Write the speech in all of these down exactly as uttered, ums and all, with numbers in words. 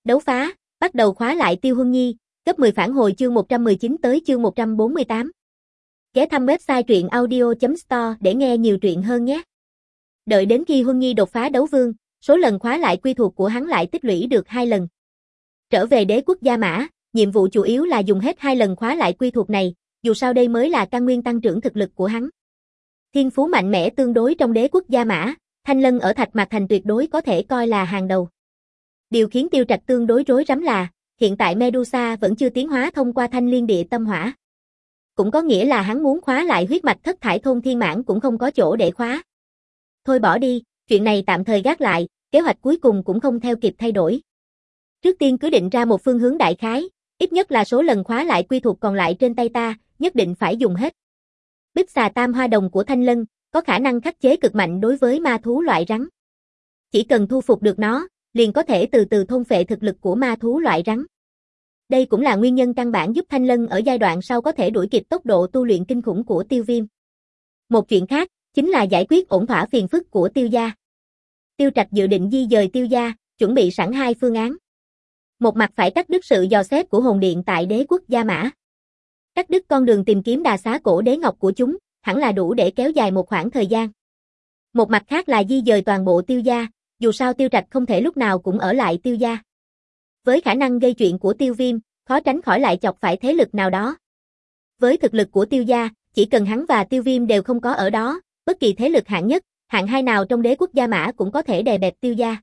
Đấu phá, bắt đầu khóa lại Tiêu Huân Nhi, cấp mười phản hồi chương một trăm mười chín tới chương một trăm bốn mươi tám. Ghé thăm website truyện audio chấm store để nghe nhiều truyện hơn nhé. Đợi đến khi Huân Nhi đột phá đấu vương, số lần khóa lại quy thuộc của hắn lại tích lũy được hai lần. Trở về đế quốc Gia Mã, nhiệm vụ chủ yếu là dùng hết hai lần khóa lại quy thuộc này, dù sao đây mới là căn nguyên tăng trưởng thực lực của hắn. Thiên phú mạnh mẽ tương đối trong đế quốc Gia Mã, Thanh Lân ở Thạch Mạc Thành tuyệt đối có thể coi là hàng đầu. Điều khiến Tiêu Trạch tương đối rối rắm là, hiện tại Medusa vẫn chưa tiến hóa thông qua Thanh Liên Địa Tâm Hỏa. Cũng có nghĩa là hắn muốn khóa lại huyết mạch thất thải thôn thiên mãn cũng không có chỗ để khóa. Thôi bỏ đi, chuyện này tạm thời gác lại, kế hoạch cuối cùng cũng không theo kịp thay đổi. Trước tiên cứ định ra một phương hướng đại khái, ít nhất là số lần khóa lại quy thuộc còn lại trên tay ta, nhất định phải dùng hết. Bích xà tam hoa đồng của Thanh Lân, có khả năng khắc chế cực mạnh đối với ma thú loại rắn. Chỉ cần thu phục được nó, liền có thể từ từ thôn phệ thực lực của ma thú loại rắn. Đây cũng là nguyên nhân căn bản giúp Thanh Lân ở giai đoạn sau có thể đuổi kịp tốc độ tu luyện kinh khủng của Tiêu Viêm. Một chuyện khác, chính là giải quyết ổn thỏa phiền phức của Tiêu gia. Tiêu Trạch dự định di dời Tiêu gia, chuẩn bị sẵn hai phương án. Một mặt phải cắt đứt sự dò xét của hồn điện tại đế quốc Gia Mã. Cắt đứt con đường tìm kiếm đà xá cổ đế ngọc của chúng, hẳn là đủ để kéo dài một khoảng thời gian. Một mặt khác là di dời toàn bộ Tiêu gia, dù sao Tiêu Trạch không thể lúc nào cũng ở lại Tiêu gia. Với khả năng gây chuyện của Tiêu Viêm, khó tránh khỏi lại chọc phải thế lực nào đó. Với thực lực của Tiêu gia, chỉ cần hắn và Tiêu Viêm đều không có ở đó, bất kỳ thế lực hạng nhất, hạng hai nào trong đế quốc Gia Mã cũng có thể đè bẹp Tiêu gia.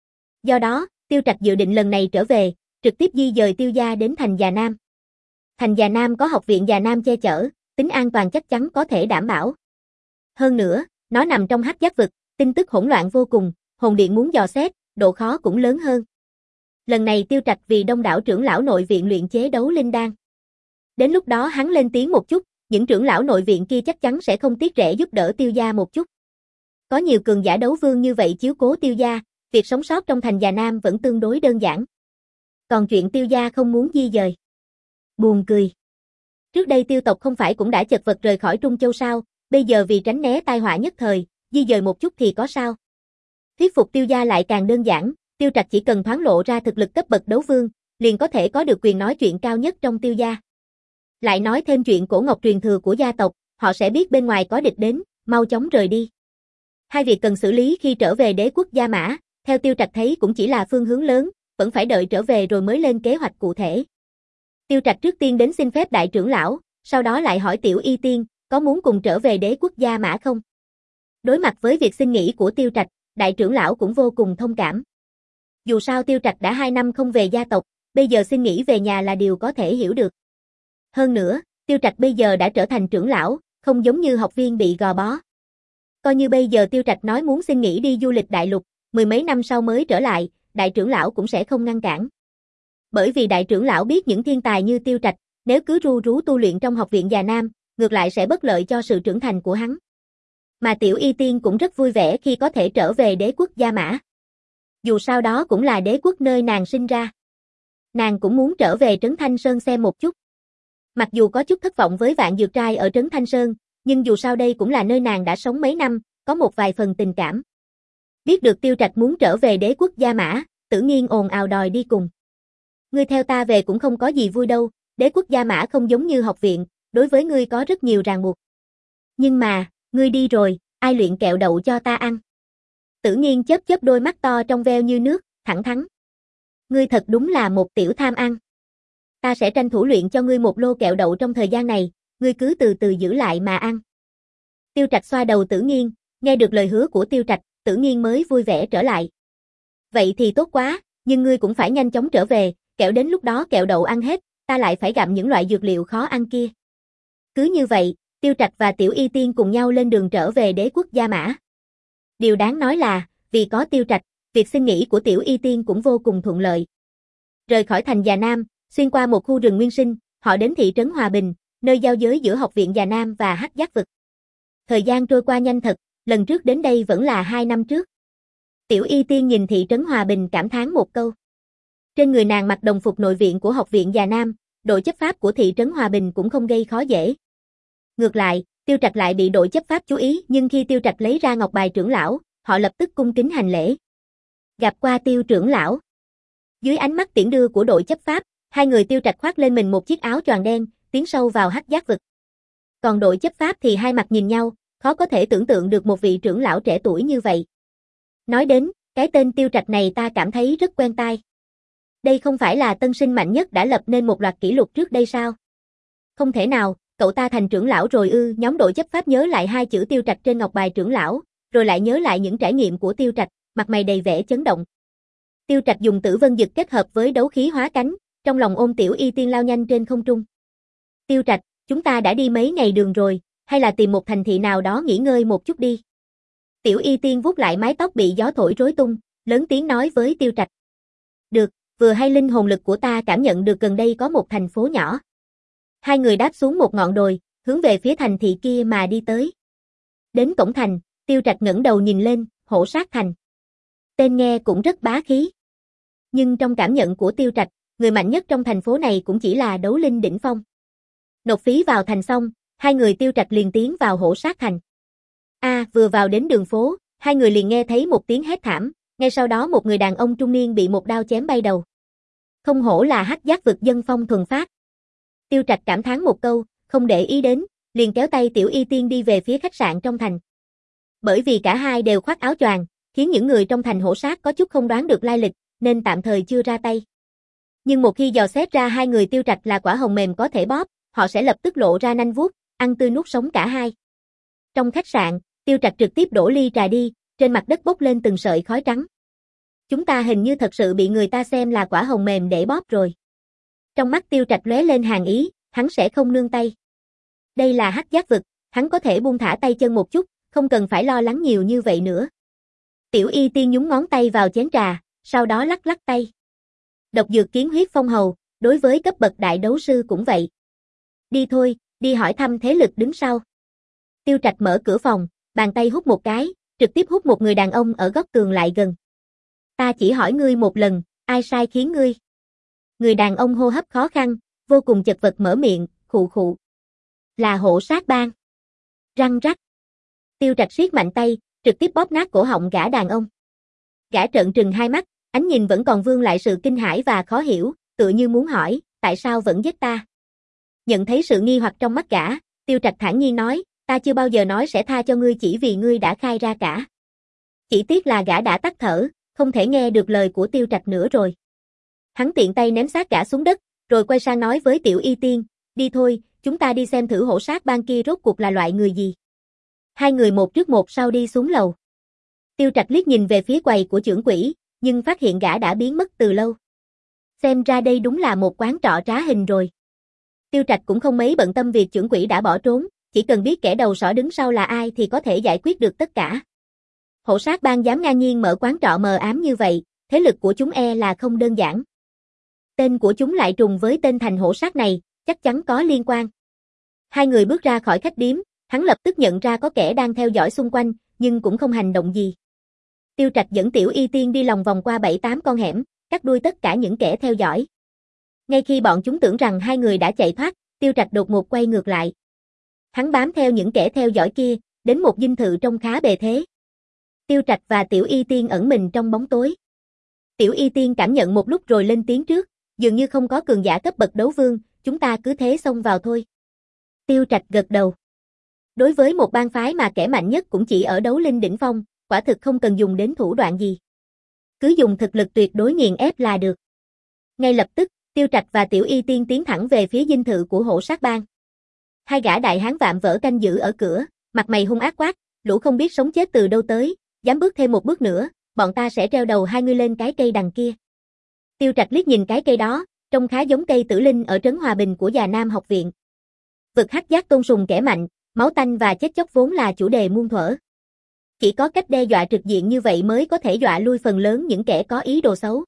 Do đó, Tiêu Trạch dự định lần này trở về, trực tiếp di dời Tiêu gia đến thành Già Nam. Thành Già Nam có học viện Già Nam che chở, tính an toàn chắc chắn có thể đảm bảo. Hơn nữa, nó nằm trong hắc giác vực, tin tức hỗn loạn vô cùng, hồn điện muốn dò xét, độ khó cũng lớn hơn. Lần này Tiêu Trạch vì đông đảo trưởng lão nội viện luyện chế đấu linh đan. Đến lúc đó hắn lên tiếng một chút, những trưởng lão nội viện kia chắc chắn sẽ không tiếc rẻ giúp đỡ Tiêu gia một chút. Có nhiều cường giả đấu vương như vậy chiếu cố Tiêu gia, việc sống sót trong thành Già Nam vẫn tương đối đơn giản. Còn chuyện Tiêu gia không muốn di dời. Buồn cười. Trước đây Tiêu tộc không phải cũng đã chật vật rời khỏi Trung Châu sao, bây giờ vì tránh né tai họa nhất thời, di dời một chút thì có sao. Thuyết phục Tiêu gia lại càng đơn giản, Tiêu Trạch chỉ cần thoáng lộ ra thực lực cấp bậc đấu vương, liền có thể có được quyền nói chuyện cao nhất trong Tiêu gia. Lại nói thêm chuyện cổ ngọc truyền thừa của gia tộc, họ sẽ biết bên ngoài có địch đến, mau chóng rời đi. Hai việc cần xử lý khi trở về đế quốc Gia Mã, theo Tiêu Trạch thấy cũng chỉ là phương hướng lớn, vẫn phải đợi trở về rồi mới lên kế hoạch cụ thể. Tiêu Trạch trước tiên đến xin phép đại trưởng lão, sau đó lại hỏi Tiểu Y Tiên, có muốn cùng trở về đế quốc Gia Mã không? Đối mặt với việc xin nghỉ của Tiêu Trạch, đại trưởng lão cũng vô cùng thông cảm. Dù sao Tiêu Trạch đã hai năm không về gia tộc, bây giờ xin nghỉ về nhà là điều có thể hiểu được. Hơn nữa, Tiêu Trạch bây giờ đã trở thành trưởng lão, không giống như học viên bị gò bó. Coi như bây giờ Tiêu Trạch nói muốn xin nghỉ đi du lịch đại lục, mười mấy năm sau mới trở lại, đại trưởng lão cũng sẽ không ngăn cản. Bởi vì đại trưởng lão biết những thiên tài như Tiêu Trạch, nếu cứ ru rú tu luyện trong học viện Già Nam, ngược lại sẽ bất lợi cho sự trưởng thành của hắn. Mà Tiểu Y Tiên cũng rất vui vẻ khi có thể trở về đế quốc Gia Mã. Dù sao đó cũng là đế quốc nơi nàng sinh ra. Nàng cũng muốn trở về Trấn Thanh Sơn xem một chút. Mặc dù có chút thất vọng với Vạn Dược Trai ở Trấn Thanh Sơn, nhưng dù sao đây cũng là nơi nàng đã sống mấy năm, có một vài phần tình cảm. Biết được Tiêu Trạch muốn trở về đế quốc Gia Mã, Tử Nghiên ồn ào đòi đi cùng. Ngươi theo ta về cũng không có gì vui đâu, đế quốc Gia Mã không giống như học viện, đối với ngươi có rất nhiều ràng buộc. Nhưng mà, ngươi đi rồi, ai luyện kẹo đậu cho ta ăn? Tử Nghiên chớp chớp đôi mắt to trong veo như nước, thẳng thắn. Ngươi thật đúng là một tiểu tham ăn. Ta sẽ tranh thủ luyện cho ngươi một lô kẹo đậu trong thời gian này, ngươi cứ từ từ giữ lại mà ăn. Tiêu Trạch xoa đầu Tử Nghiên, nghe được lời hứa của Tiêu Trạch, Tử Nghiên mới vui vẻ trở lại. Vậy thì tốt quá, nhưng ngươi cũng phải nhanh chóng trở về, kẻo đến lúc đó kẹo đậu ăn hết, ta lại phải gặm những loại dược liệu khó ăn kia. Cứ như vậy, Tiêu Trạch và Tiểu Y Tiên cùng nhau lên đường trở về đế quốc Gia Mã. Điều đáng nói là, vì có Tiêu Trạch, việc xin nghỉ của Tiểu Y Tiên cũng vô cùng thuận lợi. Rời khỏi thành Già Nam, xuyên qua một khu rừng nguyên sinh, họ đến thị trấn Hòa Bình, nơi giao giới giữa học viện Già Nam và Hắc Giác vực. Thời gian trôi qua nhanh thật, lần trước đến đây vẫn là hai năm trước. Tiểu Y Tiên nhìn thị trấn Hòa Bình cảm thán một câu. Trên người nàng mặc đồng phục nội viện của học viện Già Nam, đội chấp pháp của thị trấn Hòa Bình cũng không gây khó dễ. Ngược lại, Tiêu Trạch lại bị đội chấp pháp chú ý, nhưng khi Tiêu Trạch lấy ra ngọc bài trưởng lão, họ lập tức cung kính hành lễ. Gặp qua Tiêu trưởng lão. Dưới ánh mắt tiễn đưa của đội chấp pháp, hai người Tiêu Trạch khoác lên mình một chiếc áo choàng đen, tiến sâu vào hắc giác vực. Còn đội chấp pháp thì hai mặt nhìn nhau, khó có thể tưởng tượng được một vị trưởng lão trẻ tuổi như vậy. Nói đến, cái tên Tiêu Trạch này ta cảm thấy rất quen tai. Đây không phải là tân sinh mạnh nhất đã lập nên một loạt kỷ lục trước đây sao? Không thể nào, cậu ta thành trưởng lão rồi ư? Nhóm đội chấp pháp nhớ lại hai chữ Tiêu Trạch trên ngọc bài trưởng lão, rồi lại nhớ lại những trải nghiệm của Tiêu Trạch, mặt mày đầy vẻ chấn động. Tiêu Trạch dùng Tử Vân Dực kết hợp với đấu khí hóa cánh, trong lòng ôm Tiểu Y Tiên lao nhanh trên không trung. Tiêu Trạch, chúng ta đã đi mấy ngày đường rồi, hay là tìm một thành thị nào đó nghỉ ngơi một chút đi. Tiểu Y Tiên vuốt lại mái tóc bị gió thổi rối tung, lớn tiếng nói với Tiêu Trạch. Được, vừa hay linh hồn lực của ta cảm nhận được gần đây có một thành phố nhỏ. Hai người đáp xuống một ngọn đồi, hướng về phía thành thị kia mà đi tới. Đến cổng thành, Tiêu Trạch ngẩng đầu nhìn lên, Hổ Sát Thành. Tên nghe cũng rất bá khí. Nhưng trong cảm nhận của Tiêu Trạch, người mạnh nhất trong thành phố này cũng chỉ là đấu linh đỉnh phong. Nộp phí vào thành xong, hai người Tiêu Trạch liền tiến vào Hổ Sát Thành. A, à, vừa vào đến đường phố, hai người liền nghe thấy một tiếng hét thảm, ngay sau đó một người đàn ông trung niên bị một đao chém bay đầu. Không hổ là hắc giác vực dân phong thuần phát. Tiêu Trạch cảm thán một câu, không để ý đến, liền kéo tay Tiểu Y Tiên đi về phía khách sạn trong thành. Bởi vì cả hai đều khoác áo choàng, khiến những người trong thành Hổ Sát có chút không đoán được lai lịch, nên tạm thời chưa ra tay. Nhưng một khi dò xét ra hai người Tiêu Trạch là quả hồng mềm có thể bóp, họ sẽ lập tức lộ ra nanh vuốt, ăn tươi nuốt sống cả hai. Trong khách sạn, Tiêu Trạch trực tiếp đổ ly trà đi, trên mặt đất bốc lên từng sợi khói trắng. Chúng ta hình như thật sự bị người ta xem là quả hồng mềm để bóp rồi. Trong mắt Tiêu Trạch lóe lên hàn ý, hắn sẽ không nương tay. Đây là hắc giác vực, hắn có thể buông thả tay chân một chút, không cần phải lo lắng nhiều như vậy nữa. Tiểu Y Tiên nhúng ngón tay vào chén trà, sau đó lắc lắc tay. Độc dược kiến huyết phong hầu, đối với cấp bậc đại đấu sư cũng vậy. Đi thôi, đi hỏi thăm thế lực đứng sau. Tiêu Trạch mở cửa phòng, bàn tay hút một cái, trực tiếp hút một người đàn ông ở góc tường lại gần. Ta chỉ hỏi ngươi một lần, ai sai khiến ngươi? Người đàn ông hô hấp khó khăn, vô cùng chật vật mở miệng, khụ khụ. Là Hổ Sát Bang. Răng rắc. Tiêu Trạch siết mạnh tay, trực tiếp bóp nát cổ họng gã đàn ông. Gã trợn trừng hai mắt, ánh nhìn vẫn còn vương lại sự kinh hãi và khó hiểu, tựa như muốn hỏi, tại sao vẫn giết ta? Nhận thấy sự nghi hoặc trong mắt gã, Tiêu Trạch thản nhiên nói, ta chưa bao giờ nói sẽ tha cho ngươi chỉ vì ngươi đã khai ra cả. Chỉ tiếc là gã đã tắt thở, không thể nghe được lời của Tiêu Trạch nữa rồi. Hắn tiện tay ném xác gã xuống đất, rồi quay sang nói với Tiểu Y Tiên, đi thôi, chúng ta đi xem thử Hổ Sát Bang kia rốt cuộc là loại người gì. Hai người một trước một sau đi xuống lầu. Tiêu Trạch liếc nhìn về phía quầy của trưởng quỹ, nhưng phát hiện gã đã biến mất từ lâu. Xem ra đây đúng là một quán trọ trá hình rồi. Tiêu Trạch cũng không mấy bận tâm việc trưởng quỹ đã bỏ trốn, chỉ cần biết kẻ đầu sỏ đứng sau là ai thì có thể giải quyết được tất cả. Hổ Sát Bang dám ngang nhiên mở quán trọ mờ ám như vậy, thế lực của chúng e là không đơn giản. Tên của chúng lại trùng với tên thành Hổ Sát này, chắc chắn có liên quan. Hai người bước ra khỏi khách điếm, hắn lập tức nhận ra có kẻ đang theo dõi xung quanh, nhưng cũng không hành động gì. Tiêu Trạch dẫn Tiểu Y Tiên đi lòng vòng qua bảy tám con hẻm, cắt đuôi tất cả những kẻ theo dõi. Ngay khi bọn chúng tưởng rằng hai người đã chạy thoát, Tiêu Trạch đột ngột quay ngược lại. Hắn bám theo những kẻ theo dõi kia, đến một dinh thự trông khá bề thế. Tiêu Trạch và Tiểu Y Tiên ẩn mình trong bóng tối. Tiểu Y Tiên cảm nhận một lúc rồi lên tiếng trước, dường như không có cường giả cấp bậc đấu vương, chúng ta cứ thế xông vào thôi. Tiêu Trạch gật đầu. Đối với một bang phái mà kẻ mạnh nhất cũng chỉ ở đấu linh đỉnh phong, quả thực không cần dùng đến thủ đoạn gì. Cứ dùng thực lực tuyệt đối nghiền ép là được. Ngay lập tức, Tiêu Trạch và Tiểu Y Tiên tiến thẳng về phía dinh thự của Hổ Sát Bang. Hai gã đại hán vạm vỡ canh giữ ở cửa, mặt mày hung ác quát, lũ không biết sống chết từ đâu tới, dám bước thêm một bước nữa, bọn ta sẽ treo đầu hai ngươi lên cái cây đằng kia. Tiêu Trạch liếc nhìn cái cây đó, trông khá giống cây tử linh ở trấn Hòa Bình của Già Nam học viện. Vực hắc giác tôn sùng kẻ mạnh, máu tanh và chết chóc vốn là chủ đề muôn thuở. Chỉ có cách đe dọa trực diện như vậy mới có thể dọa lui phần lớn những kẻ có ý đồ xấu.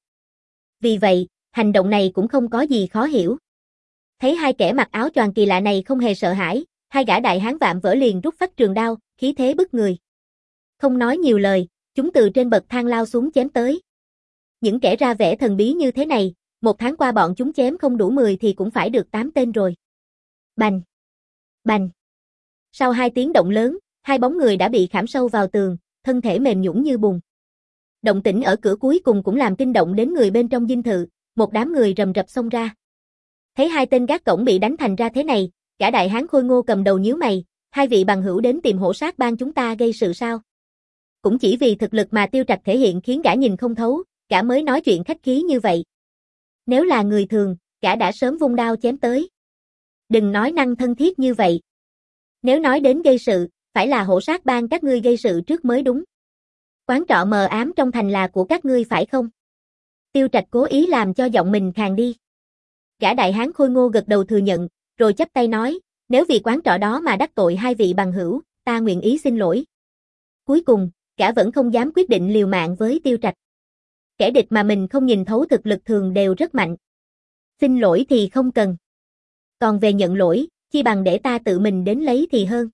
Vì vậy, hành động này cũng không có gì khó hiểu. Thấy hai kẻ mặc áo choàng kỳ lạ này không hề sợ hãi, hai gã đại hán vạm vỡ liền rút phách trường đao, khí thế bức người. Không nói nhiều lời, chúng từ trên bậc thang lao xuống chém tới. Những kẻ ra vẻ thần bí như thế này, một tháng qua bọn chúng chém không đủ mười thì cũng phải được tám tên rồi. Bành! Bành! Sau hai tiếng động lớn, hai bóng người đã bị khảm sâu vào tường, thân thể mềm nhũn như bùn. Động tĩnh ở cửa cuối cùng cũng làm kinh động đến người bên trong dinh thự, một đám người rầm rập xông ra. Thấy hai tên gác cổng bị đánh thành ra thế này, gã đại hán khôi ngô cầm đầu nhíu mày, hai vị bằng hữu đến tìm Hổ Sát Bang chúng ta gây sự sao? Cũng chỉ vì thực lực mà Tiêu Trạch thể hiện khiến gã nhìn không thấu, gã mới nói chuyện khách khí như vậy. Nếu là người thường, gã đã sớm vung đao chém tới. Đừng nói năng thân thiết như vậy. Nếu nói đến gây sự, phải là Hổ Sát Bang các ngươi gây sự trước mới đúng. Quán trọ mờ ám trong thành là của các ngươi phải không? Tiêu Trạch cố ý làm cho giọng mình khàn đi. Gã đại hán khôi ngô gật đầu thừa nhận, rồi chắp tay nói, nếu vì quán trọ đó mà đắc tội hai vị bằng hữu, ta nguyện ý xin lỗi. Cuối cùng, gã vẫn không dám quyết định liều mạng với Tiêu Trạch. Kẻ địch mà mình không nhìn thấu thực lực thường đều rất mạnh. Xin lỗi thì không cần. Còn về nhận lỗi, chi bằng để ta tự mình đến lấy thì hơn.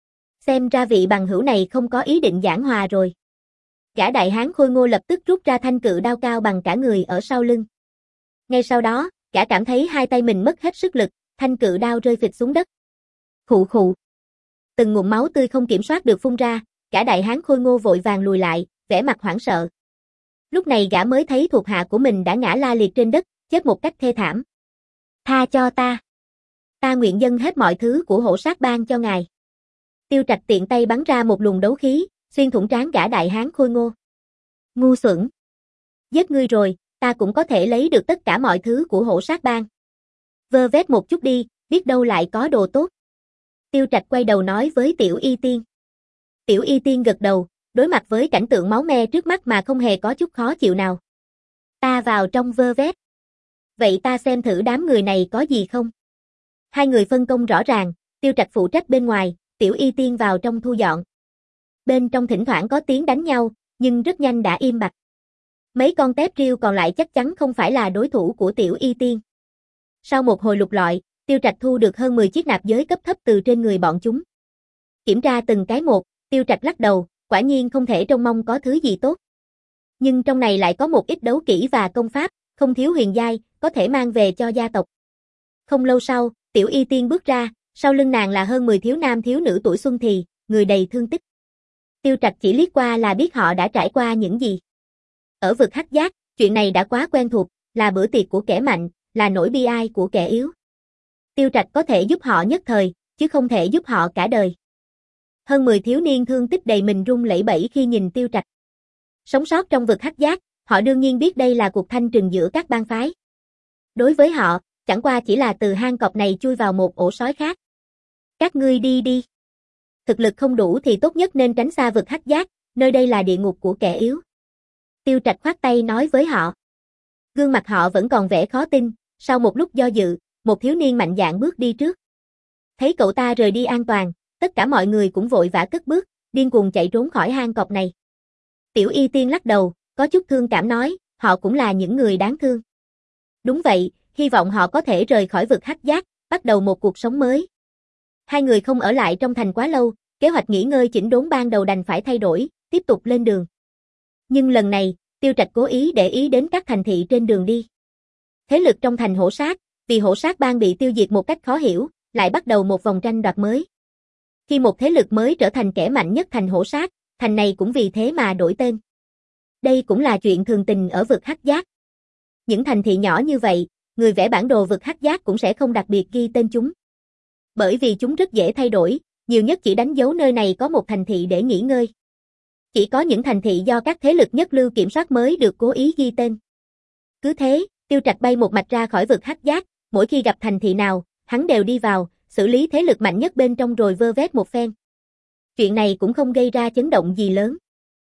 Xem ra vị bằng hữu này không có ý định giảng hòa rồi. Gã đại hán khôi ngô lập tức rút ra thanh cự đao cao bằng cả người ở sau lưng. Ngay sau đó, gã cảm thấy hai tay mình mất hết sức lực, thanh cự đao rơi phịch xuống đất. Khụ khụ. Từng ngụm máu tươi không kiểm soát được phun ra, gã đại hán khôi ngô vội vàng lùi lại, vẻ mặt hoảng sợ. Lúc này gã mới thấy thuộc hạ của mình đã ngã la liệt trên đất, chết một cách thê thảm. Tha cho ta. Ta nguyện dâng hết mọi thứ của Hổ Sát Bang cho ngài. Tiêu Trạch tiện tay bắn ra một luồng đấu khí, xuyên thủng trán gã đại hán khôi ngô. Ngu xuẩn. Giết ngươi rồi, ta cũng có thể lấy được tất cả mọi thứ của Hổ Sát Bang. Vơ vét một chút đi, biết đâu lại có đồ tốt. Tiêu Trạch quay đầu nói với Tiểu Y Tiên. Tiểu Y Tiên gật đầu, đối mặt với cảnh tượng máu me trước mắt mà không hề có chút khó chịu nào. Ta vào trong vơ vét. Vậy ta xem thử đám người này có gì không. Hai người phân công rõ ràng, Tiêu Trạch phụ trách bên ngoài, Tiểu Y Tiên vào trong thu dọn. Bên trong thỉnh thoảng có tiếng đánh nhau, nhưng rất nhanh đã im bặt. Mấy con tép riêu còn lại chắc chắn không phải là đối thủ của Tiểu Y Tiên. Sau một hồi lục lọi, Tiêu Trạch thu được hơn mười chiếc nạp giới cấp thấp từ trên người bọn chúng. Kiểm tra từng cái một, Tiêu Trạch lắc đầu, quả nhiên không thể trông mong có thứ gì tốt. Nhưng trong này lại có một ít đấu kỹ và công pháp, không thiếu huyền giai, có thể mang về cho gia tộc. Không lâu sau, Tiểu Y Tiên bước ra, sau lưng nàng là hơn mười thiếu nam thiếu nữ tuổi xuân thì, người đầy thương tích. Tiêu Trạch chỉ liếc qua là biết họ đã trải qua những gì. Ở vực Hắc Giác, chuyện này đã quá quen thuộc, là bữa tiệc của kẻ mạnh, là nỗi bi ai của kẻ yếu. Tiêu Trạch có thể giúp họ nhất thời, chứ không thể giúp họ cả đời. Hơn mười thiếu niên thương tích đầy mình run lẩy bẩy khi nhìn Tiêu Trạch. Sống sót trong vực Hắc Giác, họ đương nhiên biết đây là cuộc thanh trừng giữa các bang phái. Đối với họ, chẳng qua chỉ là từ hang cọp này chui vào một ổ sói khác. Các ngươi đi đi. Thực lực không đủ thì tốt nhất nên tránh xa vực Hắc Giác, nơi đây là địa ngục của kẻ yếu. Tiêu Trạch khoát tay nói với họ. Gương mặt họ vẫn còn vẻ khó tin, sau một lúc do dự, một thiếu niên mạnh dạn bước đi trước. Thấy cậu ta rời đi an toàn, tất cả mọi người cũng vội vã cất bước, điên cuồng chạy trốn khỏi hang cọp này. Tiểu Y Tiên lắc đầu, có chút thương cảm nói, họ cũng là những người đáng thương. Đúng vậy, hy vọng họ có thể rời khỏi vực Hắc Giác, bắt đầu một cuộc sống mới. Hai người không ở lại trong thành quá lâu, kế hoạch nghỉ ngơi chỉnh đốn ban đầu đành phải thay đổi, tiếp tục lên đường. Nhưng lần này, Tiêu Trạch cố ý để ý đến các thành thị trên đường đi. Thế lực trong thành Hổ Sát, vì Hổ Sát Bang bị tiêu diệt một cách khó hiểu, lại bắt đầu một vòng tranh đoạt mới. Khi một thế lực mới trở thành kẻ mạnh nhất thành Hổ Sát, thành này cũng vì thế mà đổi tên. Đây cũng là chuyện thường tình ở vực Hắc Giác. Những thành thị nhỏ như vậy, người vẽ bản đồ vực Hắc Giác cũng sẽ không đặc biệt ghi tên chúng. Bởi vì chúng rất dễ thay đổi, nhiều nhất chỉ đánh dấu nơi này có một thành thị để nghỉ ngơi. Chỉ có những thành thị do các thế lực nhất lưu kiểm soát mới được cố ý ghi tên. Cứ thế, Tiêu Trạch bay một mạch ra khỏi vực Hắc Giác, mỗi khi gặp thành thị nào, hắn đều đi vào, xử lý thế lực mạnh nhất bên trong rồi vơ vét một phen. Chuyện này cũng không gây ra chấn động gì lớn.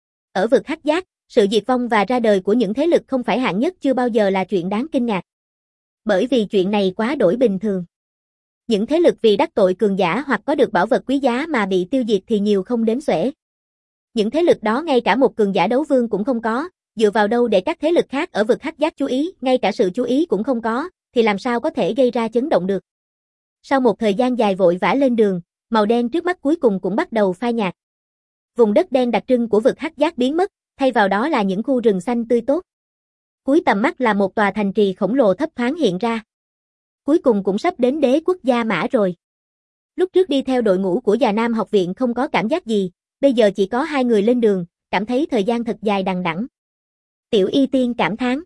Ở vực Hắc Giác, sự diệt vong và ra đời của những thế lực không phải hạng nhất chưa bao giờ là chuyện đáng kinh ngạc. Bởi vì chuyện này quá đổi bình thường. Những thế lực vì đắc tội cường giả hoặc có được bảo vật quý giá mà bị tiêu diệt thì nhiều không đếm xuể. Những thế lực đó ngay cả một cường giả đấu vương cũng không có, dựa vào đâu để các thế lực khác ở vực Hắc Giác chú ý, ngay cả sự chú ý cũng không có, thì làm sao có thể gây ra chấn động được. Sau một thời gian dài vội vã lên đường, màu đen trước mắt cuối cùng cũng bắt đầu phai nhạt. Vùng đất đen đặc trưng của vực Hắc Giác biến mất, thay vào đó là những khu rừng xanh tươi tốt. Cuối tầm mắt là một tòa thành trì khổng lồ thấp thoáng hiện ra. Cuối cùng cũng sắp đến đế quốc Gia Mã rồi. Lúc trước đi theo đội ngũ của Già Nam học viện không có cảm giác gì, bây giờ chỉ có hai người lên đường, cảm thấy thời gian thật dài đằng đẵng. Tiểu Y Tiên cảm thán.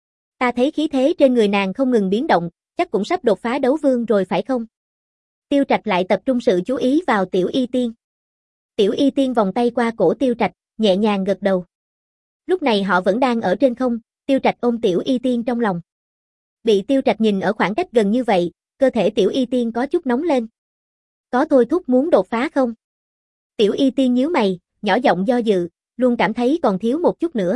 Ta thấy khí thế trên người nàng không ngừng biến động, chắc cũng sắp đột phá đấu vương rồi phải không? Tiêu Trạch lại tập trung sự chú ý vào Tiểu Y Tiên. Tiểu Y Tiên vòng tay qua cổ Tiêu Trạch, nhẹ nhàng gật đầu. Lúc này họ vẫn đang ở trên không, Tiêu Trạch ôm Tiểu Y Tiên trong lòng. Bị Tiêu Trạch nhìn ở khoảng cách gần như vậy, cơ thể Tiểu Y Tiên có chút nóng lên. Có thôi thúc muốn đột phá không? Tiểu Y Tiên nhíu mày, nhỏ giọng do dự, luôn cảm thấy còn thiếu một chút nữa.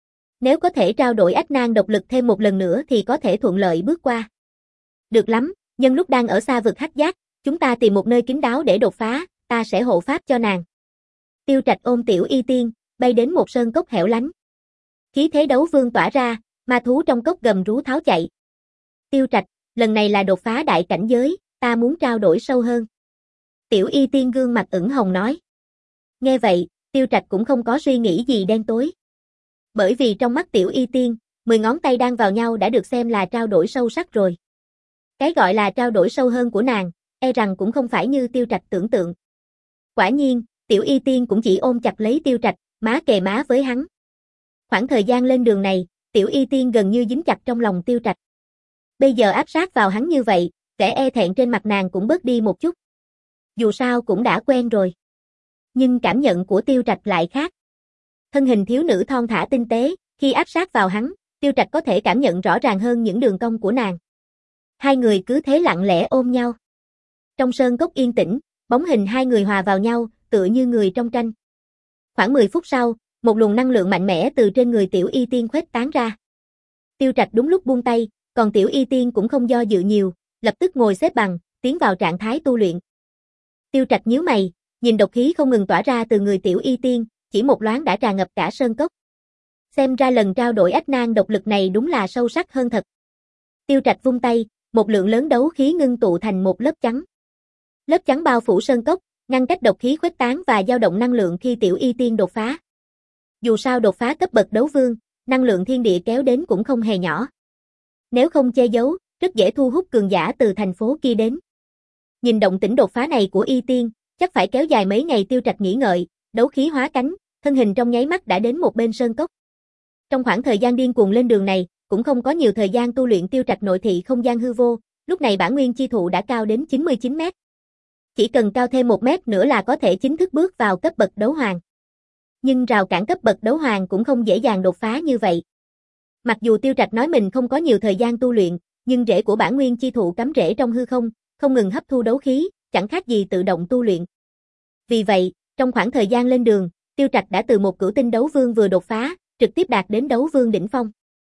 Nếu có thể trao đổi ách nang độc lực thêm một lần nữa thì có thể thuận lợi bước qua. Được lắm, nhân lúc đang ở xa vực Hắc Giác, chúng ta tìm một nơi kín đáo để đột phá, ta sẽ hộ pháp cho nàng. Tiêu Trạch ôm Tiểu Y Tiên, bay đến một sơn cốc hẻo lánh. Khí thế đấu vương tỏa ra, ma thú trong cốc gầm rú tháo chạy. Tiêu Trạch, lần này là đột phá đại cảnh giới, ta muốn trao đổi sâu hơn. Tiểu Y Tiên gương mặt ửng hồng nói. Nghe vậy, Tiêu Trạch cũng không có suy nghĩ gì đen tối. Bởi vì trong mắt Tiểu Y Tiên, mười ngón tay đang vào nhau đã được xem là trao đổi sâu sắc rồi. Cái gọi là trao đổi sâu hơn của nàng, e rằng cũng không phải như Tiêu Trạch tưởng tượng. Quả nhiên, Tiểu Y Tiên cũng chỉ ôm chặt lấy Tiêu Trạch, má kề má với hắn. Khoảng thời gian lên đường này, Tiểu Y Tiên gần như dính chặt trong lòng Tiêu Trạch. Bây giờ áp sát vào hắn như vậy, vẻ e thẹn trên mặt nàng cũng bớt đi một chút. Dù sao cũng đã quen rồi. Nhưng cảm nhận của Tiêu Trạch lại khác. Thân hình thiếu nữ thon thả tinh tế, khi áp sát vào hắn, Tiêu Trạch có thể cảm nhận rõ ràng hơn những đường cong của nàng. Hai người cứ thế lặng lẽ ôm nhau. Trong sơn cốc yên tĩnh, bóng hình hai người hòa vào nhau, tựa như người trong tranh. Khoảng mười phút sau, một luồng năng lượng mạnh mẽ từ trên người Tiểu Y Tiên khuếch tán ra. Tiêu Trạch đúng lúc buông tay, còn Tiểu Y Tiên cũng không do dự nhiều, lập tức ngồi xếp bằng, tiến vào trạng thái tu luyện. Tiêu Trạch nhíu mày, nhìn độc khí không ngừng tỏa ra từ người Tiểu Y Tiên, chỉ một loáng đã tràn ngập cả sơn cốc. Xem ra lần trao đổi ách nang độc lực này đúng là sâu sắc hơn thật. Tiêu Trạch vung tay, một lượng lớn đấu khí ngưng tụ thành một lớp trắng. Lớp trắng bao phủ sơn cốc, ngăn cách độc khí khuếch tán và dao động năng lượng khi Tiểu Y Tiên đột phá. Dù sao đột phá cấp bậc đấu vương, năng lượng thiên địa kéo đến cũng không hề nhỏ. Nếu không che giấu, rất dễ thu hút cường giả từ thành phố kia đến. Nhìn động tĩnh đột phá này của Y Tiên, chắc phải kéo dài mấy ngày. Tiêu Trạch nghĩ ngợi, đấu khí hóa cánh, thân hình trong nháy mắt đã đến một bên sơn cốc. Trong khoảng thời gian điên cuồng lên đường này, cũng không có nhiều thời gian tu luyện. Tiêu Trạch nội thị không gian hư vô, lúc này bản nguyên chi thụ đã cao đến chín mươi chín mét. Chỉ cần cao thêm một mét nữa là có thể chính thức bước vào cấp bậc đấu hoàng. Nhưng rào cản cấp bậc đấu hoàng cũng không dễ dàng đột phá như vậy. Mặc dù Tiêu Trạch nói mình không có nhiều thời gian tu luyện, nhưng rễ của bản nguyên chi thụ cắm rễ trong hư không, không ngừng hấp thu đấu khí, chẳng khác gì tự động tu luyện. Vì vậy, trong khoảng thời gian lên đường, Tiêu Trạch đã từ một cửu tinh đấu vương vừa đột phá, trực tiếp đạt đến đấu vương đỉnh phong.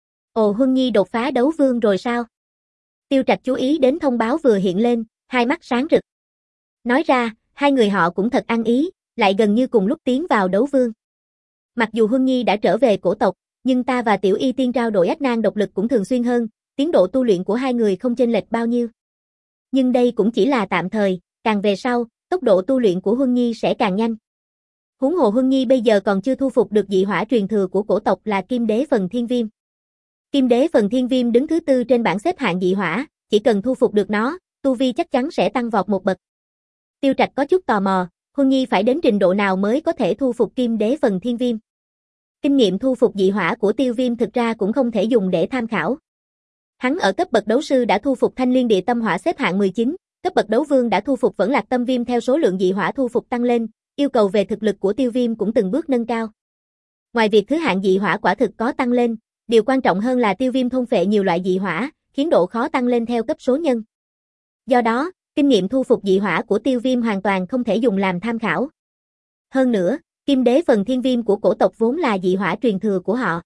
Ồ, Huân Nhi đột phá đấu vương rồi sao? Tiêu Trạch chú ý đến thông báo vừa hiện lên, hai mắt sáng rực. Nói ra, hai người họ cũng thật ăn ý, lại gần như cùng lúc tiến vào đấu vương. Mặc dù Huân Nhi đã trở về cổ tộc, nhưng ta và Tiểu Y Tiên trao đổi ách nang độc lực cũng thường xuyên hơn, tiến độ tu luyện của hai người không chênh lệch bao nhiêu. Nhưng đây cũng chỉ là tạm thời, càng về sau, tốc độ tu luyện của Huân Nhi sẽ càng nhanh. Huống hồ Huân Nhi bây giờ còn chưa thu phục được dị hỏa truyền thừa của cổ tộc là Kim Đế Phần Thiên Viêm. Kim Đế Phần Thiên Viêm đứng thứ tư trên bảng xếp hạng dị hỏa, chỉ cần thu phục được nó, tu vi chắc chắn sẽ tăng vọt một bậc. Tiêu Trạch có chút tò mò, Huân Nhi phải đến trình độ nào mới có thể thu phục Kim Đế Phần Thiên Viêm. Kinh nghiệm thu phục dị hỏa của Tiêu Viêm thực ra cũng không thể dùng để tham khảo. Hắn ở cấp bậc đấu sư đã thu phục Thanh Liên Địa Tâm Hỏa xếp hạng mười chín, cấp bậc đấu vương đã thu phục Vẫn Lạc Tâm Viêm theo số lượng dị hỏa thu phục tăng lên, yêu cầu về thực lực của Tiêu Viêm cũng từng bước nâng cao. Ngoài việc thứ hạng dị hỏa quả thực có tăng lên, điều quan trọng hơn là Tiêu Viêm thôn phệ nhiều loại dị hỏa, khiến độ khó tăng lên theo cấp số nhân. Do đó, kinh nghiệm thu phục dị hỏa của Tiêu Viêm hoàn toàn không thể dùng làm tham khảo. Hơn nữa, Kim Đế Phần Thiên Viêm của cổ tộc vốn là dị hỏa truyền thừa của họ.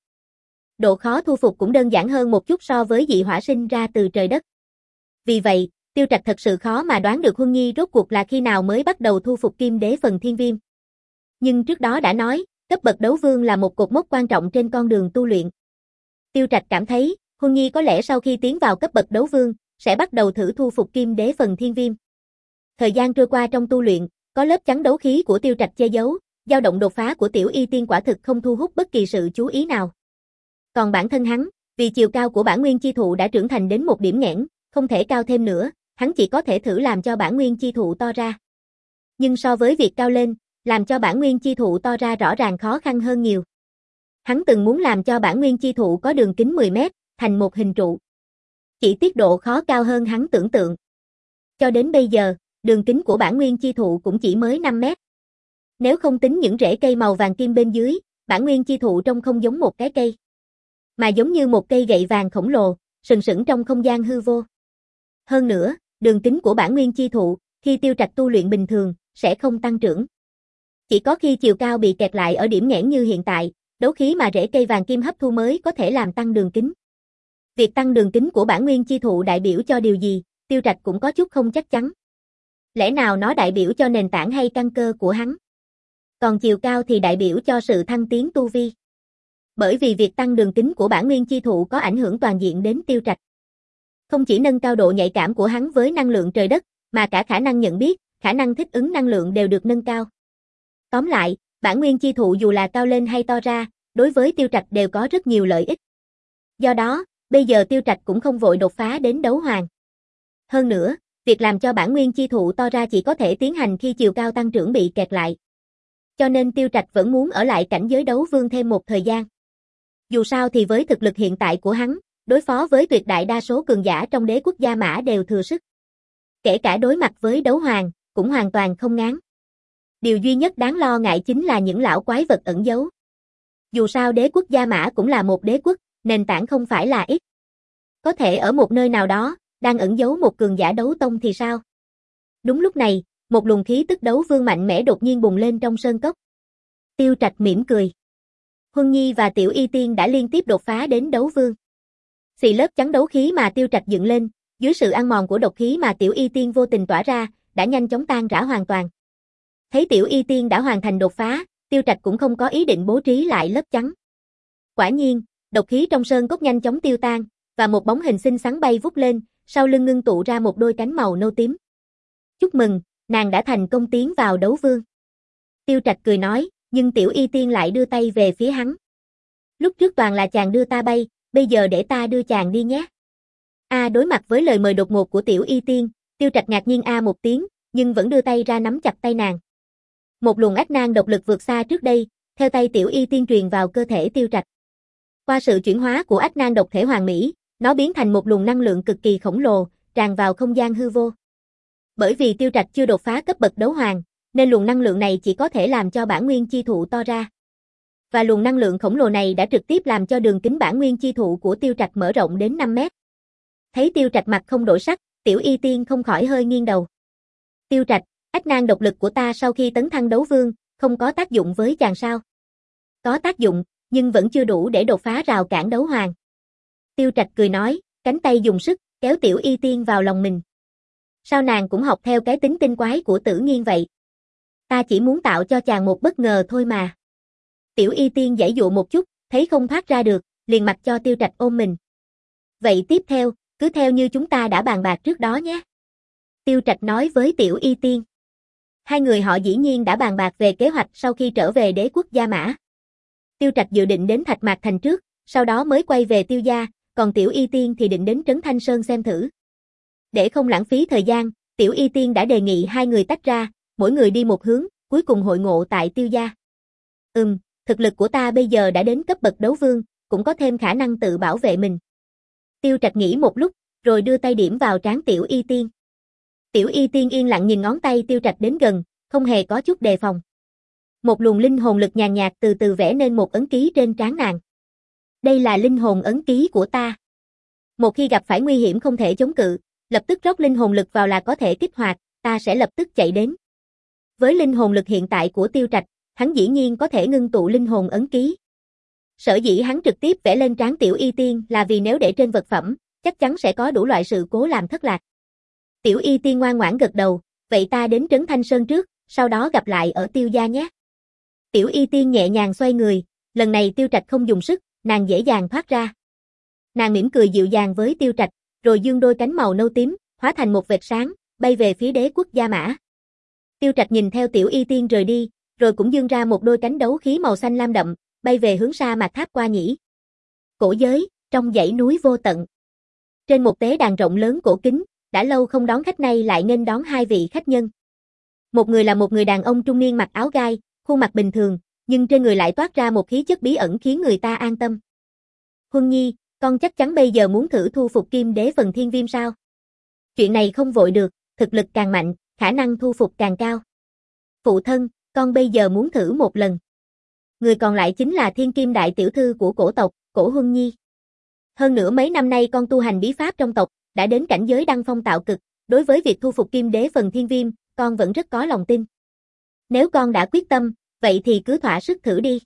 Độ khó thu phục cũng đơn giản hơn một chút so với dị hỏa sinh ra từ trời đất. Vì vậy, Tiêu Trạch thật sự khó mà đoán được Huân Nhi rốt cuộc là khi nào mới bắt đầu thu phục Kim Đế Phần Thiên Viêm. Nhưng trước đó đã nói, cấp bậc đấu vương là một cột mốc quan trọng trên con đường tu luyện. Tiêu Trạch cảm thấy, Huân Nhi có lẽ sau khi tiến vào cấp bậc đấu vương, sẽ bắt đầu thử thu phục Kim Đế Phần Thiên Viêm. Thời gian trôi qua trong tu luyện, có lớp chắn đấu khí của Tiêu Trạch che giấu, dao động đột phá của Tiểu Y Tiên quả thực không thu hút bất kỳ sự chú ý nào. Còn bản thân hắn, vì chiều cao của bản nguyên chi thụ đã trưởng thành đến một điểm nghẽn, không thể cao thêm nữa, hắn chỉ có thể thử làm cho bản nguyên chi thụ to ra. Nhưng so với việc cao lên, làm cho bản nguyên chi thụ to ra rõ ràng khó khăn hơn nhiều. Hắn từng muốn làm cho bản nguyên chi thụ có đường kính mười mét, thành một hình trụ. Chỉ tiết độ khó cao hơn hắn tưởng tượng. Cho đến bây giờ, đường kính của bản nguyên chi thụ cũng chỉ mới năm mét. Nếu không tính những rễ cây màu vàng kim bên dưới, bản nguyên chi thụ trông không giống một cái cây, mà giống như một cây gậy vàng khổng lồ, sừng sững trong không gian hư vô. Hơn nữa, đường kính của bản nguyên chi thụ, khi Tiêu Trạch tu luyện bình thường, sẽ không tăng trưởng. Chỉ có khi chiều cao bị kẹt lại ở điểm nghẽn như hiện tại, đấu khí mà rễ cây vàng kim hấp thu mới có thể làm tăng đường kính. Việc tăng đường kính của bản nguyên chi thụ đại biểu cho điều gì, Tiêu Trạch cũng có chút không chắc chắn. Lẽ nào nó đại biểu cho nền tảng hay căn cơ của hắn? Còn chiều cao thì đại biểu cho sự thăng tiến tu vi. Bởi vì việc tăng đường kính của bản nguyên chi thụ có ảnh hưởng toàn diện đến Tiêu Trạch. Không chỉ nâng cao độ nhạy cảm của hắn với năng lượng trời đất, mà cả khả năng nhận biết, khả năng thích ứng năng lượng đều được nâng cao. Tóm lại, bản nguyên chi thụ dù là cao lên hay to ra, đối với Tiêu Trạch đều có rất nhiều lợi ích. Do đó, bây giờ Tiêu Trạch cũng không vội đột phá đến đấu hoàng. Hơn nữa, việc làm cho bản nguyên chi thụ to ra chỉ có thể tiến hành khi chiều cao tăng trưởng bị kẹt lại. Cho nên Tiêu Trạch vẫn muốn ở lại cảnh giới đấu vương thêm một thời gian. Dù sao thì với thực lực hiện tại của hắn, đối phó với tuyệt đại đa số cường giả trong đế quốc Gia Mã đều thừa sức. Kể cả đối mặt với đấu hoàng, cũng hoàn toàn không ngán. Điều duy nhất đáng lo ngại chính là những lão quái vật ẩn giấu. Dù sao đế quốc Gia Mã cũng là một đế quốc, nền tảng không phải là ít. Có thể ở một nơi nào đó, đang ẩn giấu một cường giả đấu tông thì sao? Đúng lúc này, một luồng khí tức đấu vương mạnh mẽ đột nhiên bùng lên trong sơn cốc. Tiêu Trạch mỉm cười. Huân Nhi và Tiểu Y Tiên đã liên tiếp đột phá đến đấu vương. Xì lớp chắn đấu khí mà Tiêu Trạch dựng lên, dưới sự ăn mòn của độc khí mà Tiểu Y Tiên vô tình tỏa ra, đã nhanh chóng tan rã hoàn toàn. Thấy Tiểu Y Tiên đã hoàn thành đột phá, Tiêu Trạch cũng không có ý định bố trí lại lớp chắn. Quả nhiên, độc khí trong sơn cốc nhanh chóng tiêu tan, và một bóng hình xinh xắn bay vút lên, sau lưng ngưng tụ ra một đôi cánh màu nâu tím. Chúc mừng, nàng đã thành công tiến vào đấu vương. Tiêu Trạch cười nói, nhưng Tiểu Y Tiên lại đưa tay về phía hắn. Lúc trước toàn là chàng đưa ta bay, bây giờ để ta đưa chàng đi nhé. A đối mặt với lời mời đột ngột của Tiểu Y Tiên, Tiêu Trạch ngạc nhiên a một tiếng, nhưng vẫn đưa tay ra nắm chặt tay nàng. Một luồng ách nan độc lực vượt xa trước đây, theo tay Tiểu Y Tiên truyền vào cơ thể Tiêu Trạch. Qua sự chuyển hóa của ách nan độc thể hoàn mỹ, nó biến thành một luồng năng lượng cực kỳ khổng lồ, tràn vào không gian hư vô. Bởi vì Tiêu Trạch chưa đột phá cấp bậc đấu hoàng, nên luồng năng lượng này chỉ có thể làm cho bản nguyên chi thụ to ra. Và luồng năng lượng khổng lồ này đã trực tiếp làm cho đường kính bản nguyên chi thụ của Tiêu Trạch mở rộng đến năm mét. Thấy Tiêu Trạch mặt không đổi sắc, Tiểu Y Tiên không khỏi hơi nghiêng đầu. Tiêu Trạch, ách nan độc lực của ta sau khi tấn thăng đấu vương, không có tác dụng với chàng sao? Có tác dụng, nhưng vẫn chưa đủ để đột phá rào cản đấu hoàng. Tiêu Trạch cười nói, cánh tay dùng sức, kéo Tiểu Y Tiên vào lòng mình. Sao nàng cũng học theo cái tính tinh quái của Tử Nghiên vậy? Ta chỉ muốn tạo cho chàng một bất ngờ thôi mà. Tiểu Y Tiên giãy dụa một chút, thấy không thoát ra được, liền mặc cho Tiêu Trạch ôm mình. Vậy tiếp theo, cứ theo như chúng ta đã bàn bạc trước đó nhé. Tiêu Trạch nói với Tiểu Y Tiên. Hai người họ dĩ nhiên đã bàn bạc về kế hoạch sau khi trở về đế quốc Gia Mã. Tiêu Trạch dự định đến Thạch Mạc Thành trước, sau đó mới quay về Tiêu gia, còn Tiểu Y Tiên thì định đến Trấn Thanh Sơn xem thử. Để không lãng phí thời gian, Tiểu Y Tiên đã đề nghị hai người tách ra, mỗi người đi một hướng, cuối cùng hội ngộ tại Tiêu gia. Ừm, thực lực của ta bây giờ đã đến cấp bậc đấu vương, cũng có thêm khả năng tự bảo vệ mình. Tiêu Trạch nghĩ một lúc, rồi đưa tay điểm vào trán Tiểu Y Tiên. Tiểu Y Tiên yên lặng nhìn ngón tay Tiêu Trạch đến gần, không hề có chút đề phòng. Một luồng linh hồn lực nhàn nhạt từ từ vẽ nên một ấn ký trên trán nàng. Đây là linh hồn ấn ký của ta. Một khi gặp phải nguy hiểm không thể chống cự, lập tức rót linh hồn lực vào là có thể kích hoạt, ta sẽ lập tức chạy đến. Với linh hồn lực hiện tại của Tiêu Trạch, hắn dĩ nhiên có thể ngưng tụ linh hồn ấn ký. Sở dĩ hắn trực tiếp vẽ lên trán Tiểu Y Tiên là vì nếu để trên vật phẩm, chắc chắn sẽ có đủ loại sự cố làm thất lạc. Tiểu Y Tiên ngoan ngoãn gật đầu, vậy ta đến Trấn Thanh Sơn trước, sau đó gặp lại ở Tiêu gia nhé. Tiểu Y Tiên nhẹ nhàng xoay người, lần này Tiêu Trạch không dùng sức, nàng dễ dàng thoát ra. Nàng mỉm cười dịu dàng với Tiêu Trạch, rồi dương đôi cánh màu nâu tím, hóa thành một vệt sáng, bay về phía đế quốc Gia Mã. Tiêu Trạch nhìn theo Tiểu Y Tiên rời đi, rồi cũng dương ra một đôi cánh đấu khí màu xanh lam đậm, bay về hướng sa mạc Tháp Qua Nhĩ. Cổ giới, trong dãy núi vô tận. Trên một tế đàn rộng lớn cổ kính, đã lâu không đón khách nay lại nghênh đón hai vị khách nhân. Một người là một người đàn ông trung niên mặc áo gai, khuôn mặt bình thường, nhưng trên người lại toát ra một khí chất bí ẩn khiến người ta an tâm. Huân Nhi, con chắc chắn bây giờ muốn thử thu phục Kim Đế phần Thiên Viêm sao? Chuyện này không vội được, thực lực càng mạnh, khả năng thu phục càng cao. Phụ thân, con bây giờ muốn thử một lần. Người còn lại chính là Thiên Kim đại tiểu thư của cổ tộc, Cổ Huân Nhi. Hơn nữa mấy năm nay con tu hành bí pháp trong tộc, đã đến cảnh giới đăng phong tạo cực, đối với việc thu phục Kim Đế phần Thiên Viêm, con vẫn rất có lòng tin. Nếu con đã quyết tâm, vậy thì cứ thỏa sức thử đi.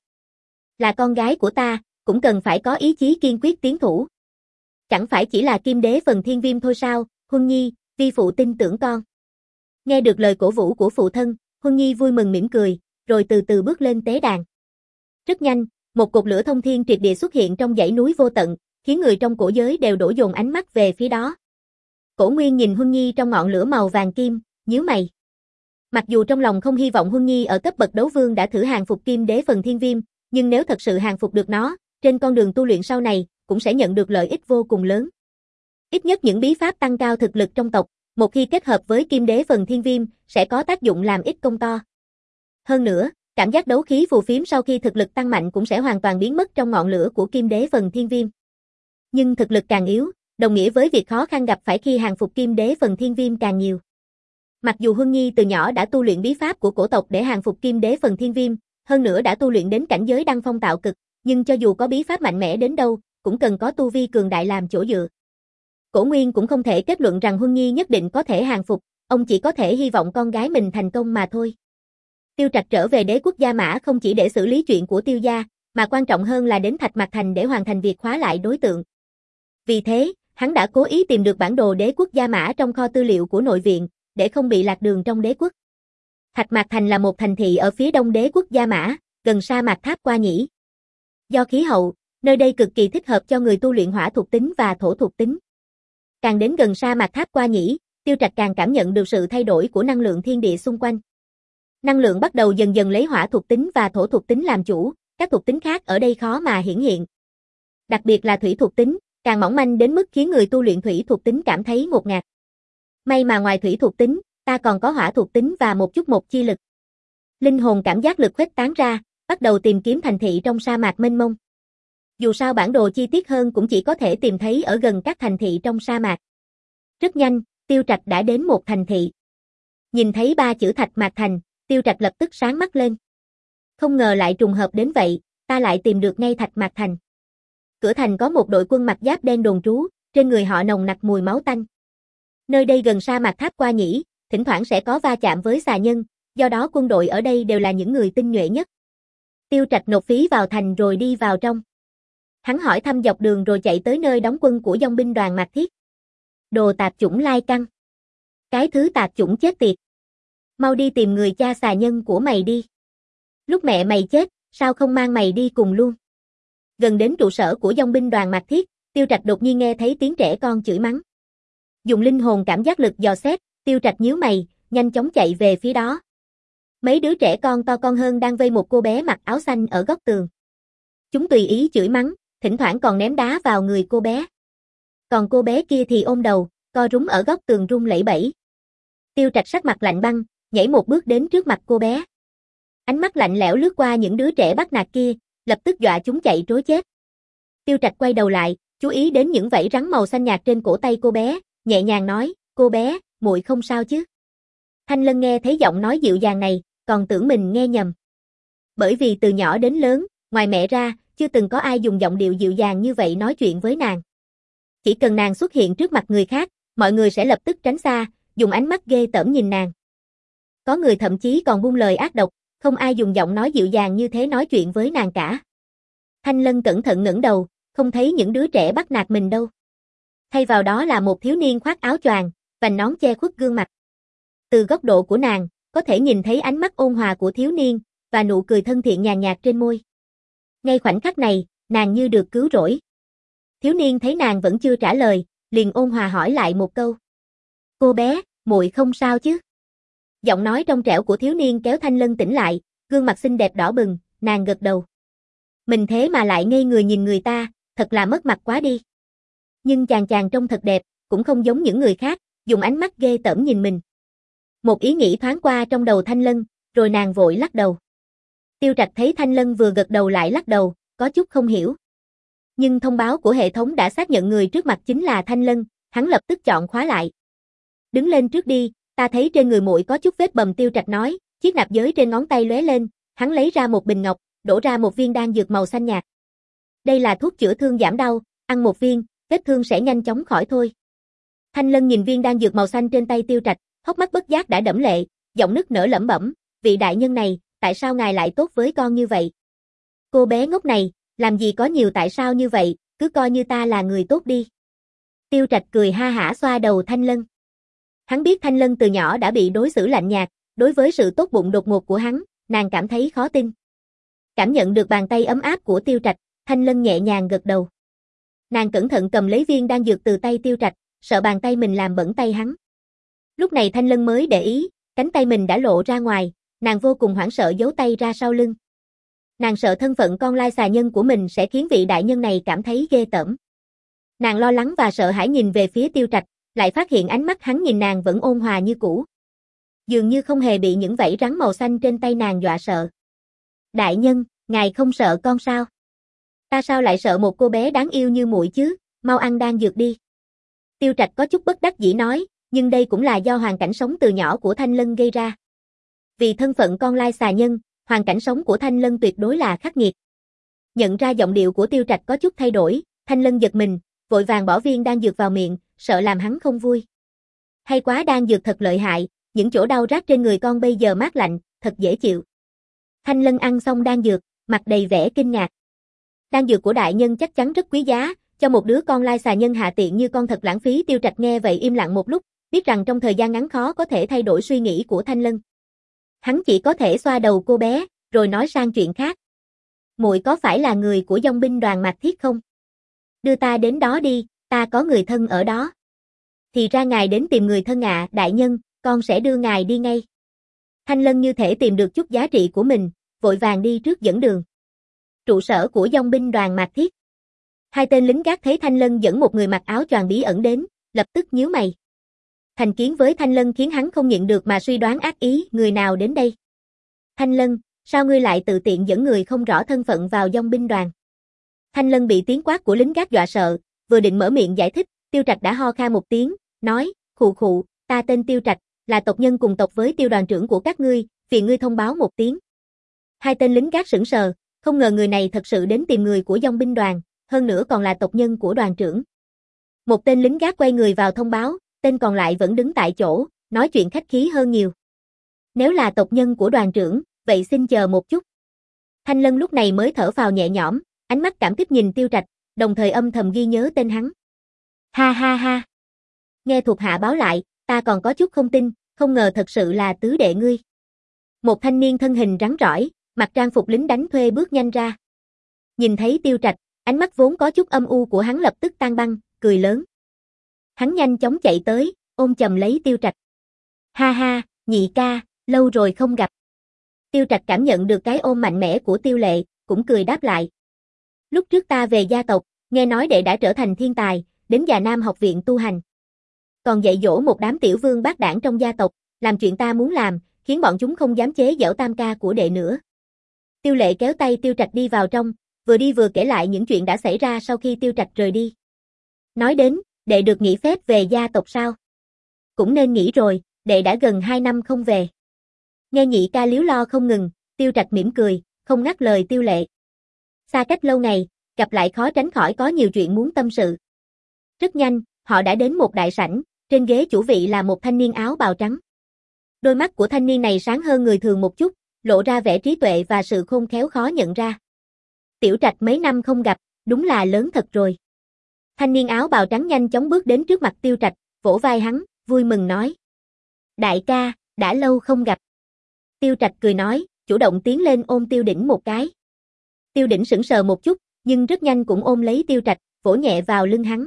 Là con gái của ta, cũng cần phải có ý chí kiên quyết tiến thủ. Chẳng phải chỉ là Kim Đế phần Thiên Viêm thôi sao, Huân Nhi, vi phụ tin tưởng con. Nghe được lời cổ vũ của phụ thân, Huân Nhi vui mừng mỉm cười, rồi từ từ bước lên tế đàn. Rất nhanh, một cột lửa thông thiên triệt địa xuất hiện trong dãy núi vô tận, khiến người trong cổ giới đều đổ dồn ánh mắt về phía đó. Cổ Nguyên nhìn Huân Nhi trong ngọn lửa màu vàng kim, nhíu mày. Mặc dù trong lòng không hy vọng Huân Nhi ở cấp bậc đấu vương đã thử hàng phục Kim Đế phần Thiên Viêm, nhưng nếu thật sự hàng phục được nó, trên con đường tu luyện sau này, cũng sẽ nhận được lợi ích vô cùng lớn. Ít nhất những bí pháp tăng cao thực lực trong tộc, một khi kết hợp với Kim Đế phần Thiên Viêm, sẽ có tác dụng làm ích công to. Hơn nữa, cảm giác đấu khí phù phiếm sau khi thực lực tăng mạnh cũng sẽ hoàn toàn biến mất trong ngọn lửa của Kim Đế phần Thiên Viêm. Nhưng thực lực càng yếu, đồng nghĩa với việc khó khăn gặp phải khi hàng phục Kim Đế phần Thiên Viêm càng nhiều. Mặc dù Huân Nhi từ nhỏ đã tu luyện bí pháp của cổ tộc để hàng phục Kim Đế phần Thiên Viêm, hơn nữa đã tu luyện đến cảnh giới đăng phong tạo cực, nhưng cho dù có bí pháp mạnh mẽ đến đâu, cũng cần có tu vi cường đại làm chỗ dựa. Cổ Nguyên cũng không thể kết luận rằng Huân Nhi nhất định có thể hàng phục, ông chỉ có thể hy vọng con gái mình thành công mà thôi. Tiêu Trạch trở về Đế quốc Gia Mã không chỉ để xử lý chuyện của Tiêu gia, mà quan trọng hơn là đến Thạch Mạc Thành để hoàn thành việc khóa lại đối tượng. Vì thế, hắn đã cố ý tìm được bản đồ Đế quốc Gia Mã trong kho tư liệu của nội viện, để không bị lạc đường trong đế quốc. Thạch Mạc Thành là một thành thị ở phía đông Đế quốc Gia Mã, gần sa mạc Tháp Qua Nhĩ. Do khí hậu, nơi đây cực kỳ thích hợp cho người tu luyện hỏa thuộc tính và thổ thuộc tính. Càng đến gần sa mạc Tháp Qua Nhĩ, Tiêu Trạch càng cảm nhận được sự thay đổi của năng lượng thiên địa xung quanh. Năng lượng bắt đầu dần dần lấy hỏa thuộc tính và thổ thuộc tính làm chủ, các thuộc tính khác ở đây khó mà hiển hiện. Đặc biệt là thủy thuộc tính, càng mỏng manh đến mức khiến người tu luyện thủy thuộc tính cảm thấy ngột ngạt. May mà ngoài thủy thuộc tính, ta còn có hỏa thuộc tính và một chút một chi lực. Linh hồn cảm giác lực khuếch tán ra, bắt đầu tìm kiếm thành thị trong sa mạc mênh mông. Dù sao bản đồ chi tiết hơn cũng chỉ có thể tìm thấy ở gần các thành thị trong sa mạc. Rất nhanh, Tiêu Trạch đã đến một thành thị. Nhìn thấy ba chữ Thạch Mạc Thành, Tiêu Trạch lập tức sáng mắt lên. Không ngờ lại trùng hợp đến vậy, ta lại tìm được ngay Thạch Mạc Thành. Cửa thành có một đội quân mặc giáp đen đồn trú, trên người họ nồng nặc mùi máu tanh. Nơi đây gần sa mạc Tháp Qua Nhĩ, thỉnh thoảng sẽ có va chạm với xà nhân, do đó quân đội ở đây đều là những người tinh nhuệ nhất. Tiêu Trạch nộp phí vào thành rồi đi vào trong. Hắn hỏi thăm dọc đường rồi chạy tới nơi đóng quân của dòng binh đoàn Mạc Thiết. Đồ tạp chủng lai căng. Cái thứ tạp chủng chết tiệt. Mau đi tìm người cha xà nhân của mày đi. Lúc mẹ mày chết, sao không mang mày đi cùng luôn? Gần đến trụ sở của dòng binh đoàn Mạc Thiết, Tiêu Trạch đột nhiên nghe thấy tiếng trẻ con chửi mắng. Dùng linh hồn cảm giác lực dò xét, Tiêu Trạch nhíu mày, nhanh chóng chạy về phía đó. Mấy đứa trẻ con to con hơn đang vây một cô bé mặc áo xanh ở góc tường. Chúng tùy ý chửi mắng, thỉnh thoảng còn ném đá vào người cô bé. Còn cô bé kia thì ôm đầu, co rúm ở góc tường run lẩy bẩy. Tiêu Trạch sắc mặt lạnh băng, nhảy một bước đến trước mặt cô bé. Ánh mắt lạnh lẽo lướt qua những đứa trẻ bắt nạt kia, lập tức dọa chúng chạy trối chết. Tiêu Trạch quay đầu lại, chú ý đến những vảy rắn màu xanh nhạt trên cổ tay cô bé, nhẹ nhàng nói, cô bé, muội không sao chứ? Thanh Lân nghe thấy giọng nói dịu dàng này, còn tưởng mình nghe nhầm. Bởi vì từ nhỏ đến lớn, ngoài mẹ ra, chưa từng có ai dùng giọng điệu dịu dàng như vậy nói chuyện với nàng. Chỉ cần nàng xuất hiện trước mặt người khác, mọi người sẽ lập tức tránh xa, dùng ánh mắt ghê tởm nhìn nàng. Có người thậm chí còn buông lời ác độc, không ai dùng giọng nói dịu dàng như thế nói chuyện với nàng cả. Thanh Lân cẩn thận ngẩng đầu, không thấy những đứa trẻ bắt nạt mình đâu. Thay vào đó là một thiếu niên khoác áo choàng, vành nón che khuất gương mặt. Từ góc độ của nàng, có thể nhìn thấy ánh mắt ôn hòa của thiếu niên, và nụ cười thân thiện nhàn nhạt trên môi. Ngay khoảnh khắc này, nàng như được cứu rỗi. Thiếu niên thấy nàng vẫn chưa trả lời, liền ôn hòa hỏi lại một câu. Cô bé, muội không sao chứ? Giọng nói trong trẻo của thiếu niên kéo Thanh Lân tỉnh lại, gương mặt xinh đẹp đỏ bừng, nàng gật đầu. Mình thế mà lại ngây người nhìn người ta, thật là mất mặt quá đi. Nhưng chàng chàng trông thật đẹp, cũng không giống những người khác, dùng ánh mắt ghê tởm nhìn mình. Một ý nghĩ thoáng qua trong đầu Thanh Lân, rồi nàng vội lắc đầu. Tiêu Trạch thấy Thanh Lân vừa gật đầu lại lắc đầu, có chút không hiểu. Nhưng thông báo của hệ thống đã xác nhận người trước mặt chính là Thanh Lân, hắn lập tức chọn khóa lại. Đứng lên trước đi, ta thấy trên người muội có chút vết bầm, Tiêu Trạch nói, chiếc nạp giới trên ngón tay lóe lên, hắn lấy ra một bình ngọc, đổ ra một viên đan dược màu xanh nhạt. Đây là thuốc chữa thương giảm đau, ăn một viên, vết thương sẽ nhanh chóng khỏi thôi. Thanh Lân nhìn viên đan dược màu xanh trên tay Tiêu Trạch, hốc mắt bất giác đã đẫm lệ, giọng nức nở lẩm bẩm, vị đại nhân này, tại sao ngài lại tốt với con như vậy? Cô bé ngốc này, làm gì có nhiều tại sao như vậy, cứ coi như ta là người tốt đi. Tiêu Trạch cười ha hả xoa đầu Thanh Lân. Hắn biết Thanh Lân từ nhỏ đã bị đối xử lạnh nhạt, đối với sự tốt bụng đột ngột của hắn, nàng cảm thấy khó tin. Cảm nhận được bàn tay ấm áp của Tiêu Trạch, Thanh Lân nhẹ nhàng gật đầu. Nàng cẩn thận cầm lấy viên đan dược từ tay Tiêu Trạch, sợ bàn tay mình làm bẩn tay hắn. Lúc này Thanh Lân mới để ý, cánh tay mình đã lộ ra ngoài, nàng vô cùng hoảng sợ giấu tay ra sau lưng. Nàng sợ thân phận con lai xà nhân của mình sẽ khiến vị đại nhân này cảm thấy ghê tởm. Nàng lo lắng và sợ hãi nhìn về phía Tiêu Trạch, lại phát hiện ánh mắt hắn nhìn nàng vẫn ôn hòa như cũ. Dường như không hề bị những vảy rắn màu xanh trên tay nàng dọa sợ. Đại nhân, ngài không sợ con sao? Ta sao lại sợ một cô bé đáng yêu như muội chứ, mau ăn đan dược đi. Tiêu Trạch có chút bất đắc dĩ nói, nhưng đây cũng là do hoàn cảnh sống từ nhỏ của Thanh Lân gây ra. Vì thân phận con lai xà nhân, hoàn cảnh sống của Thanh Lân tuyệt đối là khắc nghiệt. Nhận ra giọng điệu của Tiêu Trạch có chút thay đổi, Thanh Lân giật mình, vội vàng bỏ viên đan dược vào miệng, sợ làm hắn không vui. Hay quá, đan dược thật lợi hại, những chỗ đau rát trên người con bây giờ mát lạnh, thật dễ chịu. Thanh Lân ăn xong đan dược, mặt đầy vẻ kinh ngạc. Đan dược của đại nhân chắc chắn rất quý giá, cho một đứa con lai xà nhân hạ tiện như con thật lãng phí. Tiêu Trạch nghe vậy im lặng một lúc, biết rằng trong thời gian ngắn khó có thể thay đổi suy nghĩ của Thanh Lân. Hắn chỉ có thể xoa đầu cô bé, rồi nói sang chuyện khác. Muội có phải là người của dòng binh đoàn Mạc Thiết không? Đưa ta đến đó đi, ta có người thân ở đó. Thì ra ngài đến tìm người thân ạ, à, đại nhân, con sẽ đưa ngài đi ngay. Thanh Lân như thể tìm được chút giá trị của mình, vội vàng đi trước dẫn đường. Trụ sở của dòng binh đoàn Mạc Thiết. Hai tên lính gác thấy Thanh Lân dẫn một người mặc áo choàng bí ẩn đến, lập tức nhíu mày. Thành kiến với Thanh Lân khiến hắn không nhịn được mà suy đoán ác ý, người nào đến đây? Thanh Lân, sao ngươi lại tự tiện dẫn người không rõ thân phận vào dòng binh đoàn? Thanh Lân bị tiếng quát của lính gác dọa sợ, vừa định mở miệng giải thích, Tiêu Trạch đã ho khan một tiếng, nói, khụ khụ, ta tên Tiêu Trạch, là tộc nhân cùng tộc với Tiêu đoàn trưởng của các ngươi, phiền ngươi thông báo một tiếng. Hai tên lính gác sững sờ, không ngờ người này thật sự đến tìm người của dòng binh đoàn, hơn nữa còn là tộc nhân của đoàn trưởng. Một tên lính gác quay người vào thông báo, tên còn lại vẫn đứng tại chỗ, nói chuyện khách khí hơn nhiều. Nếu là tộc nhân của đoàn trưởng, vậy xin chờ một chút. Thanh Lân lúc này mới thở phào nhẹ nhõm, ánh mắt cảm kích nhìn Tiêu Trạch, đồng thời âm thầm ghi nhớ tên hắn. Ha ha ha. Nghe thuộc hạ báo lại, ta còn có chút không tin, không ngờ thật sự là tứ đệ ngươi. Một thanh niên thân hình rắn rỏi, mặc trang phục lính đánh thuê bước nhanh ra. Nhìn thấy Tiêu Trạch, ánh mắt vốn có chút âm u của hắn lập tức tan băng, cười lớn. Hắn nhanh chóng chạy tới, ôm chầm lấy Tiêu Trạch. Ha ha, nhị ca, lâu rồi không gặp. Tiêu Trạch cảm nhận được cái ôm mạnh mẽ của Tiêu Lệ, cũng cười đáp lại. Lúc trước ta về gia tộc, nghe nói đệ đã trở thành thiên tài, đến Già Nam học viện tu hành. Còn dạy dỗ một đám tiểu vương bát đảng trong gia tộc, làm chuyện ta muốn làm, khiến bọn chúng không dám chế giễu tam ca của đệ nữa. Tiêu Lệ kéo tay Tiêu Trạch đi vào trong, vừa đi vừa kể lại những chuyện đã xảy ra sau khi Tiêu Trạch rời đi. Nói đến, đệ được nghỉ phép về gia tộc sao? Cũng nên nghỉ rồi, đệ đã gần hai năm không về. Nghe nhị ca líu lo không ngừng, Tiêu Trạch mỉm cười, không ngắt lời Tiêu Lệ. Xa cách lâu ngày, gặp lại khó tránh khỏi có nhiều chuyện muốn tâm sự. Rất nhanh, họ đã đến một đại sảnh, trên ghế chủ vị là một thanh niên áo bào trắng. Đôi mắt của thanh niên này sáng hơn người thường một chút, lộ ra vẻ trí tuệ và sự khôn khéo khó nhận ra. Tiểu Trạch mấy năm không gặp, đúng là lớn thật rồi. Thanh niên áo bào trắng nhanh chóng bước đến trước mặt Tiêu Trạch, vỗ vai hắn, vui mừng nói. Đại ca, đã lâu không gặp. Tiêu Trạch cười nói, chủ động tiến lên ôm Tiêu Đỉnh một cái. Tiêu Đỉnh sững sờ một chút, nhưng rất nhanh cũng ôm lấy Tiêu Trạch, vỗ nhẹ vào lưng hắn.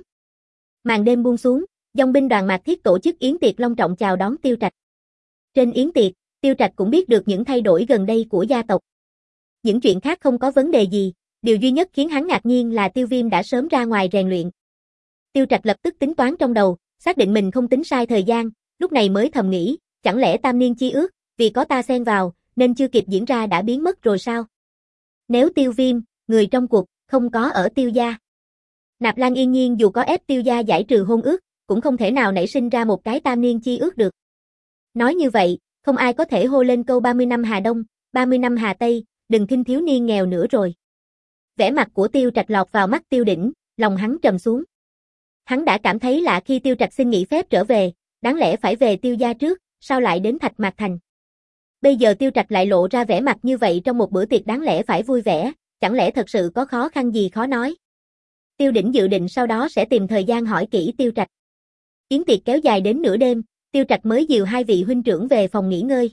Màn đêm buông xuống, dòng binh đoàn Mạc Thiết tổ chức yến tiệc long trọng chào đón Tiêu Trạch. Trên yến tiệc, Tiêu Trạch cũng biết được những thay đổi gần đây của gia tộc. Những chuyện khác không có vấn đề gì, điều duy nhất khiến hắn ngạc nhiên là Tiêu Viêm đã sớm ra ngoài rèn luyện. Tiêu Trạch lập tức tính toán trong đầu, xác định mình không tính sai thời gian, lúc này mới thầm nghĩ, chẳng lẽ tam niên chi ước, vì có ta xen vào, nên chưa kịp diễn ra đã biến mất rồi sao? Nếu Tiêu Viêm, người trong cuộc, không có ở Tiêu gia. Nạp Lan Yên Nhiên dù có ép Tiêu gia giải trừ hôn ước, cũng không thể nào nảy sinh ra một cái tam niên chi ước được. Nói như vậy, không ai có thể hô lên câu ba mươi năm Hà Đông, ba mươi năm Hà Tây, đừng khinh thiếu niên nghèo nữa rồi. Vẻ mặt của Tiêu Trạch lọt vào mắt Tiêu Đỉnh, lòng hắn trầm xuống. Hắn đã cảm thấy lạ khi Tiêu Trạch xin nghỉ phép trở về, đáng lẽ phải về Tiêu gia trước, sao lại đến Thạch Mạc Thành. Bây giờ Tiêu Trạch lại lộ ra vẻ mặt như vậy trong một bữa tiệc đáng lẽ phải vui vẻ, chẳng lẽ thật sự có khó khăn gì khó nói. Tiêu Đỉnh dự định sau đó sẽ tìm thời gian hỏi kỹ Tiêu Trạch. Yến tiệc kéo dài đến nửa đêm, Tiêu Trạch mới dìu hai vị huynh trưởng về phòng nghỉ ngơi.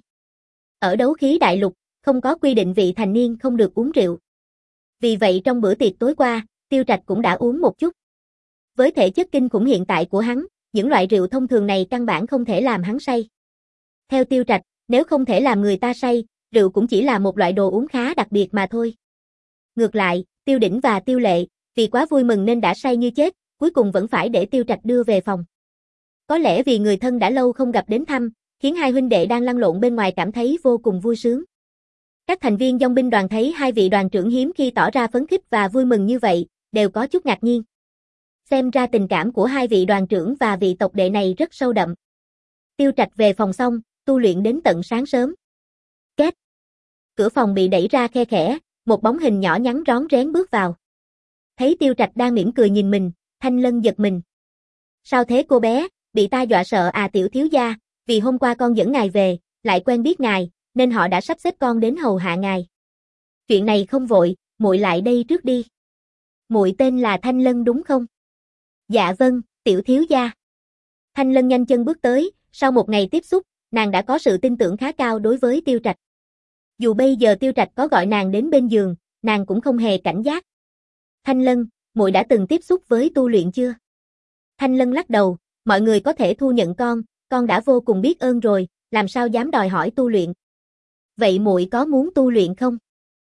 Ở đấu khí đại lục, không có quy định vị thành niên không được uống rượu. Vì vậy trong bữa tiệc tối qua, Tiêu Trạch cũng đã uống một chút. Với thể chất kinh khủng hiện tại của hắn, những loại rượu thông thường này căn bản không thể làm hắn say. Theo Tiêu Trạch, nếu không thể làm người ta say, rượu cũng chỉ là một loại đồ uống khá đặc biệt mà thôi. Ngược lại, Tiêu Đỉnh và Tiêu Lệ, vì quá vui mừng nên đã say như chết, cuối cùng vẫn phải để Tiêu Trạch đưa về phòng. Có lẽ vì người thân đã lâu không gặp đến thăm, khiến hai huynh đệ đang lăn lộn bên ngoài cảm thấy vô cùng vui sướng. Các thành viên dòng binh đoàn thấy hai vị đoàn trưởng hiếm khi tỏ ra phấn khích và vui mừng như vậy, đều có chút ngạc nhiên. Xem ra tình cảm của hai vị đoàn trưởng và vị tộc đệ này rất sâu đậm. Tiêu Trạch về phòng xong, tu luyện đến tận sáng sớm. Két. Cửa phòng bị đẩy ra khe khẽ, một bóng hình nhỏ nhắn rón rén bước vào. Thấy Tiêu Trạch đang mỉm cười nhìn mình, Thanh Lân giật mình. Sao thế cô bé, bị ta dọa sợ à tiểu thiếu gia, vì hôm qua con dẫn ngài về, lại quen biết ngài, nên họ đã sắp xếp con đến hầu hạ ngài. Chuyện này không vội, muội lại đây trước đi. Muội tên là Thanh Lân đúng không? Dạ vâng, tiểu thiếu gia. Thanh Lân nhanh chân bước tới, sau một ngày tiếp xúc, nàng đã có sự tin tưởng khá cao đối với Tiêu Trạch. Dù bây giờ Tiêu Trạch có gọi nàng đến bên giường, nàng cũng không hề cảnh giác. Thanh Lân, muội đã từng tiếp xúc với tu luyện chưa? Thanh Lân lắc đầu, mọi người có thể thu nhận con, con đã vô cùng biết ơn rồi, làm sao dám đòi hỏi tu luyện. Vậy muội có muốn tu luyện không?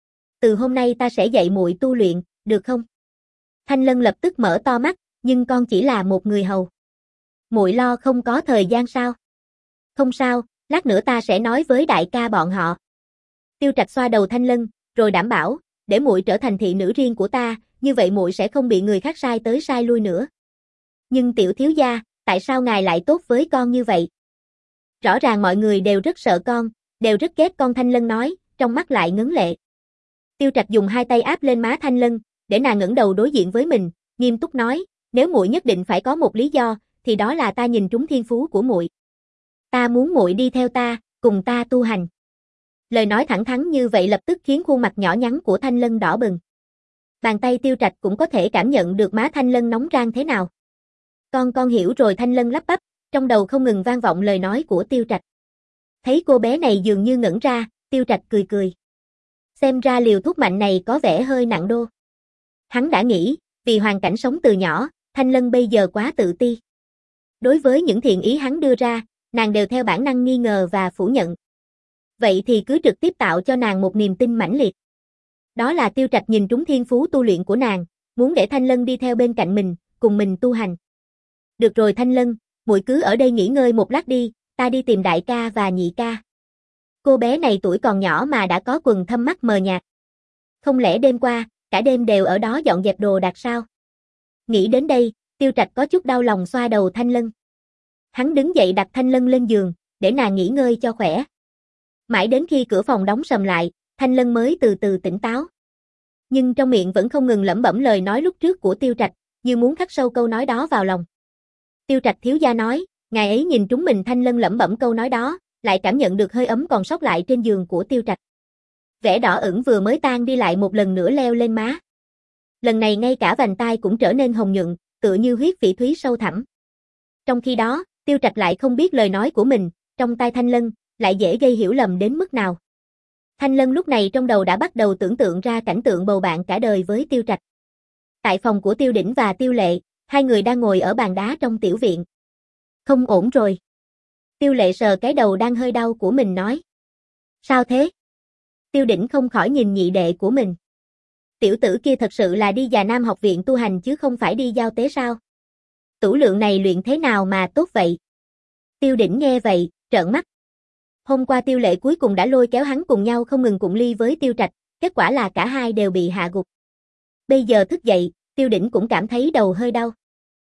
Từ hôm nay ta sẽ dạy muội tu luyện, được không? Thanh Lân lập tức mở to mắt, nhưng con chỉ là một người hầu. Muội lo không có thời gian sao? Không sao, lát nữa ta sẽ nói với đại ca bọn họ. Tiêu Trạch xoa đầu Thanh Lân, rồi đảm bảo, để muội trở thành thị nữ riêng của ta, như vậy muội sẽ không bị người khác sai tới sai lui nữa. Nhưng tiểu thiếu gia, tại sao ngài lại tốt với con như vậy? Rõ ràng mọi người đều rất sợ con, đều rất ghét con, Thanh Lân nói, trong mắt lại ngấn lệ. Tiêu Trạch dùng hai tay áp lên má Thanh Lân, để nàng ngẩng đầu đối diện với mình, nghiêm túc nói, nếu muội nhất định phải có một lý do, thì đó là ta nhìn trúng thiên phú của muội. Ta muốn muội đi theo ta, cùng ta tu hành. Lời nói thẳng thắn như vậy lập tức khiến khuôn mặt nhỏ nhắn của Thanh Lân đỏ bừng. Bàn tay Tiêu Trạch cũng có thể cảm nhận được má Thanh Lân nóng rang thế nào. Con con hiểu rồi, Thanh Lân lắp bắp, trong đầu không ngừng vang vọng lời nói của Tiêu Trạch. Thấy cô bé này dường như ngẩn ra, Tiêu Trạch cười cười. Xem ra liều thuốc mạnh này có vẻ hơi nặng đô. Hắn đã nghĩ, vì hoàn cảnh sống từ nhỏ, Thanh Lân bây giờ quá tự ti. Đối với những thiện ý hắn đưa ra, nàng đều theo bản năng nghi ngờ và phủ nhận. Vậy thì cứ trực tiếp tạo cho nàng một niềm tin mãnh liệt. Đó là Tiêu Trạch nhìn trúng thiên phú tu luyện của nàng, muốn để Thanh Lân đi theo bên cạnh mình, cùng mình tu hành. Được rồi Thanh Lân, muội cứ ở đây nghỉ ngơi một lát đi, ta đi tìm đại ca và nhị ca. Cô bé này tuổi còn nhỏ mà đã có quần thâm mắt mờ nhạt. Không lẽ đêm qua, cả đêm đều ở đó dọn dẹp đồ đạc sao? Nghĩ đến đây, Tiêu Trạch có chút đau lòng xoa đầu Thanh Lân. Hắn đứng dậy đặt Thanh Lân lên giường, để nàng nghỉ ngơi cho khỏe. Mãi đến khi cửa phòng đóng sầm lại, Thanh Lân mới từ từ tỉnh táo. Nhưng trong miệng vẫn không ngừng lẩm bẩm lời nói lúc trước của Tiêu Trạch, như muốn khắc sâu câu nói đó vào lòng. Tiêu Trạch thiếu gia nói, ngài ấy nhìn trúng mình, Thanh Lân lẩm bẩm câu nói đó, lại cảm nhận được hơi ấm còn sót lại trên giường của Tiêu Trạch. Vẻ đỏ ửng vừa mới tan đi lại một lần nữa leo lên má. Lần này ngay cả vành tai cũng trở nên hồng nhuận, tựa như huyết phỉ thúy sâu thẳm. Trong khi đó, Tiêu Trạch lại không biết lời nói của mình, trong tai Thanh Lân, lại dễ gây hiểu lầm đến mức nào. Thanh Lân lúc này trong đầu đã bắt đầu tưởng tượng ra cảnh tượng bầu bạn cả đời với Tiêu Trạch. Tại phòng của Tiêu Đỉnh và Tiêu Lệ, hai người đang ngồi ở bàn đá trong tiểu viện. Không ổn rồi. Tiêu Lệ sờ cái đầu đang hơi đau của mình nói. Sao thế? Tiêu Đỉnh không khỏi nhìn nhị đệ của mình. Tiểu tử kia thật sự là đi Già Nam học viện tu hành chứ không phải đi giao tế sao? Tửu lượng này luyện thế nào mà tốt vậy? Tiêu Đỉnh nghe vậy, trợn mắt. Hôm qua Tiêu Lệ cuối cùng đã lôi kéo hắn cùng nhau không ngừng cụng ly với Tiêu Trạch, kết quả là cả hai đều bị hạ gục. Bây giờ thức dậy, Tiêu Đỉnh cũng cảm thấy đầu hơi đau.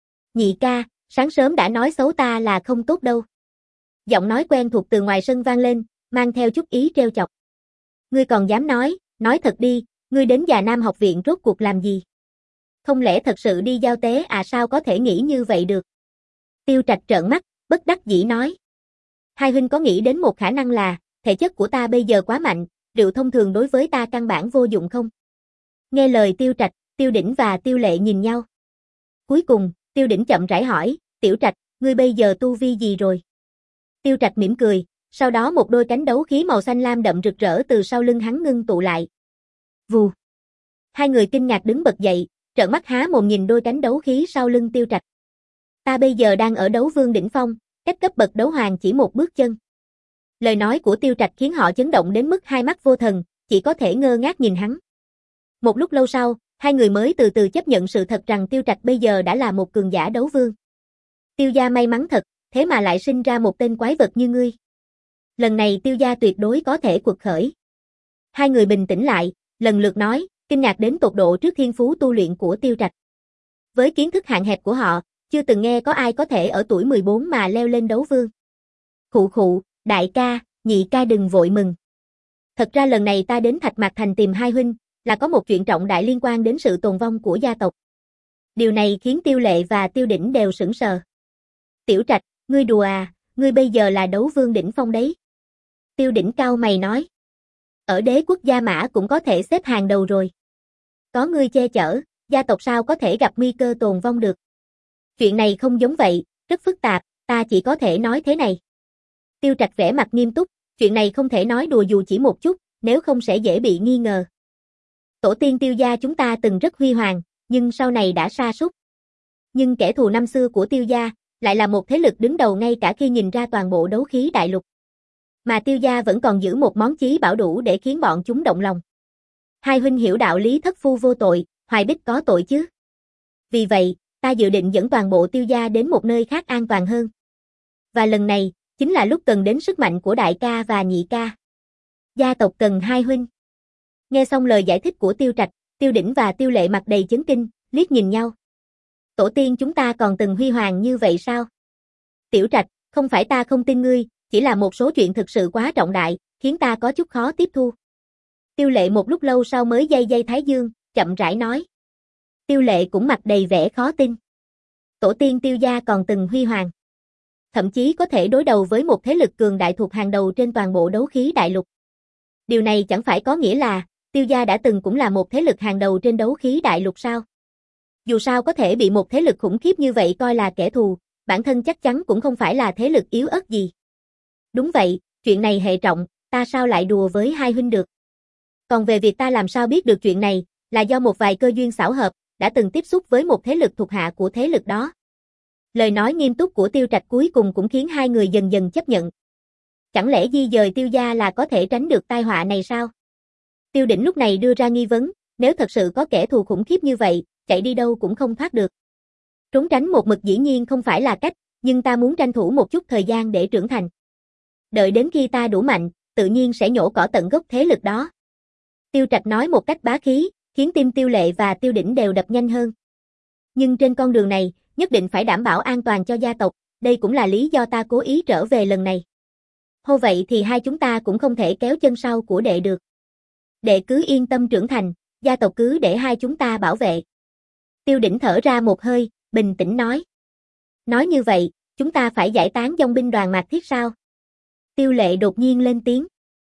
Nhị ca, sáng sớm đã nói xấu ta là không tốt đâu. Giọng nói quen thuộc từ ngoài sân vang lên, mang theo chút ý trêu chọc. Ngươi còn dám nói, nói thật đi, ngươi đến Già Nam học viện rốt cuộc làm gì? Không lẽ thật sự đi giao tế à, sao có thể nghĩ như vậy được? Tiêu Trạch trợn mắt, bất đắc dĩ nói. Hai huynh có nghĩ đến một khả năng là, thể chất của ta bây giờ quá mạnh, rượu thông thường đối với ta căn bản vô dụng không? Nghe lời Tiêu Trạch, Tiêu Đỉnh và Tiêu Lệ nhìn nhau. Cuối cùng, Tiêu Đỉnh chậm rãi hỏi, Tiểu Trạch, ngươi bây giờ tu vi gì rồi? Tiêu Trạch mỉm cười, sau đó một đôi cánh đấu khí màu xanh lam đậm rực rỡ từ sau lưng hắn ngưng tụ lại. Vù. Hai người kinh ngạc đứng bật dậy, trợn mắt há mồm nhìn đôi cánh đấu khí sau lưng Tiêu Trạch. Ta bây giờ đang ở đấu vương đỉnh phong, cách cấp bậc đấu hoàng chỉ một bước chân. Lời nói của Tiêu Trạch khiến họ chấn động đến mức hai mắt vô thần, chỉ có thể ngơ ngác nhìn hắn. Một lúc lâu sau, hai người mới từ từ chấp nhận sự thật rằng Tiêu Trạch bây giờ đã là một cường giả đấu vương. Tiêu gia may mắn thật, thế mà lại sinh ra một tên quái vật như ngươi. Lần này Tiêu gia tuyệt đối có thể quật khởi. Hai người bình tĩnh lại, lần lượt nói, kinh ngạc đến tột độ trước thiên phú tu luyện của Tiêu Trạch. Với kiến thức hạn hẹp của họ, chưa từng nghe có ai có thể ở tuổi mười bốn mà leo lên đấu vương. Khụ khụ, đại ca, nhị ca đừng vội mừng. Thật ra lần này ta đến Thạch Mạc Thành tìm hai huynh, là có một chuyện trọng đại liên quan đến sự tồn vong của gia tộc. Điều này khiến Tiêu Lệ và Tiêu Đỉnh đều sững sờ. Tiểu Trạch, ngươi đùa à, ngươi bây giờ là đấu vương đỉnh phong đấy. Tiêu Đỉnh cau mày nói. Ở đế quốc Gia Mã cũng có thể xếp hàng đầu rồi. Có ngươi che chở, gia tộc sao có thể gặp nguy cơ tồn vong được. Chuyện này không giống vậy, rất phức tạp, ta chỉ có thể nói thế này. Tiêu Trạch vẻ mặt nghiêm túc, chuyện này không thể nói đùa dù chỉ một chút, nếu không sẽ dễ bị nghi ngờ. Tổ tiên Tiêu gia chúng ta từng rất huy hoàng, nhưng sau này đã sa sút. Nhưng kẻ thù năm xưa của Tiêu gia lại là một thế lực đứng đầu ngay cả khi nhìn ra toàn bộ đấu khí đại lục. Mà Tiêu gia vẫn còn giữ một món chí bảo đủ để khiến bọn chúng động lòng. Hai huynh hiểu đạo lý thất phu vô tội, Hoài Bích có tội chứ. Vì vậy, ta dự định dẫn toàn bộ Tiêu gia đến một nơi khác an toàn hơn. Và lần này, chính là lúc cần đến sức mạnh của đại ca và nhị ca. Gia tộc cần hai huynh. Nghe xong lời giải thích của Tiêu Trạch, Tiêu Đỉnh và Tiêu Lệ mặt đầy chấn kinh, liếc nhìn nhau. Tổ tiên chúng ta còn từng huy hoàng như vậy sao? Tiểu Trạch, không phải ta không tin ngươi, chỉ là một số chuyện thực sự quá trọng đại, khiến ta có chút khó tiếp thu. Tiêu Lệ một lúc lâu sau mới day day thái dương, chậm rãi nói. Tiêu Lệ cũng mặt đầy vẻ khó tin. Tổ tiên Tiêu gia còn từng huy hoàng. Thậm chí có thể đối đầu với một thế lực cường đại thuộc hàng đầu trên toàn bộ đấu khí đại lục. Điều này chẳng phải có nghĩa là, Tiêu gia đã từng cũng là một thế lực hàng đầu trên đấu khí đại lục sao? Dù sao có thể bị một thế lực khủng khiếp như vậy coi là kẻ thù, bản thân chắc chắn cũng không phải là thế lực yếu ớt gì. Đúng vậy, chuyện này hệ trọng, ta sao lại đùa với hai huynh được. Còn về việc ta làm sao biết được chuyện này, là do một vài cơ duyên xảo hợp, đã từng tiếp xúc với một thế lực thuộc hạ của thế lực đó. Lời nói nghiêm túc của Tiêu Trạch cuối cùng cũng khiến hai người dần dần chấp nhận. Chẳng lẽ di dời Tiêu gia là có thể tránh được tai họa này sao? Tiêu Đỉnh lúc này đưa ra nghi vấn, nếu thật sự có kẻ thù khủng khiếp như vậy, chạy đi đâu cũng không thoát được. Trốn tránh một mực dĩ nhiên không phải là cách, nhưng ta muốn tranh thủ một chút thời gian để trưởng thành. Đợi đến khi ta đủ mạnh, tự nhiên sẽ nhổ cỏ tận gốc thế lực đó. Tiêu Trạch nói một cách bá khí, khiến tim Tiêu Lệ và Tiêu Đỉnh đều đập nhanh hơn. Nhưng trên con đường này, nhất định phải đảm bảo an toàn cho gia tộc, đây cũng là lý do ta cố ý trở về lần này. Hô vậy thì hai chúng ta cũng không thể kéo chân sau của đệ được. Đệ cứ yên tâm trưởng thành, gia tộc cứ để hai chúng ta bảo vệ. Tiêu Đỉnh thở ra một hơi, bình tĩnh nói. Nói như vậy, chúng ta phải giải tán dòng binh đoàn Mạc Thiết sao? Tiêu Lệ đột nhiên lên tiếng.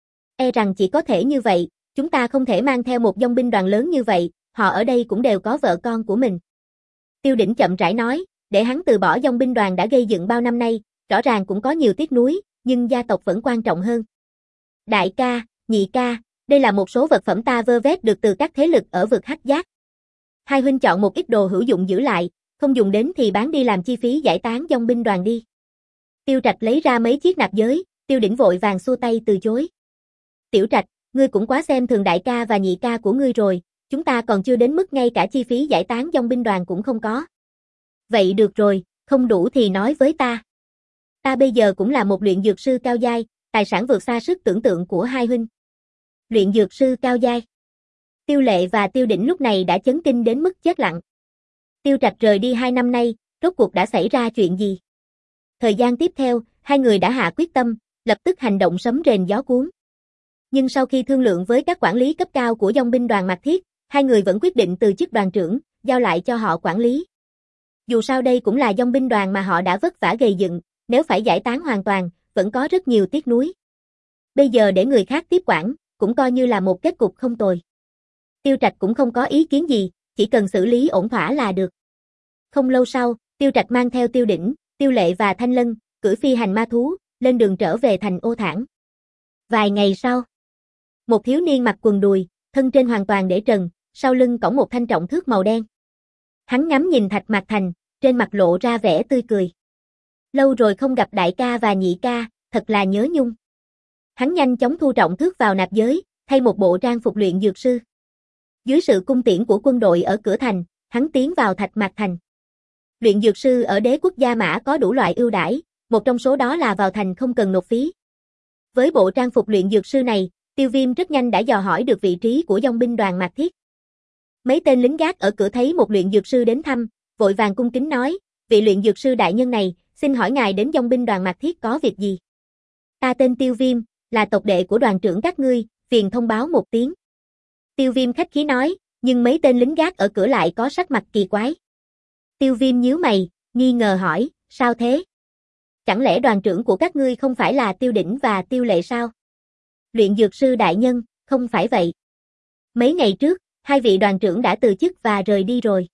E rằng chỉ có thể như vậy, chúng ta không thể mang theo một dòng binh đoàn lớn như vậy, họ ở đây cũng đều có vợ con của mình. Tiêu Đỉnh chậm rãi nói, để hắn từ bỏ dòng binh đoàn đã gây dựng bao năm nay, rõ ràng cũng có nhiều tiếc nuối, nhưng gia tộc vẫn quan trọng hơn. Đại ca, nhị ca, đây là một số vật phẩm ta vơ vét được từ các thế lực ở vực Hắc Giác. Hai huynh chọn một ít đồ hữu dụng giữ lại, không dùng đến thì bán đi làm chi phí giải tán dòng binh đoàn đi. Tiêu Trạch lấy ra mấy chiếc nạp giới, Tiêu Đỉnh vội vàng xua tay từ chối. Tiểu Trạch, ngươi cũng quá xem thường đại ca và nhị ca của ngươi rồi, chúng ta còn chưa đến mức ngay cả chi phí giải tán dòng binh đoàn cũng không có. Vậy được rồi, không đủ thì nói với ta. Ta bây giờ cũng là một luyện dược sư cao giai, tài sản vượt xa sức tưởng tượng của hai huynh. Luyện dược sư cao giai. Tiêu Lệ và Tiêu Đỉnh lúc này đã chấn kinh đến mức chết lặng. Tiêu Trạch rời đi hai năm nay, rốt cuộc đã xảy ra chuyện gì? Thời gian tiếp theo, hai người đã hạ quyết tâm, lập tức hành động sấm rền gió cuốn. Nhưng sau khi thương lượng với các quản lý cấp cao của dòng binh đoàn Mạc Thiết, hai người vẫn quyết định từ chức đoàn trưởng, giao lại cho họ quản lý. Dù sao đây cũng là dòng binh đoàn mà họ đã vất vả gây dựng, nếu phải giải tán hoàn toàn, vẫn có rất nhiều tiếc nuối. Bây giờ để người khác tiếp quản, cũng coi như là một kết cục không tồi. Tiêu Trạch cũng không có ý kiến gì, chỉ cần xử lý ổn thỏa là được. Không lâu sau, Tiêu Trạch mang theo Tiêu Đỉnh, Tiêu Lệ và Thanh Lân, cưỡi phi hành ma thú, lên đường trở về thành Ô Thản. Vài ngày sau, một thiếu niên mặc quần đùi, thân trên hoàn toàn để trần, sau lưng cõng một thanh trọng thước màu đen. Hắn ngắm nhìn Thạch Mạc Thành, trên mặt lộ ra vẻ tươi cười. Lâu rồi không gặp đại ca và nhị ca, thật là nhớ nhung. Hắn nhanh chóng thu trọng thước vào nạp giới, thay một bộ trang phục luyện dược sư. Dưới sự cung tiễn của quân đội ở cửa thành, hắn tiến vào Thạch Mạc Thành. Luyện dược sư ở đế quốc Gia Mã có đủ loại ưu đãi, một trong số đó là vào thành không cần nộp phí. Với bộ trang phục luyện dược sư này, Tiêu Viêm rất nhanh đã dò hỏi được vị trí của dòng binh đoàn Mạc Thiết. Mấy tên lính gác ở cửa thấy một luyện dược sư đến thăm, vội vàng cung kính nói, vị luyện dược sư đại nhân này, xin hỏi ngài đến dòng binh đoàn Mạc Thiết có việc gì? Ta tên Tiêu Viêm, là tộc đệ của đoàn trưởng các ngươi, phiền thông báo một tiếng. Tiêu Viêm khách khí nói, nhưng mấy tên lính gác ở cửa lại có sắc mặt kỳ quái. Tiêu Viêm nhíu mày, nghi ngờ hỏi, sao thế? Chẳng lẽ đoàn trưởng của các ngươi không phải là Tiêu Đỉnh và Tiêu Lệ sao? Luyện dược sư đại nhân, không phải vậy. Mấy ngày trước, hai vị đoàn trưởng đã từ chức và rời đi rồi.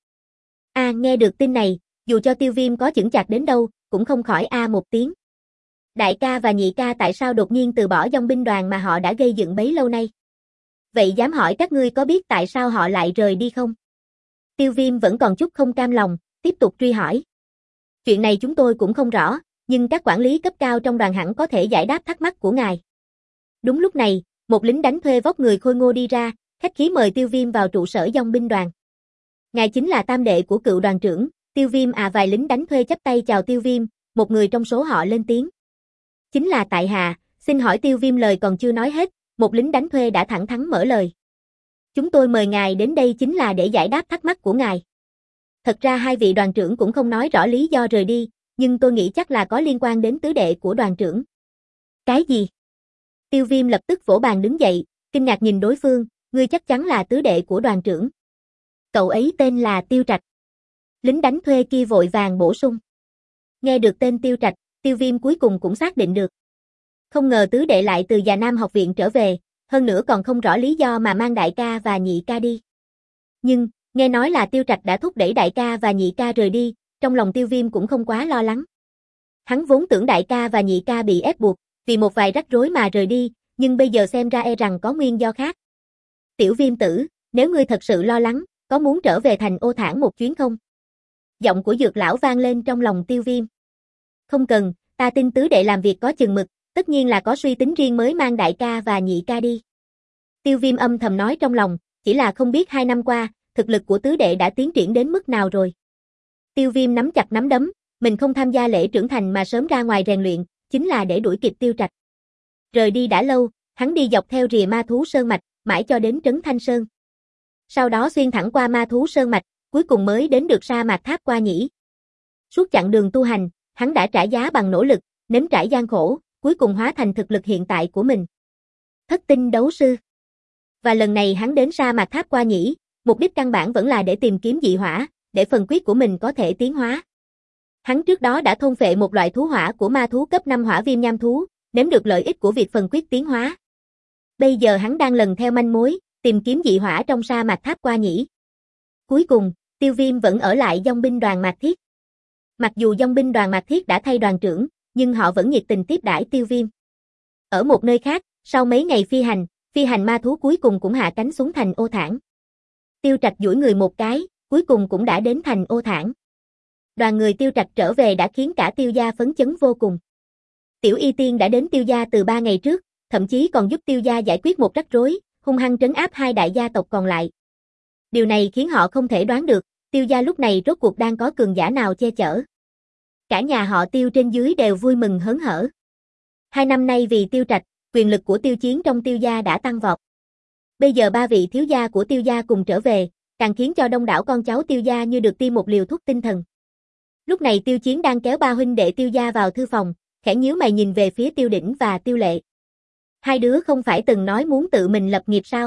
A nghe được tin này, dù cho Tiêu Viêm có chững chạc đến đâu, cũng không khỏi a một tiếng. Đại ca và nhị ca tại sao đột nhiên từ bỏ dòng binh đoàn mà họ đã gây dựng bấy lâu nay? Vậy dám hỏi các ngươi có biết tại sao họ lại rời đi không? Tiêu Viêm vẫn còn chút không cam lòng, tiếp tục truy hỏi. Chuyện này chúng tôi cũng không rõ, nhưng các quản lý cấp cao trong đoàn hẳn có thể giải đáp thắc mắc của ngài. Đúng lúc này, một lính đánh thuê vóc người khôi ngô đi ra, khách khí mời Tiêu Viêm vào trụ sở dòng binh đoàn. Ngài chính là tam đệ của cựu đoàn trưởng, Tiêu Viêm à. Vài lính đánh thuê chắp tay chào Tiêu Viêm, một người trong số họ lên tiếng. Chính là tại hạ, xin hỏi. Tiêu Viêm lời còn chưa nói hết, một lính đánh thuê đã thẳng thắn mở lời. Chúng tôi mời ngài đến đây chính là để giải đáp thắc mắc của ngài. Thật ra hai vị đoàn trưởng cũng không nói rõ lý do rời đi, nhưng tôi nghĩ chắc là có liên quan đến tứ đệ của đoàn trưởng. Cái gì? Tiêu Viêm lập tức vỗ bàn đứng dậy, kinh ngạc nhìn đối phương, ngươi chắc chắn là tứ đệ của đoàn trưởng. Cậu ấy tên là Tiêu Trạch. Lính đánh thuê kia vội vàng bổ sung. Nghe được tên Tiêu Trạch, Tiêu Viêm cuối cùng cũng xác định được. Không ngờ tứ đệ lại từ Già Nam học viện trở về, hơn nữa còn không rõ lý do mà mang đại ca và nhị ca đi. Nhưng, nghe nói là Tiêu Trạch đã thúc đẩy đại ca và nhị ca rời đi, trong lòng Tiêu Viêm cũng không quá lo lắng. Hắn vốn tưởng đại ca và nhị ca bị ép buộc, vì một vài rắc rối mà rời đi, nhưng bây giờ xem ra e rằng có nguyên do khác. Tiểu Viêm tử, nếu ngươi thật sự lo lắng, có muốn trở về thành Ô Thản một chuyến không? Giọng của Dược lão vang lên trong lòng Tiêu Viêm. Không cần, ta tin tứ đệ làm việc có chừng mực, tất nhiên là có suy tính riêng mới mang đại ca và nhị ca đi. Tiêu Viêm âm thầm nói trong lòng, chỉ là không biết hai năm qua, thực lực của tứ đệ đã tiến triển đến mức nào rồi. Tiêu Viêm nắm chặt nắm đấm, mình không tham gia lễ trưởng thành mà sớm ra ngoài rèn luyện, chính là để đuổi kịp Tiêu Trạch. Rời đi đã lâu, hắn đi dọc theo rìa ma thú sơn mạch, mãi cho đến trấn Thanh Sơn. Sau đó xuyên thẳng qua ma thú sơn mạch, cuối cùng mới đến được sa mạc Tháp Qua Nhĩ. Suốt chặng đường tu hành, hắn đã trả giá bằng nỗ lực, nếm trải gian khổ, cuối cùng hóa thành thực lực hiện tại của mình. Thất tinh đấu sư. Và lần này hắn đến sa mạc Tháp Qua Nhĩ, mục đích căn bản vẫn là để tìm kiếm dị hỏa, để phần quyết của mình có thể tiến hóa. Hắn trước đó đã thôn phệ một loại thú hỏa của ma thú cấp năm hỏa viêm nham thú, nếm được lợi ích của việc phần quyết tiến hóa. Bây giờ hắn đang lần theo manh mối, tìm kiếm dị hỏa trong sa mạc Tháp Qua Nhĩ. Cuối cùng, Tiêu Viêm vẫn ở lại dòng binh đoàn Mạc Thiết. Mặc dù dòng binh đoàn Mạc Thiết đã thay đoàn trưởng, nhưng họ vẫn nhiệt tình tiếp đãi Tiêu Viêm. Ở một nơi khác, sau mấy ngày phi hành, phi hành ma thú cuối cùng cũng hạ cánh xuống thành Ô Thản. Tiêu Trạch duỗi người một cái, cuối cùng cũng đã đến thành Ô Thản. Đoàn người Tiêu Trạch trở về đã khiến cả Tiêu gia phấn chấn vô cùng. Tiểu Y Tiên đã đến Tiêu gia từ ba ngày trước, thậm chí còn giúp Tiêu gia giải quyết một rắc rối, hung hăng trấn áp hai đại gia tộc còn lại. Điều này khiến họ không thể đoán được, Tiêu gia lúc này rốt cuộc đang có cường giả nào che chở. Cả nhà họ Tiêu trên dưới đều vui mừng hớn hở. Hai năm nay vì Tiêu Trạch, quyền lực của Tiêu Chiến trong Tiêu gia đã tăng vọt. Bây giờ ba vị thiếu gia của Tiêu gia cùng trở về, càng khiến cho đông đảo con cháu Tiêu gia như được tiêm một liều thuốc tinh thần. Lúc này Tiêu Chiến đang kéo ba huynh đệ Tiêu gia vào thư phòng, khẽ nhíu mày nhìn về phía Tiêu Đỉnh và Tiêu Lệ. Hai đứa không phải từng nói muốn tự mình lập nghiệp sao?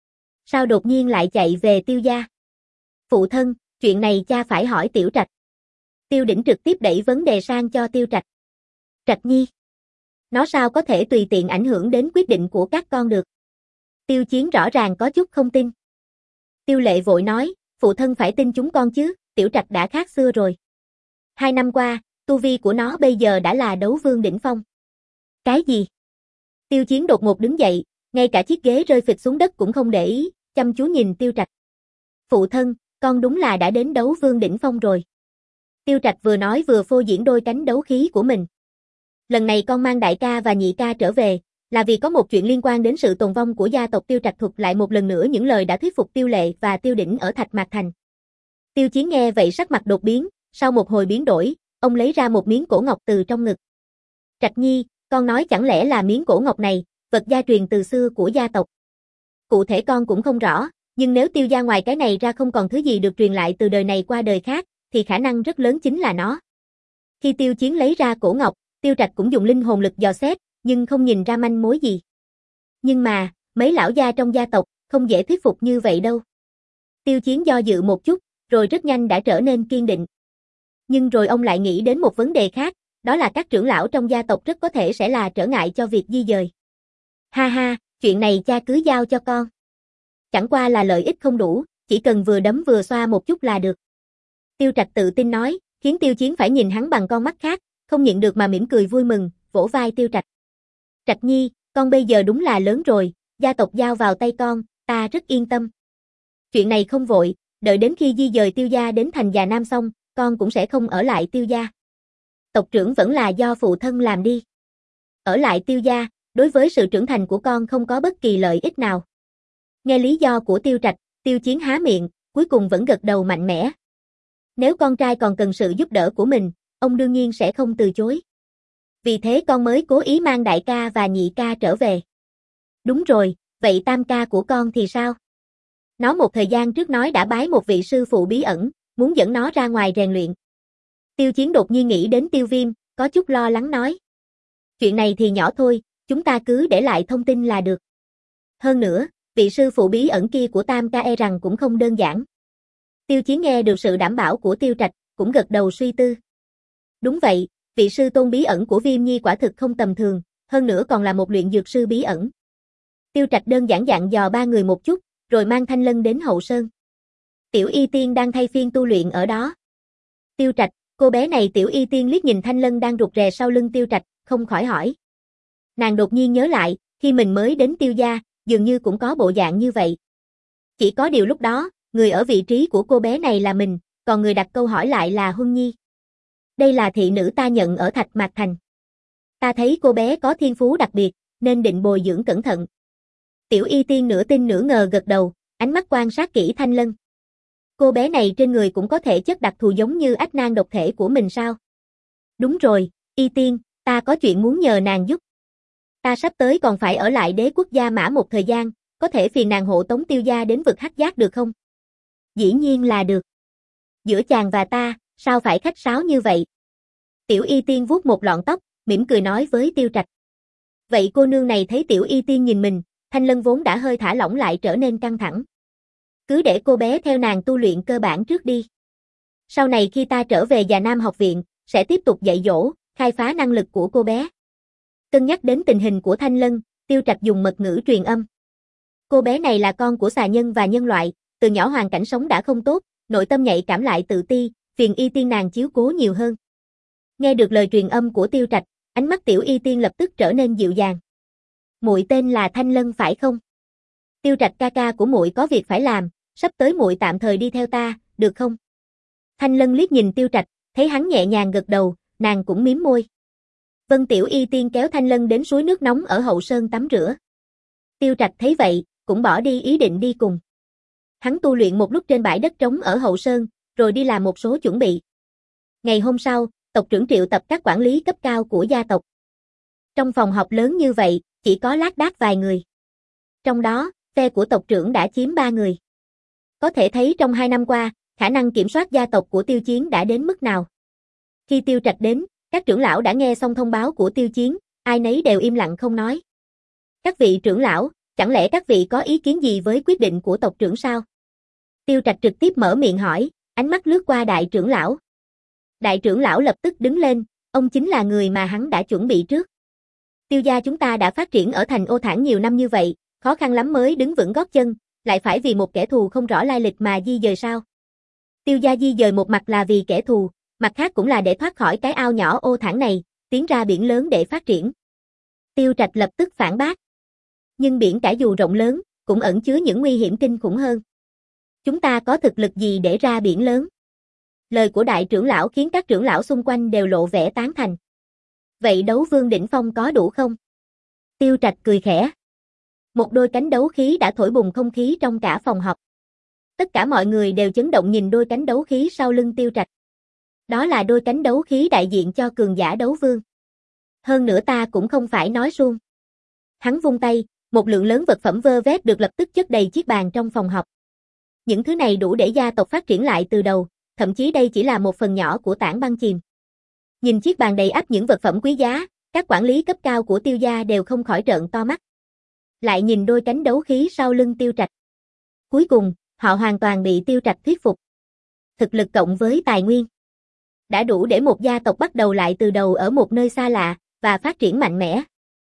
Sao đột nhiên lại chạy về Tiêu gia? Phụ thân, chuyện này cha phải hỏi Tiểu Trạch. Tiêu Đỉnh trực tiếp đẩy vấn đề sang cho Tiêu Trạch. Trạch Nhi, nó sao có thể tùy tiện ảnh hưởng đến quyết định của các con được? Tiêu Chiến rõ ràng có chút không tin. Tiêu Lệ vội nói, phụ thân phải tin chúng con chứ, Tiểu Trạch đã khác xưa rồi. Hai năm qua, tu vi của nó bây giờ đã là đấu vương đỉnh phong. Cái gì? Tiêu Chiến đột ngột đứng dậy, ngay cả chiếc ghế rơi phịch xuống đất cũng không để ý, chăm chú nhìn Tiêu Trạch. Phụ thân, con đúng là đã đến đấu vương đỉnh phong rồi. Tiêu Trạch vừa nói vừa phô diễn đôi cánh đấu khí của mình. Lần này con mang đại ca và nhị ca trở về, là vì có một chuyện liên quan đến sự tồn vong của gia tộc Tiêu Trạch, thuật lại một lần nữa những lời đã thuyết phục Tiêu Lệ và Tiêu Đỉnh ở Thạch Mạc Thành. Tiêu Chiến nghe vậy sắc mặt đột biến, sau một hồi biến đổi, ông lấy ra một miếng cổ ngọc từ trong ngực. Trạch Nhi, con nói chẳng lẽ là miếng cổ ngọc này, vật gia truyền từ xưa của gia tộc? Cụ thể con cũng không rõ, nhưng nếu Tiêu gia ngoài cái này ra không còn thứ gì được truyền lại từ đời này qua đời khác, thì khả năng rất lớn chính là nó. Khi Tiêu Chiến lấy ra cổ ngọc, Tiêu Trạch cũng dùng linh hồn lực dò xét, nhưng không nhìn ra manh mối gì. Nhưng mà, mấy lão gia trong gia tộc, không dễ thuyết phục như vậy đâu. Tiêu Chiến do dự một chút, rồi rất nhanh đã trở nên kiên định. Nhưng rồi ông lại nghĩ đến một vấn đề khác, đó là các trưởng lão trong gia tộc rất có thể sẽ là trở ngại cho việc di dời. Ha ha, chuyện này cha cứ giao cho con. Chẳng qua là lợi ích không đủ, chỉ cần vừa đấm vừa xoa một chút là được. Tiêu Trạch tự tin nói, khiến Tiêu Chiến phải nhìn hắn bằng con mắt khác, không nhịn được mà mỉm cười vui mừng, vỗ vai Tiêu Trạch. Trạch Nhi, con bây giờ đúng là lớn rồi, gia tộc giao vào tay con, ta rất yên tâm. Chuyện này không vội, đợi đến khi di dời Tiêu gia đến thành Già Nam xong, con cũng sẽ không ở lại Tiêu gia. Tộc trưởng vẫn là do phụ thân làm đi. Ở lại Tiêu gia, đối với sự trưởng thành của con không có bất kỳ lợi ích nào. Nghe lý do của Tiêu Trạch, Tiêu Chiến há miệng, cuối cùng vẫn gật đầu mạnh mẽ. Nếu con trai còn cần sự giúp đỡ của mình, ông đương nhiên sẽ không từ chối. Vì thế con mới cố ý mang đại ca và nhị ca trở về. Đúng rồi, vậy tam ca của con thì sao? Nó một thời gian trước nói đã bái một vị sư phụ bí ẩn, muốn dẫn nó ra ngoài rèn luyện. Tiêu Chiến đột nhiên nghĩ đến Tiêu Viêm, có chút lo lắng nói. Chuyện này thì nhỏ thôi, chúng ta cứ để lại thông tin là được. Hơn nữa, vị sư phụ bí ẩn kia của tam ca e rằng cũng không đơn giản. Tiêu Chiến nghe được sự đảm bảo của Tiêu Trạch, cũng gật đầu suy tư. Đúng vậy, vị sư tôn bí ẩn của Viêm Nhi quả thực không tầm thường, hơn nữa còn là một luyện dược sư bí ẩn. Tiêu Trạch đơn giản dặn dò ba người một chút, rồi mang Thanh Lân đến Hậu Sơn. Tiểu Y Tiên đang thay phiên tu luyện ở đó. Tiêu Trạch, cô bé này Tiểu Y Tiên liếc nhìn Thanh Lân đang rụt rè sau lưng Tiêu Trạch, không khỏi hỏi. Nàng đột nhiên nhớ lại, khi mình mới đến Tiêu gia, dường như cũng có bộ dạng như vậy. Chỉ có điều lúc đó, người ở vị trí của cô bé này là mình, còn người đặt câu hỏi lại là Huân Nhi. Đây là thị nữ ta nhận ở Thạch Mạc Thành. Ta thấy cô bé có thiên phú đặc biệt, nên định bồi dưỡng cẩn thận. Tiểu Y Tiên nửa tin nửa ngờ gật đầu, ánh mắt quan sát kỹ Thanh Lân. Cô bé này trên người cũng có thể chất đặc thù giống như ách nan độc thể của mình sao? Đúng rồi, Y Tiên, ta có chuyện muốn nhờ nàng giúp. Ta sắp tới còn phải ở lại Đế Quốc Gia Mã một thời gian, có thể phiền nàng hộ tống Tiêu gia đến vực Hắc Giác được không? Dĩ nhiên là được. Giữa chàng và ta, sao phải khách sáo như vậy? Tiểu Y Tiên vuốt một lọn tóc, mỉm cười nói với Tiêu Trạch. Vậy cô nương này thấy Tiểu Y Tiên nhìn mình, Thanh Lân vốn đã hơi thả lỏng lại trở nên căng thẳng. Cứ để cô bé theo nàng tu luyện cơ bản trước đi. Sau này khi ta trở về Già Nam học viện, sẽ tiếp tục dạy dỗ, khai phá năng lực của cô bé. Cân nhắc đến tình hình của Thanh Lân, Tiêu Trạch dùng mật ngữ truyền âm. Cô bé này là con của xà nhân và nhân loại, từ nhỏ hoàn cảnh sống đã không tốt, nội tâm nhạy cảm lại tự ti, phiền Y Tiên nàng chiếu cố nhiều hơn. Nghe được lời truyền âm của Tiêu Trạch, ánh mắt Tiểu Y Tiên lập tức trở nên dịu dàng. Muội tên là Thanh Lân phải không? Tiêu Trạch ca ca của muội có việc phải làm, sắp tới muội tạm thời đi theo ta, được không? Thanh Lân liếc nhìn Tiêu Trạch, thấy hắn nhẹ nhàng gật đầu, nàng cũng mím môi. Vân Tiểu Y Tiên kéo Thanh Lân đến suối nước nóng ở Hậu Sơn tắm rửa. Tiêu Trạch thấy vậy, cũng bỏ đi ý định đi cùng. Hắn tu luyện một lúc trên bãi đất trống ở Hậu Sơn, rồi đi làm một số chuẩn bị. Ngày hôm sau, tộc trưởng triệu tập các quản lý cấp cao của gia tộc. Trong phòng họp lớn như vậy, chỉ có lác đác vài người. Trong đó, phe của tộc trưởng đã chiếm ba người. Có thể thấy trong hai năm qua, khả năng kiểm soát gia tộc của Tiêu Chiến đã đến mức nào. Khi Tiêu Trạch đến, các trưởng lão đã nghe xong thông báo của Tiêu Chiến, ai nấy đều im lặng không nói. Các vị trưởng lão, chẳng lẽ các vị có ý kiến gì với quyết định của tộc trưởng sao? Tiêu Trạch trực tiếp mở miệng hỏi, ánh mắt lướt qua đại trưởng lão. Đại trưởng lão lập tức đứng lên, ông chính là người mà hắn đã chuẩn bị trước. Tiêu gia chúng ta đã phát triển ở thành Ô Thản nhiều năm như vậy, khó khăn lắm mới đứng vững gót chân, lại phải vì một kẻ thù không rõ lai lịch mà di dời sao? Tiêu gia di dời một mặt là vì kẻ thù, mặt khác cũng là để thoát khỏi cái ao nhỏ Ô Thản này, tiến ra biển lớn để phát triển. Tiêu Trạch lập tức phản bác. Nhưng biển cả dù rộng lớn, cũng ẩn chứa những nguy hiểm kinh khủng hơn. Chúng ta có thực lực gì để ra biển lớn? Lời của đại trưởng lão khiến các trưởng lão xung quanh đều lộ vẻ tán thành. Vậy đấu vương đỉnh phong có đủ không? Tiêu Trạch cười khẽ. Một đôi cánh đấu khí đã thổi bùng không khí trong cả phòng họp. Tất cả mọi người đều chấn động nhìn đôi cánh đấu khí sau lưng Tiêu Trạch. Đó là đôi cánh đấu khí đại diện cho cường giả đấu vương. Hơn nữa ta cũng không phải nói suông. Hắn vung tay, một lượng lớn vật phẩm vơ vét được lập tức chất đầy chiếc bàn trong phòng họp. Những thứ này đủ để gia tộc phát triển lại từ đầu, thậm chí đây chỉ là một phần nhỏ của tảng băng chìm. Nhìn chiếc bàn đầy ắp những vật phẩm quý giá, các quản lý cấp cao của Tiêu gia đều không khỏi trợn to mắt. Lại nhìn đôi cánh đấu khí sau lưng Tiêu Trạch. Cuối cùng, họ hoàn toàn bị Tiêu Trạch thuyết phục. Thực lực cộng với tài nguyên đã đủ để một gia tộc bắt đầu lại từ đầu ở một nơi xa lạ và phát triển mạnh mẽ.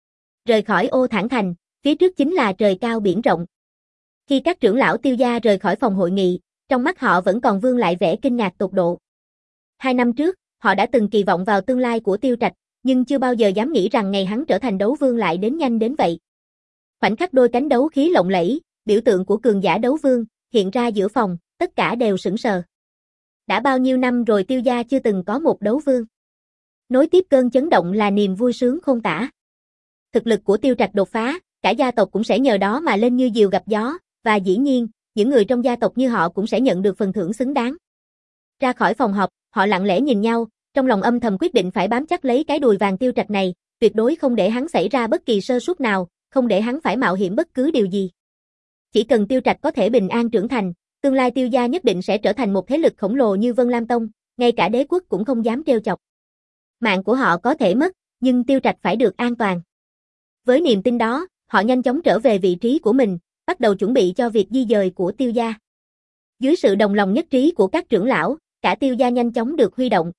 Rời khỏi Ô Thản thành, phía trước chính là trời cao biển rộng. Khi các trưởng lão Tiêu gia rời khỏi phòng hội nghị, trong mắt họ vẫn còn vương lại vẻ kinh ngạc tột độ. Hai năm trước, họ đã từng kỳ vọng vào tương lai của Tiêu Trạch, nhưng chưa bao giờ dám nghĩ rằng ngày hắn trở thành đấu vương lại đến nhanh đến vậy. Khoảnh khắc đôi cánh đấu khí lộng lẫy, biểu tượng của cường giả đấu vương, hiện ra giữa phòng, tất cả đều sững sờ. Đã bao nhiêu năm rồi Tiêu gia chưa từng có một đấu vương. Nối tiếp cơn chấn động là niềm vui sướng không tả. Thực lực của Tiêu Trạch đột phá, cả gia tộc cũng sẽ nhờ đó mà lên như diều gặp gió, và dĩ nhiên, những người trong gia tộc như họ cũng sẽ nhận được phần thưởng xứng đáng. Ra khỏi phòng họp, họ lặng lẽ nhìn nhau, trong lòng âm thầm quyết định phải bám chắc lấy cái đùi vàng Tiêu Trạch này, tuyệt đối không để hắn xảy ra bất kỳ sơ suất nào, không để hắn phải mạo hiểm bất cứ điều gì. Chỉ cần Tiêu Trạch có thể bình an trưởng thành, tương lai Tiêu gia nhất định sẽ trở thành một thế lực khổng lồ như Vân Lam Tông, ngay cả đế quốc cũng không dám trêu chọc. Mạng của họ có thể mất, nhưng Tiêu Trạch phải được an toàn. Với niềm tin đó, họ nhanh chóng trở về vị trí của mình, bắt đầu chuẩn bị cho việc di dời của Tiêu gia. Dưới sự đồng lòng nhất trí của các trưởng lão, cả Tiêu gia nhanh chóng được huy động.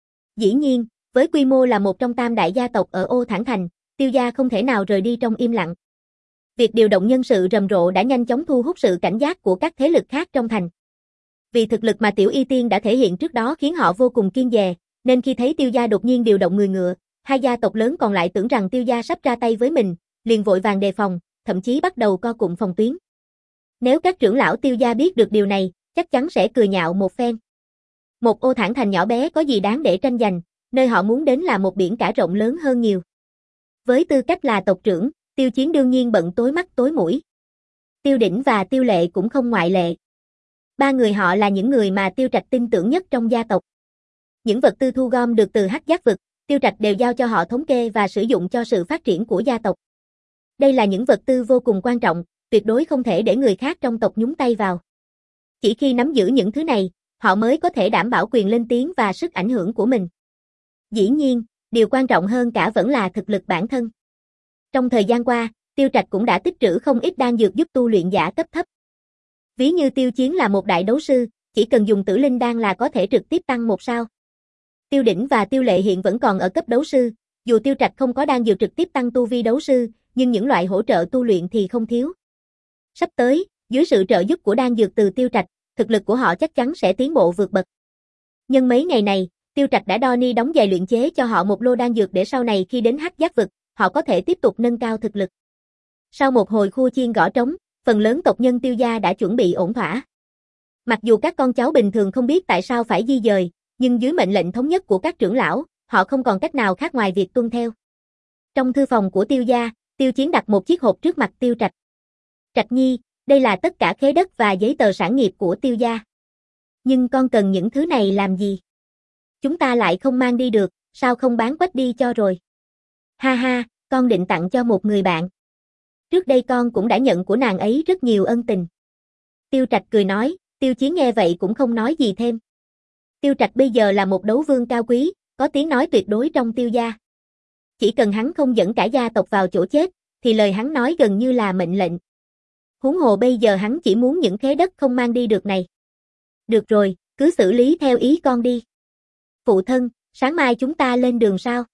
Dĩ nhiên, với quy mô là một trong tam đại gia tộc ở Ô Thản thành, Tiêu gia không thể nào rời đi trong im lặng. Việc điều động nhân sự rầm rộ đã nhanh chóng thu hút sự cảnh giác của các thế lực khác trong thành. Vì thực lực mà Tiểu Y Tiên đã thể hiện trước đó khiến họ vô cùng kiêng dè, nên khi thấy Tiêu gia đột nhiên điều động người ngựa, hai gia tộc lớn còn lại tưởng rằng Tiêu gia sắp ra tay với mình, liền vội vàng đề phòng, thậm chí bắt đầu co cụm phòng tuyến. Nếu các trưởng lão Tiêu gia biết được điều này, chắc chắn sẽ cười nhạo một phen. Một Ô Thản thành nhỏ bé có gì đáng để tranh giành, nơi họ muốn đến là một biển cả rộng lớn hơn nhiều. Với tư cách là tộc trưởng, Tiêu Chiến đương nhiên bận tối mắt tối mũi. Tiêu Đỉnh và Tiêu Lệ cũng không ngoại lệ. Ba người họ là những người mà Tiêu Trạch tin tưởng nhất trong gia tộc. Những vật tư thu gom được từ Hắc Giác vực, Tiêu Trạch đều giao cho họ thống kê và sử dụng cho sự phát triển của gia tộc. Đây là những vật tư vô cùng quan trọng, tuyệt đối không thể để người khác trong tộc nhúng tay vào. Chỉ khi nắm giữ những thứ này, họ mới có thể đảm bảo quyền lên tiếng và sức ảnh hưởng của mình. Dĩ nhiên, điều quan trọng hơn cả vẫn là thực lực bản thân. Trong thời gian qua, Tiêu Trạch cũng đã tích trữ không ít đan dược giúp tu luyện giả cấp thấp. Ví như Tiêu Chiến là một đại đấu sư, chỉ cần dùng tử linh đan là có thể trực tiếp tăng một sao. Tiêu Đỉnh và Tiêu Lệ hiện vẫn còn ở cấp đấu sư, dù Tiêu Trạch không có đan dược trực tiếp tăng tu vi đấu sư, nhưng những loại hỗ trợ tu luyện thì không thiếu. Sắp tới, dưới sự trợ giúp của đan dược từ Tiêu Trạch, thực lực của họ chắc chắn sẽ tiến bộ vượt bậc. Nhưng mấy ngày này, Tiêu Trạch đã đo ni đóng giày luyện chế cho họ một lô đan dược để sau này khi đến Hắc Giác vực, họ có thể tiếp tục nâng cao thực lực. Sau một hồi khua chiên gõ trống, phần lớn tộc nhân Tiêu gia đã chuẩn bị ổn thỏa. Mặc dù các con cháu bình thường không biết tại sao phải di dời, nhưng dưới mệnh lệnh thống nhất của các trưởng lão, họ không còn cách nào khác ngoài việc tuân theo. Trong thư phòng của Tiêu gia, Tiêu Chiến đặt một chiếc hộp trước mặt Tiêu Trạch. Trạch Nhi, đây là tất cả khế đất và giấy tờ sản nghiệp của Tiêu gia. Nhưng con cần những thứ này làm gì? Chúng ta lại không mang đi được, sao không bán quách đi cho rồi? Ha ha, con định tặng cho một người bạn. Trước đây con cũng đã nhận của nàng ấy rất nhiều ân tình. Tiêu Trạch cười nói, Tiêu Chiến nghe vậy cũng không nói gì thêm. Tiêu Trạch bây giờ là một đấu vương cao quý, có tiếng nói tuyệt đối trong Tiêu gia. Chỉ cần hắn không dẫn cả gia tộc vào chỗ chết, thì lời hắn nói gần như là mệnh lệnh. Huống hồ bây giờ hắn chỉ muốn những khế đất không mang đi được này. Được rồi, cứ xử lý theo ý con đi. Phụ thân, sáng mai chúng ta lên đường sao?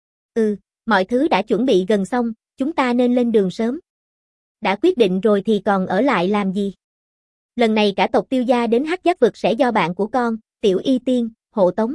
Ừ, mọi thứ đã chuẩn bị gần xong, chúng ta nên lên đường sớm. Đã quyết định rồi thì còn ở lại làm gì? Lần này cả tộc Tiêu gia đến Hắc Giác vực sẽ do bạn của con, Tiểu Y Tiên, hộ tống.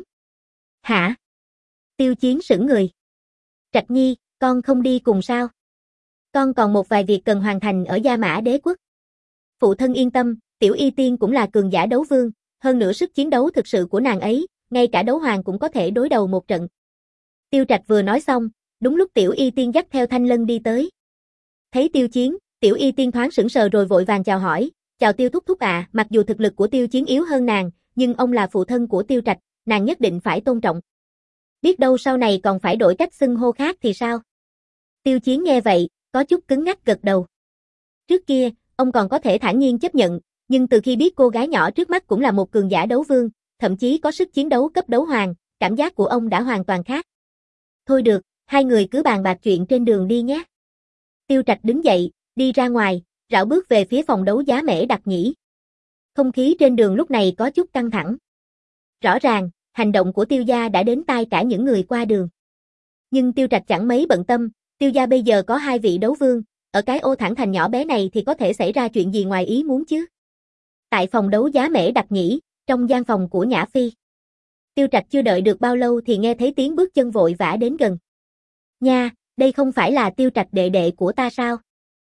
Hả? Tiêu Chiến sững người. Trạch Nhi, con không đi cùng sao? Con còn một vài việc cần hoàn thành ở Gia Mã Đế quốc. Phụ thân yên tâm, Tiểu Y Tiên cũng là cường giả đấu vương, hơn nữa sức chiến đấu thực sự của nàng ấy, ngay cả đấu hoàng cũng có thể đối đầu một trận. Tiêu Trạch vừa nói xong, đúng lúc Tiểu Y Tiên dắt theo Thanh Lân đi tới. Thấy Tiêu Chiến, Tiểu Y Tiên thoáng sững sờ rồi vội vàng chào hỏi, chào Tiêu thúc thúc ạ, mặc dù thực lực của Tiêu Chiến yếu hơn nàng, nhưng ông là phụ thân của Tiêu Trạch, nàng nhất định phải tôn trọng. Biết đâu sau này còn phải đổi cách xưng hô khác thì sao? Tiêu Chiến nghe vậy, có chút cứng ngắc gật đầu. Trước kia, ông còn có thể thản nhiên chấp nhận, nhưng từ khi biết cô gái nhỏ trước mắt cũng là một cường giả đấu vương, thậm chí có sức chiến đấu cấp đấu hoàng, cảm giác của ông đã hoàn toàn khác. Thôi được, hai người cứ bàn bạc chuyện trên đường đi nhé. Tiêu Trạch đứng dậy, đi ra ngoài, rảo bước về phía phòng đấu giá Mễ Đặc Nhĩ. Không khí trên đường lúc này có chút căng thẳng. Rõ ràng, hành động của Tiêu gia đã đến tai cả những người qua đường. Nhưng Tiêu Trạch chẳng mấy bận tâm, Tiêu gia bây giờ có hai vị đấu vương, ở cái ô thẳng thành nhỏ bé này thì có thể xảy ra chuyện gì ngoài ý muốn chứ. Tại phòng đấu giá Mễ Đặc Nhĩ, trong gian phòng của Nhã Phi. Tiêu Trạch chưa đợi được bao lâu thì nghe thấy tiếng bước chân vội vã đến gần. Nha, đây không phải là Tiêu Trạch đệ đệ của ta sao?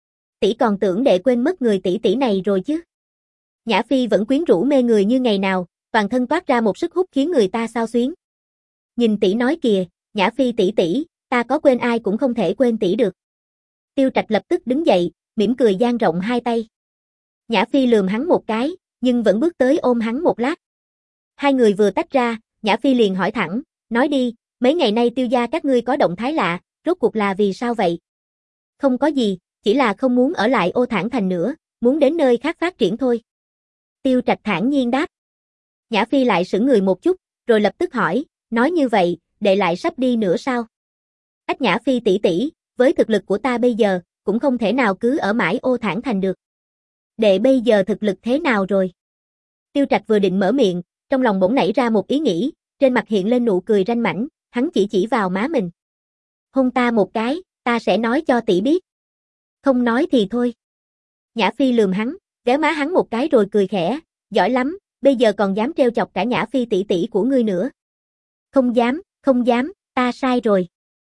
Tỷ còn tưởng đệ quên mất người tỷ tỷ này rồi chứ. Nhã Phi vẫn quyến rũ mê người như ngày nào, toàn thân toát ra một sức hút khiến người ta xao xuyến. Nhìn tỷ nói kìa, Nhã Phi tỷ tỷ, ta có quên ai cũng không thể quên tỷ được. Tiêu Trạch lập tức đứng dậy, mỉm cười dang rộng hai tay. Nhã Phi lườm hắn một cái, nhưng vẫn bước tới ôm hắn một lát. Hai người vừa tách ra, Nhã Phi liền hỏi thẳng, nói đi, mấy ngày nay Tiêu gia các ngươi có động thái lạ, rốt cuộc là vì sao vậy? Không có gì, chỉ là không muốn ở lại Ô Thản Thành nữa, muốn đến nơi khác phát triển thôi. Tiêu Trạch thản nhiên đáp. Nhã Phi lại sững người một chút, rồi lập tức hỏi, nói như vậy, đệ lại sắp đi nữa sao? Ách Nhã Phi tỷ tỷ, với thực lực của ta bây giờ, cũng không thể nào cứ ở mãi Ô Thản Thành được. Đệ bây giờ thực lực thế nào rồi? Tiêu Trạch vừa định mở miệng, trong lòng bỗng nảy ra một ý nghĩ, trên mặt hiện lên nụ cười ranh mãnh, hắn chỉ chỉ vào má mình. Hôn ta một cái, ta sẽ nói cho tỷ biết. Không nói thì thôi. Nhã Phi lườm hắn, véo má hắn một cái rồi cười khẽ, giỏi lắm, bây giờ còn dám trêu chọc cả Nhã Phi tỷ tỷ của ngươi nữa. Không dám, không dám, ta sai rồi.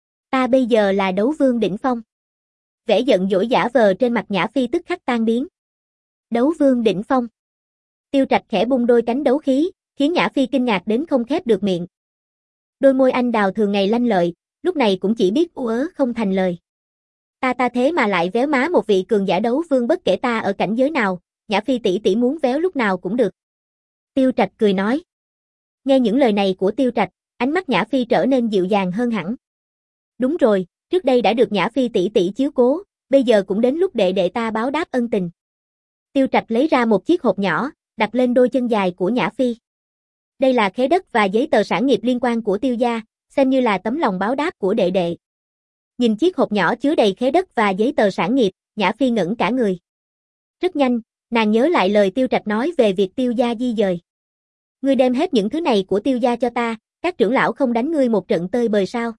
Ta bây giờ là đấu vương đỉnh phong. Vẻ giận dỗi giả vờ trên mặt Nhã Phi tức khắc tan biến. Đấu vương đỉnh phong. Tiêu Trạch khẽ bung đôi cánh đấu khí, khiến Nhã Phi kinh ngạc đến không khép được miệng. Đôi môi anh đào thường ngày lanh lợi, lúc này cũng chỉ biết u ớ không thành lời. Ta ta thế mà lại véo má một vị cường giả đấu vương bất kể ta ở cảnh giới nào, Nhã Phi tỷ tỷ muốn véo lúc nào cũng được. Tiêu Trạch cười nói. Nghe những lời này của Tiêu Trạch, ánh mắt Nhã Phi trở nên dịu dàng hơn hẳn. Đúng rồi, trước đây đã được Nhã Phi tỷ tỷ chiếu cố, bây giờ cũng đến lúc đệ đệ ta báo đáp ân tình. Tiêu Trạch lấy ra một chiếc hộp nhỏ, đặt lên đôi chân dài của Nhã Phi. Đây là khế đất và giấy tờ sản nghiệp liên quan của Tiêu gia, xem như là tấm lòng báo đáp của đệ đệ. Nhìn chiếc hộp nhỏ chứa đầy khế đất và giấy tờ sản nghiệp, Nhã Phi ngẩn cả người. Rất nhanh, nàng nhớ lại lời Tiêu Trạch nói về việc Tiêu gia di dời. Ngươi đem hết những thứ này của Tiêu gia cho ta, các trưởng lão không đánh ngươi một trận tơi bời sao?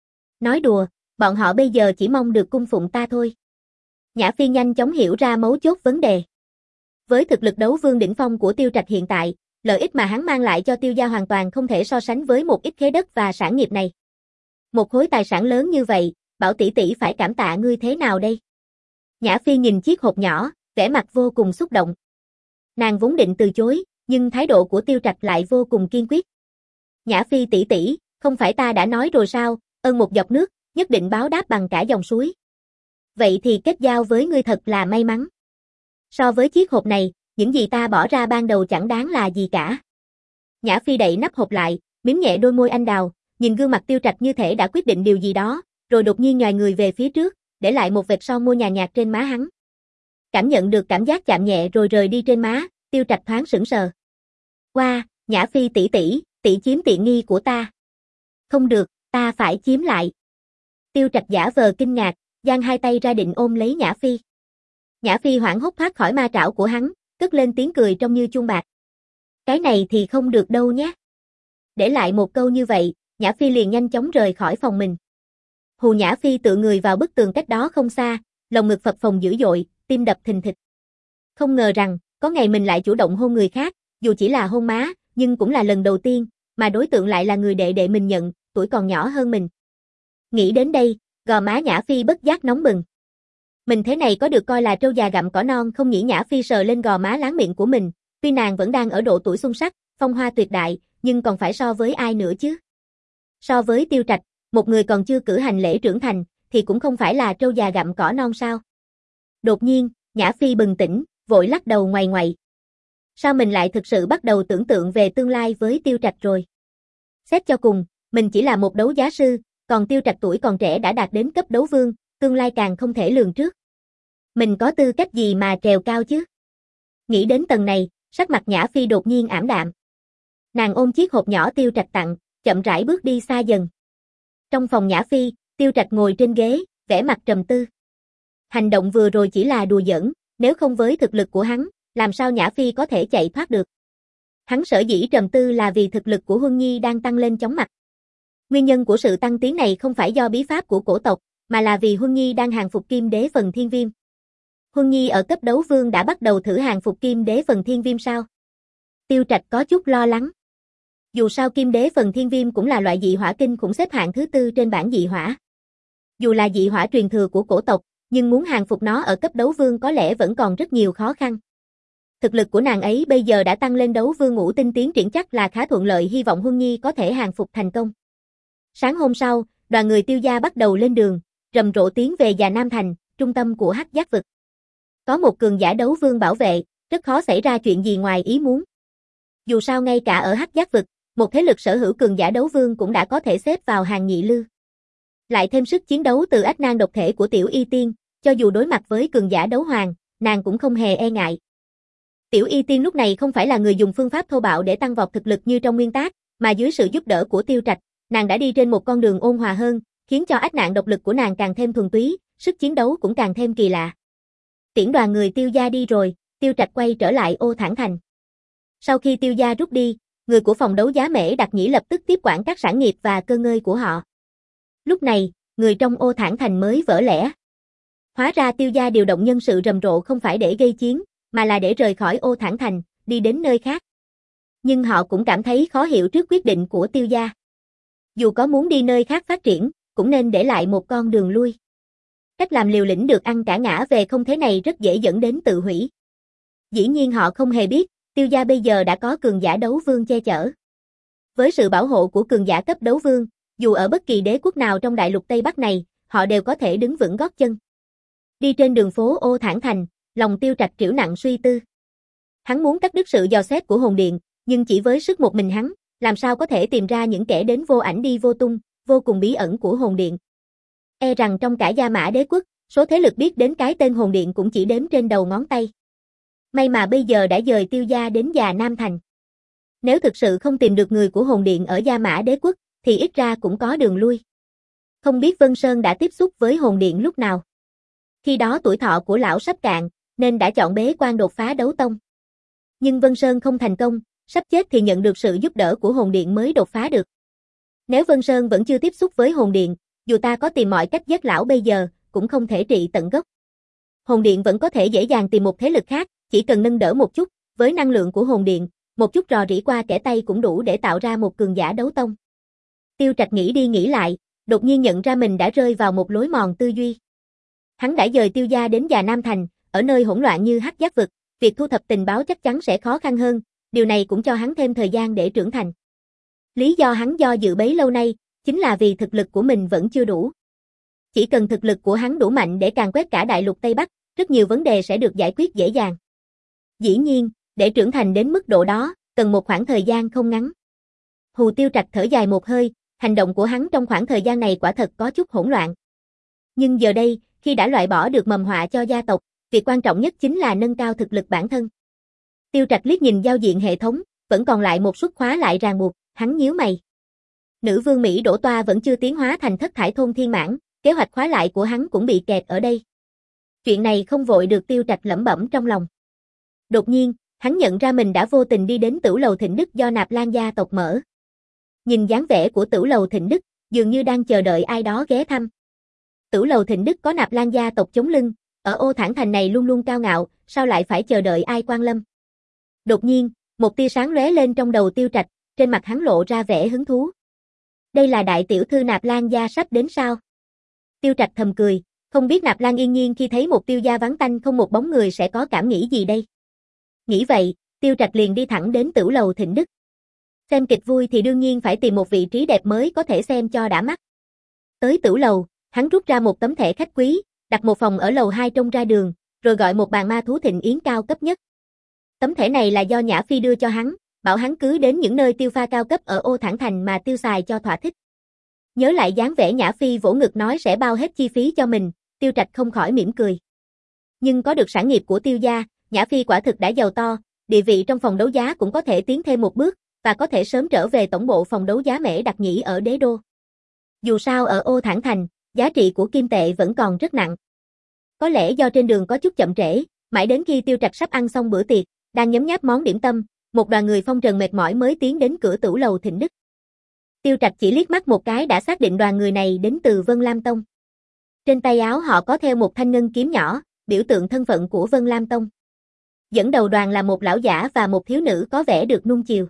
Nói đùa, bọn họ bây giờ chỉ mong được cung phụng ta thôi. Nhã Phi nhanh chóng hiểu ra mấu chốt vấn đề. Với thực lực đấu vương đỉnh phong của Tiêu Trạch hiện tại, lợi ích mà hắn mang lại cho Tiêu gia hoàn toàn không thể so sánh với một ít khế đất và sản nghiệp này. Một khối tài sản lớn như vậy, bảo tỷ tỷ phải cảm tạ ngươi thế nào đây? Nhã Phi nhìn chiếc hộp nhỏ, vẻ mặt vô cùng xúc động. Nàng vốn định từ chối, nhưng thái độ của Tiêu Trạch lại vô cùng kiên quyết. Nhã Phi tỷ tỷ, không phải ta đã nói rồi sao, ơn một giọt nước, nhất định báo đáp bằng cả dòng suối. Vậy thì kết giao với ngươi thật là may mắn. So với chiếc hộp này, những gì ta bỏ ra ban đầu chẳng đáng là gì cả. Nhã Phi đậy nắp hộp lại, mím nhẹ đôi môi anh đào, nhìn gương mặt Tiêu Trạch như thể đã quyết định điều gì đó, rồi đột nhiên nhòi người về phía trước, để lại một vệt son môi nhàn nhạt trên má hắn. Cảm nhận được cảm giác chạm nhẹ rồi rời đi trên má, Tiêu Trạch thoáng sững sờ. Qua, Nhã Phi tỷ tỷ, tỷ chiếm tiện nghi của ta. Không được, ta phải chiếm lại. Tiêu Trạch giả vờ kinh ngạc, giang hai tay ra định ôm lấy Nhã Phi. Nhã Phi hoảng hốt thoát khỏi ma trảo của hắn, cất lên tiếng cười trông như chuông bạc. Cái này thì không được đâu nhé. Để lại một câu như vậy, Nhã Phi liền nhanh chóng rời khỏi phòng mình. Hù Nhã Phi tựa người vào bức tường cách đó không xa, lồng ngực phập phồng dữ dội, tim đập thình thịch. Không ngờ rằng, có ngày mình lại chủ động hôn người khác, dù chỉ là hôn má, nhưng cũng là lần đầu tiên, mà đối tượng lại là người đệ đệ mình nhận, tuổi còn nhỏ hơn mình. Nghĩ đến đây, gò má Nhã Phi bất giác nóng bừng. Mình thế này có được coi là trâu già gặm cỏ non không nhỉ? Nhã Phi sờ lên gò má láng miệng của mình, tuy nàng vẫn đang ở độ tuổi xuân sắc, phong hoa tuyệt đại, nhưng còn phải so với ai nữa chứ? So với Tiêu Trạch, một người còn chưa cử hành lễ trưởng thành, thì cũng không phải là trâu già gặm cỏ non sao? Đột nhiên, Nhã Phi bừng tỉnh, vội lắc đầu ngoày ngoậy. Sao mình lại thực sự bắt đầu tưởng tượng về tương lai với Tiêu Trạch rồi? Xét cho cùng, mình chỉ là một đấu giá sư, còn Tiêu Trạch tuổi còn trẻ đã đạt đến cấp đấu vương, tương lai càng không thể lường trước. Mình có tư cách gì mà trèo cao chứ? Nghĩ đến tầng này, sắc mặt Nhã Phi đột nhiên ảm đạm. Nàng ôm chiếc hộp nhỏ Tiêu Trạch tặng, chậm rãi bước đi xa dần. Trong phòng Nhã Phi, Tiêu Trạch ngồi trên ghế, vẻ mặt trầm tư. Hành động vừa rồi chỉ là đùa giỡn, nếu không với thực lực của hắn, làm sao Nhã Phi có thể chạy thoát được? Hắn sở dĩ trầm tư là vì thực lực của Huân Nhi đang tăng lên chóng mặt. Nguyên nhân của sự tăng tiến này không phải do bí pháp của cổ tộc, mà là vì Huân Nhi đang hàng phục Kim Đế phần Thiên Viêm. Huân Nhi ở cấp đấu vương đã bắt đầu thử hàng phục Kim Đế phần Thiên Viêm sao? Tiêu Trạch có chút lo lắng. Dù sao Kim Đế phần Thiên Viêm cũng là loại dị hỏa kinh khủng xếp hạng thứ tư trên bảng dị hỏa. Dù là dị hỏa truyền thừa của cổ tộc, nhưng muốn hàng phục nó ở cấp đấu vương có lẽ vẫn còn rất nhiều khó khăn. Thực lực của nàng ấy bây giờ đã tăng lên đấu vương ngũ tinh tiến triển chắc là khá thuận lợi, hy vọng Huân Nhi có thể hàng phục thành công. Sáng hôm sau, đoàn người Tiêu gia bắt đầu lên đường, rầm rộ tiến về Già Nam Thành, trung tâm của Hắc Giác vực. Có một cường giả đấu vương bảo vệ, rất khó xảy ra chuyện gì ngoài ý muốn. Dù sao ngay cả ở Hắc Giác vực, một thế lực sở hữu cường giả đấu vương cũng đã có thể xếp vào hàng nhị lưu. Lại thêm sức chiến đấu từ ách nan độc thể của Tiểu Y Tiên, cho dù đối mặt với cường giả đấu hoàng, nàng cũng không hề e ngại. Tiểu Y Tiên lúc này không phải là người dùng phương pháp thô bạo để tăng vọt thực lực như trong nguyên tác, mà dưới sự giúp đỡ của Tiêu Trạch, nàng đã đi trên một con đường ôn hòa hơn, khiến cho ách nạn độc lực của nàng càng thêm thuần túy, sức chiến đấu cũng càng thêm kỳ lạ. Tiễn đoàn người Tiêu gia đi rồi, Tiêu Trạch quay trở lại Ô Thản Thành. Sau khi Tiêu gia rút đi, người của phòng đấu giá Mễ Đặc Nhĩ lập tức tiếp quản các sản nghiệp và cơ ngơi của họ. Lúc này, người trong Ô Thản Thành mới vỡ lẽ. Hóa ra Tiêu gia điều động nhân sự rầm rộ không phải để gây chiến, mà là để rời khỏi Ô Thản Thành, đi đến nơi khác. Nhưng họ cũng cảm thấy khó hiểu trước quyết định của Tiêu gia. Dù có muốn đi nơi khác phát triển, cũng nên để lại một con đường lui. Cách làm liều lĩnh được ăn cả ngã về không thế này rất dễ dẫn đến tự hủy. Dĩ nhiên họ không hề biết, Tiêu gia bây giờ đã có cường giả đấu vương che chở. Với sự bảo hộ của cường giả cấp đấu vương, dù ở bất kỳ đế quốc nào trong đại lục Tây Bắc này, họ đều có thể đứng vững gót chân. Đi trên đường phố Ô Thản Thành, lòng Tiêu Trạch trĩu nặng suy tư. Hắn muốn cắt đứt sự dò xét của hồn điện, nhưng chỉ với sức một mình hắn, làm sao có thể tìm ra những kẻ đến vô ảnh đi vô tung, vô cùng bí ẩn của hồn điện. E rằng trong cả Gia Mã đế quốc, số thế lực biết đến cái tên hồn điện cũng chỉ đếm trên đầu ngón tay. May mà bây giờ đã dời Tiêu gia đến Già Nam Thành. Nếu thực sự không tìm được người của hồn điện ở Gia Mã đế quốc, thì ít ra cũng có đường lui. Không biết Vân Sơn đã tiếp xúc với hồn điện lúc nào. Khi đó tuổi thọ của lão sắp cạn, nên đã chọn bế quan đột phá đấu tông. Nhưng Vân Sơn không thành công, sắp chết thì nhận được sự giúp đỡ của hồn điện mới đột phá được. Nếu Vân Sơn vẫn chưa tiếp xúc với hồn điện, dù ta có tìm mọi cách giết lão bây giờ, cũng không thể trị tận gốc. Hồn điện vẫn có thể dễ dàng tìm một thế lực khác, chỉ cần nâng đỡ một chút, với năng lượng của hồn điện, một chút rò rỉ qua kẻ tay cũng đủ để tạo ra một cường giả đấu tông. Tiêu Trạch nghĩ đi nghĩ lại, đột nhiên nhận ra mình đã rơi vào một lối mòn tư duy. Hắn đã dời Tiêu gia đến Già Nam Thành, ở nơi hỗn loạn như Hắc Giác vực, việc thu thập tình báo chắc chắn sẽ khó khăn hơn, điều này cũng cho hắn thêm thời gian để trưởng thành. Lý do hắn do dự bấy lâu nay, chính là vì thực lực của mình vẫn chưa đủ. Chỉ cần thực lực của hắn đủ mạnh để càn quét cả đại lục Tây Bắc, rất nhiều vấn đề sẽ được giải quyết dễ dàng. Dĩ nhiên, để trưởng thành đến mức độ đó, cần một khoảng thời gian không ngắn. Hù Tiêu Trạch thở dài một hơi, hành động của hắn trong khoảng thời gian này quả thật có chút hỗn loạn. Nhưng giờ đây, khi đã loại bỏ được mầm họa cho gia tộc, việc quan trọng nhất chính là nâng cao thực lực bản thân. Tiêu Trạch liếc nhìn giao diện hệ thống, vẫn còn lại một suất khóa lại ràng buộc, hắn nhíu mày. Nữ vương Mỹ Đỗ Toa vẫn chưa tiến hóa thành thất thải thôn thiên mãn, kế hoạch khóa lại của hắn cũng bị kẹt ở đây. Chuyện này không vội được, Tiêu Trạch lẩm bẩm trong lòng. Đột nhiên, hắn nhận ra mình đã vô tình đi đến Tửu Lầu Thịnh Đức do Nạp Lan gia tộc mở. Nhìn dáng vẻ của Tửu Lầu Thịnh Đức, dường như đang chờ đợi ai đó ghé thăm. Tửu Lầu Thịnh Đức có Nạp Lan gia tộc chống lưng, ở Ô Thản Thành này luôn luôn cao ngạo, sao lại phải chờ đợi ai quan lâm? Đột nhiên, một tia sáng lóe lên trong đầu Tiêu Trạch, trên mặt hắn lộ ra vẻ hứng thú. Đây là đại tiểu thư Nạp Lan gia sắp đến sao? Tiêu Trạch thầm cười, không biết Nạp Lan Yên Nhiên khi thấy một Tiêu gia vắng tanh không một bóng người sẽ có cảm nghĩ gì đây? Nghĩ vậy, Tiêu Trạch liền đi thẳng đến Tửu Lầu Thịnh Đức. Xem kịch vui thì đương nhiên phải tìm một vị trí đẹp mới có thể xem cho đã mắt. Tới Tửu Lầu, hắn rút ra một tấm thẻ khách quý, đặt một phòng ở lầu hai trông ra đường, rồi gọi một bàn ma thú thịnh yến cao cấp nhất. Tấm thẻ này là do Nhã Phi đưa cho hắn, bảo hắn cứ đến những nơi tiêu pha cao cấp ở Ô Thản Thành mà tiêu xài cho thỏa thích. Nhớ lại dáng vẻ Nhã Phi vỗ ngực nói sẽ bao hết chi phí cho mình, Tiêu Trạch không khỏi mỉm cười. Nhưng có được sản nghiệp của Tiêu gia, Nhã Phi quả thực đã giàu to, địa vị trong phòng đấu giá cũng có thể tiến thêm một bước, và có thể sớm trở về tổng bộ phòng đấu giá Mễ Đặc Nhĩ ở Đế Đô. Dù sao ở Ô Thản Thành, giá trị của kim tệ vẫn còn rất nặng. Có lẽ do trên đường có chút chậm trễ, mãi đến khi Tiêu Trạch sắp ăn xong bữa tiệc, đang nhấm nháp món điểm tâm, một đoàn người phong trần mệt mỏi mới tiến đến cửa Tửu Lầu Thịnh Đức. Tiêu Trạch chỉ liếc mắt một cái đã xác định đoàn người này đến từ Vân Lam Tông. Trên tay áo họ có theo một thanh ngân kiếm nhỏ, biểu tượng thân phận của Vân Lam Tông. Dẫn đầu đoàn là một lão giả và một thiếu nữ có vẻ được nuông chiều.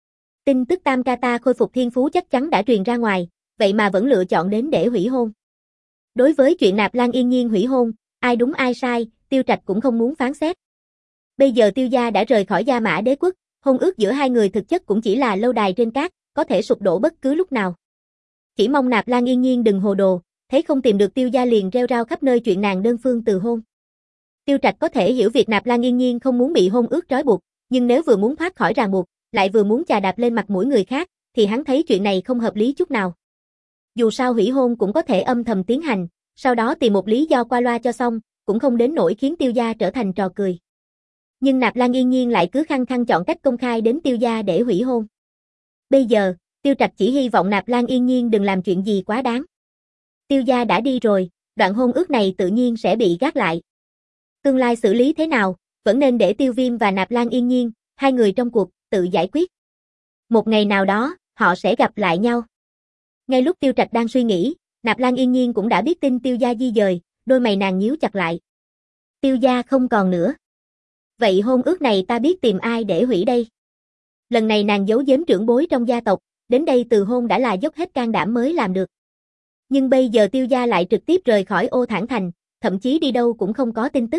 Tin tức Tam Kata khôi phục thiên phú chắc chắn đã truyền ra ngoài, vậy mà vẫn lựa chọn đến để hủy hôn. Đối với chuyện Nạp Lan Yên Nhiên hủy hôn, ai đúng ai sai, Tiêu Trạch cũng không muốn phán xét. Bây giờ Tiêu gia đã rời khỏi Gia Mã Đế quốc, hôn ước giữa hai người thực chất cũng chỉ là lâu đài trên cát, có thể sụp đổ bất cứ lúc nào. Chỉ mong Nạp Lan Yên Nhiên đừng hồ đồ, thấy không tìm được Tiêu gia liền reo rao khắp nơi chuyện nàng đơn phương từ hôn. Tiêu Trạch có thể hiểu việc Nạp Lan Yên Nhiên không muốn bị hôn ước trói buộc, nhưng nếu vừa muốn thoát khỏi ràng buộc, lại vừa muốn chà đạp lên mặt mũi người khác, thì hắn thấy chuyện này không hợp lý chút nào. Dù sao hủy hôn cũng có thể âm thầm tiến hành, sau đó tìm một lý do qua loa cho xong, cũng không đến nỗi khiến Tiêu gia trở thành trò cười. Nhưng Nạp Lan Yên Nhiên lại cứ khăng khăng chọn cách công khai đến Tiêu gia để hủy hôn. Bây giờ, Tiêu Trạch chỉ hy vọng Nạp Lan Yên Nhiên đừng làm chuyện gì quá đáng. Tiêu gia đã đi rồi, đoạn hôn ước này tự nhiên sẽ bị gác lại. Tương lai xử lý thế nào, vẫn nên để Tiêu Viêm và Nạp Lan Yên Nhiên, hai người trong cuộc, tự giải quyết. Một ngày nào đó, họ sẽ gặp lại nhau. Ngay lúc Tiêu Trạch đang suy nghĩ, Nạp Lan Yên Nhiên cũng đã biết tin Tiêu gia di dời, đôi mày nàng nhíu chặt lại. Tiêu gia không còn nữa. Vậy hôn ước này ta biết tìm ai để hủy đây? Lần này nàng giấu giếm trưởng bối trong gia tộc, đến đây từ hôn đã là dốc hết can đảm mới làm được. Nhưng bây giờ Tiêu gia lại trực tiếp rời khỏi Ô Thản Thành, thậm chí đi đâu cũng không có tin tức.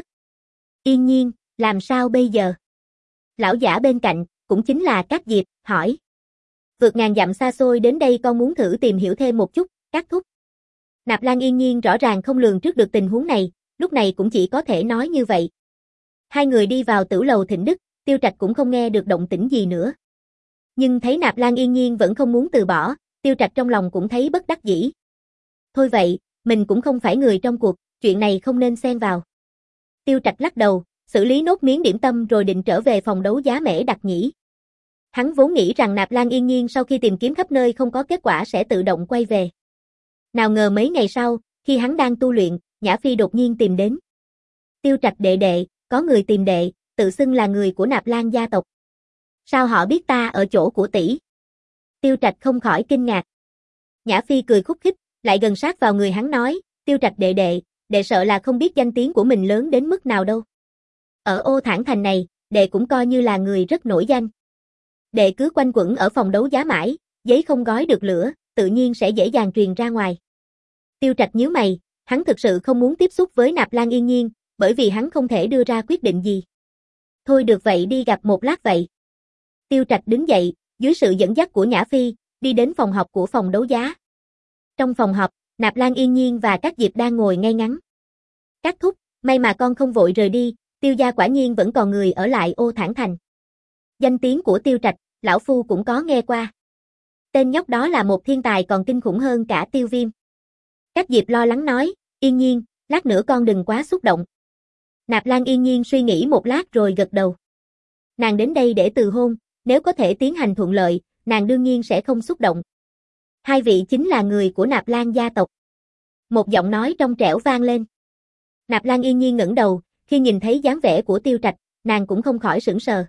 Yên Nhiên, làm sao bây giờ? Lão giả bên cạnh, cũng chính là Cát Diệp, hỏi. Vượt ngàn dặm xa xôi đến đây con muốn thử tìm hiểu thêm một chút, Cát thúc. Nạp Lan Yên Nhiên rõ ràng không lường trước được tình huống này, lúc này cũng chỉ có thể nói như vậy. Hai người đi vào Tửu Lầu Thịnh Đức, Tiêu Trạch cũng không nghe được động tĩnh gì nữa. Nhưng thấy Nạp Lan Yên Nhiên vẫn không muốn từ bỏ, Tiêu Trạch trong lòng cũng thấy bất đắc dĩ. Thôi vậy, mình cũng không phải người trong cuộc, chuyện này không nên xen vào. Tiêu Trạch lắc đầu, xử lý nốt miếng điểm tâm rồi định trở về phòng đấu giá Mễ Đặc Nhĩ. Hắn vốn nghĩ rằng Nạp Lan Yên Nhiên sau khi tìm kiếm khắp nơi không có kết quả sẽ tự động quay về. Nào ngờ mấy ngày sau, khi hắn đang tu luyện, Nhã Phi đột nhiên tìm đến. Tiêu Trạch đệ đệ, có người tìm đệ, tự xưng là người của Nạp Lan gia tộc. Sao họ biết ta ở chỗ của tỷ? Tiêu Trạch không khỏi kinh ngạc. Nhã Phi cười khúc khích, lại gần sát vào người hắn nói, Tiêu Trạch đệ đệ, đệ sợ là không biết danh tiếng của mình lớn đến mức nào đâu. Ở Ô Thản Thành này, đệ cũng coi như là người rất nổi danh. Đệ cứ quanh quẩn ở phòng đấu giá mãi, giấy không gói được lửa, tự nhiên sẽ dễ dàng truyền ra ngoài. Tiêu Trạch nhíu mày, hắn thực sự không muốn tiếp xúc với Nạp Lan Yên Nhiên, bởi vì hắn không thể đưa ra quyết định gì. Thôi được vậy đi gặp một lát vậy. Tiêu Trạch đứng dậy, dưới sự dẫn dắt của Nhã Phi, đi đến phòng họp của phòng đấu giá. Trong phòng họp, Nạp Lan Yên Nhiên và Cát Diệp đang ngồi ngay ngắn. Cát thúc, may mà con không vội rời đi, Tiêu gia quả nhiên vẫn còn người ở lại Ô Thản Thành. Danh tiếng của Tiêu Trạch, lão phu cũng có nghe qua. Tên nhóc đó là một thiên tài còn kinh khủng hơn cả Tiêu Viêm. Cát Diệp lo lắng nói, Yên Nhiên, lát nữa con đừng quá xúc động. Nạp Lan Yên Nhiên suy nghĩ một lát rồi gật đầu. Nàng đến đây để từ hôn, nếu có thể tiến hành thuận lợi, nàng đương nhiên sẽ không xúc động. Hai vị chính là người của Nạp Lan gia tộc. Một giọng nói trong trẻo vang lên. Nạp Lan Yên Nhiên ngẩng đầu, khi nhìn thấy dáng vẻ của Tiêu Trạch, nàng cũng không khỏi sửng sờ.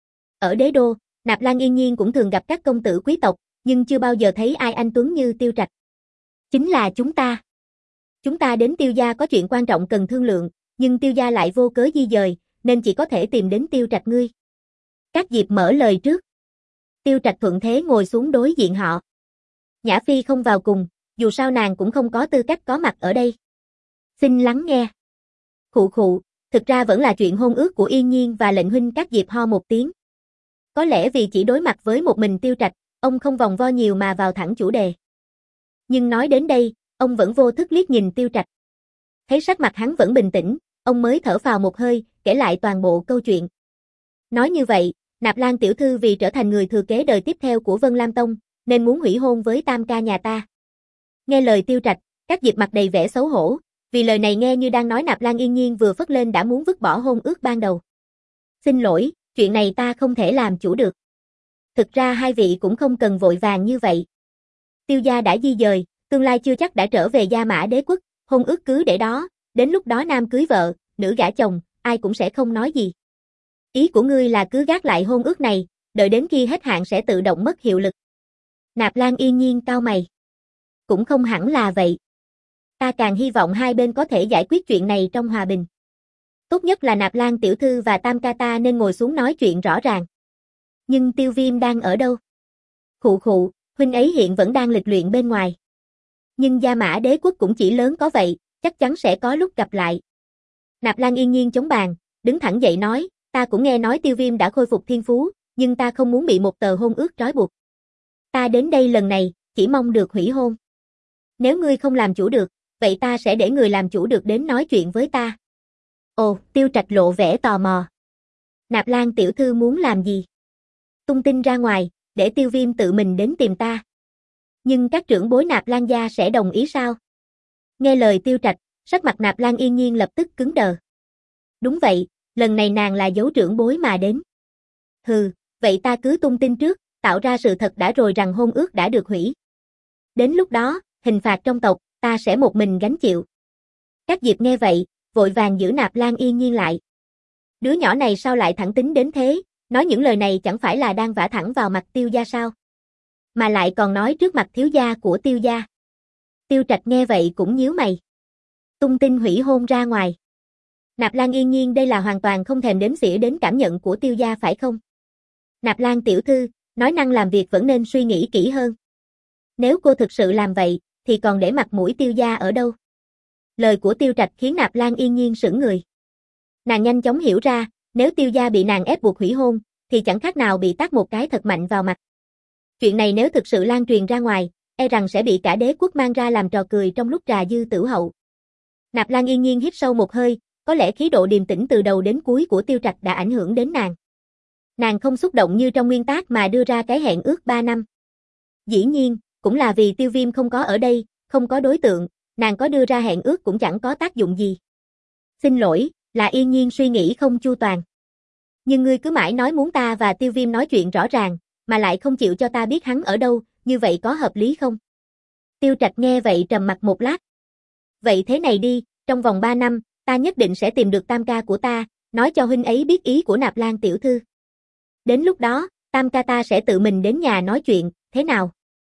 Ở đế đô, Nạp Lan Yên Nhiên cũng thường gặp các công tử quý tộc, nhưng chưa bao giờ thấy ai anh tuấn như Tiêu Trạch. Chính là chúng ta. Chúng ta đến Tiêu gia có chuyện quan trọng cần thương lượng, nhưng Tiêu gia lại vô cớ di dời, nên chỉ có thể tìm đến Tiêu Trạch ngươi. Các Diệp mở lời trước. Tiêu Trạch thuận thế ngồi xuống đối diện họ. Nhã Phi không vào cùng, dù sao nàng cũng không có tư cách có mặt ở đây. Xin lắng nghe. Khụ khụ, thực ra vẫn là chuyện hôn ước của Yên Nhiên và lệnh huynh. Các Diệp ho một tiếng. Có lẽ vì chỉ đối mặt với một mình Tiêu Trạch, ông không vòng vo nhiều mà vào thẳng chủ đề. Nhưng nói đến đây, ông vẫn vô thức liếc nhìn Tiêu Trạch. Thấy sắc mặt hắn vẫn bình tĩnh, ông mới thở phào một hơi, kể lại toàn bộ câu chuyện. Nói như vậy, Nạp Lan tiểu thư vì trở thành người thừa kế đời tiếp theo của Vân Lam Tông, nên muốn hủy hôn với tam ca nhà ta. Nghe lời Tiêu Trạch, các Diệp mặt đầy vẻ xấu hổ, vì lời này nghe như đang nói Nạp Lan Yên Nhiên vừa phất lên đã muốn vứt bỏ hôn ước ban đầu. Xin lỗi, chuyện này ta không thể làm chủ được. Thực ra hai vị cũng không cần vội vàng như vậy. Tiêu gia đã di dời, tương lai chưa chắc đã trở về Gia Mã Đế quốc, hôn ước cứ để đó, đến lúc đó nam cưới vợ, nữ gả chồng, ai cũng sẽ không nói gì. Ý của ngươi là cứ gác lại hôn ước này, đợi đến khi hết hạn sẽ tự động mất hiệu lực. Nạp Lan Yên Nhiên cau mày. Cũng không hẳn là vậy. Ta càng hy vọng hai bên có thể giải quyết chuyện này trong hòa bình. Tốt nhất là Nạp Lan tiểu thư và tam ca ta nên ngồi xuống nói chuyện rõ ràng. Nhưng Tiêu Viêm đang ở đâu? Khụ khụ, huynh ấy hiện vẫn đang lịch luyện bên ngoài. Nhưng Gia Mã Đế quốc cũng chỉ lớn có vậy, chắc chắn sẽ có lúc gặp lại. Nạp Lan Yên Nhiên chống bàn, đứng thẳng dậy nói, ta cũng nghe nói Tiêu Viêm đã khôi phục thiên phú, nhưng ta không muốn bị một tờ hôn ước trói buộc. Ta đến đây lần này, chỉ mong được hủy hôn. Nếu ngươi không làm chủ được, vậy ta sẽ để người làm chủ được đến nói chuyện với ta. Ồ, Tiêu Trạch lộ vẻ tò mò. Nạp Lan tiểu thư muốn làm gì? Tung tin ra ngoài, để Tiêu Viêm tự mình đến tìm ta. Nhưng các trưởng bối Nạp Lan gia sẽ đồng ý sao? Nghe lời Tiêu Trạch, sắc mặt Nạp Lan Yên Nhiên lập tức cứng đờ. Đúng vậy, lần này nàng là dấu trưởng bối mà đến. Hừ, vậy ta cứ tung tin trước, tạo ra sự thật đã rồi rằng hôn ước đã được hủy. Đến lúc đó, hình phạt trong tộc, ta sẽ một mình gánh chịu. Các Diệp nghe vậy, vội vàng giữ Nạp Lan Yên Nhiên lại. Đứa nhỏ này sao lại thẳng tính đến thế, nói những lời này chẳng phải là đang vả thẳng vào mặt Tiêu gia sao? Mà lại còn nói trước mặt thiếu gia của Tiêu gia. Tiêu Trạch nghe vậy cũng nhíu mày. Tung tin hủy hôn ra ngoài. Nạp Lan Yên Nhiên đây là hoàn toàn không thèm đếm xỉa đến cảm nhận của Tiêu gia phải không? Nạp Lan tiểu thư, nói năng làm việc vẫn nên suy nghĩ kỹ hơn. Nếu cô thực sự làm vậy, thì còn để mặt mũi Tiêu gia ở đâu? Lời của Tiêu Trạch khiến Nạp Lan Yên Nhiên sững người. Nàng nhanh chóng hiểu ra, nếu Tiêu gia bị nàng ép buộc hủy hôn, thì chẳng khác nào bị tát một cái thật mạnh vào mặt. Chuyện này nếu thực sự lan truyền ra ngoài, e rằng sẽ bị cả đế quốc mang ra làm trò cười trong lúc trà dư tửu hậu. Nạp Lan Yên Nhiên hít sâu một hơi, có lẽ khí độ điềm tĩnh từ đầu đến cuối của Tiêu Trạch đã ảnh hưởng đến nàng. Nàng không xúc động như trong nguyên tác mà đưa ra cái hẹn ước ba năm. Dĩ nhiên, cũng là vì Tiêu Viêm không có ở đây, không có đối tượng, nàng có đưa ra hẹn ước cũng chẳng có tác dụng gì. Xin lỗi, là Yên Nhiên suy nghĩ không chu toàn. Nhưng ngươi cứ mãi nói muốn ta và Tiêu Viêm nói chuyện rõ ràng, mà lại không chịu cho ta biết hắn ở đâu, như vậy có hợp lý không? Tiêu Trạch nghe vậy trầm mặt một lát. Vậy thế này đi, trong vòng ba năm, ta nhất định sẽ tìm được tam ca của ta, nói cho huynh ấy biết ý của Nạp Lan tiểu thư. Đến lúc đó, tam ca ta sẽ tự mình đến nhà nói chuyện, thế nào?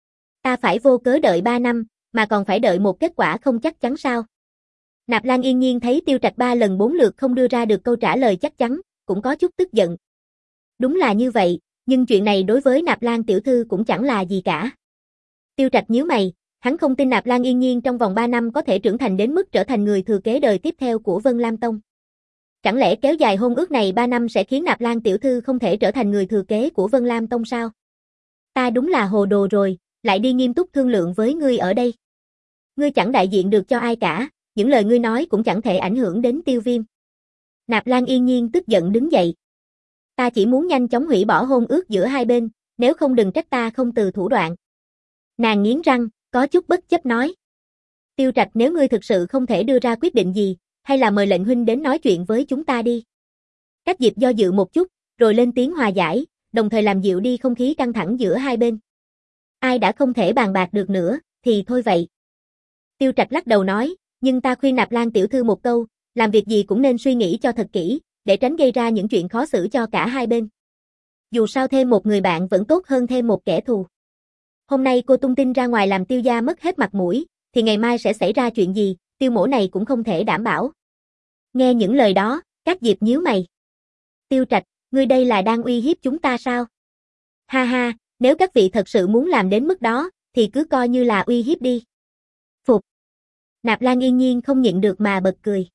Ta phải vô cớ đợi ba năm, mà còn phải đợi một kết quả không chắc chắn sao? Nạp Lan Yên Nhiên thấy Tiêu Trạch ba lần bốn lượt không đưa ra được câu trả lời chắc chắn, cũng có chút tức giận. Đúng là như vậy, nhưng chuyện này đối với Nạp Lan tiểu thư cũng chẳng là gì cả. Tiêu Trạch nhíu mày, hắn không tin Nạp Lan Yên Nhiên trong vòng ba năm có thể trưởng thành đến mức trở thành người thừa kế đời tiếp theo của Vân Lam Tông. Chẳng lẽ kéo dài hôn ước này ba năm sẽ khiến Nạp Lan tiểu thư không thể trở thành người thừa kế của Vân Lam Tông sao? Ta đúng là hồ đồ rồi, lại đi nghiêm túc thương lượng với ngươi ở đây. Ngươi chẳng đại diện được cho ai cả, những lời ngươi nói cũng chẳng thể ảnh hưởng đến Tiêu Viêm. Nạp Lan Yên Nhiên tức giận đứng dậy. Ta chỉ muốn nhanh chóng hủy bỏ hôn ước giữa hai bên, nếu không đừng trách ta không từ thủ đoạn. Nàng nghiến răng, có chút bất chấp nói. Tiêu Trạch, nếu ngươi thực sự không thể đưa ra quyết định gì, hay là mời lệnh huynh đến nói chuyện với chúng ta đi. Cách Diệp do dự một chút, rồi lên tiếng hòa giải, đồng thời làm dịu đi không khí căng thẳng giữa hai bên. Ai đã không thể bàn bạc được nữa, thì thôi vậy. Tiêu Trạch lắc đầu nói, nhưng ta khuyên Nạp Lan tiểu thư một câu, làm việc gì cũng nên suy nghĩ cho thật kỹ, để tránh gây ra những chuyện khó xử cho cả hai bên. Dù sao thêm một người bạn vẫn tốt hơn thêm một kẻ thù. Hôm nay cô tung tin ra ngoài làm Tiêu gia mất hết mặt mũi, thì ngày mai sẽ xảy ra chuyện gì, Tiêu mỗ này cũng không thể đảm bảo. Nghe những lời đó, Các Diệp nhíu mày. Tiêu Trạch, ngươi đây là đang uy hiếp chúng ta sao? Ha ha, nếu các vị thật sự muốn làm đến mức đó, thì cứ coi như là uy hiếp đi. Phục. Nạp Lan Yên Nhiên không nhịn được mà bật cười.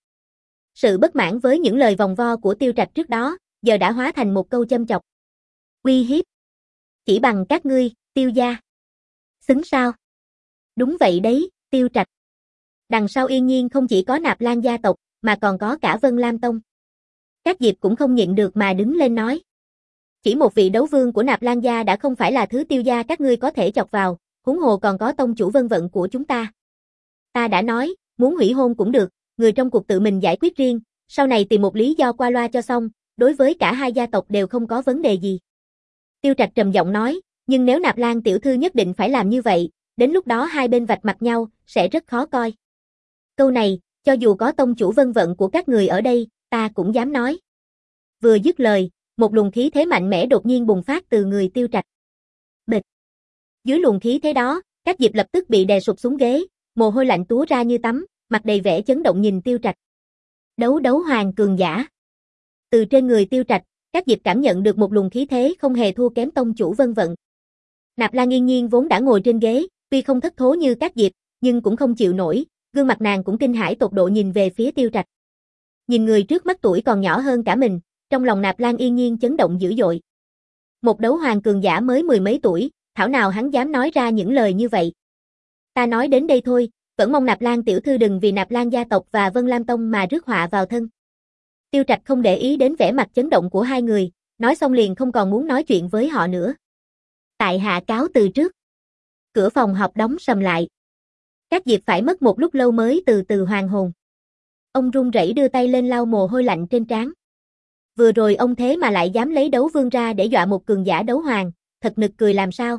Sự bất mãn với những lời vòng vo của Tiêu Trạch trước đó, giờ đã hóa thành một câu châm chọc. Uy hiếp? Chỉ bằng các ngươi, Tiêu gia. Xứng sao? Đúng vậy đấy, Tiêu Trạch. Đằng sau Yên Nhiên không chỉ có Nạp Lan gia tộc, mà còn có cả Vân Lam Tông. Các Diệp cũng không nhịn được mà đứng lên nói. Chỉ một vị đấu vương của Nạp Lan gia đã không phải là thứ Tiêu gia các ngươi có thể chọc vào, huống hồ còn có tông chủ Vân Vận của chúng ta. Ta đã nói, muốn hủy hôn cũng được, người trong cuộc tự mình giải quyết riêng, sau này tìm một lý do qua loa cho xong, đối với cả hai gia tộc đều không có vấn đề gì. Tiêu Trạch trầm giọng nói, nhưng nếu Nạp Lan tiểu thư nhất định phải làm như vậy, đến lúc đó hai bên vạch mặt nhau, sẽ rất khó coi. Câu này, cho dù có tông chủ Vân Vận của các người ở đây, ta cũng dám nói. Vừa dứt lời, một luồng khí thế mạnh mẽ đột nhiên bùng phát từ người Tiêu Trạch. Bịch. Dưới luồng khí thế đó, Các Diệp lập tức bị đè sụp xuống ghế, mồ hôi lạnh túa ra như tắm, mặt đầy vẻ chấn động nhìn Tiêu Trạch. Đấu đấu hoàng cường giả. Từ trên người Tiêu Trạch, Các Diệp cảm nhận được một luồng khí thế không hề thua kém tông chủ Vân Vận. Nạp Lan Yên Nhiên vốn đã ngồi trên ghế, tuy không thất thố như Các Diệp, nhưng cũng không chịu nổi, gương mặt nàng cũng kinh hãi tột độ nhìn về phía Tiêu Trạch. Nhìn người trước mắt tuổi còn nhỏ hơn cả mình, trong lòng Nạp Lan Yên Nhiên chấn động dữ dội. Một đấu hoàng cường giả mới mười mấy tuổi, thảo nào hắn dám nói ra những lời như vậy. Ta nói đến đây thôi, vẫn mong Nạp Lan tiểu thư đừng vì Nạp Lan gia tộc và Vân Lam Tông mà rước họa vào thân. Tiêu Trạch không để ý đến vẻ mặt chấn động của hai người, nói xong liền không còn muốn nói chuyện với họ nữa. Tại hạ cáo từ trước. Cửa phòng họp đóng sầm lại. Các Diệp phải mất một lúc lâu mới từ từ hoàn hồn. Ông run rẩy đưa tay lên lau mồ hôi lạnh trên trán. Vừa rồi ông thế mà lại dám lấy đấu vương ra để dọa một cường giả đấu hoàng, thật nực cười làm sao.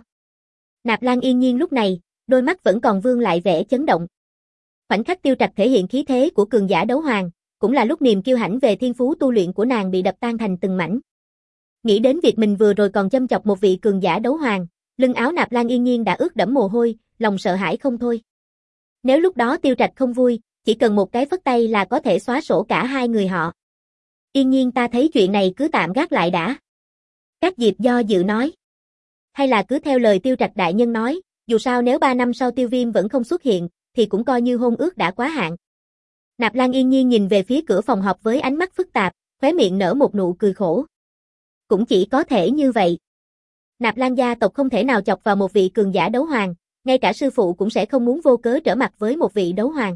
Nạp Lan Yên Nhiên lúc này, đôi mắt vẫn còn vương lại vẻ chấn động. Khoảnh khắc Tiêu Trạch thể hiện khí thế của cường giả đấu hoàng, cũng là lúc niềm kiêu hãnh về thiên phú tu luyện của nàng bị đập tan thành từng mảnh. Nghĩ đến việc mình vừa rồi còn châm chọc một vị cường giả đấu hoàng, lưng áo Nạp Lan Yên Nhiên đã ướt đẫm mồ hôi, lòng sợ hãi không thôi. Nếu lúc đó Tiêu Trạch không vui, chỉ cần một cái phất tay là có thể xóa sổ cả hai người họ. Yên Nhiên, ta thấy chuyện này cứ tạm gác lại đã. Các Diệp do dự nói. Hay là cứ theo lời Tiêu Trạch đại nhân nói, dù sao nếu ba năm sau Tiêu Viêm vẫn không xuất hiện, thì cũng coi như hôn ước đã quá hạn. Nạp Lan Yên Nhiên nhìn về phía cửa phòng họp với ánh mắt phức tạp, khóe miệng nở một nụ cười khổ. Cũng chỉ có thể như vậy. Nạp Lan gia tộc không thể nào chọc vào một vị cường giả đấu hoàng, ngay cả sư phụ cũng sẽ không muốn vô cớ trở mặt với một vị đấu hoàng.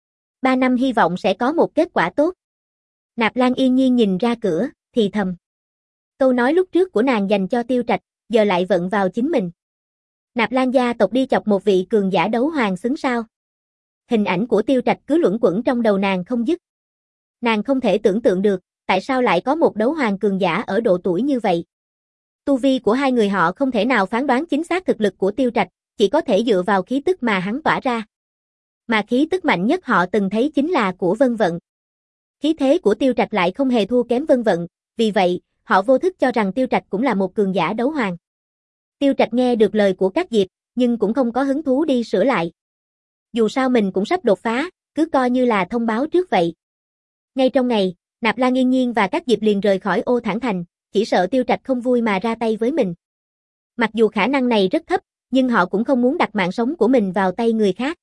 Ba năm hy vọng sẽ có một kết quả tốt. Nạp Lan Yên Nhiên nhìn ra cửa, thì thầm. Câu nói lúc trước của nàng dành cho Tiêu Trạch, giờ lại vận vào chính mình. Nạp Lan gia tộc đi chọc một vị cường giả đấu hoàng xứng sao? Hình ảnh của Tiêu Trạch cứ luẩn quẩn trong đầu nàng không dứt. Nàng không thể tưởng tượng được, tại sao lại có một đấu hoàng cường giả ở độ tuổi như vậy. Tu vi của hai người họ không thể nào phán đoán chính xác thực lực của Tiêu Trạch, chỉ có thể dựa vào khí tức mà hắn tỏa ra. Mà khí tức mạnh nhất họ từng thấy chính là của Vân Vận. Khí thế của Tiêu Trạch lại không hề thua kém Vân Vận, vì vậy, họ vô thức cho rằng Tiêu Trạch cũng là một cường giả đấu hoàng. Tiêu Trạch nghe được lời của các Diệp, nhưng cũng không có hứng thú đi sửa lại. Dù sao mình cũng sắp đột phá, cứ coi như là thông báo trước vậy. Ngay trong ngày, Nạp Lan Yên Nhiên và các Diệp liền rời khỏi Ô Thản Thành, chỉ sợ Tiêu Trạch không vui mà ra tay với mình. Mặc dù khả năng này rất thấp, nhưng họ cũng không muốn đặt mạng sống của mình vào tay người khác.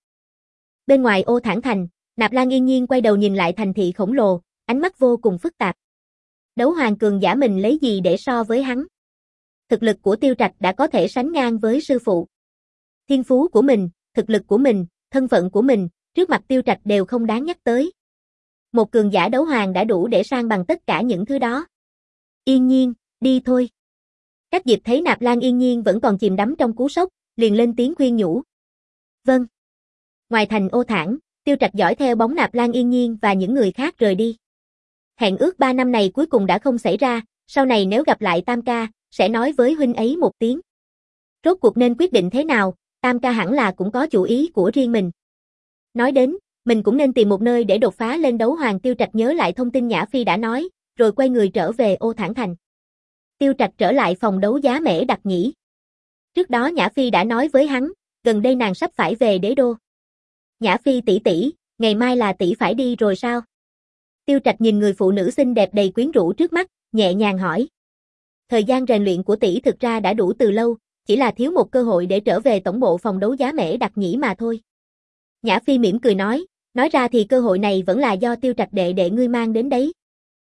Bên ngoài Ô Thản Thành, Nạp Lan Yên Nhiên quay đầu nhìn lại thành thị khổng lồ, ánh mắt vô cùng phức tạp. Đấu hoàng cường giả mình lấy gì để so với hắn? Thực lực của Tiêu Trạch đã có thể sánh ngang với sư phụ. Thiên phú của mình, thực lực của mình, thân phận của mình, trước mặt Tiêu Trạch đều không đáng nhắc tới. Một cường giả đấu hoàng đã đủ để san bằng tất cả những thứ đó. Yên Nhiên, đi thôi. Các Diệp thấy Nạp Lan Yên Nhiên vẫn còn chìm đắm trong cú sốc, liền lên tiếng khuyên nhủ. Vâng. Ngoài thành Ô Thản, Tiêu Trạch dõi theo bóng Nạp Lan Yên Nhiên và những người khác rời đi. Hẹn ước ba năm này cuối cùng đã không xảy ra, sau này nếu gặp lại Tam ca, sẽ nói với huynh ấy một tiếng. Rốt cuộc nên quyết định thế nào, Tam ca hẳn là cũng có chủ ý của riêng mình. Nói đến, mình cũng nên tìm một nơi để đột phá lên đấu hoàng. Tiêu Trạch nhớ lại thông tin Nhã Phi đã nói, rồi quay người trở về Ô Thản Thành. Tiêu Trạch trở lại phòng đấu giá Mễ Đặc Nhĩ. Trước đó Nhã Phi đã nói với hắn, gần đây nàng sắp phải về đế đô. Nhã Phi tỷ tỷ, ngày mai là tỷ phải đi rồi sao? Tiêu Trạch nhìn người phụ nữ xinh đẹp đầy quyến rũ trước mắt, nhẹ nhàng hỏi. Thời gian rèn luyện của tỷ thực ra đã đủ từ lâu, chỉ là thiếu một cơ hội để trở về tổng bộ phòng đấu giá Mễ Đặc Nhĩ mà thôi. Nhã Phi mỉm cười nói, nói ra thì cơ hội này vẫn là do Tiêu Trạch đệ đệ ngươi mang đến đấy.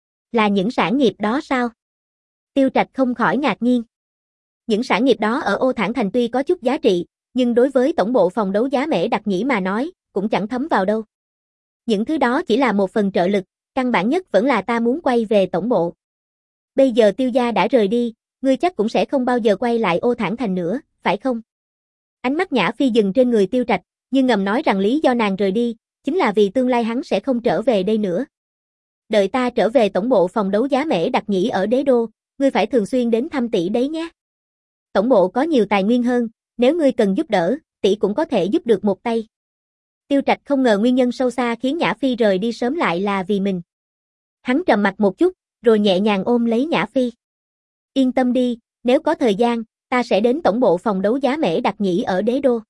Là những sản nghiệp đó sao? Tiêu Trạch không khỏi ngạc nhiên. Những sản nghiệp đó ở Ô Thản Thành tuy có chút giá trị, nhưng đối với tổng bộ phòng đấu giá Mễ Đặc Nhĩ mà nói, cũng chẳng thấm vào đâu. Những thứ đó chỉ là một phần trợ lực, căn bản nhất vẫn là ta muốn quay về tổng bộ. Bây giờ Tiêu gia đã rời đi, ngươi chắc cũng sẽ không bao giờ quay lại Ô Thản Thành nữa, phải không? Ánh mắt Nhã Phi dừng trên người Tiêu Trạch, nhưng ngầm nói rằng lý do nàng rời đi, chính là vì tương lai hắn sẽ không trở về đây nữa. Đợi ta trở về tổng bộ phòng đấu giá Mễ Đặc Nhĩ ở đế đô, ngươi phải thường xuyên đến thăm tỷ đấy nhé. Tổng bộ có nhiều tài nguyên hơn, nếu ngươi cần giúp đỡ, tỷ cũng có thể giúp được một tay. Tiêu Trạch không ngờ nguyên nhân sâu xa khiến Nhã Phi rời đi sớm lại là vì mình. Hắn trầm mặt một chút, rồi nhẹ nhàng ôm lấy Nhã Phi. Yên tâm đi, nếu có thời gian, ta sẽ đến tổng bộ phòng đấu giá Mễ Đặc Nhĩ ở đế đô.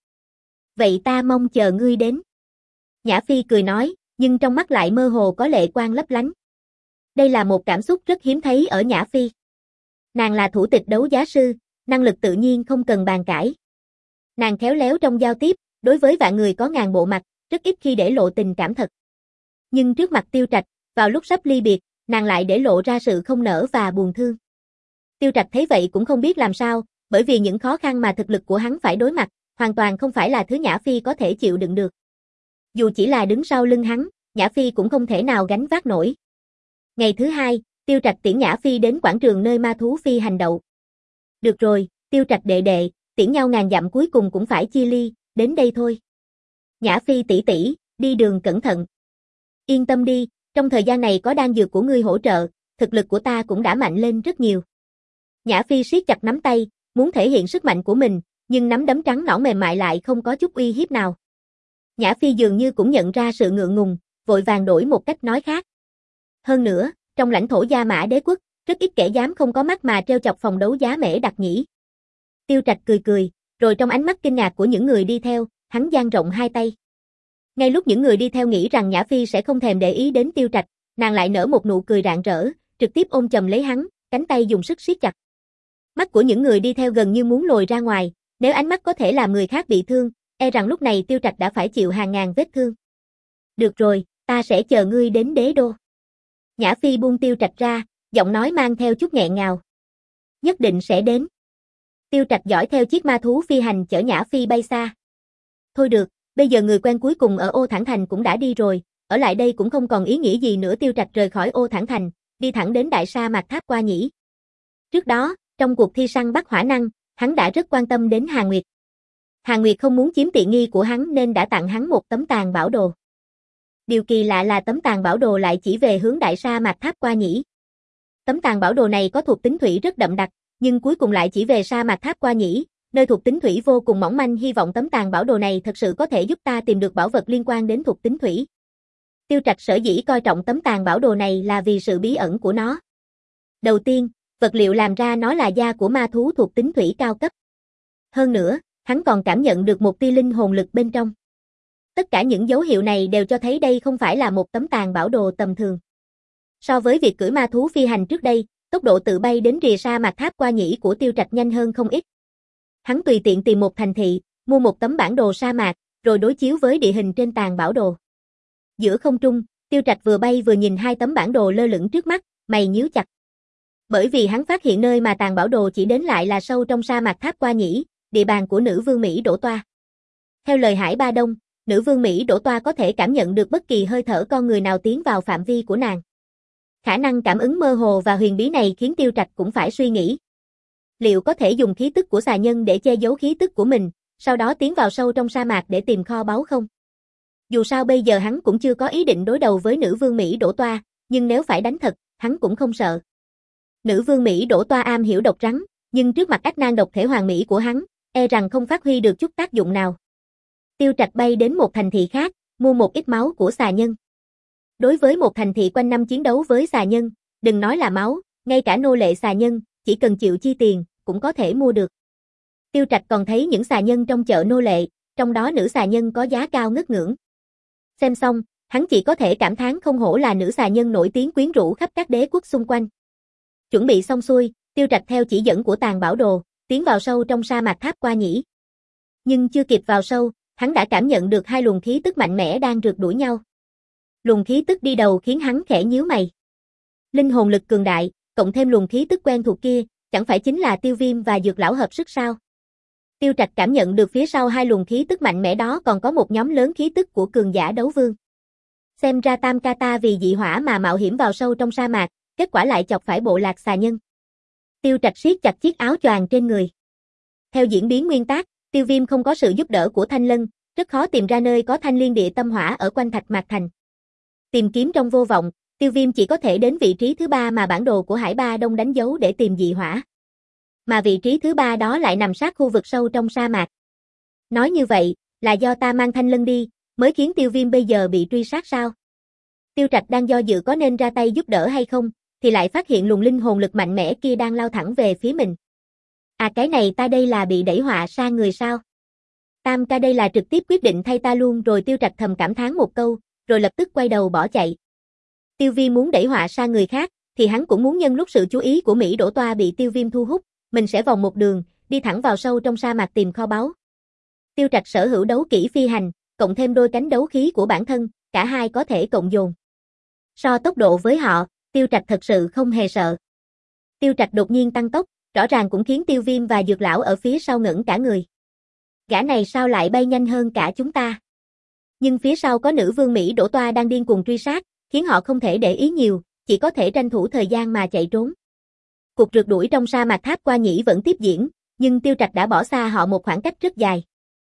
Vậy ta mong chờ ngươi đến. Nhã Phi cười nói, nhưng trong mắt lại mơ hồ có lệ quang lấp lánh. Đây là một cảm xúc rất hiếm thấy ở Nhã Phi. Nàng là thủ tịch đấu giá sư, năng lực tự nhiên không cần bàn cãi. Nàng khéo léo trong giao tiếp, đối với vạn người có ngàn bộ mặt, rất ít khi để lộ tình cảm thật. Nhưng trước mặt Tiêu Trạch, vào lúc sắp ly biệt, nàng lại để lộ ra sự không nỡ và buồn thương. Tiêu Trạch thấy vậy cũng không biết làm sao, bởi vì những khó khăn mà thực lực của hắn phải đối mặt, hoàn toàn không phải là thứ Nhã Phi có thể chịu đựng được. Dù chỉ là đứng sau lưng hắn, Nhã Phi cũng không thể nào gánh vác nổi. Ngày thứ hai, Tiêu Trạch tiễn Nhã Phi đến quảng trường nơi ma thú phi hành đậu. Được rồi, Tiêu Trạch đệ đệ, tiễn nhau ngàn dặm cuối cùng cũng phải chia ly, đến đây thôi. Nhã Phi tỷ tỷ, đi đường cẩn thận. Yên tâm đi, trong thời gian này có đan dược của ngươi hỗ trợ, thực lực của ta cũng đã mạnh lên rất nhiều. Nhã Phi siết chặt nắm tay, muốn thể hiện sức mạnh của mình, nhưng nắm đấm trắng nõn mềm mại lại không có chút uy hiếp nào. Nhã Phi dường như cũng nhận ra sự ngượng ngùng, vội vàng đổi một cách nói khác. Hơn nữa, trong lãnh thổ Gia Mã Đế quốc, rất ít kẻ dám không có mắt mà trêu chọc phòng đấu giá Mễ Đặc Nhĩ. Tiêu Trạch cười cười, rồi trong ánh mắt kinh ngạc của những người đi theo, hắn dang rộng hai tay. Ngay lúc những người đi theo nghĩ rằng Nhã Phi sẽ không thèm để ý đến Tiêu Trạch, nàng lại nở một nụ cười rạng rỡ, trực tiếp ôm chầm lấy hắn, cánh tay dùng sức siết chặt. Mắt của những người đi theo gần như muốn lồi ra ngoài, nếu ánh mắt có thể làm người khác bị thương, e rằng lúc này Tiêu Trạch đã phải chịu hàng ngàn vết thương. Được rồi, ta sẽ chờ ngươi đến đế đô. Nhã Phi buông Tiêu Trạch ra, giọng nói mang theo chút nghẹn ngào. Nhất định sẽ đến. Tiêu Trạch dõi theo chiếc ma thú phi hành chở Nhã Phi bay xa. Thôi được, bây giờ người quen cuối cùng ở Ô Thản Thành cũng đã đi rồi, ở lại đây cũng không còn ý nghĩa gì nữa. Tiêu Trạch rời khỏi Ô Thản Thành, đi thẳng đến đại sa mạc Tháp Qua Nhĩ. Trước đó, trong cuộc thi săn bắt hỏa năng, hắn đã rất quan tâm đến Hàn Nguyệt. Hàn Nguyệt không muốn chiếm tiện nghi của hắn nên đã tặng hắn một tấm tàn bảo đồ. Điều kỳ lạ là tấm tàn bảo đồ lại chỉ về hướng đại sa mạc Tháp Qua Nhĩ. Tấm tàn bảo đồ này có thuộc tính thủy rất đậm đặc, nhưng cuối cùng lại chỉ về sa mạc Tháp Qua Nhĩ, nơi thuộc tính thủy vô cùng mỏng manh. Hy vọng tấm tàn bảo đồ này thật sự có thể giúp ta tìm được bảo vật liên quan đến thuộc tính thủy. Tiêu Trạch sở dĩ coi trọng tấm tàn bảo đồ này là vì sự bí ẩn của nó. Đầu tiên, vật liệu làm ra nó là da của ma thú thuộc tính thủy cao cấp. Hơn nữa, hắn còn cảm nhận được một tia linh hồn lực bên trong. Tất cả những dấu hiệu này đều cho thấy đây không phải là một tấm tàn bảo đồ tầm thường. So với việc cưỡi ma thú phi hành trước đây, tốc độ tự bay đến rìa sa mạc Tháp Qua Nhĩ của Tiêu Trạch nhanh hơn không ít. Hắn tùy tiện tìm một thành thị, mua một tấm bản đồ sa mạc, rồi đối chiếu với địa hình trên tàn bảo đồ. Giữa không trung, Tiêu Trạch vừa bay vừa nhìn hai tấm bản đồ lơ lửng trước mắt, mày nhíu chặt. Bởi vì hắn phát hiện nơi mà tàn bảo đồ chỉ đến lại là sâu trong sa mạc Tháp Qua Nhĩ, địa bàn của nữ vương Mỹ Đỗ Toa. Theo lời Hải Ba Đông, nữ vương Mỹ Đỗ Toa có thể cảm nhận được bất kỳ hơi thở con người nào tiến vào phạm vi của nàng. Khả năng cảm ứng mơ hồ và huyền bí này khiến Tiêu Trạch cũng phải suy nghĩ. Liệu có thể dùng khí tức của xà nhân để che giấu khí tức của mình, sau đó tiến vào sâu trong sa mạc để tìm kho báu không? Dù sao bây giờ hắn cũng chưa có ý định đối đầu với nữ vương Mỹ Đỗ Toa, nhưng nếu phải đánh thật, hắn cũng không sợ. Nữ vương Mỹ Đỗ Toa am hiểu độc rắn, nhưng trước mặt ác nan độc thể hoàn mỹ của hắn, e rằng không phát huy được chút tác dụng nào. Tiêu Trạch bay đến một thành thị khác, mua một ít máu của xà nhân. Đối với một thành thị quanh năm chiến đấu với xà nhân, đừng nói là máu, ngay cả nô lệ xà nhân, chỉ cần chịu chi tiền, cũng có thể mua được. Tiêu Trạch còn thấy những xà nhân trong chợ nô lệ, trong đó nữ xà nhân có giá cao ngất ngưỡng. Xem xong, hắn chỉ có thể cảm thán không hổ là nữ xà nhân nổi tiếng quyến rũ khắp các đế quốc xung quanh. Chuẩn bị xong xuôi, Tiêu Trạch theo chỉ dẫn của Tàn Bảo Đồ, tiến vào sâu trong sa mạc Tháp Qua Nhĩ. Nhưng chưa kịp vào sâu, hắn đã cảm nhận được hai luồng khí tức mạnh mẽ đang rượt đuổi nhau. Luồng khí tức đi đầu khiến hắn khẽ nhíu mày. Linh hồn lực cường đại, cộng thêm luồng khí tức quen thuộc kia, chẳng phải chính là Tiêu Viêm và Dược Lão hợp sức sao? Tiêu Trạch cảm nhận được phía sau hai luồng khí tức mạnh mẽ đó còn có một nhóm lớn khí tức của cường giả đấu vương. Xem ra Tam Kata vì dị hỏa mà mạo hiểm vào sâu trong sa mạc, kết quả lại chọc phải bộ lạc xà nhân. Tiêu Trạch siết chặt chiếc áo choàng trên người. Theo diễn biến nguyên tác, Tiêu Viêm không có sự giúp đỡ của Thanh Lân, rất khó tìm ra nơi có Thanh Liên Địa Tâm Hỏa ở quanh Thạch Mạc Thành. Tìm kiếm trong vô vọng, Tiêu Viêm chỉ có thể đến vị trí thứ ba mà bản đồ của Hải Ba Đông đánh dấu để tìm dị hỏa. Mà vị trí thứ ba đó lại nằm sát khu vực sâu trong sa mạc. Nói như vậy, là do ta mang Thanh Lân đi, mới khiến Tiêu Viêm bây giờ bị truy sát sao? Tiêu Trạch đang do dự có nên ra tay giúp đỡ hay không, thì lại phát hiện luồng linh hồn lực mạnh mẽ kia đang lao thẳng về phía mình. À cái này ta đây là bị đẩy họa sang người sao? Tam ca đây là trực tiếp quyết định thay ta luôn rồi. Tiêu Trạch thầm cảm thán một câu, rồi lập tức quay đầu bỏ chạy. Tiêu Viêm muốn đẩy họa sang người khác, thì hắn cũng muốn nhân lúc sự chú ý của Mỹ Đỗ Toa bị Tiêu Viêm thu hút, mình sẽ vòng một đường, đi thẳng vào sâu trong sa mạc tìm kho báu. Tiêu Trạch sở hữu đấu kỹ phi hành, cộng thêm đôi cánh đấu khí của bản thân, cả hai có thể cộng dồn. So tốc độ với họ, Tiêu Trạch thật sự không hề sợ. Tiêu Trạch đột nhiên tăng tốc, rõ ràng cũng khiến Tiêu Viêm và Dược Lão ở phía sau ngẩn cả người. Gã này sao lại bay nhanh hơn cả chúng ta? Nhưng phía sau có nữ vương Mỹ Đỗ Toa đang điên cuồng truy sát, khiến họ không thể để ý nhiều, chỉ có thể tranh thủ thời gian mà chạy trốn. Cuộc rượt đuổi trong sa mạc Tháp Qua Nhĩ vẫn tiếp diễn, nhưng Tiêu Trạch đã bỏ xa họ một khoảng cách rất dài.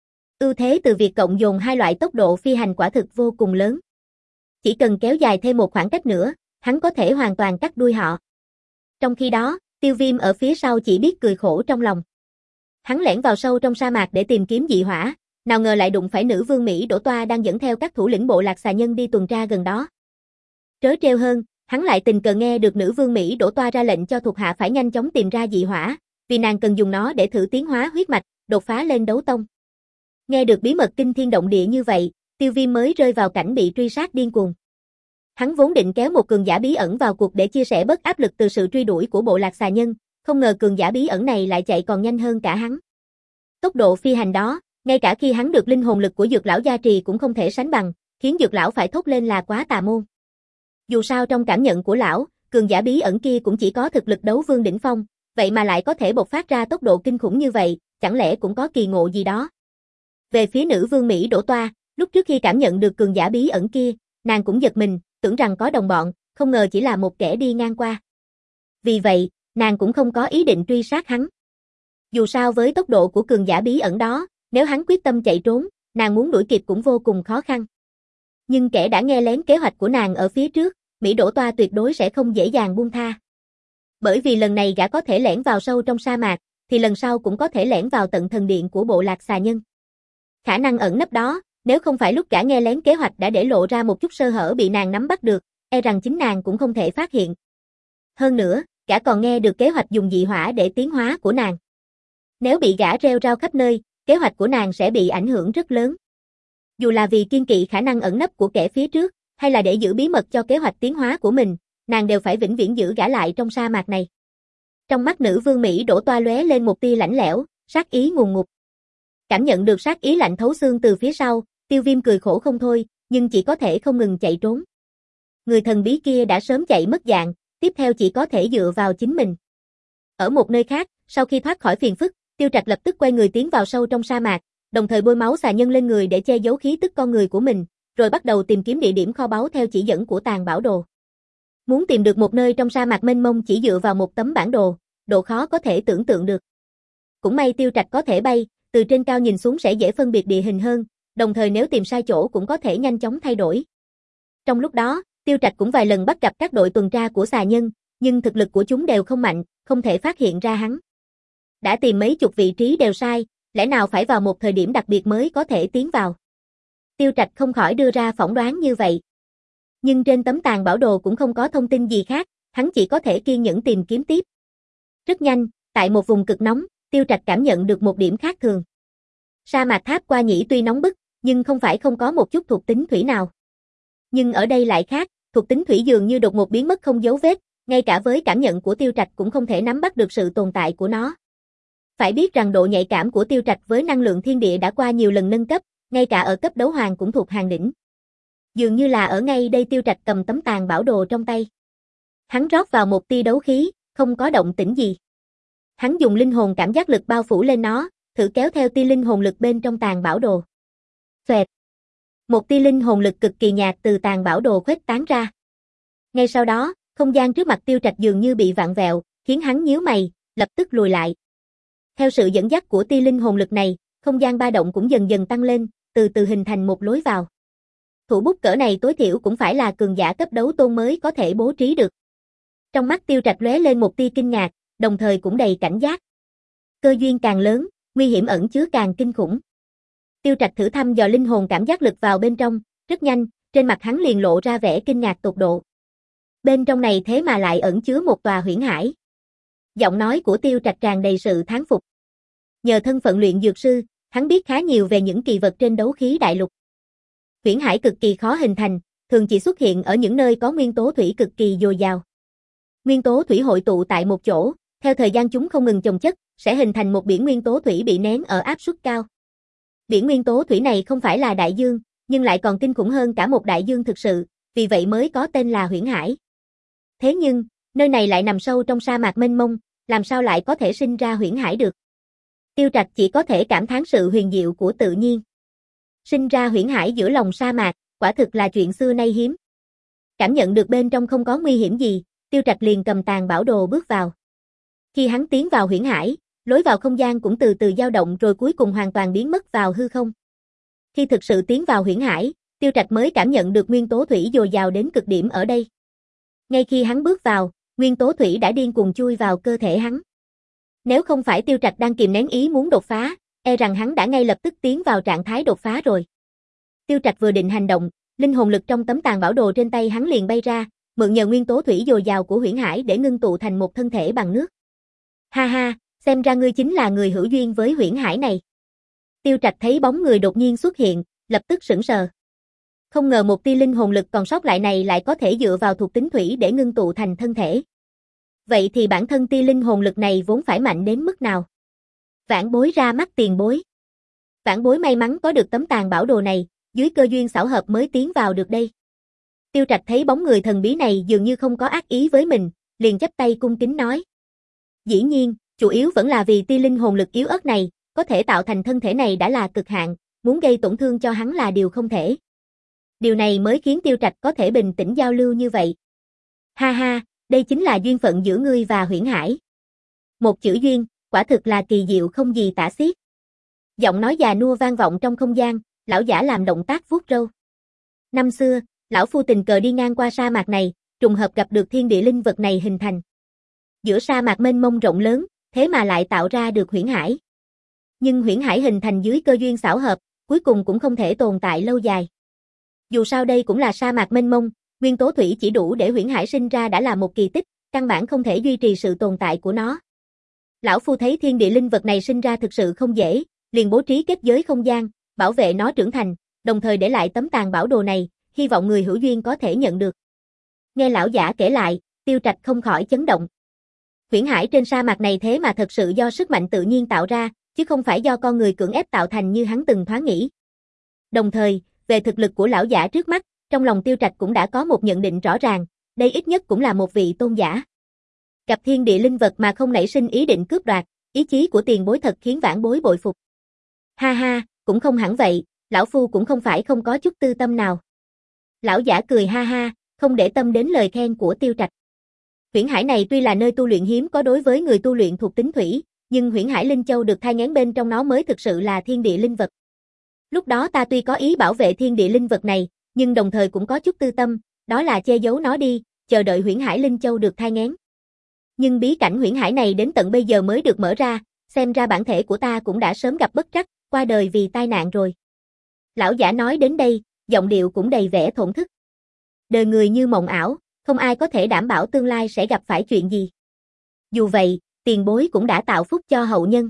Ưu thế từ việc cộng dồn hai loại tốc độ phi hành quả thực vô cùng lớn. Chỉ cần kéo dài thêm một khoảng cách nữa, hắn có thể hoàn toàn cắt đuôi họ. Trong khi đó, Tiêu Viêm ở phía sau chỉ biết cười khổ trong lòng. Hắn lẻn vào sâu trong sa mạc để tìm kiếm dị hỏa, nào ngờ lại đụng phải nữ vương Mỹ Đỗ Toa đang dẫn theo các thủ lĩnh bộ lạc xà nhân đi tuần tra gần đó. Trớ trêu hơn, hắn lại tình cờ nghe được nữ vương Mỹ Đỗ Toa ra lệnh cho thuộc hạ phải nhanh chóng tìm ra dị hỏa, vì nàng cần dùng nó để thử tiến hóa huyết mạch, đột phá lên đấu tông. Nghe được bí mật kinh thiên động địa như vậy, Tiêu Viêm mới rơi vào cảnh bị truy sát điên cuồng. Hắn vốn định kéo một cường giả bí ẩn vào cuộc để chia sẻ bớt áp lực từ sự truy đuổi của bộ lạc xà nhân, không ngờ cường giả bí ẩn này lại chạy còn nhanh hơn cả hắn. Tốc độ phi hành đó, ngay cả khi hắn được linh hồn lực của Dược Lão gia trì cũng không thể sánh bằng, khiến Dược Lão phải thốt lên là quá tà môn. Dù sao trong cảm nhận của lão, cường giả bí ẩn kia cũng chỉ có thực lực đấu vương đỉnh phong, vậy mà lại có thể bộc phát ra tốc độ kinh khủng như vậy, chẳng lẽ cũng có kỳ ngộ gì đó. Về phía nữ vương Mỹ Đỗ Toa, lúc trước khi cảm nhận được cường giả bí ẩn kia, nàng cũng giật mình, tưởng rằng có đồng bọn, không ngờ chỉ là một kẻ đi ngang qua. Vì vậy, nàng cũng không có ý định truy sát hắn. Dù sao với tốc độ của cường giả bí ẩn đó, nếu hắn quyết tâm chạy trốn, nàng muốn đuổi kịp cũng vô cùng khó khăn. Nhưng kẻ đã nghe lén kế hoạch của nàng ở phía trước, Mỹ Đỗ Toa tuyệt đối sẽ không dễ dàng buông tha. Bởi vì lần này gã có thể lẻn vào sâu trong sa mạc, thì lần sau cũng có thể lẻn vào tận thần điện của bộ lạc xà nhân. Khả năng ẩn nấp đó, nếu không phải lúc gã nghe lén kế hoạch đã để lộ ra một chút sơ hở bị nàng nắm bắt được, e rằng chính nàng cũng không thể phát hiện. Hơn nữa, gã còn nghe được kế hoạch dùng dị hỏa để tiến hóa của nàng. Nếu bị gã rêu rao khắp nơi, kế hoạch của nàng sẽ bị ảnh hưởng rất lớn. Dù là vì kiêng kỵ khả năng ẩn nấp của kẻ phía trước, hay là để giữ bí mật cho kế hoạch tiến hóa của mình, nàng đều phải vĩnh viễn giữ gã lại trong sa mạc này. Trong mắt nữ vương Mỹ Đỗ Toa lóe lên một tia lạnh lẽo, sát ý ngùn ngụt. Cảm nhận được sát ý lạnh thấu xương từ phía sau, Tiêu Viêm cười khổ không thôi, nhưng chỉ có thể không ngừng chạy trốn. Người thần bí kia đã sớm chạy mất dạng, tiếp theo chỉ có thể dựa vào chính mình. Ở một nơi khác, sau khi thoát khỏi phiền phức, Tiêu Trạch lập tức quay người tiến vào sâu trong sa mạc, đồng thời bôi máu xà nhân lên người để che giấu khí tức con người của mình, rồi bắt đầu tìm kiếm địa điểm kho báu theo chỉ dẫn của Tàn Bảo Đồ. Muốn tìm được một nơi trong sa mạc mênh mông chỉ dựa vào một tấm bản đồ, độ khó có thể tưởng tượng được. Cũng may Tiêu Trạch có thể bay, từ trên cao nhìn xuống sẽ dễ phân biệt địa hình hơn, đồng thời nếu tìm sai chỗ cũng có thể nhanh chóng thay đổi. Trong lúc đó, Tiêu Trạch cũng vài lần bắt gặp các đội tuần tra của xà nhân, nhưng thực lực của chúng đều không mạnh, không thể phát hiện ra hắn. Đã tìm mấy chục vị trí đều sai, lẽ nào phải vào một thời điểm đặc biệt mới có thể tiến vào. Tiêu Trạch không khỏi đưa ra phỏng đoán như vậy. Nhưng trên tấm tàn bảo đồ cũng không có thông tin gì khác, hắn chỉ có thể kiên nhẫn tìm kiếm tiếp. Rất nhanh, tại một vùng cực nóng, Tiêu Trạch cảm nhận được một điểm khác thường. Sa mạc Tháp Qua Nhĩ tuy nóng bức, nhưng không phải không có một chút thuộc tính thủy nào. Nhưng ở đây lại khác, thuộc tính thủy dường như đột ngột biến mất không dấu vết, ngay cả với cảm nhận của Tiêu Trạch cũng không thể nắm bắt được sự tồn tại của nó. Phải biết rằng độ nhạy cảm của Tiêu Trạch với năng lượng thiên địa đã qua nhiều lần nâng cấp, ngay cả ở cấp đấu hoàng cũng thuộc hàng đỉnh. Dường như là ở ngay đây Tiêu Trạch cầm tấm tàn bảo đồ trong tay. Hắn rót vào một tia đấu khí, không có động tĩnh gì. Hắn dùng linh hồn cảm giác lực bao phủ lên nó, thử kéo theo tia linh hồn lực bên trong tàn bảo đồ. Xoẹt. Một tia linh hồn lực cực kỳ nhạt từ tàn bảo đồ khuếch tán ra. Ngay sau đó, không gian trước mặt Tiêu Trạch dường như bị vặn vẹo, khiến hắn nhíu mày, lập tức lùi lại. Theo sự dẫn dắt của tia linh hồn lực này, không gian ba động cũng dần dần tăng lên, từ từ hình thành một lối vào. Thủ bút cỡ này tối thiểu cũng phải là cường giả cấp đấu tôn mới có thể bố trí được. Trong mắt Tiêu Trạch lóe lên một tia kinh ngạc, đồng thời cũng đầy cảnh giác. Cơ duyên càng lớn, nguy hiểm ẩn chứa càng kinh khủng. Tiêu Trạch thử thăm dò linh hồn cảm giác lực vào bên trong, rất nhanh, trên mặt hắn liền lộ ra vẻ kinh ngạc tột độ. Bên trong này thế mà lại ẩn chứa một tòa huyễn hải. Giọng nói của Tiêu Trạch tràn đầy sự thán phục. Nhờ thân phận luyện dược sư, hắn biết khá nhiều về những kỳ vật trên đấu khí đại lục. Huyễn hải cực kỳ khó hình thành, thường chỉ xuất hiện ở những nơi có nguyên tố thủy cực kỳ dồi dào. Nguyên tố thủy hội tụ tại một chỗ, theo thời gian chúng không ngừng chồng chất, sẽ hình thành một biển nguyên tố thủy bị nén ở áp suất cao. Biển nguyên tố thủy này không phải là đại dương, nhưng lại còn kinh khủng hơn cả một đại dương thực sự, vì vậy mới có tên là huyễn hải. Thế nhưng, nơi này lại nằm sâu trong sa mạc mênh mông, làm sao lại có thể sinh ra huyễn hải được? Tiêu Trạch chỉ có thể cảm thán sự huyền diệu của tự nhiên. Sinh ra huyễn hải giữa lòng sa mạc, quả thực là chuyện xưa nay hiếm. Cảm nhận được bên trong không có nguy hiểm gì, Tiêu Trạch liền cầm tàn bảo đồ bước vào. Khi hắn tiến vào huyễn hải, lối vào không gian cũng từ từ dao động rồi cuối cùng hoàn toàn biến mất vào hư không. Khi thực sự tiến vào huyễn hải, Tiêu Trạch mới cảm nhận được nguyên tố thủy dồi dào đến cực điểm ở đây. Ngay khi hắn bước vào, nguyên tố thủy đã điên cuồng chui vào cơ thể hắn. Nếu không phải Tiêu Trạch đang kìm nén ý muốn đột phá, e rằng hắn đã ngay lập tức tiến vào trạng thái đột phá rồi. Tiêu Trạch vừa định hành động, linh hồn lực trong tấm tàn bảo đồ trên tay hắn liền bay ra, mượn nhờ nguyên tố thủy dồi dào của huyễn hải để ngưng tụ thành một thân thể bằng nước. Ha ha, xem ra ngươi chính là người hữu duyên với huyễn hải này. Tiêu Trạch thấy bóng người đột nhiên xuất hiện, lập tức sững sờ. Không ngờ một tia linh hồn lực còn sót lại này lại có thể dựa vào thuộc tính thủy để ngưng tụ thành thân thể. Vậy thì bản thân tia linh hồn lực này vốn phải mạnh đến mức nào? Vãn Bối ra mắt tiền bối. Vãn Bối may mắn có được tấm tàn bảo đồ này, dưới cơ duyên xảo hợp mới tiến vào được đây. Tiêu Trạch thấy bóng người thần bí này dường như không có ác ý với mình, liền chắp tay cung kính nói. Dĩ nhiên, chủ yếu vẫn là vì tia linh hồn lực yếu ớt này, có thể tạo thành thân thể này đã là cực hạn, muốn gây tổn thương cho hắn là điều không thể. Điều này mới khiến Tiêu Trạch có thể bình tĩnh giao lưu như vậy. Ha ha, đây chính là duyên phận giữa ngươi và huyễn hải. Một chữ duyên, quả thực là kỳ diệu không gì tả xiết. Giọng nói già nua vang vọng trong không gian, lão giả làm động tác vuốt râu. Năm xưa, lão phu tình cờ đi ngang qua sa mạc này, trùng hợp gặp được thiên địa linh vật này hình thành. Giữa sa mạc mênh mông rộng lớn, thế mà lại tạo ra được huyễn hải. Nhưng huyễn hải hình thành dưới cơ duyên xảo hợp, cuối cùng cũng không thể tồn tại lâu dài. Dù sao đây cũng là sa mạc mênh mông, nguyên tố thủy chỉ đủ để huyễn hải sinh ra đã là một kỳ tích, căn bản không thể duy trì sự tồn tại của nó. Lão phu thấy thiên địa linh vật này sinh ra thực sự không dễ, liền bố trí kết giới không gian, bảo vệ nó trưởng thành, đồng thời để lại tấm tàn bảo đồ này, hy vọng người hữu duyên có thể nhận được. Nghe lão giả kể lại, Tiêu Trạch không khỏi chấn động. Huyễn hải trên sa mạc này thế mà thật sự do sức mạnh tự nhiên tạo ra, chứ không phải do con người cưỡng ép tạo thành như hắn từng thoáng nghĩ. Đồng thời, về thực lực của lão giả trước mắt, trong lòng Tiêu Trạch cũng đã có một nhận định rõ ràng, đây ít nhất cũng là một vị tôn giả. Gặp thiên địa linh vật mà không nảy sinh ý định cướp đoạt, ý chí của tiền bối thật khiến vãn bối bội phục. Ha ha, cũng không hẳn vậy, lão phu cũng không phải không có chút tư tâm nào. Lão giả cười ha ha, không để tâm đến lời khen của Tiêu Trạch. Huyễn hải này tuy là nơi tu luyện hiếm có đối với người tu luyện thuộc tính thủy, nhưng huyễn hải linh châu được thai nghén bên trong nó mới thực sự là thiên địa linh vật. Lúc đó ta tuy có ý bảo vệ thiên địa linh vật này, nhưng đồng thời cũng có chút tư tâm, đó là che giấu nó đi, chờ đợi Huyễn Hải Linh Châu được thai nghén. Nhưng bí cảnh Huyễn Hải này đến tận bây giờ mới được mở ra, xem ra bản thể của ta cũng đã sớm gặp bất trắc, qua đời vì tai nạn rồi. Lão giả nói đến đây, giọng điệu cũng đầy vẻ thổn thức. Đời người như mộng ảo, không ai có thể đảm bảo tương lai sẽ gặp phải chuyện gì. Dù vậy, tiền bối cũng đã tạo phúc cho hậu nhân.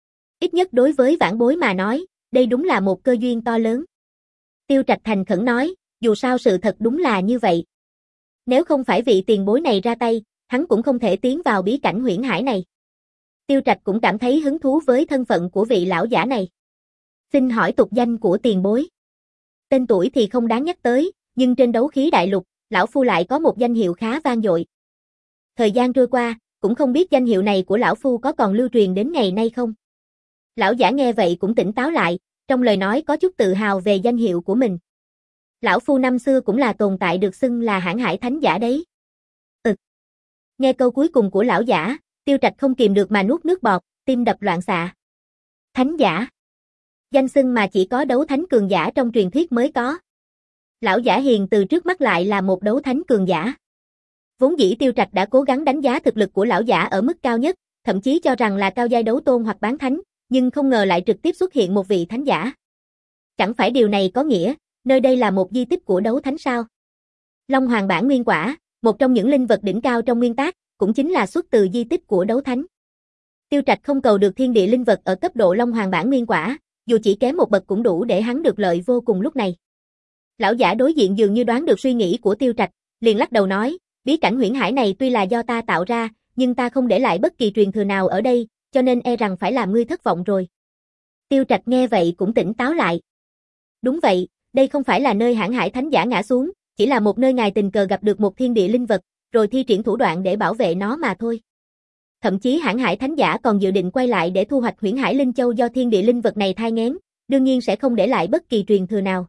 Ít nhất đối với vãn bối mà nói, đây đúng là một cơ duyên to lớn. Tiêu Trạch thành khẩn nói, dù sao sự thật đúng là như vậy. Nếu không phải vị tiền bối này ra tay, hắn cũng không thể tiến vào bí cảnh Huyễn Hải này. Tiêu Trạch cũng cảm thấy hứng thú với thân phận của vị lão giả này. Xin hỏi tục danh của tiền bối. Tên tuổi thì không đáng nhắc tới, nhưng trên đấu khí đại lục, lão phu lại có một danh hiệu khá vang dội. Thời gian trôi qua, cũng không biết danh hiệu này của lão phu có còn lưu truyền đến ngày nay không. Lão giả nghe vậy cũng tỉnh táo lại, trong lời nói có chút tự hào về danh hiệu của mình. Lão phu năm xưa cũng là tồn tại được xưng là Hãn Hải Thánh Giả đấy. Ừ. Nghe câu cuối cùng của lão giả, Tiêu Trạch không kìm được mà nuốt nước bọt, tim đập loạn xạ. Thánh giả. Danh xưng mà chỉ có đấu thánh cường giả trong truyền thuyết mới có. Lão giả hiền từ trước mắt lại là một đấu thánh cường giả. Vốn dĩ Tiêu Trạch đã cố gắng đánh giá thực lực của lão giả ở mức cao nhất, thậm chí cho rằng là cao giai đấu tôn hoặc bán thánh, nhưng không ngờ lại trực tiếp xuất hiện một vị thánh giả. Chẳng phải điều này có nghĩa, nơi đây là một di tích của đấu thánh sao? Long Hoàng Bản Nguyên Quả, một trong những linh vật đỉnh cao trong nguyên tác, cũng chính là xuất từ di tích của đấu thánh. Tiêu Trạch không cầu được thiên địa linh vật ở cấp độ Long Hoàng Bản Nguyên Quả, dù chỉ kém một bậc cũng đủ để hắn được lợi vô cùng lúc này. Lão giả đối diện dường như đoán được suy nghĩ của Tiêu Trạch, liền lắc đầu nói, bí cảnh Huyễn Hải này tuy là do ta tạo ra, nhưng ta không để lại bất kỳ truyền thừa nào ở đây, cho nên e rằng phải làm ngươi thất vọng rồi. Tiêu Trạch nghe vậy cũng tỉnh táo lại. Đúng vậy, đây không phải là nơi Hãn Hải Thánh Giả ngã xuống, chỉ là một nơi ngài tình cờ gặp được một thiên địa linh vật, rồi thi triển thủ đoạn để bảo vệ nó mà thôi. Thậm chí Hãn Hải Thánh Giả còn dự định quay lại để thu hoạch Huyễn Hải Linh Châu do thiên địa linh vật này thai nghén, đương nhiên sẽ không để lại bất kỳ truyền thừa nào.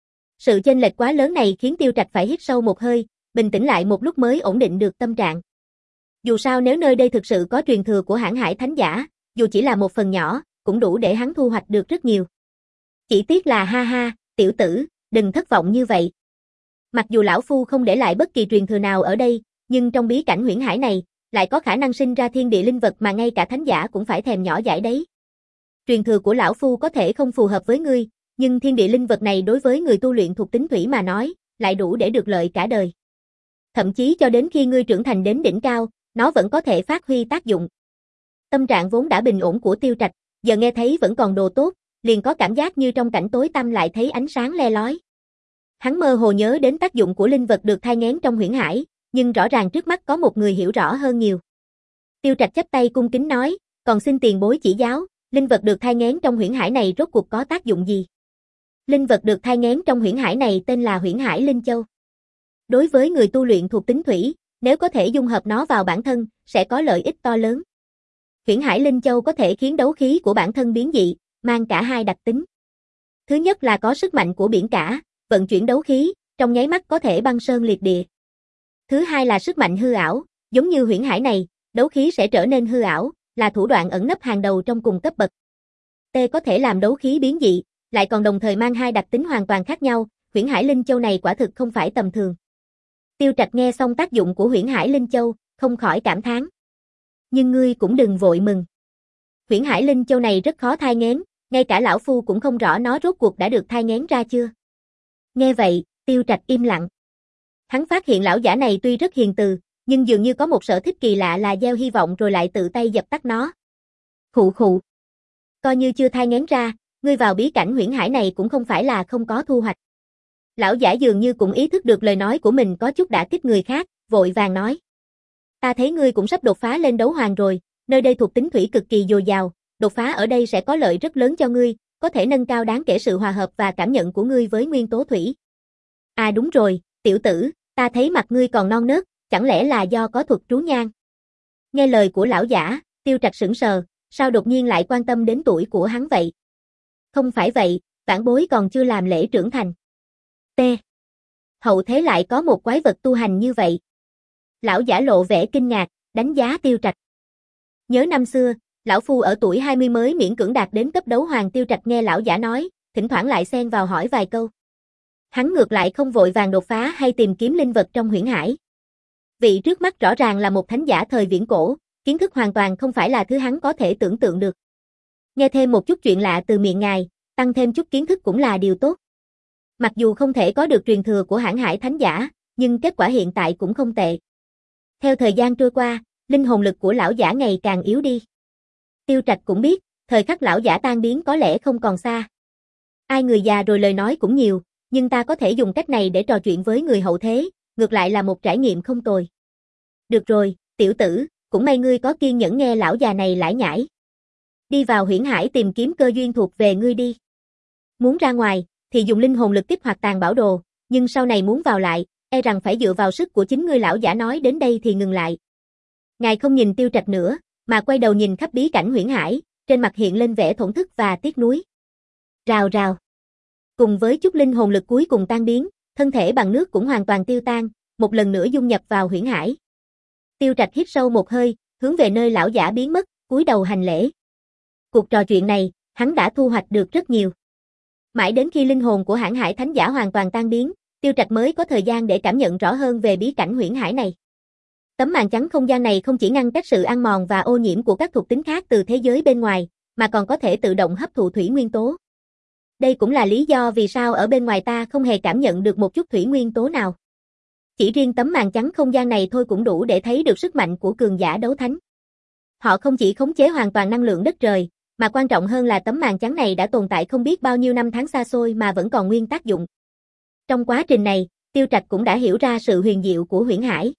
Sự chênh lệch quá lớn này khiến Tiêu Trạch phải hít sâu một hơi, bình tĩnh lại một lúc mới ổn định được tâm trạng. Dù sao nếu nơi đây thực sự có truyền thừa của Hãn Hải Thánh Giả, dù chỉ là một phần nhỏ, cũng đủ để hắn thu hoạch được rất nhiều. Chỉ tiếc là ha ha, tiểu tử, đừng thất vọng như vậy. Mặc dù lão phu không để lại bất kỳ truyền thừa nào ở đây, nhưng trong bí cảnh Huyễn Hải này, lại có khả năng sinh ra thiên địa linh vật mà ngay cả thánh giả cũng phải thèm nhỏ dãi đấy. Truyền thừa của lão phu có thể không phù hợp với ngươi, nhưng thiên địa linh vật này đối với người tu luyện thuộc tính thủy mà nói, lại đủ để được lợi cả đời. Thậm chí cho đến khi ngươi trưởng thành đến đỉnh cao, nó vẫn có thể phát huy tác dụng. Tâm trạng vốn đã bình ổn của Tiêu Trạch, giờ nghe thấy vẫn còn đồ tốt, liền có cảm giác như trong cảnh tối tăm lại thấy ánh sáng le lói. Hắn mơ hồ nhớ đến tác dụng của linh vật được thai nghén trong Huyễn Hải, nhưng rõ ràng trước mắt có một người hiểu rõ hơn nhiều. Tiêu Trạch chắp tay cung kính nói, còn xin tiền bối chỉ giáo, linh vật được thai nghén trong Huyễn Hải này rốt cuộc có tác dụng gì? Linh vật được thai nghén trong Huyễn Hải này tên là Huyễn Hải Linh Châu. Đối với người tu luyện thuộc tính thủy, nếu có thể dung hợp nó vào bản thân, sẽ có lợi ích to lớn. Huyễn Hải Linh Châu có thể khiến đấu khí của bản thân biến dị, mang cả hai đặc tính. Thứ nhất là có sức mạnh của biển cả, vận chuyển đấu khí, trong nháy mắt có thể băng sơn liệt địa. Thứ hai là sức mạnh hư ảo, giống như Huyễn Hải này, đấu khí sẽ trở nên hư ảo, là thủ đoạn ẩn nấp hàng đầu trong cùng cấp bậc. T có thể làm đấu khí biến dị, lại còn đồng thời mang hai đặc tính hoàn toàn khác nhau, Huyễn Hải Linh Châu này quả thực không phải tầm thường. Tiêu Trạch nghe xong tác dụng của Huyễn Hải Linh Châu, không khỏi cảm thán. Nhưng ngươi cũng đừng vội mừng. Huyễn Hải Linh Châu này rất khó thai nghén, ngay cả lão phu cũng không rõ nó rốt cuộc đã được thai nghén ra chưa. Nghe vậy, Tiêu Trạch im lặng. Hắn phát hiện lão giả này tuy rất hiền từ, nhưng dường như có một sở thích kỳ lạ là gieo hy vọng rồi lại tự tay dập tắt nó. Khụ khụ. Coi như chưa thai nghén ra, ngươi vào bí cảnh Huyễn Hải này cũng không phải là không có thu hoạch. Lão giả dường như cũng ý thức được lời nói của mình có chút đả kích người khác, vội vàng nói. Ta thấy ngươi cũng sắp đột phá lên đấu hoàng rồi, nơi đây thuộc tính thủy cực kỳ dồi dào, đột phá ở đây sẽ có lợi rất lớn cho ngươi, có thể nâng cao đáng kể sự hòa hợp và cảm nhận của ngươi với nguyên tố thủy. À đúng rồi, tiểu tử, ta thấy mặt ngươi còn non nớt, chẳng lẽ là do có thuật trú nhang? Nghe lời của lão giả, Tiêu Trạch sững sờ, sao đột nhiên lại quan tâm đến tuổi của hắn vậy? Không phải vậy, vãn bối còn chưa làm lễ trưởng thành. T. Hậu thế lại có một quái vật tu hành như vậy. Lão giả lộ vẻ kinh ngạc, đánh giá Tiêu Trạch. Nhớ năm xưa, lão phu ở tuổi hai mươi mới miễn cưỡng đạt đến cấp đấu hoàng. Tiêu Trạch nghe lão giả nói, thỉnh thoảng lại xen vào hỏi vài câu. Hắn ngược lại không vội vàng đột phá hay tìm kiếm linh vật trong huyễn hải. Vị trước mắt rõ ràng là một thánh giả thời viễn cổ, kiến thức hoàn toàn không phải là thứ hắn có thể tưởng tượng được. Nghe thêm một chút chuyện lạ từ miệng ngài, tăng thêm chút kiến thức cũng là điều tốt. Mặc dù không thể có được truyền thừa của hãn hải thánh giả, nhưng kết quả hiện tại cũng không tệ. Theo thời gian trôi qua, linh hồn lực của lão giả ngày càng yếu đi. Tiêu Trạch cũng biết, thời khắc lão giả tan biến có lẽ không còn xa. Ai người già rồi lời nói cũng nhiều, nhưng ta có thể dùng cách này để trò chuyện với người hậu thế, ngược lại là một trải nghiệm không tồi. Được rồi, tiểu tử, cũng may ngươi có kiên nhẫn nghe lão già này lải nhải. Đi vào huyễn hải tìm kiếm cơ duyên thuộc về ngươi đi. Muốn ra ngoài, thì dùng linh hồn lực kích hoạt tàn bảo đồ, nhưng sau này muốn vào lại, e rằng phải dựa vào sức của chính ngươi. Lão giả nói đến đây thì ngừng lại. Ngài không nhìn Tiêu Trạch nữa, mà quay đầu nhìn khắp bí cảnh huyễn hải, trên mặt hiện lên vẻ thổn thức và tiếc nuối. Rào rào. Cùng với chút linh hồn lực cuối cùng tan biến, thân thể bằng nước cũng hoàn toàn tiêu tan, một lần nữa dung nhập vào huyễn hải. Tiêu Trạch hít sâu một hơi, hướng về nơi lão giả biến mất, cúi đầu hành lễ. Cuộc trò chuyện này, hắn đã thu hoạch được rất nhiều. Mãi đến khi linh hồn của hãn hải thánh giả hoàn toàn tan biến, Tiêu Trạch mới có thời gian để cảm nhận rõ hơn về bí cảnh huyễn hải này. Tấm màn trắng không gian này không chỉ ngăn cách sự ăn mòn và ô nhiễm của các thuộc tính khác từ thế giới bên ngoài, mà còn có thể tự động hấp thụ thủy nguyên tố. Đây cũng là lý do vì sao ở bên ngoài ta không hề cảm nhận được một chút thủy nguyên tố nào. Chỉ riêng tấm màn trắng không gian này thôi cũng đủ để thấy được sức mạnh của cường giả đấu thánh. Họ không chỉ khống chế hoàn toàn năng lượng đất trời, mà quan trọng hơn là tấm màn trắng này đã tồn tại không biết bao nhiêu năm tháng xa xôi mà vẫn còn nguyên tác dụng. Trong quá trình này, Tiêu Trạch cũng đã hiểu ra sự huyền diệu của huyễn hải.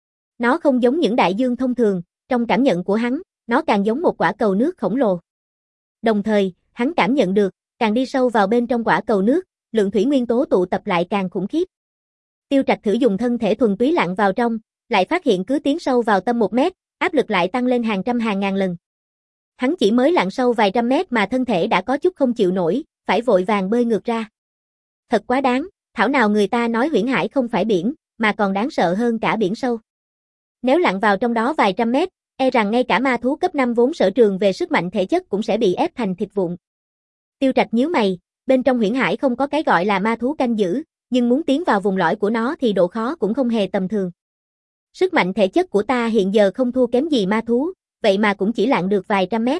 Nó không giống những đại dương thông thường, trong cảm nhận của hắn, nó càng giống một quả cầu nước khổng lồ. Đồng thời, hắn cảm nhận được, càng đi sâu vào bên trong quả cầu nước, lượng thủy nguyên tố tụ tập lại càng khủng khiếp. Tiêu Trạch thử dùng thân thể thuần túy lặn vào trong, lại phát hiện cứ tiến sâu vào tâm một mét, áp lực lại tăng lên hàng trăm hàng ngàn lần. Hắn chỉ mới lặn sâu vài trăm mét mà thân thể đã có chút không chịu nổi, phải vội vàng bơi ngược ra. Thật quá đáng, thảo nào người ta nói huyễn hải không phải biển, mà còn đáng sợ hơn cả biển sâu. Nếu lặn vào trong đó vài trăm mét, e rằng ngay cả ma thú cấp năm vốn sở trường về sức mạnh thể chất cũng sẽ bị ép thành thịt vụn. Tiêu Trạch nhíu mày, bên trong huyễn hải không có cái gọi là ma thú canh giữ, nhưng muốn tiến vào vùng lõi của nó thì độ khó cũng không hề tầm thường. Sức mạnh thể chất của ta hiện giờ không thua kém gì ma thú, vậy mà cũng chỉ lặn được vài trăm mét.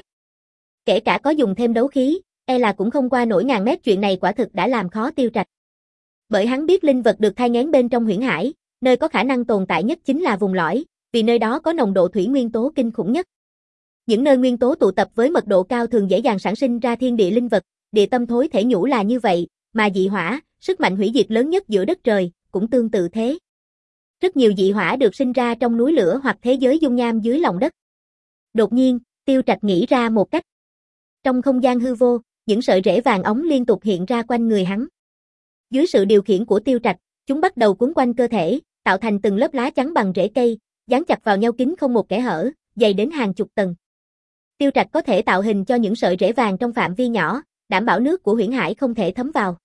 Kể cả có dùng thêm đấu khí, e là cũng không qua nổi ngàn mét. Chuyện này quả thực đã làm khó Tiêu Trạch. Bởi hắn biết linh vật được thai nghén bên trong huyễn hải, nơi có khả năng tồn tại nhất chính là vùng lõi, vì nơi đó có nồng độ thủy nguyên tố kinh khủng nhất. Những nơi nguyên tố tụ tập với mật độ cao thường dễ dàng sản sinh ra thiên địa linh vật, địa tâm thối thể nhũ là như vậy, mà dị hỏa, sức mạnh hủy diệt lớn nhất giữa đất trời, cũng tương tự thế. Rất nhiều dị hỏa được sinh ra trong núi lửa hoặc thế giới dung nham dưới lòng đất. Đột nhiên, Tiêu Trạch nghĩ ra một cách. Trong không gian hư vô, những sợi rễ vàng óng liên tục hiện ra quanh người hắn. Dưới sự điều khiển của Tiêu Trạch, chúng bắt đầu cuốn quanh cơ thể, tạo thành từng lớp lá chắn bằng rễ cây, dán chặt vào nhau kín không một kẽ hở, dày đến hàng chục tầng. Tiêu Trạch có thể tạo hình cho những sợi rễ vàng trong phạm vi nhỏ, đảm bảo nước của huyễn hải không thể thấm vào.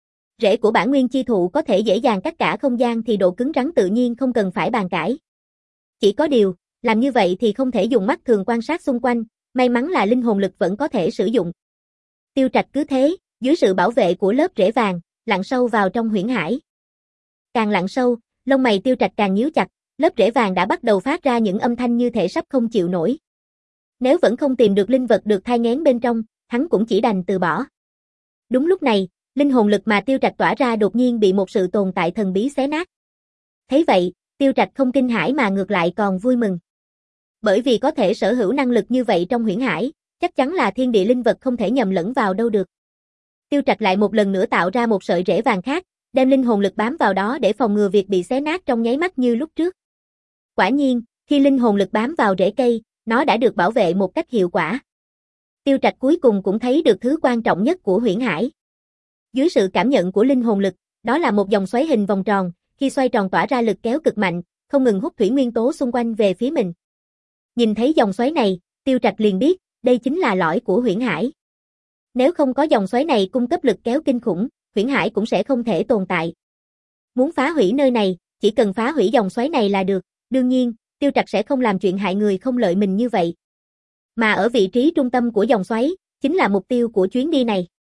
Rễ của bản nguyên chi thụ có thể dễ dàng cắt cả không gian thì độ cứng rắn tự nhiên không cần phải bàn cãi. Chỉ có điều, làm như vậy thì không thể dùng mắt thường quan sát xung quanh, may mắn là linh hồn lực vẫn có thể sử dụng. Tiêu Trạch cứ thế, dưới sự bảo vệ của lớp rễ vàng, lặn sâu vào trong huyễn hải. Càng lặn sâu, lông mày Tiêu Trạch càng nhíu chặt, lớp rễ vàng đã bắt đầu phát ra những âm thanh như thể sắp không chịu nổi. Nếu vẫn không tìm được linh vật được thai nghén bên trong, hắn cũng chỉ đành từ bỏ. Đúng lúc này, linh hồn lực mà Tiêu Trạch tỏa ra đột nhiên bị một sự tồn tại thần bí xé nát. Thấy vậy, Tiêu Trạch không kinh hãi mà ngược lại còn vui mừng. Bởi vì có thể sở hữu năng lực như vậy trong huyễn hải, chắc chắn là thiên địa linh vật không thể nhầm lẫn vào đâu được. Tiêu Trạch lại một lần nữa tạo ra một sợi rễ vàng khác, đem linh hồn lực bám vào đó để phòng ngừa việc bị xé nát trong nháy mắt như lúc trước. Quả nhiên, khi linh hồn lực bám vào rễ cây, nó đã được bảo vệ một cách hiệu quả. Tiêu Trạch cuối cùng cũng thấy được thứ quan trọng nhất của huyễn hải. Dưới sự cảm nhận của linh hồn lực, đó là một dòng xoáy hình vòng tròn, khi xoay tròn tỏa ra lực kéo cực mạnh, không ngừng hút thủy nguyên tố xung quanh về phía mình. Nhìn thấy dòng xoáy này, Tiêu Trạch liền biết, đây chính là lõi của huyễn hải. Nếu không có dòng xoáy này cung cấp lực kéo kinh khủng, huyễn hải cũng sẽ không thể tồn tại. Muốn phá hủy nơi này, chỉ cần phá hủy dòng xoáy này là được, đương nhiên, Tiêu Trạch sẽ không làm chuyện hại người không lợi mình như vậy. Mà ở vị trí trung tâm của dòng xoáy, chính là mục tiêu của chuyến đi này.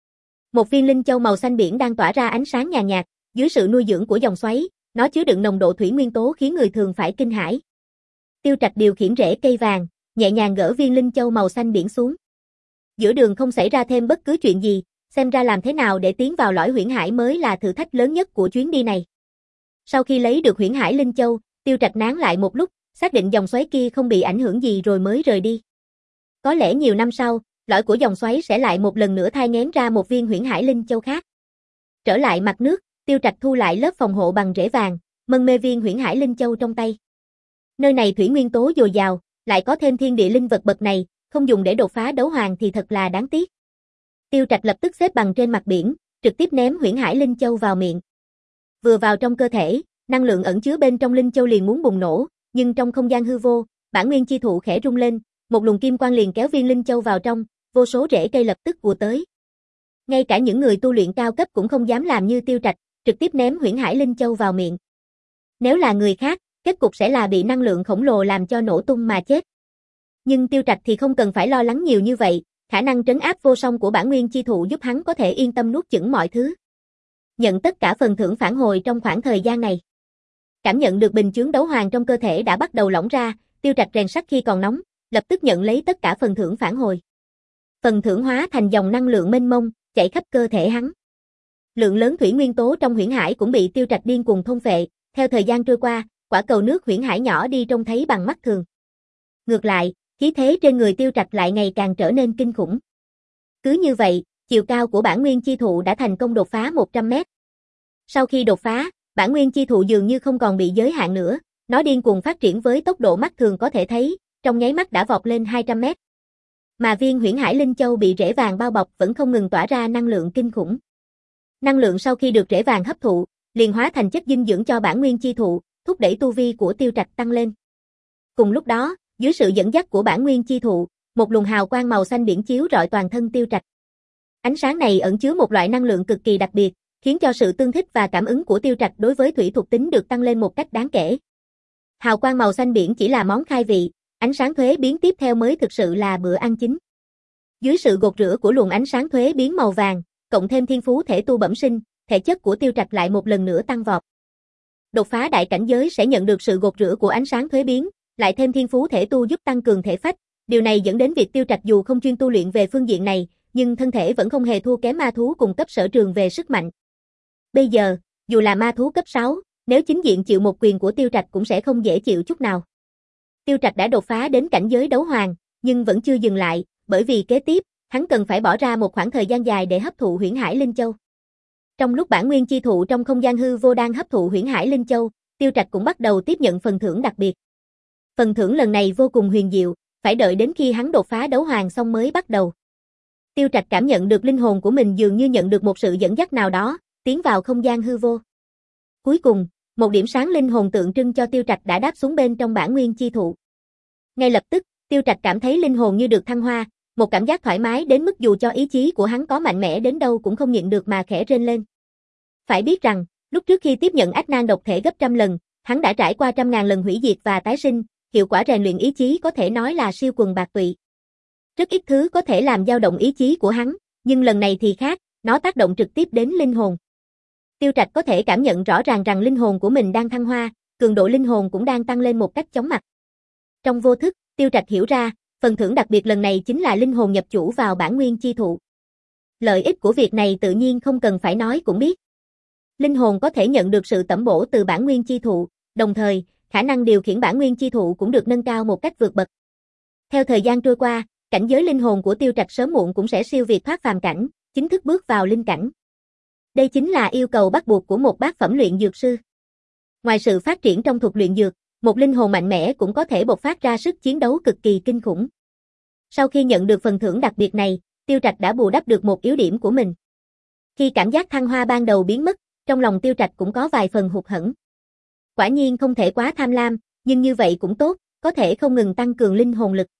Một viên linh châu màu xanh biển đang tỏa ra ánh sáng nhàn nhạt, dưới sự nuôi dưỡng của dòng xoáy, nó chứa đựng nồng độ thủy nguyên tố khiến người thường phải kinh hãi. Tiêu Trạch điều khiển rễ cây vàng, nhẹ nhàng gỡ viên linh châu màu xanh biển xuống. Giữa đường không xảy ra thêm bất cứ chuyện gì, xem ra làm thế nào để tiến vào lõi huyễn hải mới là thử thách lớn nhất của chuyến đi này. Sau khi lấy được huyễn hải linh châu, Tiêu Trạch nán lại một lúc, xác định dòng xoáy kia không bị ảnh hưởng gì rồi mới rời đi. Có lẽ nhiều năm sau, lõi của dòng xoáy sẽ lại một lần nữa thai nghén ra một viên huyễn hải linh châu khác. Trở lại mặt nước, Tiêu Trạch thu lại lớp phòng hộ bằng rễ vàng, mân mê viên huyễn hải linh châu trong tay. Nơi này thủy nguyên tố dồi dào, lại có thêm thiên địa linh vật bậc này, không dùng để đột phá đấu hoàng thì thật là đáng tiếc. Tiêu Trạch lập tức xếp bằng trên mặt biển, trực tiếp ném huyễn hải linh châu vào miệng. Vừa vào trong cơ thể, năng lượng ẩn chứa bên trong linh châu liền muốn bùng nổ, nhưng trong không gian hư vô, bản nguyên chi thụ khẽ rung lên, một luồng kim quang liền kéo viên linh châu vào trong, vô số rễ cây lập tức ùa tới. Ngay cả những người tu luyện cao cấp cũng không dám làm như Tiêu Trạch, trực tiếp ném huyễn hải linh châu vào miệng. Nếu là người khác, kết cục sẽ là bị năng lượng khổng lồ làm cho nổ tung mà chết. Nhưng Tiêu Trạch thì không cần phải lo lắng nhiều như vậy, khả năng trấn áp vô song của bản nguyên chi thụ giúp hắn có thể yên tâm nuốt chửng mọi thứ. Nhận tất cả phần thưởng phản hồi trong khoảng thời gian này. Cảm nhận được bình chướng đấu hoàng trong cơ thể đã bắt đầu lỏng ra, Tiêu Trạch rèn sắt khi còn nóng, lập tức nhận lấy tất cả phần thưởng phản hồi. Phần thưởng hóa thành dòng năng lượng mênh mông, chảy khắp cơ thể hắn. Lượng lớn thủy nguyên tố trong huyễn hải cũng bị Tiêu Trạch điên cuồng thôn phệ, theo thời gian trôi qua, quả cầu nước huyễn hải nhỏ đi trông thấy bằng mắt thường. Ngược lại, khí thế trên người Tiêu Trạch lại ngày càng trở nên kinh khủng. Cứ như vậy, chiều cao của bản nguyên chi thụ đã thành công đột phá một trăm mét. Sau khi đột phá, bản nguyên chi thụ dường như không còn bị giới hạn nữa, nó điên cuồng phát triển với tốc độ mắt thường có thể thấy, trong nháy mắt đã vọt lên hai trăm mét. Mà viên huyễn hải linh châu bị rễ vàng bao bọc vẫn không ngừng tỏa ra năng lượng kinh khủng. Năng lượng sau khi được rễ vàng hấp thụ, liền hóa thành chất dinh dưỡng cho bản nguyên chi thụ, thúc đẩy tu vi của Tiêu Trạch tăng lên. Cùng lúc đó, dưới sự dẫn dắt của bản nguyên chi thụ, một luồng hào quang màu xanh biển chiếu rọi toàn thân Tiêu Trạch. Ánh sáng này ẩn chứa một loại năng lượng cực kỳ đặc biệt, khiến cho sự tương thích và cảm ứng của Tiêu Trạch đối với thủy thuộc tính được tăng lên một cách đáng kể. Hào quang màu xanh biển chỉ là món khai vị, ánh sáng thuế biến tiếp theo mới thực sự là bữa ăn chính. Dưới sự gột rửa của luồng ánh sáng thuế biến màu vàng, cộng thêm thiên phú thể tu bẩm sinh, thể chất của Tiêu Trạch lại một lần nữa tăng vọt. Đột phá đại cảnh giới sẽ nhận được sự gột rửa của ánh sáng thuế biến, lại thêm thiên phú thể tu giúp tăng cường thể phách, điều này dẫn đến việc Tiêu Trạch dù không chuyên tu luyện về phương diện này, nhưng thân thể vẫn không hề thua kém ma thú cùng cấp sở trường về sức mạnh. Bây giờ, dù là ma thú cấp sáu, nếu chính diện chịu một quyền của Tiêu Trạch cũng sẽ không dễ chịu chút nào. Tiêu Trạch đã đột phá đến cảnh giới đấu hoàng, nhưng vẫn chưa dừng lại, bởi vì kế tiếp, hắn cần phải bỏ ra một khoảng thời gian dài để hấp thụ huyễn hải linh châu. Trong lúc bản nguyên chi thụ trong không gian hư vô đang hấp thụ huyễn hải linh châu, Tiêu Trạch cũng bắt đầu tiếp nhận phần thưởng đặc biệt. Phần thưởng lần này vô cùng huyền diệu, phải đợi đến khi hắn đột phá đấu hoàng xong mới bắt đầu. Tiêu Trạch cảm nhận được linh hồn của mình dường như nhận được một sự dẫn dắt nào đó, tiến vào không gian hư vô. Cuối cùng, một điểm sáng linh hồn tượng trưng cho Tiêu Trạch đã đáp xuống bên trong bản nguyên chi thụ. Ngay lập tức, Tiêu Trạch cảm thấy linh hồn như được thăng hoa, một cảm giác thoải mái đến mức dù cho ý chí của hắn có mạnh mẽ đến đâu cũng không nhịn được mà khẽ rên lên. Phải biết rằng, lúc trước khi tiếp nhận ách nan độc thể gấp trăm lần, hắn đã trải qua trăm ngàn lần hủy diệt và tái sinh, hiệu quả rèn luyện ý chí có thể nói là siêu quần bạc tụy. Rất ít thứ có thể làm dao động ý chí của hắn, nhưng lần này thì khác, nó tác động trực tiếp đến linh hồn. Tiêu Trạch có thể cảm nhận rõ ràng rằng linh hồn của mình đang thăng hoa, cường độ linh hồn cũng đang tăng lên một cách chóng mặt. Trong vô thức, Tiêu Trạch hiểu ra, phần thưởng đặc biệt lần này chính là linh hồn nhập chủ vào bản nguyên chi thụ. Lợi ích của việc này tự nhiên không cần phải nói cũng biết. Linh hồn có thể nhận được sự tẩm bổ từ bản nguyên chi thụ, đồng thời, khả năng điều khiển bản nguyên chi thụ cũng được nâng cao một cách vượt bậc. Theo thời gian trôi qua, cảnh giới linh hồn của Tiêu Trạch sớm muộn cũng sẽ siêu việt thoát phàm cảnh, chính thức bước vào linh cảnh. Đây chính là yêu cầu bắt buộc của một bát phẩm luyện dược sư. Ngoài sự phát triển trong thuật luyện dược, một linh hồn mạnh mẽ cũng có thể bộc phát ra sức chiến đấu cực kỳ kinh khủng. Sau khi nhận được phần thưởng đặc biệt này, Tiêu Trạch đã bù đắp được một yếu điểm của mình. Khi cảm giác thăng hoa ban đầu biến mất, trong lòng Tiêu Trạch cũng có vài phần hụt hẫng. Quả nhiên không thể quá tham lam, nhưng như vậy cũng tốt, có thể không ngừng tăng cường linh hồn lực.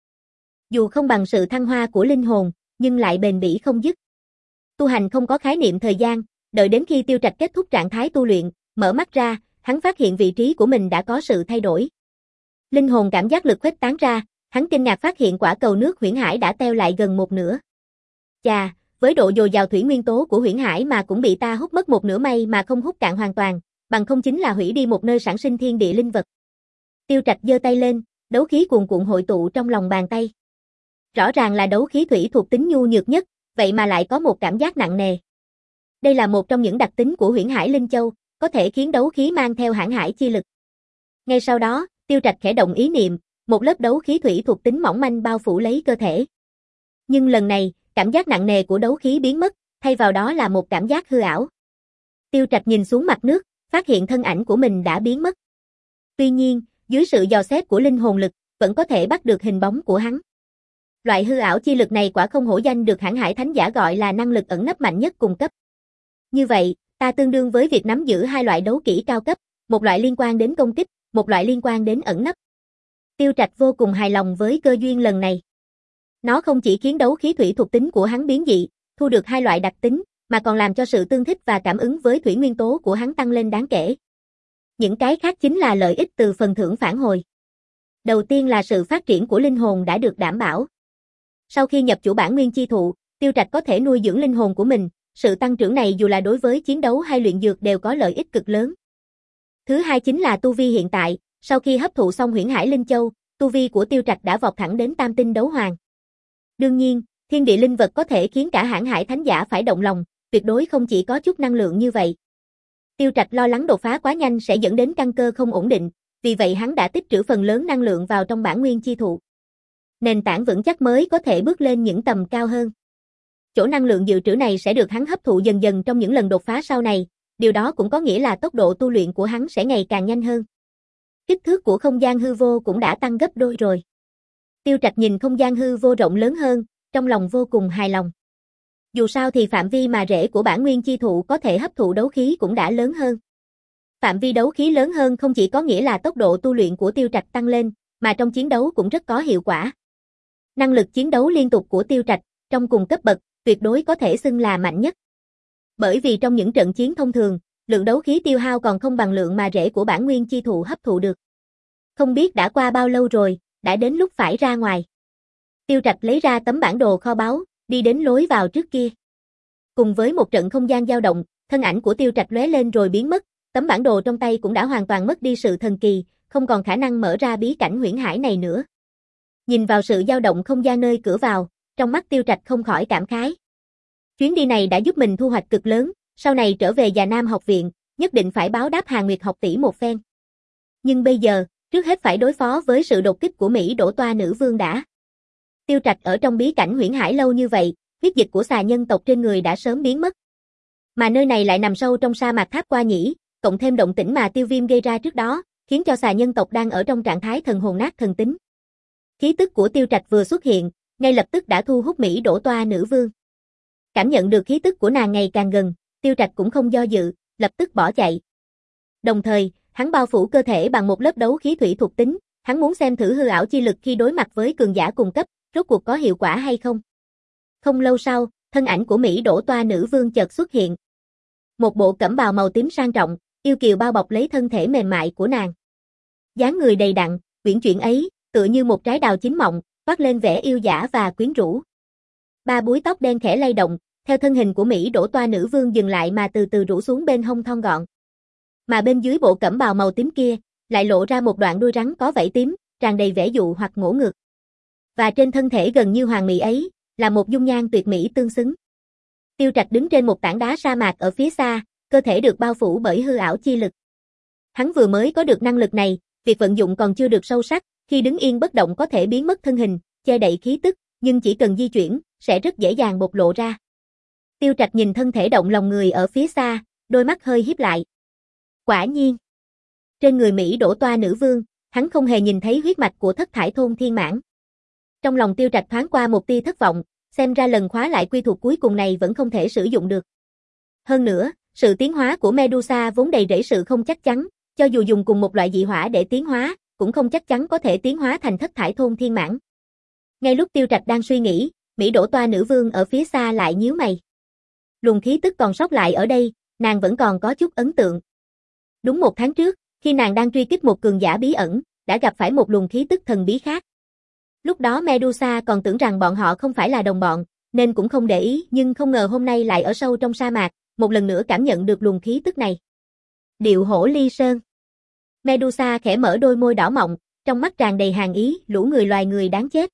Dù không bằng sự thăng hoa của linh hồn, nhưng lại bền bỉ không dứt. Tu hành không có khái niệm thời gian, đợi đến khi Tiêu Trạch kết thúc trạng thái tu luyện, mở mắt ra, hắn phát hiện vị trí của mình đã có sự thay đổi. Linh hồn cảm giác lực khuếch tán ra, hắn kinh ngạc phát hiện quả cầu nước huyễn hải đã teo lại gần một nửa. Chà, với độ dồi dào thủy nguyên tố của huyễn hải mà cũng bị ta hút mất một nửa, may mà không hút cạn hoàn toàn, bằng không chính là hủy đi một nơi sản sinh thiên địa linh vật. Tiêu Trạch giơ tay lên, đấu khí cuồn cuộn hội tụ trong lòng bàn tay. Rõ ràng là đấu khí thủy thuộc tính nhu nhược nhất, vậy mà lại có một cảm giác nặng nề. Đây là một trong những đặc tính của huyễn hải linh châu, có thể khiến đấu khí mang theo hãn hải chi lực. Ngay sau đó, Tiêu Trạch khẽ động ý niệm, một lớp đấu khí thủy thuộc tính mỏng manh bao phủ lấy cơ thể. Nhưng lần này, cảm giác nặng nề của đấu khí biến mất, thay vào đó là một cảm giác hư ảo. Tiêu Trạch nhìn xuống mặt nước, phát hiện thân ảnh của mình đã biến mất. Tuy nhiên, dưới sự dò xét của linh hồn lực, vẫn có thể bắt được hình bóng của hắn. Loại hư ảo chi lực này quả không hổ danh được hãn hải thánh giả gọi là năng lực ẩn nấp mạnh nhất cùng cấp. Như vậy, ta tương đương với việc nắm giữ hai loại đấu kỹ cao cấp, một loại liên quan đến công kích, một loại liên quan đến ẩn nấp. Tiêu Trạch vô cùng hài lòng với cơ duyên lần này. Nó không chỉ khiến đấu khí thủy thuộc tính của hắn biến dị, thu được hai loại đặc tính, mà còn làm cho sự tương thích và cảm ứng với thủy nguyên tố của hắn tăng lên đáng kể. Những cái khác chính là lợi ích từ phần thưởng phản hồi. Đầu tiên là sự phát triển của linh hồn đã được đảm bảo. Sau khi nhập chủ bản nguyên chi thụ, Tiêu Trạch có thể nuôi dưỡng linh hồn của mình, sự tăng trưởng này dù là đối với chiến đấu hay luyện dược đều có lợi ích cực lớn. Thứ hai chính là tu vi hiện tại, sau khi hấp thụ xong huyễn hải linh châu, tu vi của Tiêu Trạch đã vọt thẳng đến tam tinh đấu hoàng. Đương nhiên, thiên địa linh vật có thể khiến cả hãn hải thánh giả phải động lòng, tuyệt đối không chỉ có chút năng lượng như vậy. Tiêu Trạch lo lắng đột phá quá nhanh sẽ dẫn đến căn cơ không ổn định, vì vậy hắn đã tích trữ phần lớn năng lượng vào trong bản nguyên chi thụ. Nền tảng vững chắc mới có thể bước lên những tầm cao hơn. Chỗ năng lượng dự trữ này sẽ được hắn hấp thụ dần dần trong những lần đột phá sau này, điều đó cũng có nghĩa là tốc độ tu luyện của hắn sẽ ngày càng nhanh hơn. Kích thước của không gian hư vô cũng đã tăng gấp đôi rồi. Tiêu Trạch nhìn không gian hư vô rộng lớn hơn, trong lòng vô cùng hài lòng. Dù sao thì phạm vi mà rễ của bản nguyên chi thụ có thể hấp thụ đấu khí cũng đã lớn hơn. Phạm vi đấu khí lớn hơn không chỉ có nghĩa là tốc độ tu luyện của Tiêu Trạch tăng lên, mà trong chiến đấu cũng rất có hiệu quả. Năng lực chiến đấu liên tục của Tiêu Trạch, trong cùng cấp bậc, tuyệt đối có thể xưng là mạnh nhất. Bởi vì trong những trận chiến thông thường, lượng đấu khí tiêu hao còn không bằng lượng mà rễ của bản nguyên chi thụ hấp thụ được. Không biết đã qua bao lâu rồi, đã đến lúc phải ra ngoài. Tiêu Trạch lấy ra tấm bản đồ kho báu, đi đến lối vào trước kia. Cùng với một trận không gian dao động, thân ảnh của Tiêu Trạch lóe lên rồi biến mất, tấm bản đồ trong tay cũng đã hoàn toàn mất đi sự thần kỳ, không còn khả năng mở ra bí cảnh huyễn hải này nữa. Nhìn vào sự dao động không gian nơi cửa vào, trong mắt Tiêu Trạch không khỏi cảm khái. Chuyến đi này đã giúp mình thu hoạch cực lớn, sau này trở về Già Nam học viện, nhất định phải báo đáp Hàn Nguyệt học tỷ một phen. Nhưng bây giờ, trước hết phải đối phó với sự đột kích của Mỹ Đỗ Toa nữ vương đã. Tiêu Trạch ở trong bí cảnh huyễn hải lâu như vậy, huyết dịch của xà nhân tộc trên người đã sớm biến mất. Mà nơi này lại nằm sâu trong sa mạc Tháp Qua Nhĩ, cộng thêm động tĩnh mà Tiêu Viêm gây ra trước đó, khiến cho xà nhân tộc đang ở trong trạng thái thần hồn nát thần tính. Khí tức của Tiêu Trạch vừa xuất hiện, ngay lập tức đã thu hút Mỹ Đỗ Toa nữ vương. Cảm nhận được khí tức của nàng ngày càng gần, Tiêu Trạch cũng không do dự, lập tức bỏ chạy. Đồng thời, hắn bao phủ cơ thể bằng một lớp đấu khí thủy thuộc tính, hắn muốn xem thử hư ảo chi lực khi đối mặt với cường giả cùng cấp, rốt cuộc có hiệu quả hay không. Không lâu sau, thân ảnh của Mỹ Đỗ Toa nữ vương chợt xuất hiện. Một bộ cẩm bào màu tím sang trọng, yêu kiều bao bọc lấy thân thể mềm mại của nàng. Dáng người đầy đặn, uyển chuyển ấy, tựa như một trái đào chín mọng, toát lên vẻ yêu dã và quyến rũ. Ba búi tóc đen khẽ lay động, theo thân hình của Mỹ Đỗ Toa nữ vương dừng lại mà từ từ rủ xuống bên hông thon gọn. Mà bên dưới bộ cẩm bào màu tím kia, lại lộ ra một đoạn đuôi rắn có vảy tím, tràn đầy vẻ dụ hoặc ngỗ ngược. Và trên thân thể gần như hoàn mỹ ấy, là một dung nhan tuyệt mỹ tương xứng. Tiêu Trạch đứng trên một tảng đá sa mạc ở phía xa, cơ thể được bao phủ bởi hư ảo chi lực. Hắn vừa mới có được năng lực này, việc vận dụng còn chưa được sâu sắc, khi đứng yên bất động có thể biến mất thân hình, che đậy khí tức, nhưng chỉ cần di chuyển, sẽ rất dễ dàng bộc lộ ra. Tiêu Trạch nhìn thân thể động lòng người ở phía xa, đôi mắt hơi híp lại. Quả nhiên, trên người Mỹ Đỗ Toa nữ vương, hắn không hề nhìn thấy huyết mạch của Thất Thải Thôn Thiên Mãn. Trong lòng Tiêu Trạch thoáng qua một tia thất vọng, xem ra lần khóa lại quy thuộc cuối cùng này vẫn không thể sử dụng được. Hơn nữa, sự tiến hóa của Medusa vốn đầy rẫy sự không chắc chắn, cho dù dùng cùng một loại dị hỏa để tiến hóa, cũng không chắc chắn có thể tiến hóa thành Thất Thải Thôn Thiên Mãn. Ngay lúc Tiêu Trạch đang suy nghĩ, Mỹ Đỗ Toa nữ vương ở phía xa lại nhíu mày. Luồng khí tức còn sót lại ở đây, nàng vẫn còn có chút ấn tượng. Đúng một tháng trước, khi nàng đang truy kích một cường giả bí ẩn, đã gặp phải một luồng khí tức thần bí khác. Lúc đó Medusa còn tưởng rằng bọn họ không phải là đồng bọn, nên cũng không để ý, nhưng không ngờ hôm nay lại ở sâu trong sa mạc, một lần nữa cảm nhận được luồng khí tức này. Điệu hổ ly sơn. Medusa khẽ mở đôi môi đỏ mọng, trong mắt tràn đầy hàn ý, lũ người loài người đáng chết.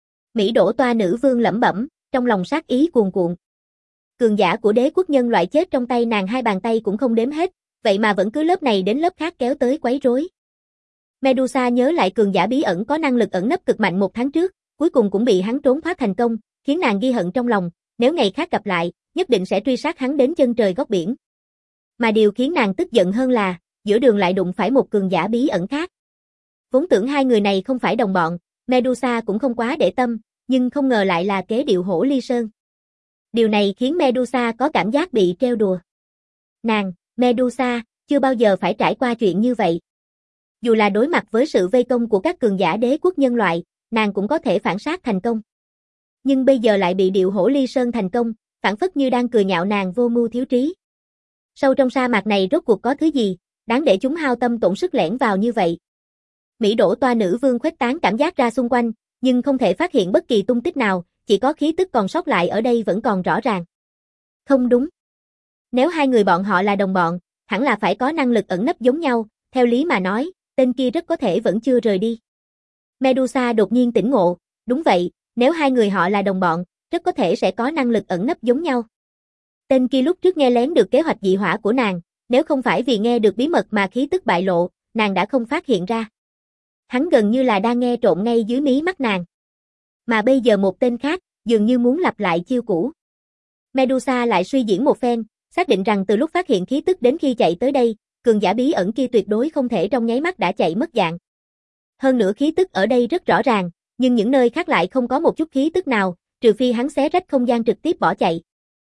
Mỹ đổ toa nữ vương lẩm bẩm, trong lòng sát ý cuồn cuộn. Cường giả của đế quốc nhân loại chết trong tay nàng hai bàn tay cũng không đếm hết, vậy mà vẫn cứ lớp này đến lớp khác kéo tới quấy rối. Medusa nhớ lại cường giả bí ẩn có năng lực ẩn nấp cực mạnh một tháng trước, cuối cùng cũng bị hắn trốn thoát thành công, khiến nàng ghi hận trong lòng, nếu ngày khác gặp lại, nhất định sẽ truy sát hắn đến chân trời góc biển. Mà điều khiến nàng tức giận hơn là, giữa đường lại đụng phải một cường giả bí ẩn khác. Vốn tưởng hai người này không phải đồng bọn, Medusa cũng không quá để tâm, nhưng không ngờ lại là kế điệu hổ ly sơn. Điều này khiến Medusa có cảm giác bị trêu đùa. Nàng, Medusa, chưa bao giờ phải trải qua chuyện như vậy. Dù là đối mặt với sự vây công của các cường giả đế quốc nhân loại, nàng cũng có thể phản sát thành công. Nhưng bây giờ lại bị điệu hổ ly sơn thành công, phản phất như đang cười nhạo nàng vô mưu thiếu trí. Sâu trong sa mạc này rốt cuộc có thứ gì, đáng để chúng hao tâm tổn sức lẻn vào như vậy. Mỹ đổ toa nữ vương khuếch tán cảm giác ra xung quanh, nhưng không thể phát hiện bất kỳ tung tích nào, chỉ có khí tức còn sót lại ở đây vẫn còn rõ ràng. Không đúng. Nếu hai người bọn họ là đồng bọn, hẳn là phải có năng lực ẩn nấp giống nhau, theo lý mà nói, tên kia rất có thể vẫn chưa rời đi. Medusa đột nhiên tỉnh ngộ, đúng vậy, nếu hai người họ là đồng bọn, rất có thể sẽ có năng lực ẩn nấp giống nhau. Tên kia lúc trước nghe lén được kế hoạch dị hỏa của nàng, nếu không phải vì nghe được bí mật mà khí tức bại lộ, nàng đã không phát hiện ra. Hắn gần như là đang nghe trộm ngay dưới mí mắt nàng. Mà bây giờ một tên khác, dường như muốn lặp lại chiêu cũ. Medusa lại suy diễn một phen, xác định rằng từ lúc phát hiện khí tức đến khi chạy tới đây, cường giả bí ẩn kia tuyệt đối không thể trong nháy mắt đã chạy mất dạng. Hơn nữa khí tức ở đây rất rõ ràng, nhưng những nơi khác lại không có một chút khí tức nào, trừ phi hắn xé rách không gian trực tiếp bỏ chạy.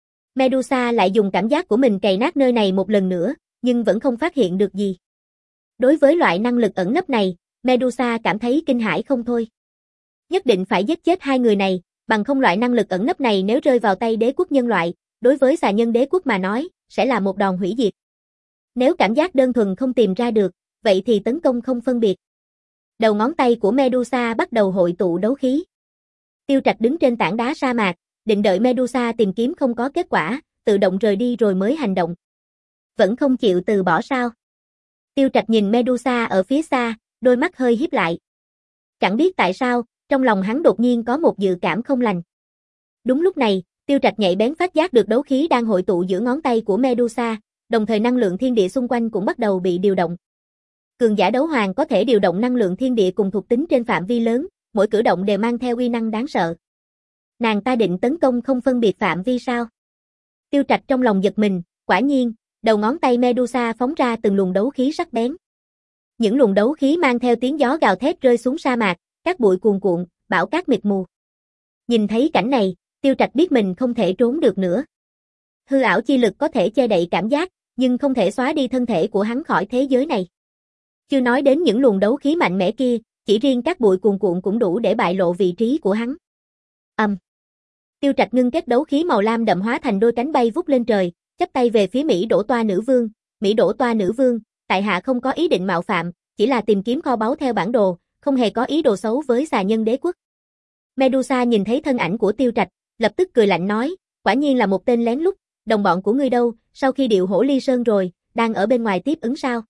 Medusa lại dùng cảm giác của mình cày nát nơi này một lần nữa, nhưng vẫn không phát hiện được gì. Đối với loại năng lực ẩn nấp này, Medusa cảm thấy kinh hãi không thôi. Nhất định phải giết chết hai người này, bằng không loại năng lực ẩn nấp này nếu rơi vào tay đế quốc nhân loại, đối với xà nhân đế quốc mà nói, sẽ là một đòn hủy diệt. Nếu cảm giác đơn thuần không tìm ra được, vậy thì tấn công không phân biệt. Đầu ngón tay của Medusa bắt đầu hội tụ đấu khí. Tiêu Trạch đứng trên tảng đá sa mạc, định đợi Medusa tìm kiếm không có kết quả, tự động rời đi rồi mới hành động. Vẫn không chịu từ bỏ sao? Tiêu Trạch nhìn Medusa ở phía xa, đôi mắt hơi híp lại. Chẳng biết tại sao, trong lòng hắn đột nhiên có một dự cảm không lành. Đúng lúc này, Tiêu Trạch nhạy bén phát giác được đấu khí đang hội tụ giữa ngón tay của Medusa, đồng thời năng lượng thiên địa xung quanh cũng bắt đầu bị điều động. Cường giả đấu hoàng có thể điều động năng lượng thiên địa cùng thuộc tính trên phạm vi lớn, mỗi cử động đều mang theo uy năng đáng sợ. Nàng ta định tấn công không phân biệt phạm vi sao? Tiêu Trạch trong lòng giật mình, quả nhiên, đầu ngón tay Medusa phóng ra từng luồng đấu khí sắc bén. Những luồng đấu khí mang theo tiếng gió gào thét rơi xuống sa mạc, cát bụi cuồn cuộn, bão cát mịt mù. Nhìn thấy cảnh này, Tiêu Trạch biết mình không thể trốn được nữa. Hư ảo chi lực có thể che đậy cảm giác, nhưng không thể xóa đi thân thể của hắn khỏi thế giới này. Chưa nói đến những luồng đấu khí mạnh mẽ kia, chỉ riêng cát bụi cuồn cuộn cũng đủ để bại lộ vị trí của hắn. Ầm. Um. Tiêu Trạch ngưng kết đấu khí màu lam đậm hóa thành đôi cánh bay vút lên trời, chắp tay về phía Mỹ đổ toa nữ vương. Mỹ đổ toa nữ vương, tại hạ không có ý định mạo phạm, chỉ là tìm kiếm kho báu theo bản đồ, không hề có ý đồ xấu với xà nhân đế quốc. Medusa nhìn thấy thân ảnh của Tiêu Trạch, lập tức cười lạnh nói, quả nhiên là một tên lén lút, đồng bọn của ngươi đâu, sau khi điệu hổ ly sơn rồi, đang ở bên ngoài tiếp ứng sao?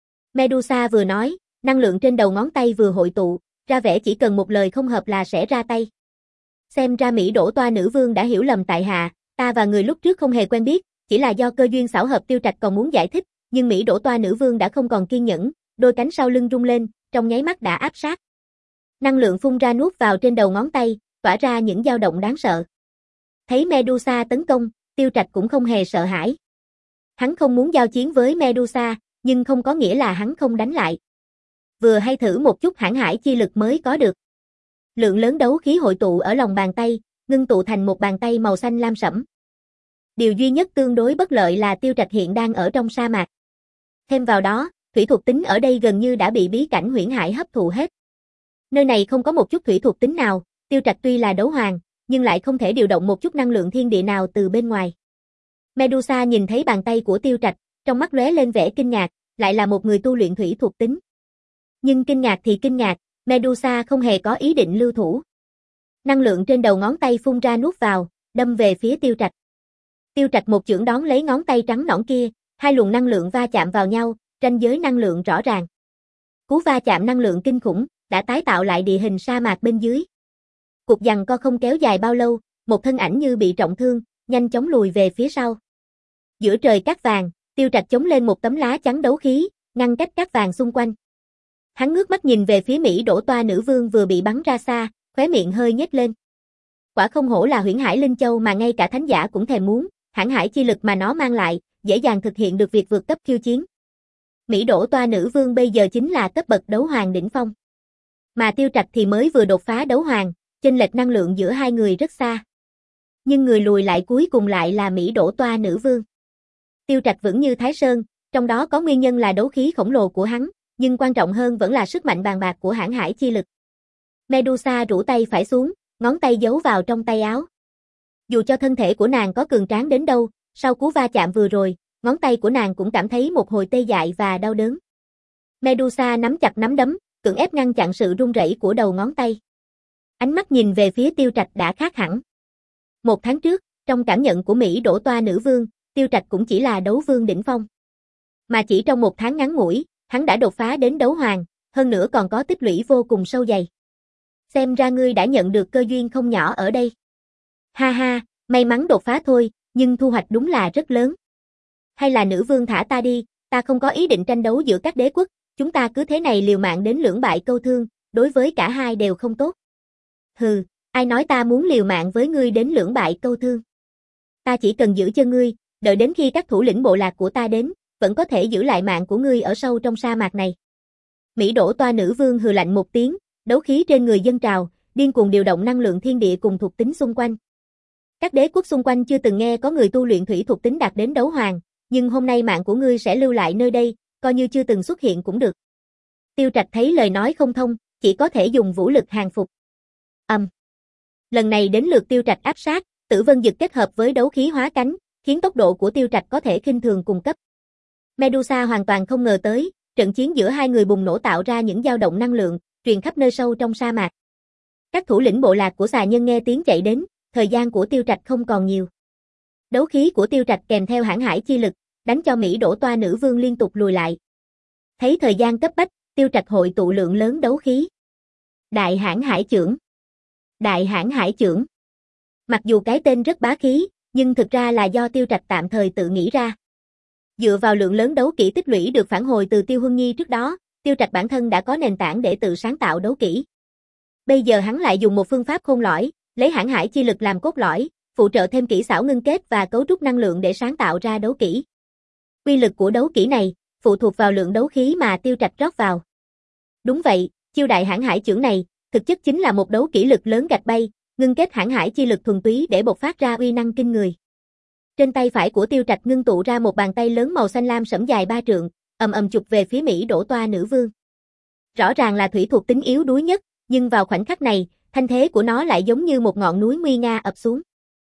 Medusa vừa nói, năng lượng trên đầu ngón tay vừa hội tụ, ra vẻ chỉ cần một lời không hợp là sẽ ra tay. Xem ra Mỹ đổ toa nữ vương đã hiểu lầm tại hạ, ta và người lúc trước không hề quen biết, chỉ là do cơ duyên xảo hợp. Tiêu Trạch còn muốn giải thích, nhưng Mỹ đổ toa nữ vương đã không còn kiên nhẫn, đôi cánh sau lưng rung lên, trong nháy mắt đã áp sát. Năng lượng phun ra nuốt vào trên đầu ngón tay, tỏa ra những dao động đáng sợ. Thấy Medusa tấn công, Tiêu Trạch cũng không hề sợ hãi. Hắn không muốn giao chiến với Medusa, nhưng không có nghĩa là hắn không đánh lại. Vừa hay thử một chút hãn hải chi lực mới có được. Lượng lớn đấu khí hội tụ ở lòng bàn tay, ngưng tụ thành một bàn tay màu xanh lam sẫm. Điều duy nhất tương đối bất lợi là Tiêu Trạch hiện đang ở trong sa mạc. Thêm vào đó, thủy thuộc tính ở đây gần như đã bị bí cảnh huyễn hải hấp thụ hết. Nơi này không có một chút thủy thuộc tính nào, Tiêu Trạch tuy là đấu hoàng, nhưng lại không thể điều động một chút năng lượng thiên địa nào từ bên ngoài. Medusa nhìn thấy bàn tay của Tiêu Trạch, trong mắt lóe lên vẻ kinh ngạc, lại là một người tu luyện thủy thuộc tính. Nhưng kinh ngạc thì kinh ngạc, Medusa không hề có ý định lưu thủ. Năng lượng trên đầu ngón tay phun ra nuốt vào, đâm về phía Tiêu Trạch. Tiêu Trạch một chưởng đón lấy ngón tay trắng nõn kia, hai luồng năng lượng va chạm vào nhau, ranh giới năng lượng rõ ràng. Cú va chạm năng lượng kinh khủng, đã tái tạo lại địa hình sa mạc bên dưới. Cuộc giằng co không kéo dài bao lâu, một thân ảnh như bị trọng thương, nhanh chóng lùi về phía sau. Giữa trời cát vàng, Tiêu Trạch chống lên một tấm lá chắn đấu khí, ngăn cách cát vàng xung quanh. Hắn ngước mắt nhìn về phía Mỹ Đỗ Toa nữ vương vừa bị bắn ra xa, khóe miệng hơi nhếch lên. Quả không hổ là Huyễn Hải Linh Châu mà ngay cả thánh giả cũng thèm muốn, hãn hải chi lực mà nó mang lại, dễ dàng thực hiện được việc vượt cấp khiêu chiến. Mỹ Đỗ Toa nữ vương bây giờ chính là cấp bậc đấu hoàng đỉnh phong. Mà Tiêu Trạch thì mới vừa đột phá đấu hoàng, chênh lệch năng lượng giữa hai người rất xa. Nhưng người lùi lại cuối cùng lại là Mỹ Đỗ Toa nữ vương. Tiêu Trạch vững như Thái Sơn, trong đó có nguyên nhân là đấu khí khổng lồ của hắn, nhưng quan trọng hơn vẫn là sức mạnh bàn bạc của hãn hải chi lực. Medusa rũ tay phải xuống, ngón tay giấu vào trong tay áo. Dù cho thân thể của nàng có cường tráng đến đâu, sau cú va chạm vừa rồi, ngón tay của nàng cũng cảm thấy một hồi tê dại và đau đớn. Medusa nắm chặt nắm đấm, cưỡng ép ngăn chặn sự run rẩy của đầu ngón tay. Ánh mắt nhìn về phía Tiêu Trạch đã khác hẳn. Một tháng trước, trong cảm nhận của Mỹ Đỗ Toa nữ vương, Tiêu Trạch cũng chỉ là đấu vương đỉnh phong. Mà chỉ trong một tháng ngắn ngủi, hắn đã đột phá đến đấu hoàng, hơn nữa còn có tích lũy vô cùng sâu dày. Xem ra ngươi đã nhận được cơ duyên không nhỏ ở đây. Ha ha, may mắn đột phá thôi, nhưng thu hoạch đúng là rất lớn. Hay là nữ vương thả ta đi, ta không có ý định tranh đấu giữa các đế quốc, chúng ta cứ thế này liều mạng đến lưỡng bại câu thương, đối với cả hai đều không tốt. Hừ, ai nói ta muốn liều mạng với ngươi đến lưỡng bại câu thương. Ta chỉ cần giữ cho ngươi, đợi đến khi các thủ lĩnh bộ lạc của ta đến, vẫn có thể giữ lại mạng của ngươi ở sâu trong sa mạc này. Mỹ Đỗ Toa nữ vương hừ lạnh một tiếng, đấu khí trên người dâng trào, điên cuồng điều động năng lượng thiên địa cùng thuộc tính xung quanh. Các đế quốc xung quanh chưa từng nghe có người tu luyện thủy thuộc tính đạt đến đấu hoàng, nhưng hôm nay mạng của ngươi sẽ lưu lại nơi đây, coi như chưa từng xuất hiện cũng được. Tiêu Trạch thấy lời nói không thông, chỉ có thể dùng vũ lực hàng phục. Âm. Um. Lần này đến lượt Tiêu Trạch áp sát, Tử Vân Dực kết hợp với đấu khí hóa cánh, khiến tốc độ của Tiêu Trạch có thể khinh thường cùng cấp. Medusa hoàn toàn không ngờ tới, trận chiến giữa hai người bùng nổ tạo ra những dao động năng lượng, truyền khắp nơi sâu trong sa mạc. Các thủ lĩnh bộ lạc của xà nhân nghe tiếng chạy đến, thời gian của Tiêu Trạch không còn nhiều. Đấu khí của Tiêu Trạch kèm theo hãn hải chi lực, đánh cho Mỹ Đỗ Toa nữ vương liên tục lùi lại. Thấy thời gian cấp bách, Tiêu Trạch hội tụ lượng lớn đấu khí. Đại hãn hải chưởng. Đại hãn hải chưởng. Mặc dù cái tên rất bá khí, nhưng thực ra là do Tiêu Trạch tạm thời tự nghĩ ra. Dựa vào lượng lớn đấu kỹ tích lũy được phản hồi từ Tiêu Huân Nhi trước đó, Tiêu Trạch bản thân đã có nền tảng để tự sáng tạo đấu kỹ. Bây giờ hắn lại dùng một phương pháp khôn lỏi, lấy hãn hải chi lực làm cốt lõi, phụ trợ thêm kỹ xảo ngưng kết và cấu trúc năng lượng để sáng tạo ra đấu kỹ. Quy lực của đấu kỹ này phụ thuộc vào lượng đấu khí mà Tiêu Trạch rót vào. Đúng vậy, chiêu đại hãn hải chưởng này thực chất chính là một đấu kỹ lực lớn gạch bay, ngưng kết hãn hải chi lực thuần túy để bộc phát ra uy năng kinh người. Trên tay phải của Tiêu Trạch ngưng tụ ra một bàn tay lớn màu xanh lam sẫm dài ba trượng, ầm ầm chụp về phía Mỹ Đỗ Toa nữ vương. Rõ ràng là thủy thuộc tính yếu đuối nhất, nhưng vào khoảnh khắc này, thanh thế của nó lại giống như một ngọn núi nguy nga ập xuống.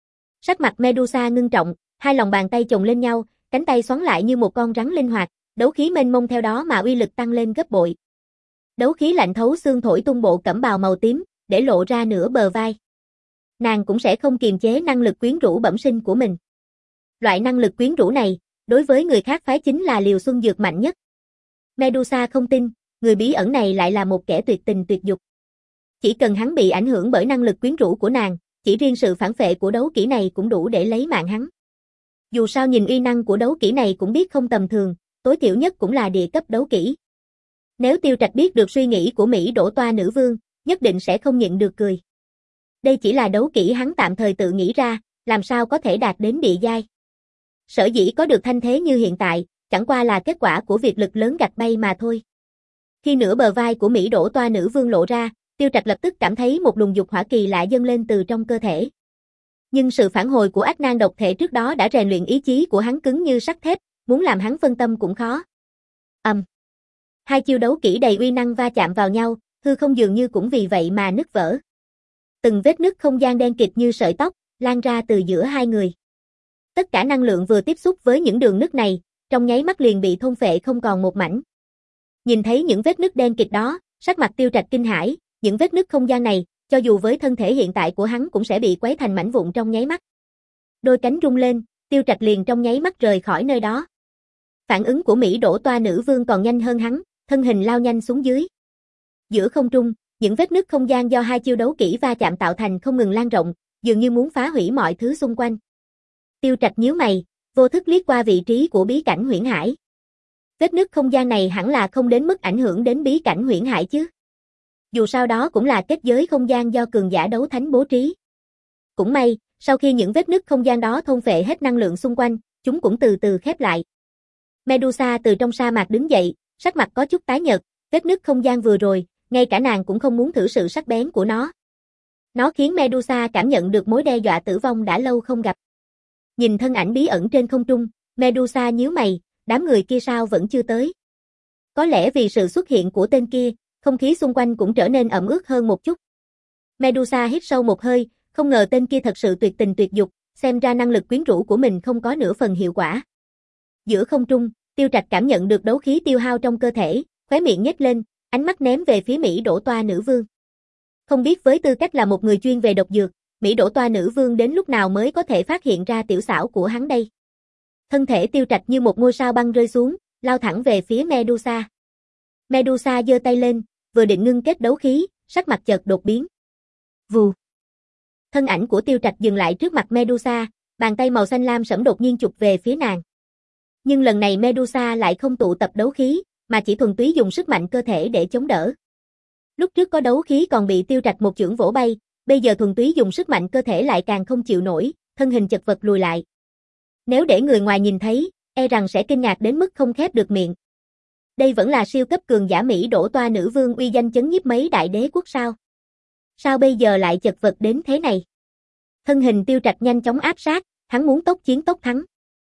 Sắc mặt Medusa ngưng trọng, hai lòng bàn tay chồng lên nhau, cánh tay xoắn lại như một con rắn linh hoạt, đấu khí mênh mông theo đó mà uy lực tăng lên gấp bội. Đấu khí lạnh thấu xương thổi tung bộ cẩm bào màu tím, để lộ ra nửa bờ vai. Nàng cũng sẽ không kiềm chế năng lực quyến rũ bẩm sinh của mình. Loại năng lực quyến rũ này, đối với người khác phái chính là liều xuân dược mạnh nhất. Medusa không tin, người bí ẩn này lại là một kẻ tuyệt tình tuyệt dục. Chỉ cần hắn bị ảnh hưởng bởi năng lực quyến rũ của nàng, chỉ riêng sự phản phệ của đấu kỹ này cũng đủ để lấy mạng hắn. Dù sao nhìn uy năng của đấu kỹ này cũng biết không tầm thường, tối thiểu nhất cũng là địa cấp đấu kỹ. Nếu Tiêu Trạch biết được suy nghĩ của Mỹ Đỗ Toa nữ vương, nhất định sẽ không nhịn được cười. Đây chỉ là đấu kỹ hắn tạm thời tự nghĩ ra, làm sao có thể đạt đến địa giai. Sở dĩ có được thanh thế như hiện tại, chẳng qua là kết quả của việc lực lớn gạch bay mà thôi. Khi nửa bờ vai của Mỹ Đỗ Toa nữ vương lộ ra, Tiêu Trạch lập tức cảm thấy một luồng dục hỏa kỳ lạ dâng lên từ trong cơ thể. Nhưng sự phản hồi của ác nan độc thể trước đó đã rèn luyện ý chí của hắn cứng như sắt thép, muốn làm hắn phân tâm cũng khó. Ầm. Um. Hai chiêu đấu kỹ đầy uy năng va chạm vào nhau, hư không dường như cũng vì vậy mà nứt vỡ. Từng vết nứt không gian đen kịt như sợi tóc, lan ra từ giữa hai người. Tất cả năng lượng vừa tiếp xúc với những đường nứt này, trong nháy mắt liền bị thôn phệ không còn một mảnh. Nhìn thấy những vết nứt đen kịt đó, sắc mặt Tiêu Trạch kinh hãi, những vết nứt không gian này, Cho dù với thân thể hiện tại của hắn cũng sẽ bị quấy thành mảnh vụn trong nháy mắt. Đôi cánh rung lên, Tiêu Trạch liền trong nháy mắt rời khỏi nơi đó. Phản ứng của Mỹ Đỗ Toa Nữ Vương còn nhanh hơn hắn, thân hình lao nhanh xuống dưới. Giữa không trung, những vết nứt không gian do hai chiêu đấu kỹ va chạm tạo thành không ngừng lan rộng, dường như muốn phá hủy mọi thứ xung quanh. Tiêu Trạch nhíu mày, vô thức liếc qua vị trí của bí cảnh huyễn hải. Vết nứt không gian này hẳn là không đến mức ảnh hưởng đến bí cảnh huyễn hải chứ. Dù sao đó cũng là kết giới không gian do cường giả đấu thánh bố trí. Cũng may, sau khi những vết nứt không gian đó thôn phệ hết năng lượng xung quanh, chúng cũng từ từ khép lại. Medusa từ trong sa mạc đứng dậy, sắc mặt có chút tái nhợt, vết nứt không gian vừa rồi, ngay cả nàng cũng không muốn thử sự sắc bén của nó. Nó khiến Medusa cảm nhận được mối đe dọa tử vong đã lâu không gặp. Nhìn thân ảnh bí ẩn trên không trung, Medusa nhíu mày, đám người kia sao vẫn chưa tới. Có lẽ vì sự xuất hiện của tên kia, không khí xung quanh cũng trở nên ẩm ướt hơn một chút. Medusa hít sâu một hơi, không ngờ tên kia thật sự tuyệt tình tuyệt dục, xem ra năng lực quyến rũ của mình không có nửa phần hiệu quả. Giữa không trung, Tiêu Trạch cảm nhận được đấu khí tiêu hao trong cơ thể, khóe miệng nhếch lên, ánh mắt ném về phía Mỹ Đỗ Toa Nữ Vương. Không biết với tư cách là một người chuyên về độc dược, Mỹ Đỗ Toa Nữ Vương đến lúc nào mới có thể phát hiện ra tiểu xảo của hắn đây. Thân thể Tiêu Trạch như một ngôi sao băng rơi xuống, lao thẳng về phía Medusa. Medusa giơ tay lên, vừa định ngưng kết đấu khí, sắc mặt chợt đột biến. Vù. Thân ảnh của Tiêu Trạch dừng lại trước mặt Medusa, bàn tay màu xanh lam sẫm đột nhiên chụp về phía nàng. Nhưng lần này Medusa lại không tụ tập đấu khí, mà chỉ thuần túy dùng sức mạnh cơ thể để chống đỡ. Lúc trước có đấu khí còn bị Tiêu Trạch một chưởng vỗ bay, bây giờ thuần túy dùng sức mạnh cơ thể lại càng không chịu nổi, thân hình chật vật lùi lại. Nếu để người ngoài nhìn thấy, e rằng sẽ kinh ngạc đến mức không khép được miệng. Đây vẫn là siêu cấp cường giả Mỹ Đỗ Toa Nữ Vương uy danh chấn nhiếp mấy đại đế quốc sao? Sao bây giờ lại chật vật đến thế này? Thân hình Tiêu Trạch nhanh chóng áp sát, hắn muốn tốc chiến tốc thắng.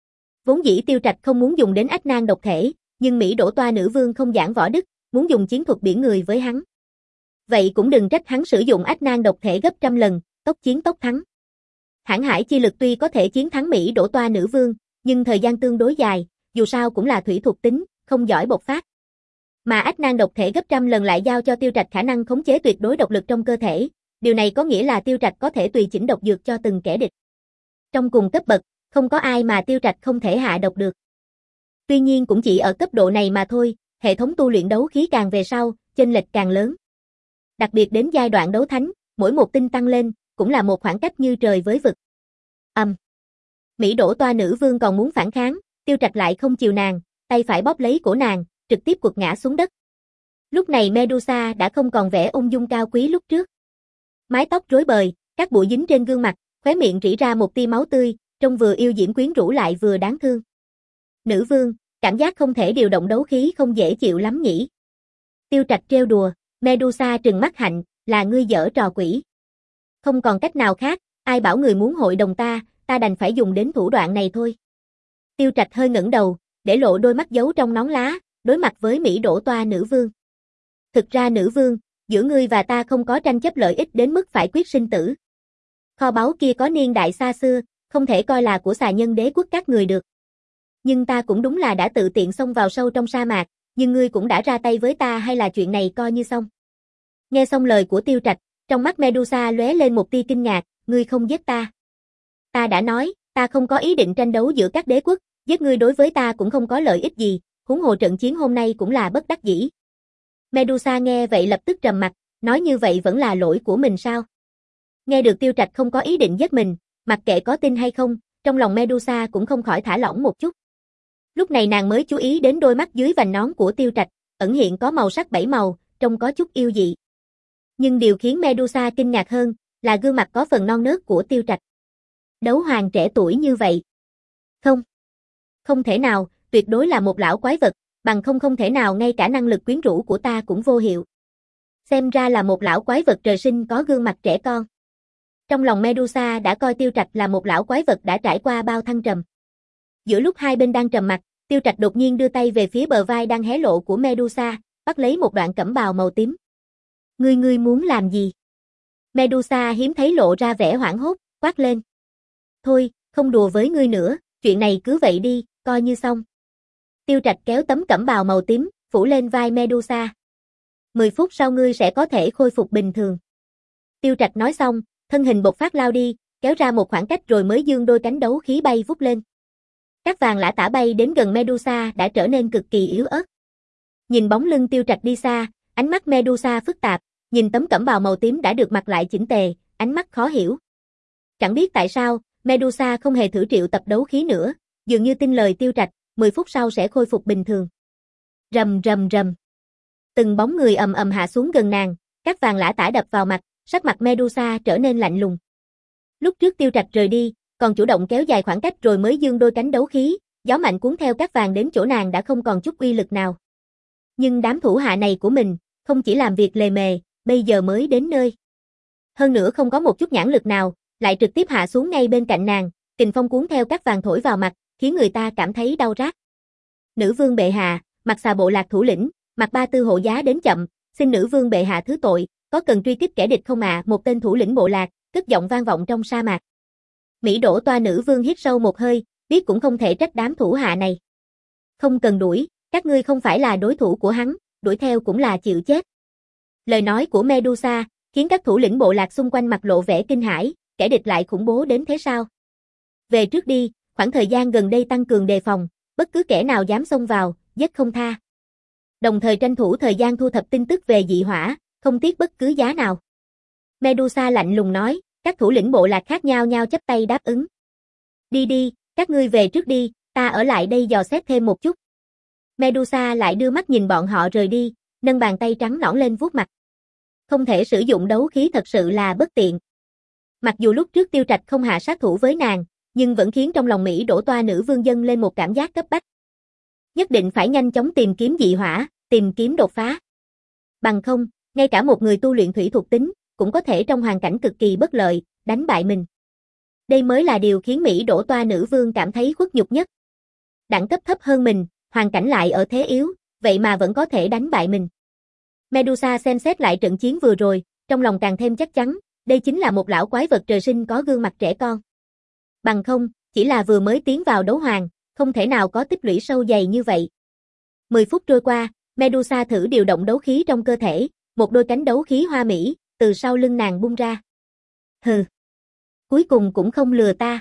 Vốn dĩ Tiêu Trạch không muốn dùng đến ách nan độc thể, nhưng Mỹ Đỗ Toa Nữ Vương không giảng võ đức, muốn dùng chiến thuật biển người với hắn. Vậy cũng đừng trách hắn sử dụng ách nan độc thể gấp trăm lần, tốc chiến tốc thắng. Hãn hải chi lực tuy có thể chiến thắng Mỹ Đỗ Toa Nữ Vương, nhưng thời gian tương đối dài, dù sao cũng là thủy thuộc tính, không giỏi bộc phát. Mà ách nan độc thể gấp trăm lần lại giao cho Tiêu Trạch khả năng khống chế tuyệt đối độc lực trong cơ thể, điều này có nghĩa là Tiêu Trạch có thể tùy chỉnh độc dược cho từng kẻ địch. Trong cùng cấp bậc, không có ai mà Tiêu Trạch không thể hạ độc được. Tuy nhiên cũng chỉ ở cấp độ này mà thôi, hệ thống tu luyện đấu khí càng về sau, chênh lệch càng lớn. Đặc biệt đến giai đoạn đấu thánh, mỗi một tinh tăng lên, cũng là một khoảng cách như trời với vực. Ầm. Um. Mỹ Đỗ Toa Nữ Vương còn muốn phản kháng, Tiêu Trạch lại không chiều nàng, tay phải bóp lấy cổ nàng, trực tiếp quật ngã xuống đất. Lúc này Medusa đã không còn vẻ ung dung cao quý lúc trước. Mái tóc rối bời, các bụi dính trên gương mặt, khóe miệng rỉ ra một tia máu tươi, trông vừa yêu diễm quyến rũ lại vừa đáng thương. Nữ vương, cảm giác không thể điều động đấu khí không dễ chịu lắm nhỉ. Tiêu Trạch trêu đùa, Medusa trừng mắt hạnh, là ngươi giở trò quỷ. Không còn cách nào khác, ai bảo người muốn hội đồng ta, ta đành phải dùng đến thủ đoạn này thôi. Tiêu Trạch hơi ngẩng đầu, để lộ đôi mắt giấu trong nón lá, đối mặt với Mỹ Đỗ Toa Nữ Vương. Thực ra nữ vương, giữa ngươi và ta không có tranh chấp lợi ích đến mức phải quyết sinh tử. Kho báu kia có niên đại xa xưa, không thể coi là của xà nhân đế quốc các người được. Nhưng ta cũng đúng là đã tự tiện xông vào sâu trong sa mạc, nhưng ngươi cũng đã ra tay với ta hay là chuyện này coi như xong. Nghe xong lời của Tiêu Trạch, trong mắt Medusa lóe lên một tia kinh ngạc, ngươi không giết ta. Ta đã nói, ta không có ý định tranh đấu giữa các đế quốc, giết ngươi đối với ta cũng không có lợi ích gì, huống hồ trận chiến hôm nay cũng là bất đắc dĩ. Medusa nghe vậy lập tức trầm mặt, nói như vậy vẫn là lỗi của mình sao? Nghe được Tiêu Trạch không có ý định giết mình, mặc kệ có tin hay không, trong lòng Medusa cũng không khỏi thả lỏng một chút. Lúc này nàng mới chú ý đến đôi mắt dưới vành nón của Tiêu Trạch, ẩn hiện có màu sắc bảy màu, trông có chút yêu dị. Nhưng điều khiến Medusa kinh ngạc hơn, là gương mặt có phần non nớt của Tiêu Trạch. Đấu hoàng trẻ tuổi như vậy. Không. Không thể nào, tuyệt đối là một lão quái vật, bằng không không thể nào ngay cả năng lực quyến rũ của ta cũng vô hiệu. Xem ra là một lão quái vật trời sinh có gương mặt trẻ con. Trong lòng Medusa đã coi Tiêu Trạch là một lão quái vật đã trải qua bao thăng trầm. Giữa lúc hai bên đang trầm mặc, Tiêu Trạch đột nhiên đưa tay về phía bờ vai đang hé lộ của Medusa, bắt lấy một đoạn cẩm bào màu tím. Ngươi ngươi muốn làm gì? Medusa hiếm thấy lộ ra vẻ hoảng hốt, quát lên. Thôi, không đùa với ngươi nữa, chuyện này cứ vậy đi, coi như xong. Tiêu Trạch kéo tấm cẩm bào màu tím, phủ lên vai Medusa. Mười phút sau ngươi sẽ có thể khôi phục bình thường. Tiêu Trạch nói xong, thân hình bộc phát lao đi, kéo ra một khoảng cách rồi mới dương đôi cánh đấu khí bay vút lên. Các vàng lã tả bay đến gần Medusa đã trở nên cực kỳ yếu ớt. Nhìn bóng lưng Tiêu Trạch đi xa, ánh mắt Medusa phức tạp, nhìn tấm cẩm bào màu tím đã được mặc lại chỉnh tề, ánh mắt khó hiểu. Chẳng biết tại sao, Medusa không hề thử triệu tập đấu khí nữa, dường như tin lời Tiêu Trạch, mười phút sau sẽ khôi phục bình thường. Rầm rầm rầm. Từng bóng người ầm ầm hạ xuống gần nàng, các vàng lã tả đập vào mặt, sắc mặt Medusa trở nên lạnh lùng. Lúc trước Tiêu Trạch rời đi, còn chủ động kéo dài khoảng cách rồi mới dương đôi cánh đấu khí, gió mạnh cuốn theo các vàng đến chỗ nàng đã không còn chút uy lực nào. Nhưng đám thủ hạ này của mình, không chỉ làm việc lề mề, bây giờ mới đến nơi. Hơn nữa không có một chút nhãn lực nào, lại trực tiếp hạ xuống ngay bên cạnh nàng, kình phong cuốn theo các vàng thổi vào mặt, khiến người ta cảm thấy đau rát. Nữ vương bệ hạ, Mặt Xà bộ lạc thủ lĩnh, Mặt Ba Tư hộ giá đến chậm, xin nữ vương bệ hạ thứ tội, có cần truy kích kẻ địch không ạ? À? Một tên thủ lĩnh bộ lạc, cất giọng vang vọng trong sa mạc. Mỹ Đỗ Toa nữ vương hít sâu một hơi, biết cũng không thể trách đám thủ hạ này. Không cần đuổi, các ngươi không phải là đối thủ của hắn, đuổi theo cũng là chịu chết. Lời nói của Medusa khiến các thủ lĩnh bộ lạc xung quanh mặt lộ vẻ kinh hãi, kẻ địch lại khủng bố đến thế sao? Về trước đi, khoảng thời gian gần đây tăng cường đề phòng, bất cứ kẻ nào dám xông vào, giết không tha. Đồng thời tranh thủ thời gian thu thập tin tức về dị hỏa, không tiếc bất cứ giá nào. Medusa lạnh lùng nói, các thủ lĩnh bộ lạc khác nhau nhau chắp tay đáp ứng. Đi đi, các ngươi về trước đi, ta ở lại đây dò xét thêm một chút. Medusa lại đưa mắt nhìn bọn họ rời đi, nâng bàn tay trắng nõn lên vuốt mặt. Không thể sử dụng đấu khí thật sự là bất tiện. Mặc dù lúc trước Tiêu Trạch không hạ sát thủ với nàng, nhưng vẫn khiến trong lòng Mỹ Đỗ Toa nữ vương dâng lên một cảm giác cấp bách. Nhất định phải nhanh chóng tìm kiếm dị hỏa, tìm kiếm đột phá. Bằng không, ngay cả một người tu luyện thủy thuộc tính, cũng có thể trong hoàn cảnh cực kỳ bất lợi, đánh bại mình. Đây mới là điều khiến Mỹ Đỗ Toa nữ vương cảm thấy khuất nhục nhất. Đẳng cấp thấp hơn mình, hoàn cảnh lại ở thế yếu, vậy mà vẫn có thể đánh bại mình. Medusa xem xét lại trận chiến vừa rồi, trong lòng càng thêm chắc chắn, đây chính là một lão quái vật trời sinh có gương mặt trẻ con. Bằng không, chỉ là vừa mới tiến vào đấu hoàng, không thể nào có tích lũy sâu dày như vậy. mười phút trôi qua, Medusa thử điều động đấu khí trong cơ thể, một đôi cánh đấu khí hoa mỹ, từ sau lưng nàng bung ra. Hừ, cuối cùng cũng không lừa ta.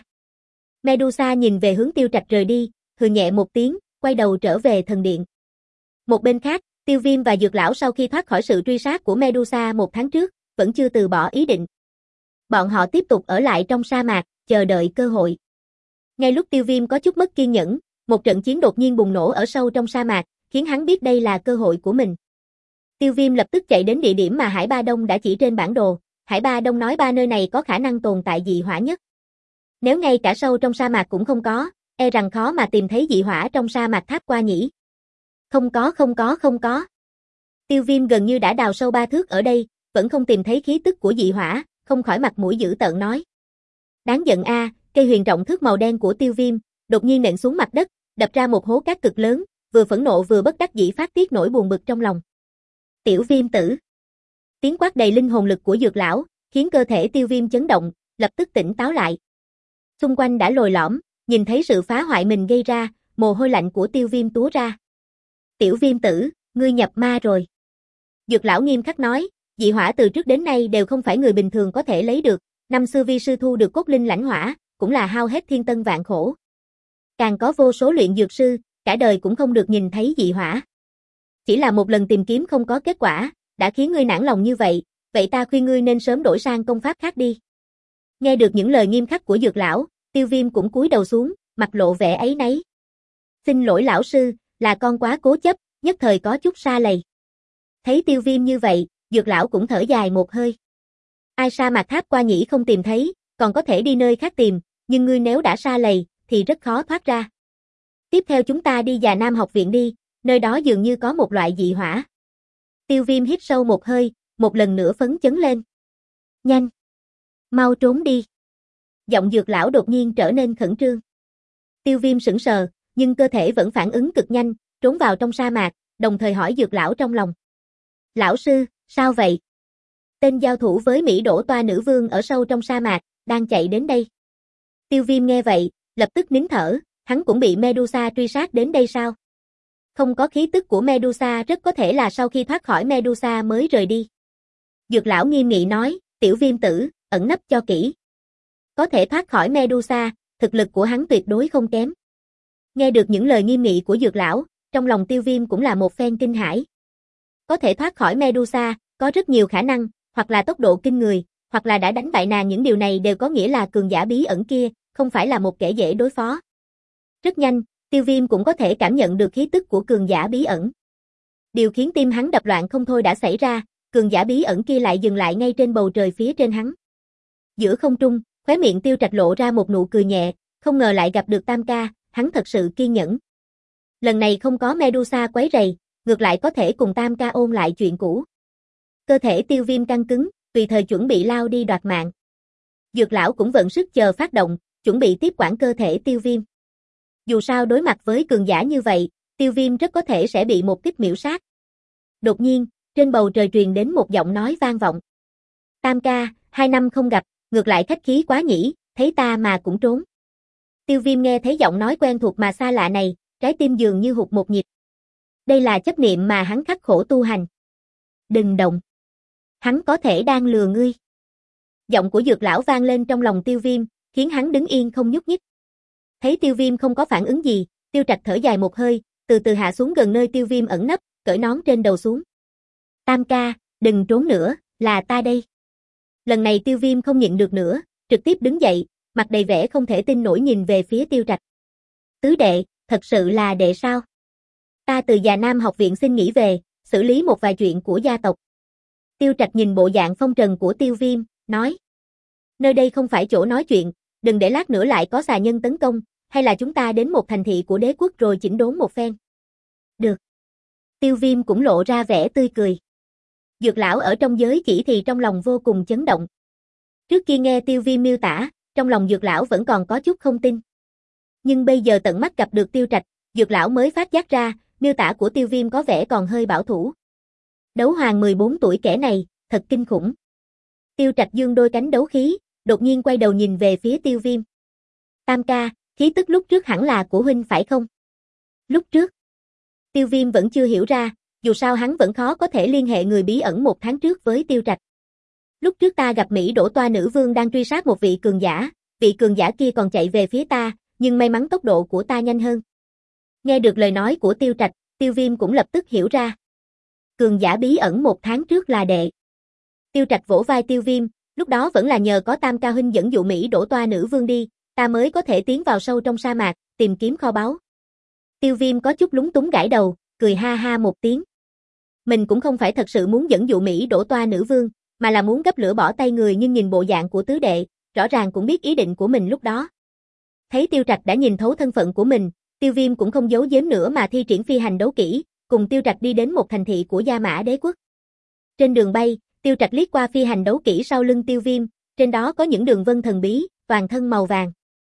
Medusa nhìn về hướng Tiêu Trạch rời đi, hừ nhẹ một tiếng, quay đầu trở về thần điện. Một bên khác, Tiêu Viêm và Dược Lão sau khi thoát khỏi sự truy sát của Medusa một tháng trước, vẫn chưa từ bỏ ý định. Bọn họ tiếp tục ở lại trong sa mạc, chờ đợi cơ hội. Ngay lúc Tiêu Viêm có chút mất kiên nhẫn, một trận chiến đột nhiên bùng nổ ở sâu trong sa mạc, khiến hắn biết đây là cơ hội của mình. Tiêu Viêm lập tức chạy đến địa điểm mà Hải Ba Đông đã chỉ trên bản đồ. Hải Ba Đông nói ba nơi này có khả năng tồn tại dị hỏa nhất. Nếu ngay cả sâu trong sa mạc cũng không có, e rằng khó mà tìm thấy dị hỏa trong sa mạc Tháp Qua nhỉ. Không có không có không có. Tiêu Viêm gần như đã đào sâu ba thước ở đây, vẫn không tìm thấy khí tức của dị hỏa, không khỏi mặt mũi dữ tợn nói. Đáng giận a, à, cây huyền trọng thước màu đen của Tiêu Viêm, đột nhiên nện xuống mặt đất, đập ra một hố cát cực lớn, vừa phẫn nộ vừa bất đắc dĩ phát tiết nỗi buồn bực trong lòng. Tiểu Viêm tử. Tiếng quát đầy linh hồn lực của Dược Lão, khiến cơ thể Tiêu Viêm chấn động, lập tức tỉnh táo lại. Xung quanh đã lồi lõm, nhìn thấy sự phá hoại mình gây ra, mồ hôi lạnh của Tiêu Viêm túa ra. Tiểu Viêm tử, ngươi nhập ma rồi. Dược Lão nghiêm khắc nói, dị hỏa từ trước đến nay đều không phải người bình thường có thể lấy được, năm xưa vi sư thu được cốt linh lãnh hỏa, cũng là hao hết thiên tân vạn khổ. Càng có vô số luyện dược sư, cả đời cũng không được nhìn thấy dị hỏa. Chỉ là một lần tìm kiếm không có kết quả, đã khiến ngươi nản lòng như vậy, vậy ta khuyên ngươi nên sớm đổi sang công pháp khác đi. Nghe được những lời nghiêm khắc của Dược Lão, Tiêu Viêm cũng cúi đầu xuống, mặt lộ vẻ áy náy. Xin lỗi lão sư, là con quá cố chấp, nhất thời có chút sa lầy. Thấy Tiêu Viêm như vậy, Dược Lão cũng thở dài một hơi. Ai sa mạc Tháp Qua nhỉ không tìm thấy, còn có thể đi nơi khác tìm, nhưng ngươi nếu đã sa lầy, thì rất khó thoát ra. Tiếp theo chúng ta đi Già Nam học viện đi, nơi đó dường như có một loại dị hỏa. Tiêu Viêm hít sâu một hơi, một lần nữa phấn chấn lên. Nhanh! Mau trốn đi! Giọng Dược Lão đột nhiên trở nên khẩn trương. Tiêu Viêm sững sờ, nhưng cơ thể vẫn phản ứng cực nhanh, trốn vào trong sa mạc, đồng thời hỏi Dược Lão trong lòng. Lão sư, sao vậy? Tên giao thủ với Mỹ Đỗ Toa nữ vương ở sâu trong sa mạc, đang chạy đến đây. Tiêu Viêm nghe vậy, lập tức nín thở, hắn cũng bị Medusa truy sát đến đây sao? Không có khí tức của Medusa rất có thể là sau khi thoát khỏi Medusa mới rời đi. Dược Lão nghiêm nghị nói, Tiểu viêm tử, ẩn nấp cho kỹ. Có thể thoát khỏi Medusa, thực lực của hắn tuyệt đối không kém. Nghe được những lời nghiêm nghị của Dược lão, trong lòng Tiêu Viêm cũng là một phen kinh hãi. Có thể thoát khỏi Medusa, có rất nhiều khả năng, hoặc là tốc độ kinh người, hoặc là đã đánh bại nàng, những điều này đều có nghĩa là cường giả bí ẩn kia, không phải là một kẻ dễ đối phó. Rất nhanh, Tiêu Viêm cũng có thể cảm nhận được khí tức của cường giả bí ẩn. Điều khiến tim hắn đập loạn không thôi đã xảy ra, cường giả bí ẩn kia lại dừng lại ngay trên bầu trời phía trên hắn. Giữa không trung, khóe miệng Tiêu Trạch lộ ra một nụ cười nhẹ, không ngờ lại gặp được Tam ca, hắn thật sự kiên nhẫn. Lần này không có Medusa quấy rầy, ngược lại có thể cùng Tam ca ôn lại chuyện cũ. Cơ thể Tiêu Viêm căng cứng, tùy thời chuẩn bị lao đi đoạt mạng. Dược lão cũng vận sức chờ phát động, chuẩn bị tiếp quản cơ thể Tiêu Viêm. Dù sao đối mặt với cường giả như vậy, Tiêu Viêm rất có thể sẽ bị một kích miểu sát. Đột nhiên, trên bầu trời truyền đến một giọng nói vang vọng. Tam ca, hai năm không gặp, ngược lại khách khí quá nhỉ, thấy ta mà cũng trốn. Tiêu Viêm nghe thấy giọng nói quen thuộc mà xa lạ này, trái tim dường như hụt một nhịp. Đây là chấp niệm mà hắn khắc khổ tu hành. Đừng động. Hắn có thể đang lừa ngươi. Giọng của Dược lão vang lên trong lòng Tiêu Viêm, khiến hắn đứng yên không nhúc nhích. Thấy Tiêu Viêm không có phản ứng gì, Tiêu Trạch thở dài một hơi, từ từ hạ xuống gần nơi Tiêu Viêm ẩn nấp, cởi nón trên đầu xuống. Tam ca, đừng trốn nữa, là ta đây. Lần này Tiêu Viêm không nhịn được nữa, trực tiếp đứng dậy, mặt đầy vẻ không thể tin nổi nhìn về phía Tiêu Trạch. Tứ đệ, thật sự là đệ sao? Ta từ Già Nam học viện xin nghỉ về, xử lý một vài chuyện của gia tộc. Tiêu Trạch nhìn bộ dạng phong trần của Tiêu Viêm, nói. Nơi đây không phải chỗ nói chuyện, đừng để lát nữa lại có xà nhân tấn công, hay là chúng ta đến một thành thị của đế quốc rồi chỉnh đốn một phen. Được. Tiêu Viêm cũng lộ ra vẻ tươi cười. Dược lão ở trong giới chỉ thì trong lòng vô cùng chấn động. Trước khi nghe Tiêu Viêm miêu tả, trong lòng Dược lão vẫn còn có chút không tin. Nhưng bây giờ tận mắt gặp được Tiêu Trạch, Dược lão mới phát giác ra, miêu tả của Tiêu Viêm có vẻ còn hơi bảo thủ. Đấu hoàng mười bốn tuổi kẻ này, thật kinh khủng. Tiêu Trạch dương đôi cánh đấu khí, đột nhiên quay đầu nhìn về phía Tiêu Viêm. Tam ca, khí tức lúc trước hẳn là của huynh phải không? Lúc trước. Tiêu Viêm vẫn chưa hiểu ra, dù sao hắn vẫn khó có thể liên hệ người bí ẩn một tháng trước với Tiêu Trạch. Lúc trước ta gặp Mỹ Đỗ Toa nữ vương đang truy sát một vị cường giả, vị cường giả kia còn chạy về phía ta, nhưng may mắn tốc độ của ta nhanh hơn. Nghe được lời nói của Tiêu Trạch, Tiêu Viêm cũng lập tức hiểu ra. Cường giả bí ẩn một tháng trước là đệ. Tiêu Trạch vỗ vai Tiêu Viêm, lúc đó vẫn là nhờ có Tam ca huynh dẫn dụ Mỹ Đỗ Toa nữ vương đi, ta mới có thể tiến vào sâu trong sa mạc, tìm kiếm kho báu. Tiêu Viêm có chút lúng túng gãi đầu, cười ha ha một tiếng. Mình cũng không phải thật sự muốn dẫn dụ Mỹ Đỗ Toa nữ vương, mà là muốn gấp lửa bỏ tay người, nhưng nhìn bộ dạng của tứ đệ, rõ ràng cũng biết ý định của mình lúc đó. Thấy Tiêu Trạch đã nhìn thấu thân phận của mình, Tiêu Viêm cũng không giấu giếm nữa mà thi triển phi hành đấu kỹ, cùng Tiêu Trạch đi đến một thành thị của Gia Mã Đế quốc. Trên đường bay, Tiêu Trạch liếc qua phi hành đấu kỹ sau lưng Tiêu Viêm, trên đó có những đường vân thần bí, toàn thân màu vàng.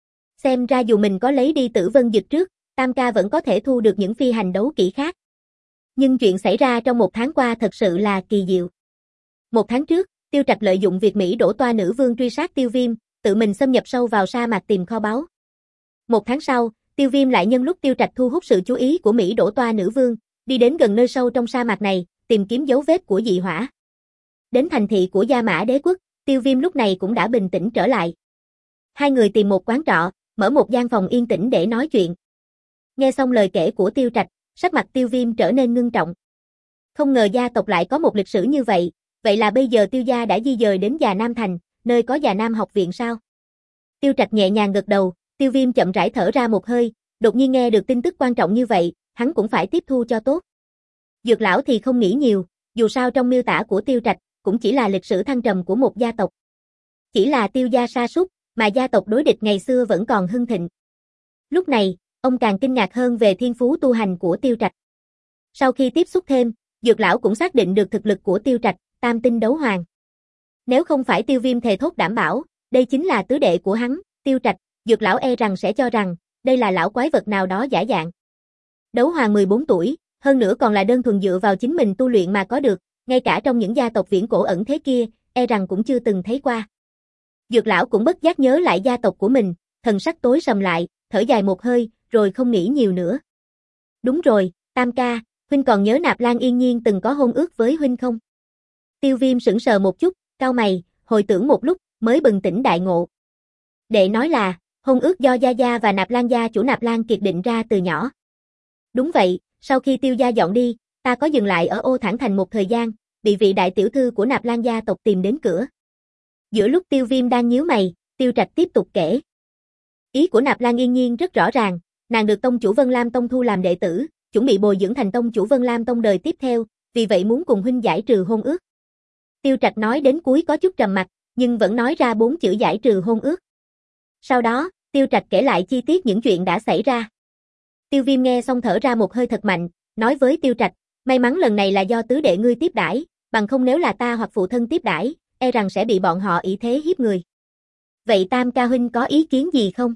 Xem ra dù mình có lấy đi Tử Vân Dực trước, Tam ca vẫn có thể thu được những phi hành đấu kỹ khác. Nhưng chuyện xảy ra trong một tháng qua thật sự là kỳ diệu. Một tháng trước, Tiêu Trạch lợi dụng việc Mỹ Đỗ Toa nữ vương truy sát Tiêu Viêm, tự mình xâm nhập sâu vào sa mạc tìm kho báu. Một tháng sau, Tiêu Viêm lại nhân lúc Tiêu Trạch thu hút sự chú ý của Mỹ Đỗ Toa nữ vương, đi đến gần nơi sâu trong sa mạc này, tìm kiếm dấu vết của dị hỏa. Đến thành thị của Gia Mã Đế quốc, Tiêu Viêm lúc này cũng đã bình tĩnh trở lại. Hai người tìm một quán trọ, mở một gian phòng yên tĩnh để nói chuyện. Nghe xong lời kể của Tiêu Trạch, sắc mặt Tiêu Viêm trở nên ngưng trọng. Không ngờ gia tộc lại có một lịch sử như vậy, vậy là bây giờ Tiêu gia đã di dời đến Già Nam thành, nơi có Già Nam học viện sao? Tiêu Trạch nhẹ nhàng gật đầu, Tiêu Viêm chậm rãi thở ra một hơi, đột nhiên nghe được tin tức quan trọng như vậy, hắn cũng phải tiếp thu cho tốt. Dược lão thì không nghĩ nhiều, dù sao trong miêu tả của Tiêu Trạch, cũng chỉ là lịch sử thăng trầm của một gia tộc. Chỉ là Tiêu gia sa sút, mà gia tộc đối địch ngày xưa vẫn còn hưng thịnh. Lúc này, ông càng kinh ngạc hơn về thiên phú tu hành của Tiêu Trạch. Sau khi tiếp xúc thêm, Dược lão cũng xác định được thực lực của Tiêu Trạch, tam tinh đấu hoàng. Nếu không phải Tiêu Viêm thề thốt đảm bảo, đây chính là tứ đệ của hắn, Tiêu Trạch, Dược lão e rằng sẽ cho rằng, đây là lão quái vật nào đó giả dạng. Đấu hoàng mười bốn tuổi, hơn nữa còn là đơn thuần dựa vào chính mình tu luyện mà có được, ngay cả trong những gia tộc viễn cổ ẩn thế kia, e rằng cũng chưa từng thấy qua. Dược lão cũng bất giác nhớ lại gia tộc của mình, thần sắc tối sầm lại, thở dài một hơi, rồi không nghĩ nhiều nữa. Đúng rồi, Tam ca, huynh còn nhớ Nạp Lan Yên Nhiên từng có hôn ước với huynh không? Tiêu Viêm sững sờ một chút, cau mày, hồi tưởng một lúc, mới bừng tỉnh đại ngộ. Đệ nói là, hôn ước do Gia Gia và Nạp Lan gia chủ Nạp Lan Kiệt định ra từ nhỏ. Đúng vậy, sau khi Tiêu gia dọn đi, ta có dừng lại ở Ô Thản Thành một thời gian, bị vị đại tiểu thư của Nạp Lan gia tộc tìm đến cửa. Giữa lúc Tiêu Viêm đang nhíu mày, Tiêu Trạch tiếp tục kể. Ý của Nạp Lan Yên Nhiên rất rõ ràng, nàng được tông chủ Vân Lam Tông thu làm đệ tử, chuẩn bị bồi dưỡng thành tông chủ Vân Lam Tông đời tiếp theo, vì vậy muốn cùng huynh giải trừ hôn ước. Tiêu Trạch nói đến cuối có chút trầm mặc, nhưng vẫn nói ra bốn chữ giải trừ hôn ước. Sau đó, Tiêu Trạch kể lại chi tiết những chuyện đã xảy ra. Tiêu Viêm nghe xong thở ra một hơi thật mạnh, nói với Tiêu Trạch, may mắn lần này là do tứ đệ ngươi tiếp đãi, bằng không nếu là ta hoặc phụ thân tiếp đãi, e rằng sẽ bị bọn họ ỷ thế hiếp người. Vậy Tam ca huynh có ý kiến gì không?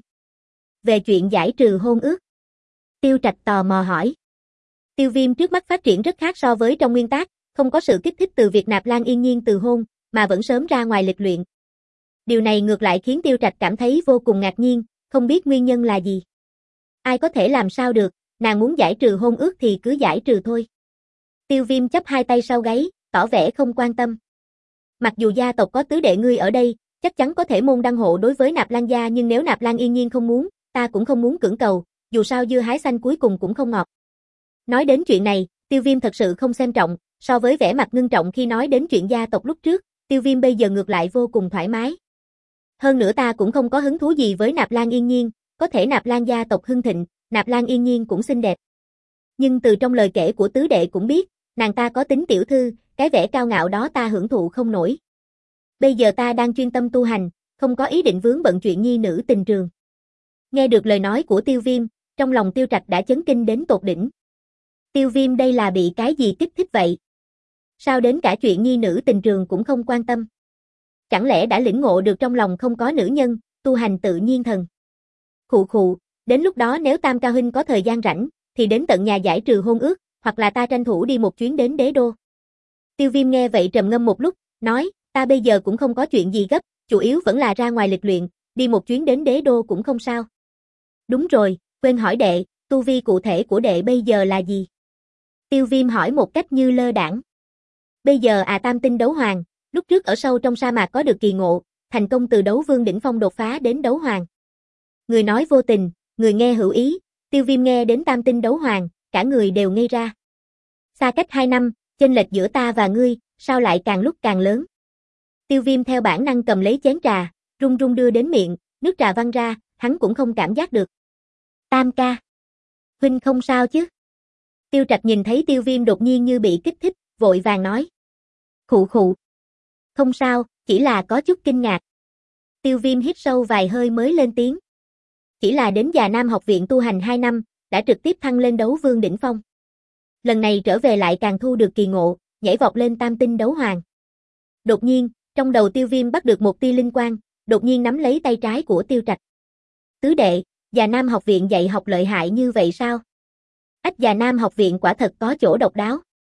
Về chuyện giải trừ hôn ước. Tiêu Trạch tò mò hỏi. Tiêu Viêm trước mắt phát triển rất khác so với trong nguyên tác, không có sự kích thích từ việc Nạp Lan Yên Nhiên từ hôn, mà vẫn sớm ra ngoài lịch luyện. Điều này ngược lại khiến Tiêu Trạch cảm thấy vô cùng ngạc nhiên, không biết nguyên nhân là gì. Ai có thể làm sao được, nàng muốn giải trừ hôn ước thì cứ giải trừ thôi. Tiêu Viêm chắp hai tay sau gáy, tỏ vẻ không quan tâm. Mặc dù gia tộc có tứ đệ ngươi ở đây, chắc chắn có thể môn đăng hộ đối với Nạp Lan gia, nhưng nếu Nạp Lan Yên Nhiên không muốn, ta cũng không muốn cưỡng cầu, dù sao dưa hái xanh cuối cùng cũng không ngọt. Nói đến chuyện này, Tiêu Viêm thật sự không xem trọng, so với vẻ mặt ngưng trọng khi nói đến chuyện gia tộc lúc trước, Tiêu Viêm bây giờ ngược lại vô cùng thoải mái. Hơn nữa ta cũng không có hứng thú gì với Nạp Lan Yên Nhiên, có thể Nạp Lan gia tộc hưng thịnh, Nạp Lan Yên Nhiên cũng xinh đẹp. Nhưng từ trong lời kể của tứ đệ cũng biết, nàng ta có tính tiểu thư, cái vẻ cao ngạo đó ta hưởng thụ không nổi. Bây giờ ta đang chuyên tâm tu hành, không có ý định vướng bận chuyện nhi nữ tình trường. Nghe được lời nói của Tiêu Viêm, trong lòng Tiêu Trạch đã chấn kinh đến tột đỉnh. Tiêu Viêm đây là bị cái gì kích thích vậy? Sao đến cả chuyện nhi nữ tình trường cũng không quan tâm? Chẳng lẽ đã lĩnh ngộ được trong lòng không có nữ nhân, tu hành tự nhiên thần? Khụ khụ, đến lúc đó nếu Tam ca huynh có thời gian rảnh, thì đến tận nhà giải trừ hôn ước, hoặc là ta tranh thủ đi một chuyến đến đế đô. Tiêu Viêm nghe vậy trầm ngâm một lúc, nói, ta bây giờ cũng không có chuyện gì gấp, chủ yếu vẫn là ra ngoài lịch luyện, đi một chuyến đến đế đô cũng không sao. Đúng rồi, quên hỏi đệ, tu vi cụ thể của đệ bây giờ là gì? Tiêu Viêm hỏi một cách như lơ đãng. Bây giờ à tam tinh đấu hoàng, lúc trước ở sâu trong sa mạc có được kỳ ngộ, thành công từ đấu vương đỉnh phong đột phá đến đấu hoàng. Người nói vô tình, người nghe hữu ý, Tiêu Viêm nghe đến tam tinh đấu hoàng, cả người đều ngây ra. Xa cách hai năm, chênh lệch giữa ta và ngươi, sao lại càng lúc càng lớn? Tiêu Viêm theo bản năng cầm lấy chén trà, run run đưa đến miệng, nước trà văng ra, hắn cũng không cảm giác được. Tam ca, huynh không sao chứ? Tiêu Trạch nhìn thấy Tiêu Viêm đột nhiên như bị kích thích, vội vàng nói. Khụ khụ. Không sao, chỉ là có chút kinh ngạc. Tiêu Viêm hít sâu vài hơi mới lên tiếng. Chỉ là đến Già Nam học viện tu hành hai năm, đã trực tiếp thăng lên đấu vương đỉnh phong. Lần này trở về lại càng thu được kỳ ngộ, nhảy vọt lên tam tinh đấu hoàng. Đột nhiên, trong đầu Tiêu Viêm bắt được một tia linh quang, đột nhiên nắm lấy tay trái của Tiêu Trạch. Tứ đệ, Già Nam học viện dạy học lợi hại như vậy sao? Ách, Già Nam học viện quả thật có chỗ độc đáo.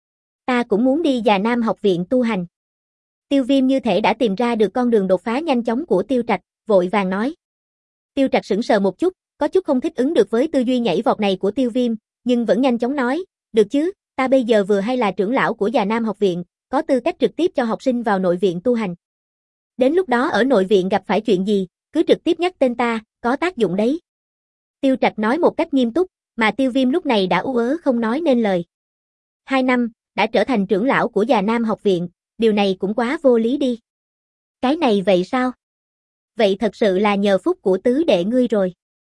Ta cũng muốn đi Già Nam học viện tu hành. Tiêu Viêm như thể đã tìm ra được con đường đột phá nhanh chóng của Tiêu Trạch, vội vàng nói. Tiêu Trạch sững sờ một chút, có chút không thích ứng được với tư duy nhảy vọt này của Tiêu Viêm, nhưng vẫn nhanh chóng nói, được chứ, ta bây giờ vừa hay là trưởng lão của Già Nam học viện, có tư cách trực tiếp cho học sinh vào nội viện tu hành. Đến lúc đó ở nội viện gặp phải chuyện gì, cứ trực tiếp nhắc tên ta, có tác dụng đấy. Tiêu Trạch nói một cách nghiêm túc, mà Tiêu Viêm lúc này đã ú ớ không nói nên lời. Hai năm, đã trở thành trưởng lão của Già Nam học viện, điều này cũng quá vô lý đi. Cái này vậy sao? Vậy thật sự là nhờ phúc của tứ đệ ngươi rồi.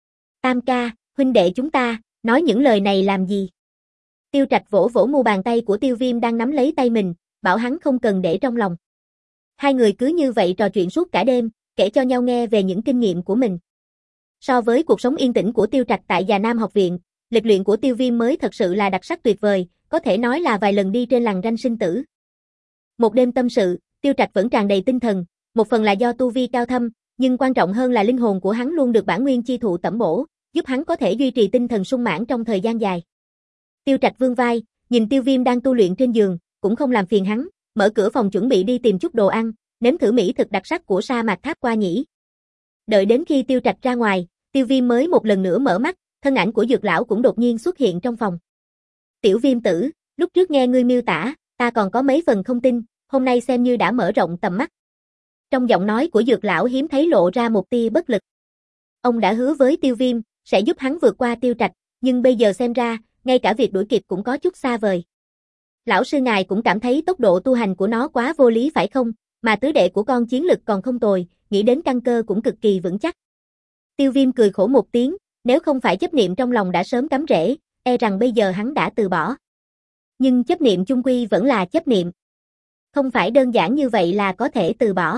Tam ca, huynh đệ chúng ta, nói những lời này làm gì? Tiêu Trạch vỗ vỗ mu bàn tay của Tiêu Viêm đang nắm lấy tay mình, bảo hắn không cần để trong lòng. Hai người cứ như vậy trò chuyện suốt cả đêm, kể cho nhau nghe về những kinh nghiệm của mình. So với cuộc sống yên tĩnh của Tiêu Trạch tại Già Nam học viện, lịch luyện của Tiêu Viêm mới thật sự là đặc sắc tuyệt vời, có thể nói là vài lần đi trên lằn ranh sinh tử. Một đêm tâm sự, Tiêu Trạch vẫn tràn đầy tinh thần, một phần là do tu vi cao thâm, nhưng quan trọng hơn là linh hồn của hắn luôn được bản nguyên chi thụ tẩm bổ, giúp hắn có thể duy trì tinh thần sung mãn trong thời gian dài. Tiêu Trạch vươn vai, nhìn Tiêu Viêm đang tu luyện trên giường, cũng không làm phiền hắn, mở cửa phòng chuẩn bị đi tìm chút đồ ăn, nếm thử mỹ thực đặc sắc của sa mạc Tháp Qua Nhĩ. Đợi đến khi Tiêu Trạch ra ngoài, Tiêu Viêm mới một lần nữa mở mắt, thân ảnh của Dược lão cũng đột nhiên xuất hiện trong phòng. Tiểu Viêm tử, lúc trước nghe ngươi miêu tả, ta còn có mấy phần không tin, hôm nay xem như đã mở rộng tầm mắt. Trong giọng nói của Dược lão hiếm thấy lộ ra một tia bất lực. Ông đã hứa với Tiêu Viêm, sẽ giúp hắn vượt qua Tiêu Trạch, nhưng bây giờ xem ra, ngay cả việc đuổi kịp cũng có chút xa vời. Lão sư ngài cũng cảm thấy tốc độ tu hành của nó quá vô lý phải không, mà tứ đệ của con chiến lực còn không tồi, nghĩ đến căn cơ cũng cực kỳ vững chắc. Tiêu Viêm cười khổ một tiếng, nếu không phải chấp niệm trong lòng đã sớm cắm rễ, e rằng bây giờ hắn đã từ bỏ. Nhưng chấp niệm chung quy vẫn là chấp niệm. Không phải đơn giản như vậy là có thể từ bỏ.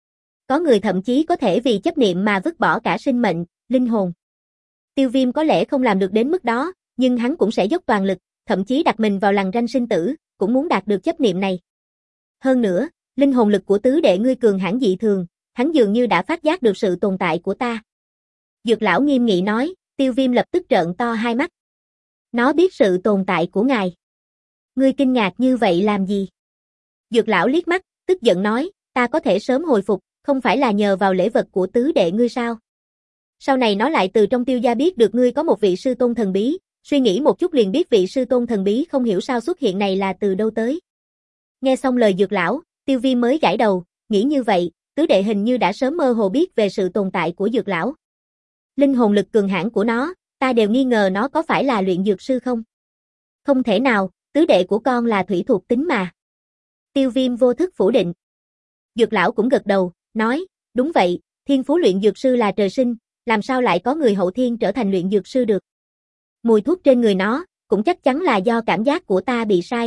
Có người thậm chí có thể vì chấp niệm mà vứt bỏ cả sinh mệnh, linh hồn. Tiêu Viêm có lẽ không làm được đến mức đó, nhưng hắn cũng sẽ dốc toàn lực, thậm chí đặt mình vào lằn ranh sinh tử, cũng muốn đạt được chấp niệm này. Hơn nữa, linh hồn lực của tứ đệ ngươi cường hãn dị thường, hắn dường như đã phát giác được sự tồn tại của ta. Dược lão nghiêm nghị nói, Tiêu Viêm lập tức trợn to hai mắt. Nó biết sự tồn tại của ngài. Ngươi kinh ngạc như vậy làm gì? Dược lão liếc mắt, tức giận nói, ta có thể sớm hồi phục, không phải là nhờ vào lễ vật của tứ đệ ngươi sao? Sau này nó lại từ trong Tiêu gia biết được ngươi có một vị sư tôn thần bí, suy nghĩ một chút liền biết vị sư tôn thần bí không hiểu sao xuất hiện này là từ đâu tới. Nghe xong lời Dược lão, Tiêu Viêm mới gãi đầu, nghĩ như vậy, tứ đệ hình như đã sớm mơ hồ biết về sự tồn tại của Dược lão. Linh hồn lực cường hãn của nó, ta đều nghi ngờ nó có phải là luyện dược sư không? Không thể nào, tứ đệ của con là thủy thuộc tính mà. Tiêu Viêm vô thức phủ định. Dược lão cũng gật đầu, nói, đúng vậy, thiên phú luyện dược sư là trời sinh, làm sao lại có người hậu thiên trở thành luyện dược sư được? Mùi thuốc trên người nó, cũng chắc chắn là do cảm giác của ta bị sai.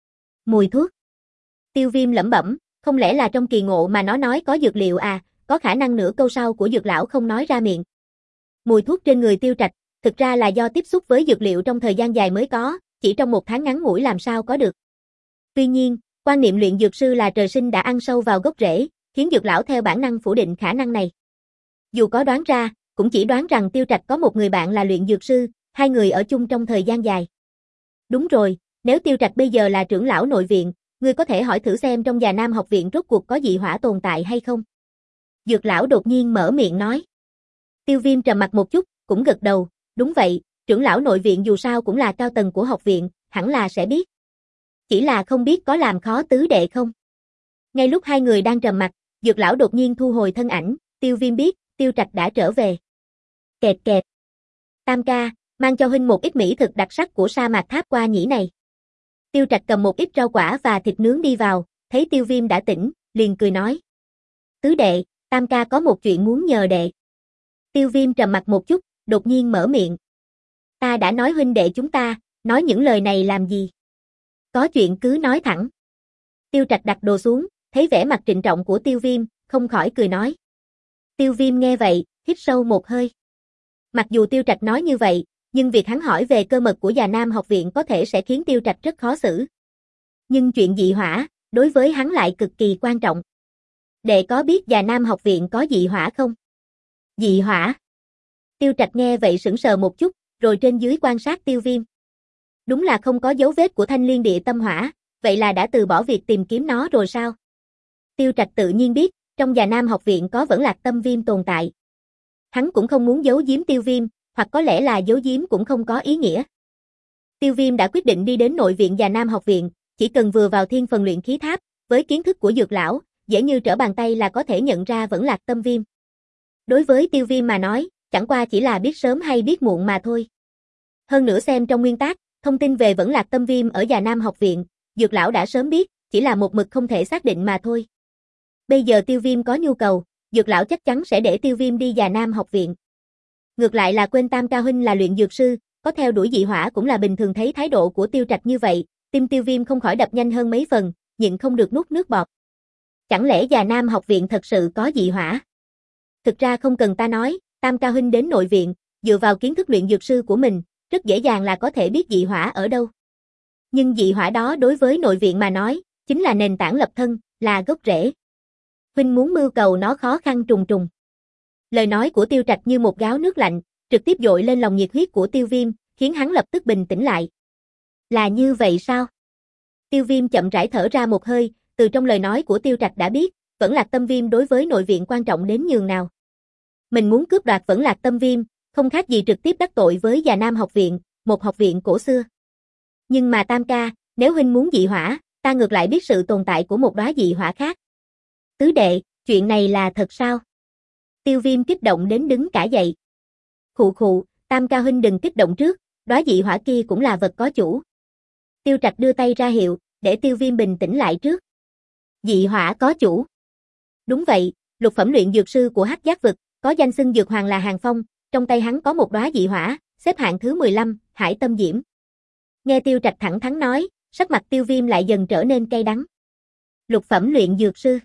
Mùi thuốc. Tiêu Viêm lẩm bẩm, không lẽ là trong kỳ ngộ mà nó nói có dược liệu à, có khả năng nửa câu sau của Dược lão không nói ra miệng. Mùi thuốc trên người Tiêu Trạch, thực ra là do tiếp xúc với dược liệu trong thời gian dài mới có, chỉ trong một tháng ngắn ngủi làm sao có được. Tuy nhiên, quan niệm luyện dược sư là trời sinh đã ăn sâu vào gốc rễ, khiến Dược lão theo bản năng phủ định khả năng này. Dù có đoán ra, cũng chỉ đoán rằng Tiêu Trạch có một người bạn là luyện dược sư, hai người ở chung trong thời gian dài. Đúng rồi, nếu Tiêu Trạch bây giờ là trưởng lão nội viện, ngươi có thể hỏi thử xem trong Già Nam học viện rốt cuộc có dị hỏa tồn tại hay không? Dược lão đột nhiên mở miệng nói. Tiêu Viêm trầm mặt một chút, cũng gật đầu, đúng vậy, trưởng lão nội viện dù sao cũng là cao tầng của học viện, hẳn là sẽ biết. Chỉ là không biết có làm khó tứ đệ không? Ngay lúc hai người đang trầm mặt, Dược lão đột nhiên thu hồi thân ảnh, Tiêu Viêm biết, Tiêu Trạch đã trở về. Kẹt kẹt. Tam ca, mang cho huynh một ít mỹ thực đặc sắc của sa mạc tháp qua nhĩ này. Tiêu Trạch cầm một ít rau quả và thịt nướng đi vào, thấy Tiêu Viêm đã tỉnh, liền cười nói. Tứ đệ, Tam ca có một chuyện muốn nhờ đệ. Tiêu Viêm trầm mặt một chút, đột nhiên mở miệng. Ta đã nói huynh đệ chúng ta, nói những lời này làm gì? Có chuyện cứ nói thẳng. Tiêu Trạch đặt đồ xuống, thấy vẻ mặt trịnh trọng của Tiêu Viêm, không khỏi cười nói. Tiêu Viêm nghe vậy, hít sâu một hơi. Mặc dù Tiêu Trạch nói như vậy, nhưng việc hắn hỏi về cơ mật của Già Nam học viện có thể sẽ khiến Tiêu Trạch rất khó xử. Nhưng chuyện dị hỏa, đối với hắn lại cực kỳ quan trọng. Đệ có biết Già Nam học viện có dị hỏa không? Dị hỏa? Tiêu Trạch nghe vậy sững sờ một chút, rồi trên dưới quan sát Tiêu Viêm. Đúng là không có dấu vết của thanh liên địa tâm hỏa, vậy là đã từ bỏ việc tìm kiếm nó rồi sao? Tiêu Trạch tự nhiên biết, trong Già Nam học viện có Vẫn Lạc Tâm Viêm tồn tại. Hắn cũng không muốn giấu giếm Tiêu Viêm, hoặc có lẽ là giấu giếm cũng không có ý nghĩa. Tiêu Viêm đã quyết định đi đến nội viện Già Nam học viện, chỉ cần vừa vào thiên phần luyện khí tháp, với kiến thức của Dược lão, dễ như trở bàn tay là có thể nhận ra Vẫn Lạc Tâm Viêm. Đối với Tiêu Viêm mà nói, chẳng qua chỉ là biết sớm hay biết muộn mà thôi. Hơn nữa xem trong nguyên tác, thông tin về Vẫn Lạc Tâm Viêm ở Già Nam học viện, Dược lão đã sớm biết, chỉ là một mực không thể xác định mà thôi. Bây giờ Tiêu Viêm có nhu cầu, Dược lão chắc chắn sẽ để Tiêu Viêm đi Già Nam học viện. Ngược lại là quên Tam ca huynh là luyện dược sư, có theo đuổi dị hỏa cũng là bình thường, thấy thái độ của Tiêu Trạch như vậy, tim Tiêu Viêm không khỏi đập nhanh hơn mấy phần, nhịn không được nuốt nước bọt. Chẳng lẽ Già Nam học viện thật sự có dị hỏa? Thực ra không cần ta nói, Tam ca huynh đến nội viện, dựa vào kiến thức luyện dược sư của mình, rất dễ dàng là có thể biết dị hỏa ở đâu. Nhưng dị hỏa đó đối với nội viện mà nói, chính là nền tảng lập thân, là gốc rễ. Huynh muốn mưu cầu nó khó khăn trùng trùng. Lời nói của Tiêu Trạch như một gáo nước lạnh, trực tiếp dội lên lòng nhiệt huyết của Tiêu Viêm, khiến hắn lập tức bình tĩnh lại. Là như vậy sao? Tiêu Viêm chậm rãi thở ra một hơi, từ trong lời nói của Tiêu Trạch đã biết, Vẫn Lạc Tâm Viêm đối với nội viện quan trọng đến nhường nào. Mình muốn cướp đoạt Vẫn Lạc Tâm Viêm, không khác gì trực tiếp đắc tội với Già Nam học viện, một học viện cổ xưa. Nhưng mà Tam ca, nếu huynh muốn dị hỏa, ta ngược lại biết sự tồn tại của một đóa dị hỏa khác. Tứ đệ, Chuyện này là thật sao? Tiêu Viêm kích động đến đứng cả dậy. Khụ khụ, Tam ca huynh đừng kích động trước, đóa dị hỏa kia cũng là vật có chủ. Tiêu Trạch đưa tay ra hiệu, để Tiêu Viêm bình tĩnh lại trước. Dị hỏa có chủ. Đúng vậy, lục phẩm luyện dược sư của Hắc Giác vực, có danh xưng dược hoàng là Hàng Phong, trong tay hắn có một đóa dị hỏa, xếp hạng thứ mười lăm, Hải Tâm Diễm. Nghe Tiêu Trạch thẳng thắn nói, sắc mặt Tiêu Viêm lại dần trở nên cay đắng. Lục phẩm luyện dược sư.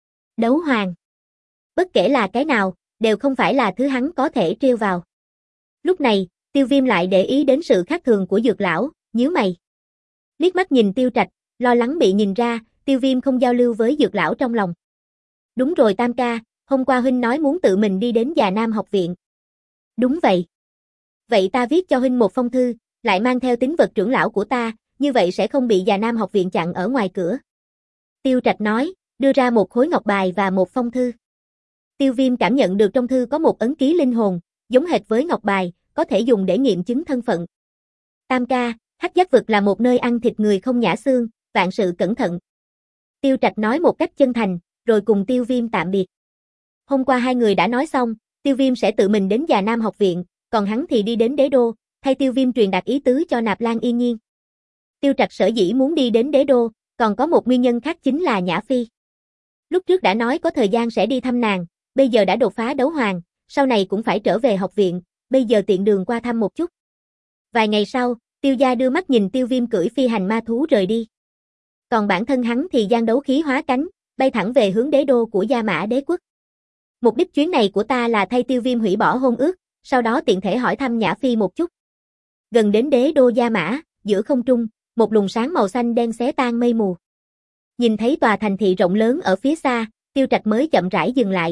Đấu hoàng. Bất kể là cái nào, đều không phải là thứ hắn có thể trêu vào. Lúc này, Tiêu Viêm lại để ý đến sự khác thường của dược lão, nhíu mày. Liếc mắt nhìn Tiêu Trạch, lo lắng bị nhìn ra, Tiêu Viêm không giao lưu với dược lão trong lòng. Đúng rồi Tam ca, hôm qua huynh nói muốn tự mình đi đến Già Nam học viện. Đúng vậy. Vậy ta viết cho huynh một phong thư, lại mang theo tín vật trưởng lão của ta, như vậy sẽ không bị Già Nam học viện chặn ở ngoài cửa. Tiêu Trạch nói, đưa ra một khối ngọc bài và một phong thư. Tiêu Viêm cảm nhận được trong thư có một ấn ký linh hồn, giống hệt với ngọc bài, có thể dùng để nghiệm chứng thân phận. Tam ca, Hắc Giác vực là một nơi ăn thịt người không nhả xương, vạn sự cẩn thận. Tiêu Trạch nói một cách chân thành, rồi cùng Tiêu Viêm tạm biệt. Hôm qua hai người đã nói xong, Tiêu Viêm sẽ tự mình đến Già Nam học viện, còn hắn thì đi đến Đế Đô, thay Tiêu Viêm truyền đạt ý tứ cho Nạp Lan Yên Nhiên. Tiêu Trạch sở dĩ muốn đi đến Đế Đô, còn có một nguyên nhân khác chính là Nhã Phi. Lúc trước đã nói có thời gian sẽ đi thăm nàng, bây giờ đã đột phá đấu hoàng, sau này cũng phải trở về học viện, bây giờ tiện đường qua thăm một chút. Vài ngày sau, Tiêu gia đưa mắt nhìn Tiêu Viêm cưỡi phi hành ma thú rời đi. Còn bản thân hắn thì giăng đấu khí hóa cánh, bay thẳng về hướng đế đô của Gia Mã Đế quốc. Mục đích chuyến này của ta là thay Tiêu Viêm hủy bỏ hôn ước, sau đó tiện thể hỏi thăm Nhã Phi một chút. Gần đến đế đô Gia Mã, giữa không trung, một luồng sáng màu xanh đen xé tan mây mù. Nhìn thấy tòa thành thị rộng lớn ở phía xa, Tiêu Trạch mới chậm rãi dừng lại.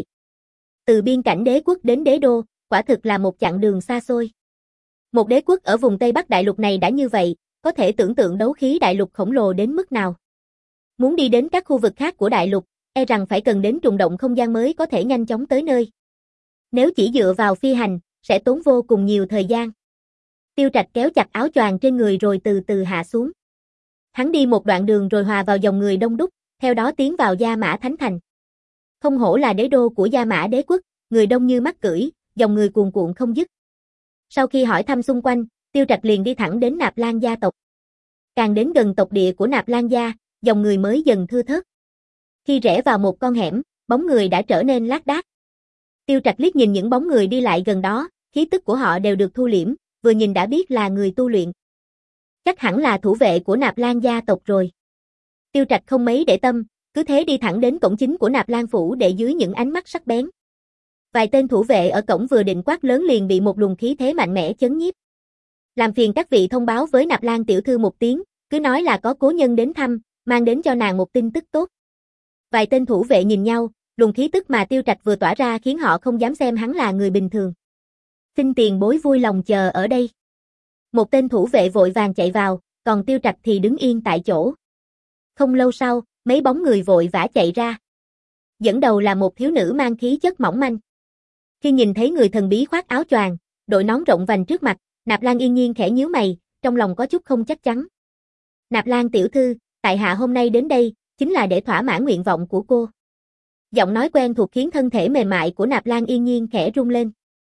Từ biên cảnh đế quốc đến đế đô, quả thực là một chặng đường xa xôi. Một đế quốc ở vùng Tây Bắc Đại Lục này đã như vậy, có thể tưởng tượng đấu khí đại lục khổng lồ đến mức nào. Muốn đi đến các khu vực khác của đại lục, e rằng phải cần đến trùng động không gian mới có thể nhanh chóng tới nơi. Nếu chỉ dựa vào phi hành, sẽ tốn vô cùng nhiều thời gian. Tiêu Trạch kéo chặt áo choàng trên người rồi từ từ hạ xuống. Hắn đi một đoạn đường rồi hòa vào dòng người đông đúc, theo đó tiến vào Gia Mã Thánh Thành. Không hổ là đế đô của Gia Mã Đế quốc, người đông như mắc cưỡi, dòng người cuồn cuộn không dứt. Sau khi hỏi thăm xung quanh, Tiêu Trạch liền đi thẳng đến Nạp Lan gia tộc. Càng đến gần tộc địa của Nạp Lan gia, dòng người mới dần thưa thớt. Khi rẽ vào một con hẻm, bóng người đã trở nên lác đác. Tiêu Trạch liếc nhìn những bóng người đi lại gần đó, khí tức của họ đều được thu liễm, vừa nhìn đã biết là người tu luyện. Chắc hẳn là thủ vệ của Nạp Lan gia tộc rồi. Tiêu Trạch không mấy để tâm, cứ thế đi thẳng đến cổng chính của Nạp Lan phủ để dưới những ánh mắt sắc bén. Vài tên thủ vệ ở cổng vừa định quát lớn liền bị một luồng khí thế mạnh mẽ chấn nhiếp. Làm phiền các vị thông báo với Nạp Lan tiểu thư một tiếng, cứ nói là có cố nhân đến thăm, mang đến cho nàng một tin tức tốt. Vài tên thủ vệ nhìn nhau, luồng khí tức mà Tiêu Trạch vừa tỏa ra khiến họ không dám xem hắn là người bình thường. Xin tiền bối vui lòng chờ ở đây. Một tên thủ vệ vội vàng chạy vào, còn Tiêu Trạch thì đứng yên tại chỗ. Không lâu sau, mấy bóng người vội vã chạy ra. Dẫn đầu là một thiếu nữ mang khí chất mỏng manh. Khi nhìn thấy người thần bí khoác áo choàng, đội nón rộng vành trước mặt, Nạp Lan Yên Nhiên khẽ nhíu mày, trong lòng có chút không chắc chắn. Nạp Lan tiểu thư, tại hạ hôm nay đến đây, chính là để thỏa mãn nguyện vọng của cô. Giọng nói quen thuộc khiến thân thể mềm mại của Nạp Lan Yên Nhiên khẽ rung lên.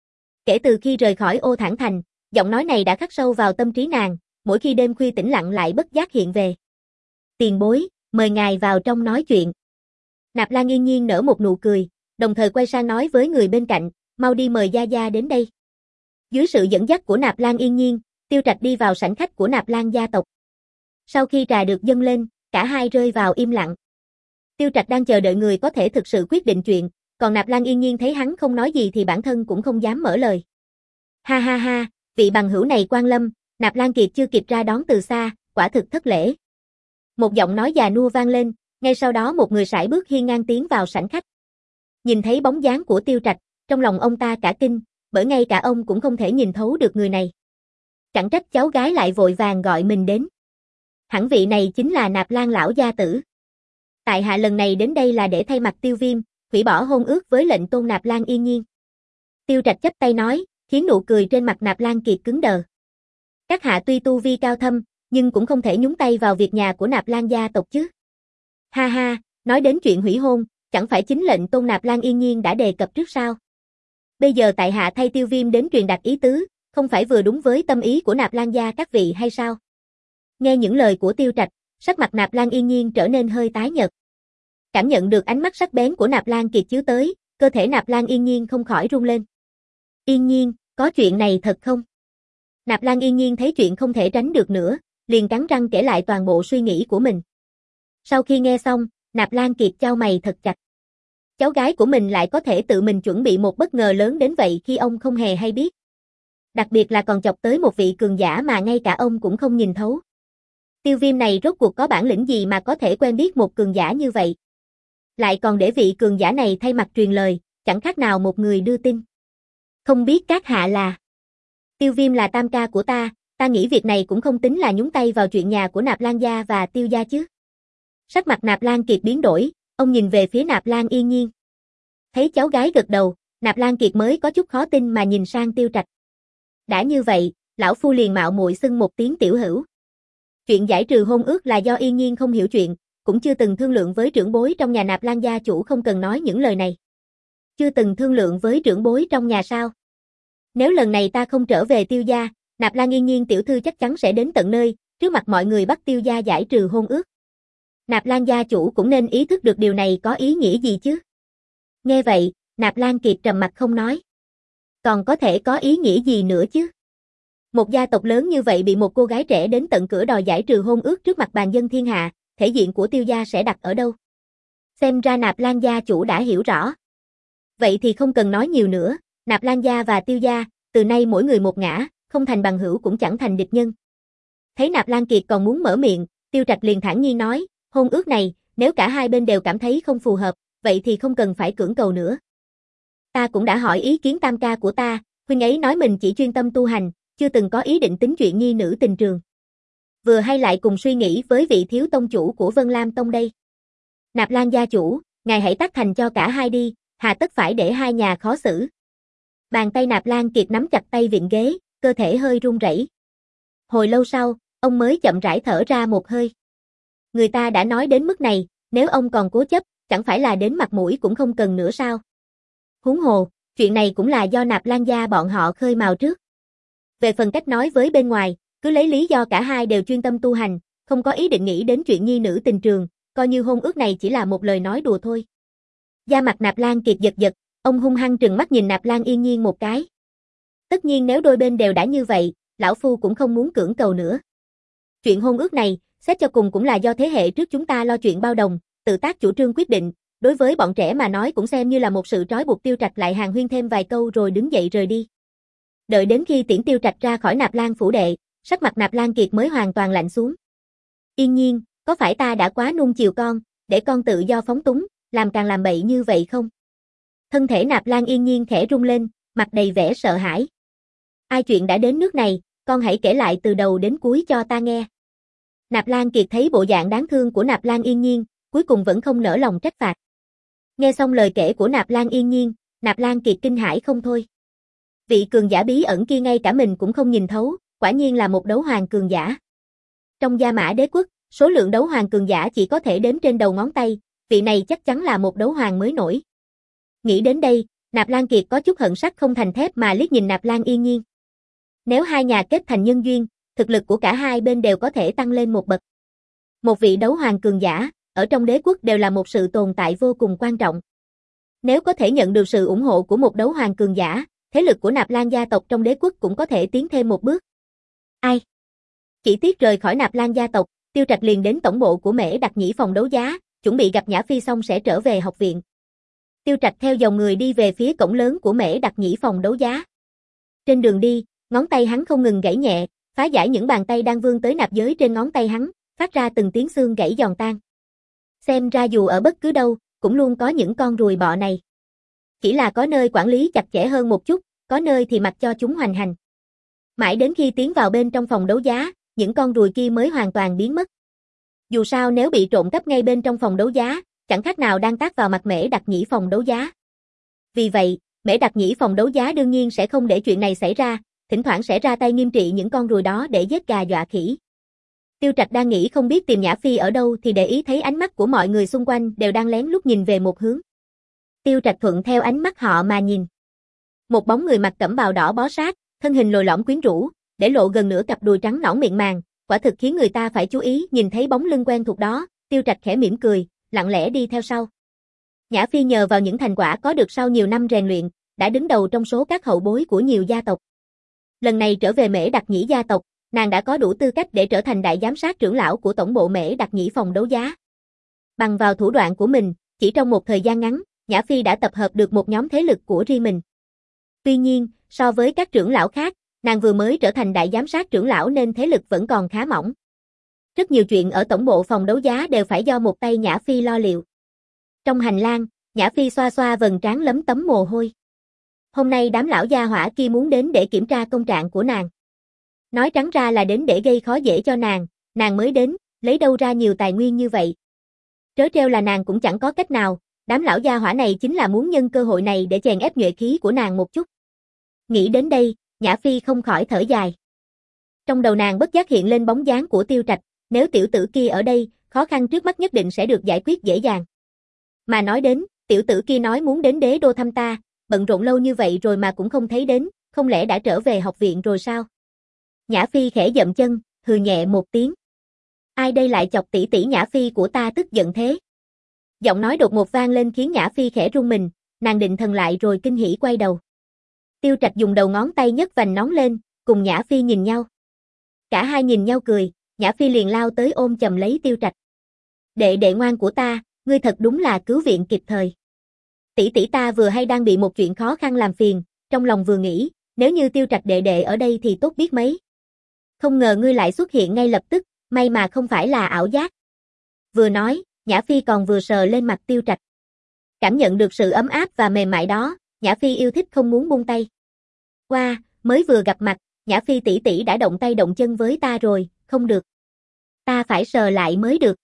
Kể từ khi rời khỏi Ô Thản Thành, giọng nói này đã khắc sâu vào tâm trí nàng, mỗi khi đêm khuya tĩnh lặng lại bất giác hiện về. Tiền bối, mời ngài vào trong nói chuyện. Nạp Lan Yên Nhiên nở một nụ cười, đồng thời quay sang nói với người bên cạnh, mau đi mời Gia Gia đến đây. Dưới sự dẫn dắt của Nạp Lan Yên Nhiên, Tiêu Trạch đi vào sảnh khách của Nạp Lan gia tộc. Sau khi trà được dâng lên, cả hai rơi vào im lặng. Tiêu Trạch đang chờ đợi người có thể thực sự quyết định chuyện, còn Nạp Lan Yên Nhiên thấy hắn không nói gì thì bản thân cũng không dám mở lời. Ha ha ha, vị bằng hữu này quan lâm, Nạp Lan Kiệt chưa kịp ra đón từ xa, quả thực thất lễ. Một giọng nói già nua vang lên, ngay sau đó một người sải bước hiên ngang tiến vào sảnh khách. Nhìn thấy bóng dáng của Tiêu Trạch, trong lòng ông ta cả kinh, bởi ngay cả ông cũng không thể nhìn thấu được người này. Chẳng trách cháu gái lại vội vàng gọi mình đến. Hẳn vị này chính là Nạp Lan lão gia tử. Tại hạ lần này đến đây là để thay mặt Tiêu Viêm, hủy bỏ hôn ước với lệnh tôn Nạp Lan Yên Nhiên. Tiêu Trạch chắp tay nói, khiến nụ cười trên mặt Nạp Lan Kiệt cứng đờ. Các hạ tuy tu vi cao thâm, nhưng cũng không thể nhúng tay vào việc nhà của Nạp Lan gia tộc chứ. Ha ha, nói đến chuyện hủy hôn, chẳng phải chính lệnh Tôn Nạp Lan yên nhiên đã đề cập trước sao? Bây giờ tại hạ thay Tiêu Viêm đến truyền đạt ý tứ, không phải vừa đúng với tâm ý của Nạp Lan gia các vị hay sao? Nghe những lời của Tiêu Trạch, sắc mặt Nạp Lan yên nhiên trở nên hơi tái nhợt. Cảm nhận được ánh mắt sắc bén của Nạp Lan Kiệt chiếu tới, cơ thể Nạp Lan yên nhiên không khỏi rung lên. Yên nhiên, có chuyện này thật không? Nạp Lan yên nhiên thấy chuyện không thể tránh được nữa, liền cắn răng kể lại toàn bộ suy nghĩ của mình. Sau khi nghe xong, Nạp Lan Kiệt chau mày thật chặt. Cháu gái của mình lại có thể tự mình chuẩn bị một bất ngờ lớn đến vậy khi ông không hề hay biết. Đặc biệt là còn chọc tới một vị cường giả mà ngay cả ông cũng không nhìn thấu. Tiêu Viêm này rốt cuộc có bản lĩnh gì mà có thể quen biết một cường giả như vậy? Lại còn để vị cường giả này thay mặt truyền lời, chẳng khác nào một người đưa tin. Không biết các hạ là... Tiêu Viêm là tam ca của ta, ta nghĩ việc này cũng không tính là nhúng tay vào chuyện nhà của Nạp Lan gia và Tiêu gia chứ. Sắc mặt Nạp Lan Kiệt biến đổi, ông nhìn về phía Nạp Lan yên nhiên. Thấy cháu gái gật đầu, Nạp Lan Kiệt mới có chút khó tin mà nhìn sang Tiêu Trạch. Đã như vậy, lão phu liền mạo muội xưng một tiếng tiểu hữu. Chuyện giải trừ hôn ước là do yên nhiên không hiểu chuyện, cũng chưa từng thương lượng với trưởng bối trong nhà Nạp Lan gia chủ không cần nói những lời này. Chưa từng thương lượng với trưởng bối trong nhà sao? Nếu lần này ta không trở về Tiêu gia, Nạp Lan yên nhiên tiểu thư chắc chắn sẽ đến tận nơi, trước mặt mọi người bắt Tiêu gia giải trừ hôn ước. Nạp Lan gia chủ cũng nên ý thức được điều này có ý nghĩa gì chứ. Nghe vậy, Nạp Lan Kiệt trầm mặt không nói. Còn có thể có ý nghĩa gì nữa chứ? Một gia tộc lớn như vậy bị một cô gái trẻ đến tận cửa đòi giải trừ hôn ước trước mặt bàn dân thiên hạ, thể diện của Tiêu gia sẽ đặt ở đâu? Xem ra Nạp Lan gia chủ đã hiểu rõ. Vậy thì không cần nói nhiều nữa, Nạp Lan gia và Tiêu gia, từ nay mỗi người một ngã, không thành bằng hữu cũng chẳng thành địch nhân. Thấy Nạp Lan Kiệt còn muốn mở miệng, Tiêu Trạch liền thản nhiên nói, hôn ước này, nếu cả hai bên đều cảm thấy không phù hợp, vậy thì không cần phải cưỡng cầu nữa. Ta cũng đã hỏi ý kiến tam ca của ta, huynh ấy nói mình chỉ chuyên tâm tu hành, chưa từng có ý định tính chuyện nhi nữ tình trường. Vừa hay lại cùng suy nghĩ với vị thiếu tông chủ của Vân Lam Tông đây. Nạp Lan gia chủ, ngài hãy tác thành cho cả hai đi, hà tất phải để hai nhà khó xử. Bàn tay Nạp Lan Kiệt nắm chặt tay vịn ghế, cơ thể hơi run rẩy. Hồi lâu sau, ông mới chậm rãi thở ra một hơi. Người ta đã nói đến mức này, nếu ông còn cố chấp, chẳng phải là đến mặt mũi cũng không cần nữa sao? Huống hồ, chuyện này cũng là do Nạp Lan gia bọn họ khơi mào trước. Về phần cách nói với bên ngoài, cứ lấy lý do cả hai đều chuyên tâm tu hành, không có ý định nghĩ đến chuyện nhi nữ tình trường, coi như hôn ước này chỉ là một lời nói đùa thôi. Da mặt Nạp Lan Kiệt giật giật, ông hung hăng trừng mắt nhìn Nạp Lan yên nhiên một cái. Tất nhiên nếu đôi bên đều đã như vậy, lão phu cũng không muốn cưỡng cầu nữa. Chuyện hôn ước này, xét cho cùng cũng là do thế hệ trước chúng ta lo chuyện bao đồng, tự tác chủ trương quyết định, đối với bọn trẻ mà nói cũng xem như là một sự trói buộc. Tiêu Trạch lại hàn huyên thêm vài câu rồi đứng dậy rời đi. Đợi đến khi tiễn Tiêu Trạch ra khỏi Nạp Lan phủ đệ, sắc mặt Nạp Lan Kiệt mới hoàn toàn lạnh xuống. Yên nhiên, có phải ta đã quá nuông chiều con, để con tự do phóng túng, làm càng làm bậy như vậy không? Thân thể Nạp Lan yên nhiên khẽ rung lên, mặt đầy vẻ sợ hãi. Ai chuyện đã đến nước này, con hãy kể lại từ đầu đến cuối cho ta nghe. Nạp Lan Kiệt thấy bộ dạng đáng thương của Nạp Lan yên nhiên, cuối cùng vẫn không nỡ lòng trách phạt. Nghe xong lời kể của Nạp Lan yên nhiên, Nạp Lan Kiệt kinh hãi không thôi. Vị cường giả bí ẩn kia ngay cả mình cũng không nhìn thấu, quả nhiên là một đấu hoàng cường giả. Trong Gia Mã Đế quốc, số lượng đấu hoàng cường giả chỉ có thể đếm trên đầu ngón tay, vị này chắc chắn là một đấu hoàng mới nổi. Nghĩ đến đây, Nạp Lan Kiệt có chút hận sắt không thành thép mà liếc nhìn Nạp Lan yên nhiên. Nếu hai nhà kết thành nhân duyên, thực lực của cả hai bên đều có thể tăng lên một bậc. Một vị đấu hoàng cường giả, ở trong đế quốc đều là một sự tồn tại vô cùng quan trọng. Nếu có thể nhận được sự ủng hộ của một đấu hoàng cường giả, thế lực của Nạp Lan gia tộc trong đế quốc cũng có thể tiến thêm một bước. Ai? Chỉ tiếc rời khỏi Nạp Lan gia tộc, Tiêu Trạch liền đến tổng bộ của Mễ Đặc Nhĩ phòng đấu giá, chuẩn bị gặp Nhã Phi xong sẽ trở về học viện. Tiêu Trạch theo dòng người đi về phía cổng lớn của Mễ Đặc Nhĩ phòng đấu giá. Trên đường đi, ngón tay hắn không ngừng gãy nhẹ, phá giải những bàn tay đang vươn tới nạp giới trên ngón tay hắn, phát ra từng tiếng xương gãy giòn tan. Xem ra dù ở bất cứ đâu, cũng luôn có những con ruồi bọ này. Chỉ là có nơi quản lý chặt chẽ hơn một chút, có nơi thì mặc cho chúng hoành hành. Mãi đến khi tiến vào bên trong phòng đấu giá, những con ruồi kia mới hoàn toàn biến mất. Dù sao nếu bị trộm cắp ngay bên trong phòng đấu giá, chẳng khác nào đang tát vào mặt Mễ Đặc Nhĩ phòng đấu giá. Vì vậy, Mễ Đặc Nhĩ phòng đấu giá đương nhiên sẽ không để chuyện này xảy ra, thỉnh thoảng sẽ ra tay nghiêm trị những con ruồi đó để giết gà dọa khỉ. Tiêu Trạch đang nghĩ không biết tìm Nhã Phi ở đâu thì để ý thấy ánh mắt của mọi người xung quanh đều đang lén lút nhìn về một hướng. Tiêu Trạch thuận theo ánh mắt họ mà nhìn. Một bóng người mặc cẩm bào đỏ bó sát, thân hình lồi lõm quyến rũ, để lộ gần nửa cặp đùi trắng nõn miệng màng, quả thực khiến người ta phải chú ý. Nhìn thấy bóng lưng quen thuộc đó, Tiêu Trạch khẽ mỉm cười, lặng lẽ đi theo sau. Nhã Phi nhờ vào những thành quả có được sau nhiều năm rèn luyện, đã đứng đầu trong số các hậu bối của nhiều gia tộc. Lần này trở về Mễ Đặc Nhĩ gia tộc, nàng đã có đủ tư cách để trở thành đại giám sát trưởng lão của tổng bộ Mễ Đặc Nhĩ phòng đấu giá. Bằng vào thủ đoạn của mình, chỉ trong một thời gian ngắn, Nhã Phi đã tập hợp được một nhóm thế lực của riêng mình. Tuy nhiên, so với các trưởng lão khác, nàng vừa mới trở thành đại giám sát trưởng lão nên thế lực vẫn còn khá mỏng. Rất nhiều chuyện ở tổng bộ phòng đấu giá đều phải do một tay Nhã Phi lo liệu. Trong hành lang, Nhã Phi xoa xoa vầng trán lấm tấm mồ hôi. Hôm nay đám lão gia hỏa kia muốn đến để kiểm tra công trạng của nàng. Nói trắng ra là đến để gây khó dễ cho nàng, nàng mới đến, lấy đâu ra nhiều tài nguyên như vậy. Trớ trêu là nàng cũng chẳng có cách nào, đám lão gia hỏa này chính là muốn nhân cơ hội này để chèn ép nhuệ khí của nàng một chút. Nghĩ đến đây, Nhã Phi không khỏi thở dài. Trong đầu nàng bất giác hiện lên bóng dáng của Tiêu Trạch, nếu tiểu tử kia ở đây, khó khăn trước mắt nhất định sẽ được giải quyết dễ dàng. Mà nói đến, tiểu tử kia nói muốn đến đế đô thăm ta, bận rộn lâu như vậy rồi mà cũng không thấy đến, không lẽ đã trở về học viện rồi sao? Nhã Phi khẽ dậm chân, hừ nhẹ một tiếng. Ai đây lại chọc tỷ tỷ Nhã Phi của ta tức giận thế? Giọng nói đột ngột vang lên khiến Nhã Phi khẽ run mình, nàng định thần lại rồi kinh hỉ quay đầu. Tiêu Trạch dùng đầu ngón tay nhấc vành nón lên, cùng Nhã Phi nhìn nhau. Cả hai nhìn nhau cười, Nhã Phi liền lao tới ôm chầm lấy Tiêu Trạch. Đệ đệ ngoan của ta, ngươi thật đúng là cứu viện kịp thời. Tỷ tỷ ta vừa hay đang bị một chuyện khó khăn làm phiền, trong lòng vừa nghĩ, nếu như Tiêu Trạch đệ đệ ở đây thì tốt biết mấy. Không ngờ ngươi lại xuất hiện ngay lập tức, may mà không phải là ảo giác. Vừa nói, Nhã Phi còn vừa sờ lên mặt Tiêu Trạch. Cảm nhận được sự ấm áp và mềm mại đó, Nhã Phi yêu thích không muốn buông tay. Qua, wow, mới vừa gặp mặt, Nhã Phi tỷ tỷ đã động tay động chân với ta rồi, không được. Ta phải sờ lại mới được.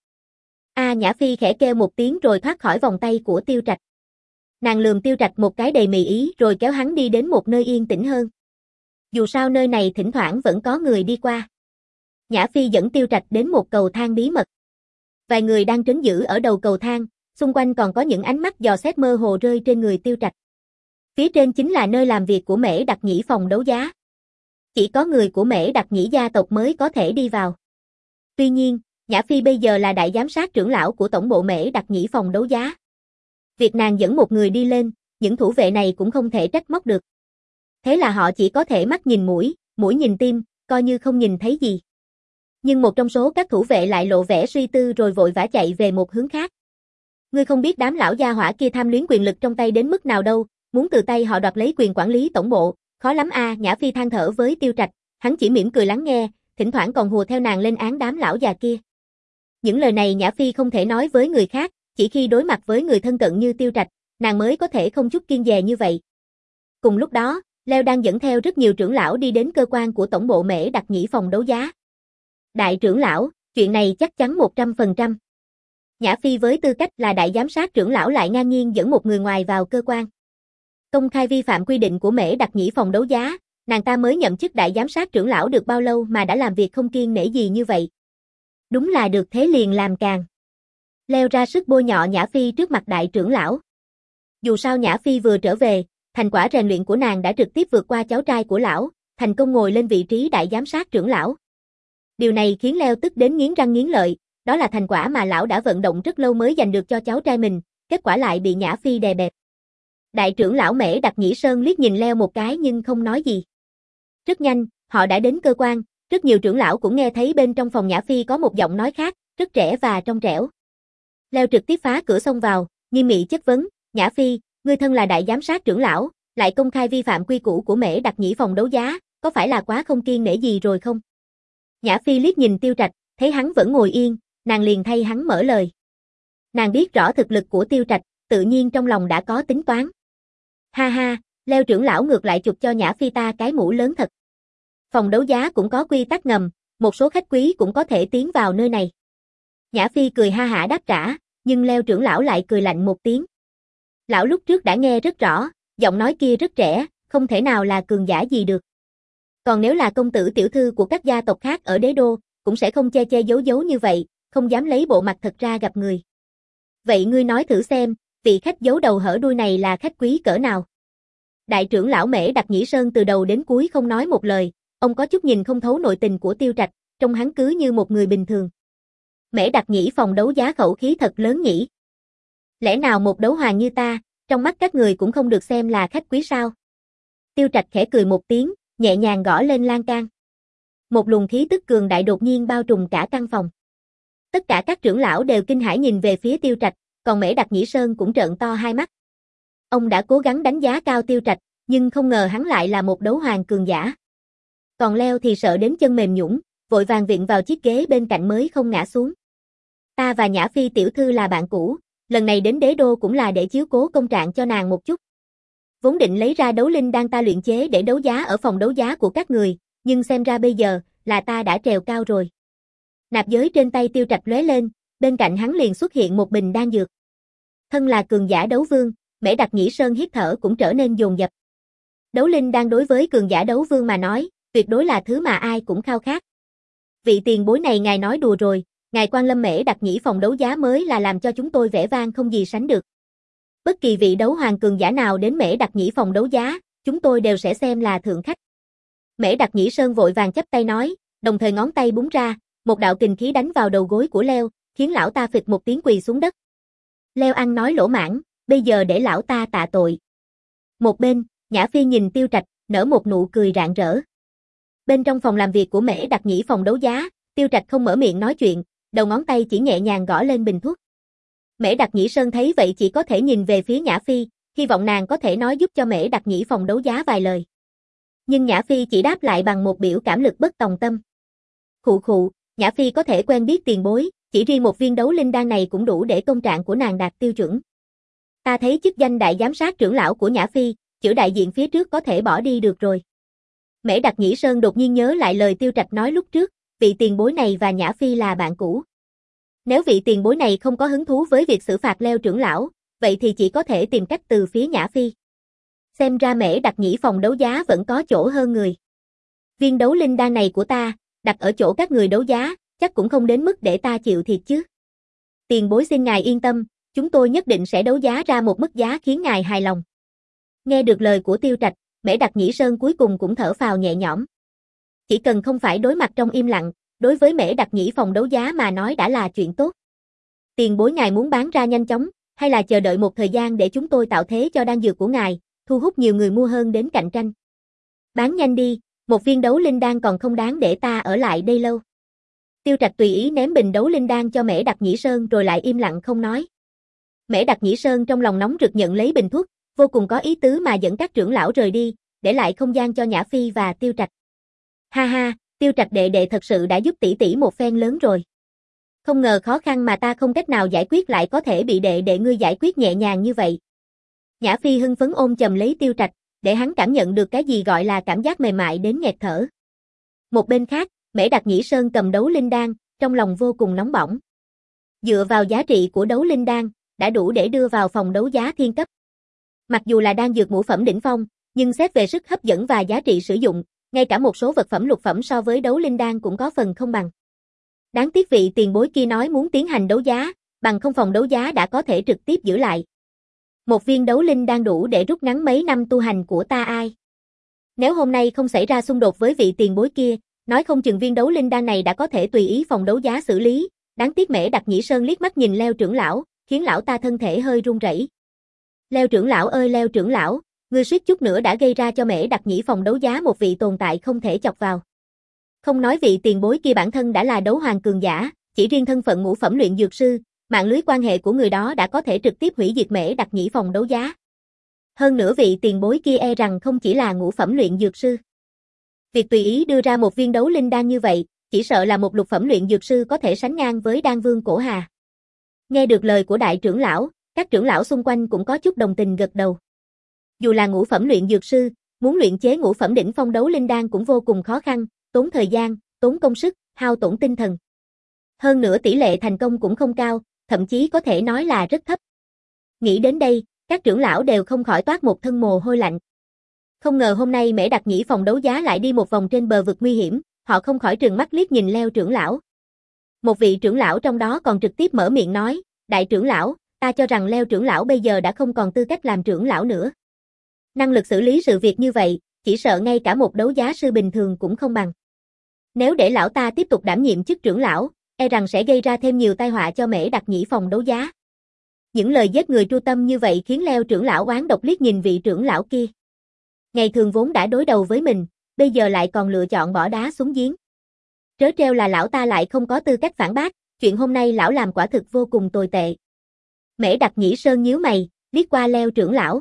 A à, Nhã Phi khẽ kêu một tiếng rồi thoát khỏi vòng tay của Tiêu Trạch. Nàng lườm Tiêu Trạch một cái đầy mì ý rồi kéo hắn đi đến một nơi yên tĩnh hơn. Dù sao nơi này thỉnh thoảng vẫn có người đi qua. Nhã Phi dẫn Tiêu Trạch đến một cầu thang bí mật. Vài người đang trấn giữ ở đầu cầu thang, xung quanh còn có những ánh mắt dò xét mơ hồ rơi trên người Tiêu Trạch. Phía trên chính là nơi làm việc của Mễ Đặc Nhĩ phòng đấu giá. Chỉ có người của Mễ Đặc Nhĩ gia tộc mới có thể đi vào. Tuy nhiên, Nhã Phi bây giờ là đại giám sát trưởng lão của tổng bộ Mễ Đặc Nhĩ phòng đấu giá. Việc nàng dẫn một người đi lên, những thủ vệ này cũng không thể trách móc được. Thế là họ chỉ có thể mắt nhìn mũi, mũi nhìn tim, coi như không nhìn thấy gì. Nhưng một trong số các thủ vệ lại lộ vẻ suy tư rồi vội vã chạy về một hướng khác. Ngươi không biết đám lão gia hỏa kia tham luyến quyền lực trong tay đến mức nào đâu, muốn từ tay họ đoạt lấy quyền quản lý tổng bộ, khó lắm a. À, Nhã Phi than thở với Tiêu Trạch, hắn chỉ mỉm cười lắng nghe, thỉnh thoảng còn hùa theo nàng lên án đám lão già kia. Những lời này Nhã Phi không thể nói với người khác, chỉ khi đối mặt với người thân cận như Tiêu Trạch, nàng mới có thể không chút kiêng dè như vậy. Cùng lúc đó, Leo đang dẫn theo rất nhiều trưởng lão đi đến cơ quan của tổng bộ Mễ Đặc Nhĩ phòng đấu giá. Đại trưởng lão, chuyện này chắc chắn một trăm phần trăm. Nhã Phi với tư cách là đại giám sát trưởng lão lại ngang nhiên dẫn một người ngoài vào cơ quan. Công khai vi phạm quy định của Mễ Đặc Nhĩ phòng đấu giá, nàng ta mới nhậm chức đại giám sát trưởng lão được bao lâu mà đã làm việc không kiêng nể gì như vậy. Đúng là được thế liền làm càng. Leo ra sức bôi nhọ Nhã Phi trước mặt đại trưởng lão. Dù sao Nhã Phi vừa trở về, thành quả rèn luyện của nàng đã trực tiếp vượt qua cháu trai của lão, thành công ngồi lên vị trí đại giám sát trưởng lão. Điều này khiến Leo tức đến nghiến răng nghiến lợi, đó là thành quả mà lão đã vận động rất lâu mới giành được cho cháu trai mình, kết quả lại bị Nhã Phi đè bẹp. Đại trưởng lão Mễ Đặc Nhĩ Sơn liếc nhìn Leo một cái nhưng không nói gì. Rất nhanh, họ đã đến cơ quan, rất nhiều trưởng lão cũng nghe thấy bên trong phòng Nhã Phi có một giọng nói khác, rất trẻ và trong trẻo. Leo trực tiếp phá cửa xông vào, nghiêm nghị chất vấn, Nhã Phi, ngươi thân là đại giám sát trưởng lão, lại công khai vi phạm quy củ của Mễ Đặc Nhĩ phòng đấu giá, có phải là quá không kiêng nể gì rồi không? Nhã Phi liếc nhìn Tiêu Trạch, thấy hắn vẫn ngồi yên, nàng liền thay hắn mở lời. Nàng biết rõ thực lực của Tiêu Trạch, tự nhiên trong lòng đã có tính toán. Ha ha, Leo trưởng lão ngược lại chụp cho Nhã Phi ta cái mũ lớn thật. Phòng đấu giá cũng có quy tắc ngầm, một số khách quý cũng có thể tiến vào nơi này. Nhã Phi cười ha hả đáp trả, nhưng Leo trưởng lão lại cười lạnh một tiếng. Lão lúc trước đã nghe rất rõ, giọng nói kia rất trẻ, không thể nào là cường giả gì được. Còn nếu là công tử tiểu thư của các gia tộc khác ở đế đô, cũng sẽ không che che giấu giấu như vậy, không dám lấy bộ mặt thật ra gặp người. Vậy ngươi nói thử xem, Vị khách giấu đầu hở đuôi này là khách quý cỡ nào? Đại trưởng lão Mễ Đặc Nhĩ Sơn từ đầu đến cuối không nói một lời, ông có chút nhìn không thấu nội tình của Tiêu Trạch, trông hắn cứ như một người bình thường. Mễ Đặc Nhĩ phòng đấu giá khẩu khí thật lớn nhỉ? Lẽ nào một đấu hoàng như ta, trong mắt các người cũng không được xem là khách quý sao? Tiêu Trạch khẽ cười một tiếng, nhẹ nhàng gõ lên lan can. Một luồng khí tức cường đại đột nhiên bao trùm cả căn phòng. Tất cả các trưởng lão đều kinh hãi nhìn về phía Tiêu Trạch, còn Mễ Đặc Nhĩ Sơn cũng trợn to hai mắt. Ông đã cố gắng đánh giá cao Tiêu Trạch, nhưng không ngờ hắn lại là một đấu hoàng cường giả. Còn Leo thì sợ đến chân mềm nhũn, vội vàng viện vào chiếc ghế bên cạnh mới không ngã xuống. Ta và Nhã Phi tiểu thư là bạn cũ, lần này đến đế đô cũng là để chiếu cố công trạng cho nàng một chút. Vốn định lấy ra đấu linh đan ta luyện chế để đấu giá ở phòng đấu giá của các người, nhưng xem ra bây giờ là ta đã trèo cao rồi. Nạp giới trên tay Tiêu Trạch lóe lên, bên cạnh hắn liền xuất hiện một bình đan dược. Thân là cường giả đấu vương, Mễ Đặc Nhĩ Sơn hít thở cũng trở nên dồn dập. Đấu linh đan đối với cường giả đấu vương mà nói, tuyệt đối là thứ mà ai cũng khao khát. Vị tiền bối này ngài nói đùa rồi, ngài quan lâm Mễ Đặc Nhĩ phòng đấu giá mới là làm cho chúng tôi vẻ vang không gì sánh được. Bất kỳ vị đấu hoàng cường giả nào đến Mễ Đặc Nhĩ phòng đấu giá, chúng tôi đều sẽ xem là thượng khách. Mễ Đặc Nhĩ Sơn vội vàng chắp tay nói, đồng thời ngón tay búng ra, một đạo kình khí đánh vào đầu gối của Leo, khiến lão ta phịch một tiếng quỳ xuống đất. Leo ăn nói lỗ mãng, bây giờ để lão ta tạ tội. Một bên, Nhã Phi nhìn Tiêu Trạch, nở một nụ cười rạng rỡ. Bên trong phòng làm việc của Mễ Đặc Nhĩ phòng đấu giá, Tiêu Trạch không mở miệng nói chuyện, đầu ngón tay chỉ nhẹ nhàng gõ lên bình thuốc. Mễ Đặc Nhĩ Sơn thấy vậy chỉ có thể nhìn về phía Nhã Phi, hy vọng nàng có thể nói giúp cho Mễ Đặc Nhĩ phòng đấu giá vài lời. Nhưng Nhã Phi chỉ đáp lại bằng một biểu cảm lực bất tòng tâm. Khụ khụ, Nhã Phi có thể quen biết tiền bối, chỉ riêng một viên đấu linh đan này cũng đủ để công trạng của nàng đạt tiêu chuẩn. Ta thấy chức danh đại giám sát trưởng lão của Nhã Phi, chữ đại diện phía trước có thể bỏ đi được rồi. Mễ Đặc Nhĩ Sơn đột nhiên nhớ lại lời Tiêu Trạch nói lúc trước, vị tiền bối này và Nhã Phi là bạn cũ. Nếu vị tiền bối này không có hứng thú với việc xử phạt Leo trưởng lão, vậy thì chỉ có thể tìm cách từ phía Nhã Phi. Xem ra Mễ Đặc Nhĩ phòng đấu giá vẫn có chỗ hơn người. Viên đấu linh đan này của ta, đặt ở chỗ các người đấu giá, chắc cũng không đến mức để ta chịu thiệt chứ. Tiền bối xin ngài yên tâm, chúng tôi nhất định sẽ đấu giá ra một mức giá khiến ngài hài lòng. Nghe được lời của Tiêu Trạch, Mễ Đặc Nhĩ Sơn cuối cùng cũng thở phào nhẹ nhõm. Chỉ cần không phải đối mặt trong im lặng, đối với Mễ Đặc Nhĩ phòng đấu giá mà nói đã là chuyện tốt. Tiền bối ngài muốn bán ra nhanh chóng, hay là chờ đợi một thời gian để chúng tôi tạo thế cho đan dược của ngài, thu hút nhiều người mua hơn đến cạnh tranh. Bán nhanh đi, một viên đấu linh đan còn không đáng để ta ở lại đây lâu. Tiêu Trạch tùy ý ném bình đấu linh đan cho Mễ Đặc Nhĩ Sơn rồi lại im lặng không nói. Mễ Đặc Nhĩ Sơn trong lòng nóng rực nhận lấy bình thuốc, vô cùng có ý tứ mà dẫn các trưởng lão rời đi, để lại không gian cho Nhã Phi và Tiêu Trạch. Ha ha, Tiêu Trạch đệ đệ thật sự đã giúp tỷ tỷ một phen lớn rồi. Không ngờ khó khăn mà ta không cách nào giải quyết lại có thể bị đệ đệ ngươi giải quyết nhẹ nhàng như vậy. Nhã Phi hưng phấn ôm chầm lấy Tiêu Trạch, để hắn cảm nhận được cái gì gọi là cảm giác mềm mại đến nghẹt thở. Một bên khác, Mễ Đặc Nhĩ Sơn cầm đấu linh đan, trong lòng vô cùng nóng bỏng. Dựa vào giá trị của đấu linh đan, đã đủ để đưa vào phòng đấu giá thiên cấp. Mặc dù là đan dược ngũ phẩm đỉnh phong, nhưng xét về sức hấp dẫn và giá trị sử dụng, ngay cả một số vật phẩm lục phẩm so với đấu linh đan cũng có phần không bằng. Đáng tiếc vị tiền bối kia nói muốn tiến hành đấu giá, bằng không phòng đấu giá đã có thể trực tiếp giữ lại. Một viên đấu linh đan đủ để rút ngắn mấy năm tu hành của ta ai. Nếu hôm nay không xảy ra xung đột với vị tiền bối kia, nói không chừng viên đấu linh đan này đã có thể tùy ý phòng đấu giá xử lý. Đáng tiếc Mễ Đặc Nhĩ Sơn liếc mắt nhìn Leo trưởng lão, khiến lão ta thân thể hơi run rẩy. Leo trưởng lão ơi Leo trưởng lão, ngươi suýt chút nữa đã gây ra cho Mễ Đặc Nhĩ phòng đấu giá một vị tồn tại không thể chọc vào. Không nói vị tiền bối kia bản thân đã là đấu hoàng cường giả, chỉ riêng thân phận ngũ phẩm luyện dược sư, mạng lưới quan hệ của người đó đã có thể trực tiếp hủy diệt Mễ Đặc Nhĩ phòng đấu giá. Hơn nữa vị tiền bối kia e rằng không chỉ là ngũ phẩm luyện dược sư. Việc tùy ý đưa ra một viên đấu linh đan như vậy, chỉ sợ là một lục phẩm luyện dược sư có thể sánh ngang với đan vương cổ hà. Nghe được lời của đại trưởng lão, các trưởng lão xung quanh cũng có chút đồng tình gật đầu. Dù là ngũ phẩm luyện dược sư, muốn luyện chế ngũ phẩm đỉnh phong đấu linh đan cũng vô cùng khó khăn, tốn thời gian, tốn công sức, hao tổn tinh thần. Hơn nữa tỷ lệ thành công cũng không cao, thậm chí có thể nói là rất thấp. Nghĩ đến đây, các trưởng lão đều không khỏi toát một thân mồ hôi lạnh. Không ngờ hôm nay Mễ Đặc Nhĩ phòng đấu giá lại đi một vòng trên bờ vực nguy hiểm, họ không khỏi trừng mắt liếc nhìn Leo trưởng lão. Một vị trưởng lão trong đó còn trực tiếp mở miệng nói, đại trưởng lão, ta cho rằng Leo trưởng lão bây giờ đã không còn tư cách làm trưởng lão nữa. Năng lực xử lý sự việc như vậy, chỉ sợ ngay cả một đấu giá sư bình thường cũng không bằng. Nếu để lão ta tiếp tục đảm nhiệm chức trưởng lão, e rằng sẽ gây ra thêm nhiều tai họa cho Mễ Đặc Nhĩ phòng đấu giá. Những lời giết người tru tâm như vậy khiến Leo trưởng lão oán độc liếc nhìn vị trưởng lão kia. Ngày thường vốn đã đối đầu với mình, bây giờ lại còn lựa chọn bỏ đá xuống giếng. Trớ trêu là lão ta lại không có tư cách phản bác, chuyện hôm nay lão làm quả thực vô cùng tồi tệ. Mễ Đặc Nhĩ Sơn nhíu mày, liếc qua Leo trưởng lão.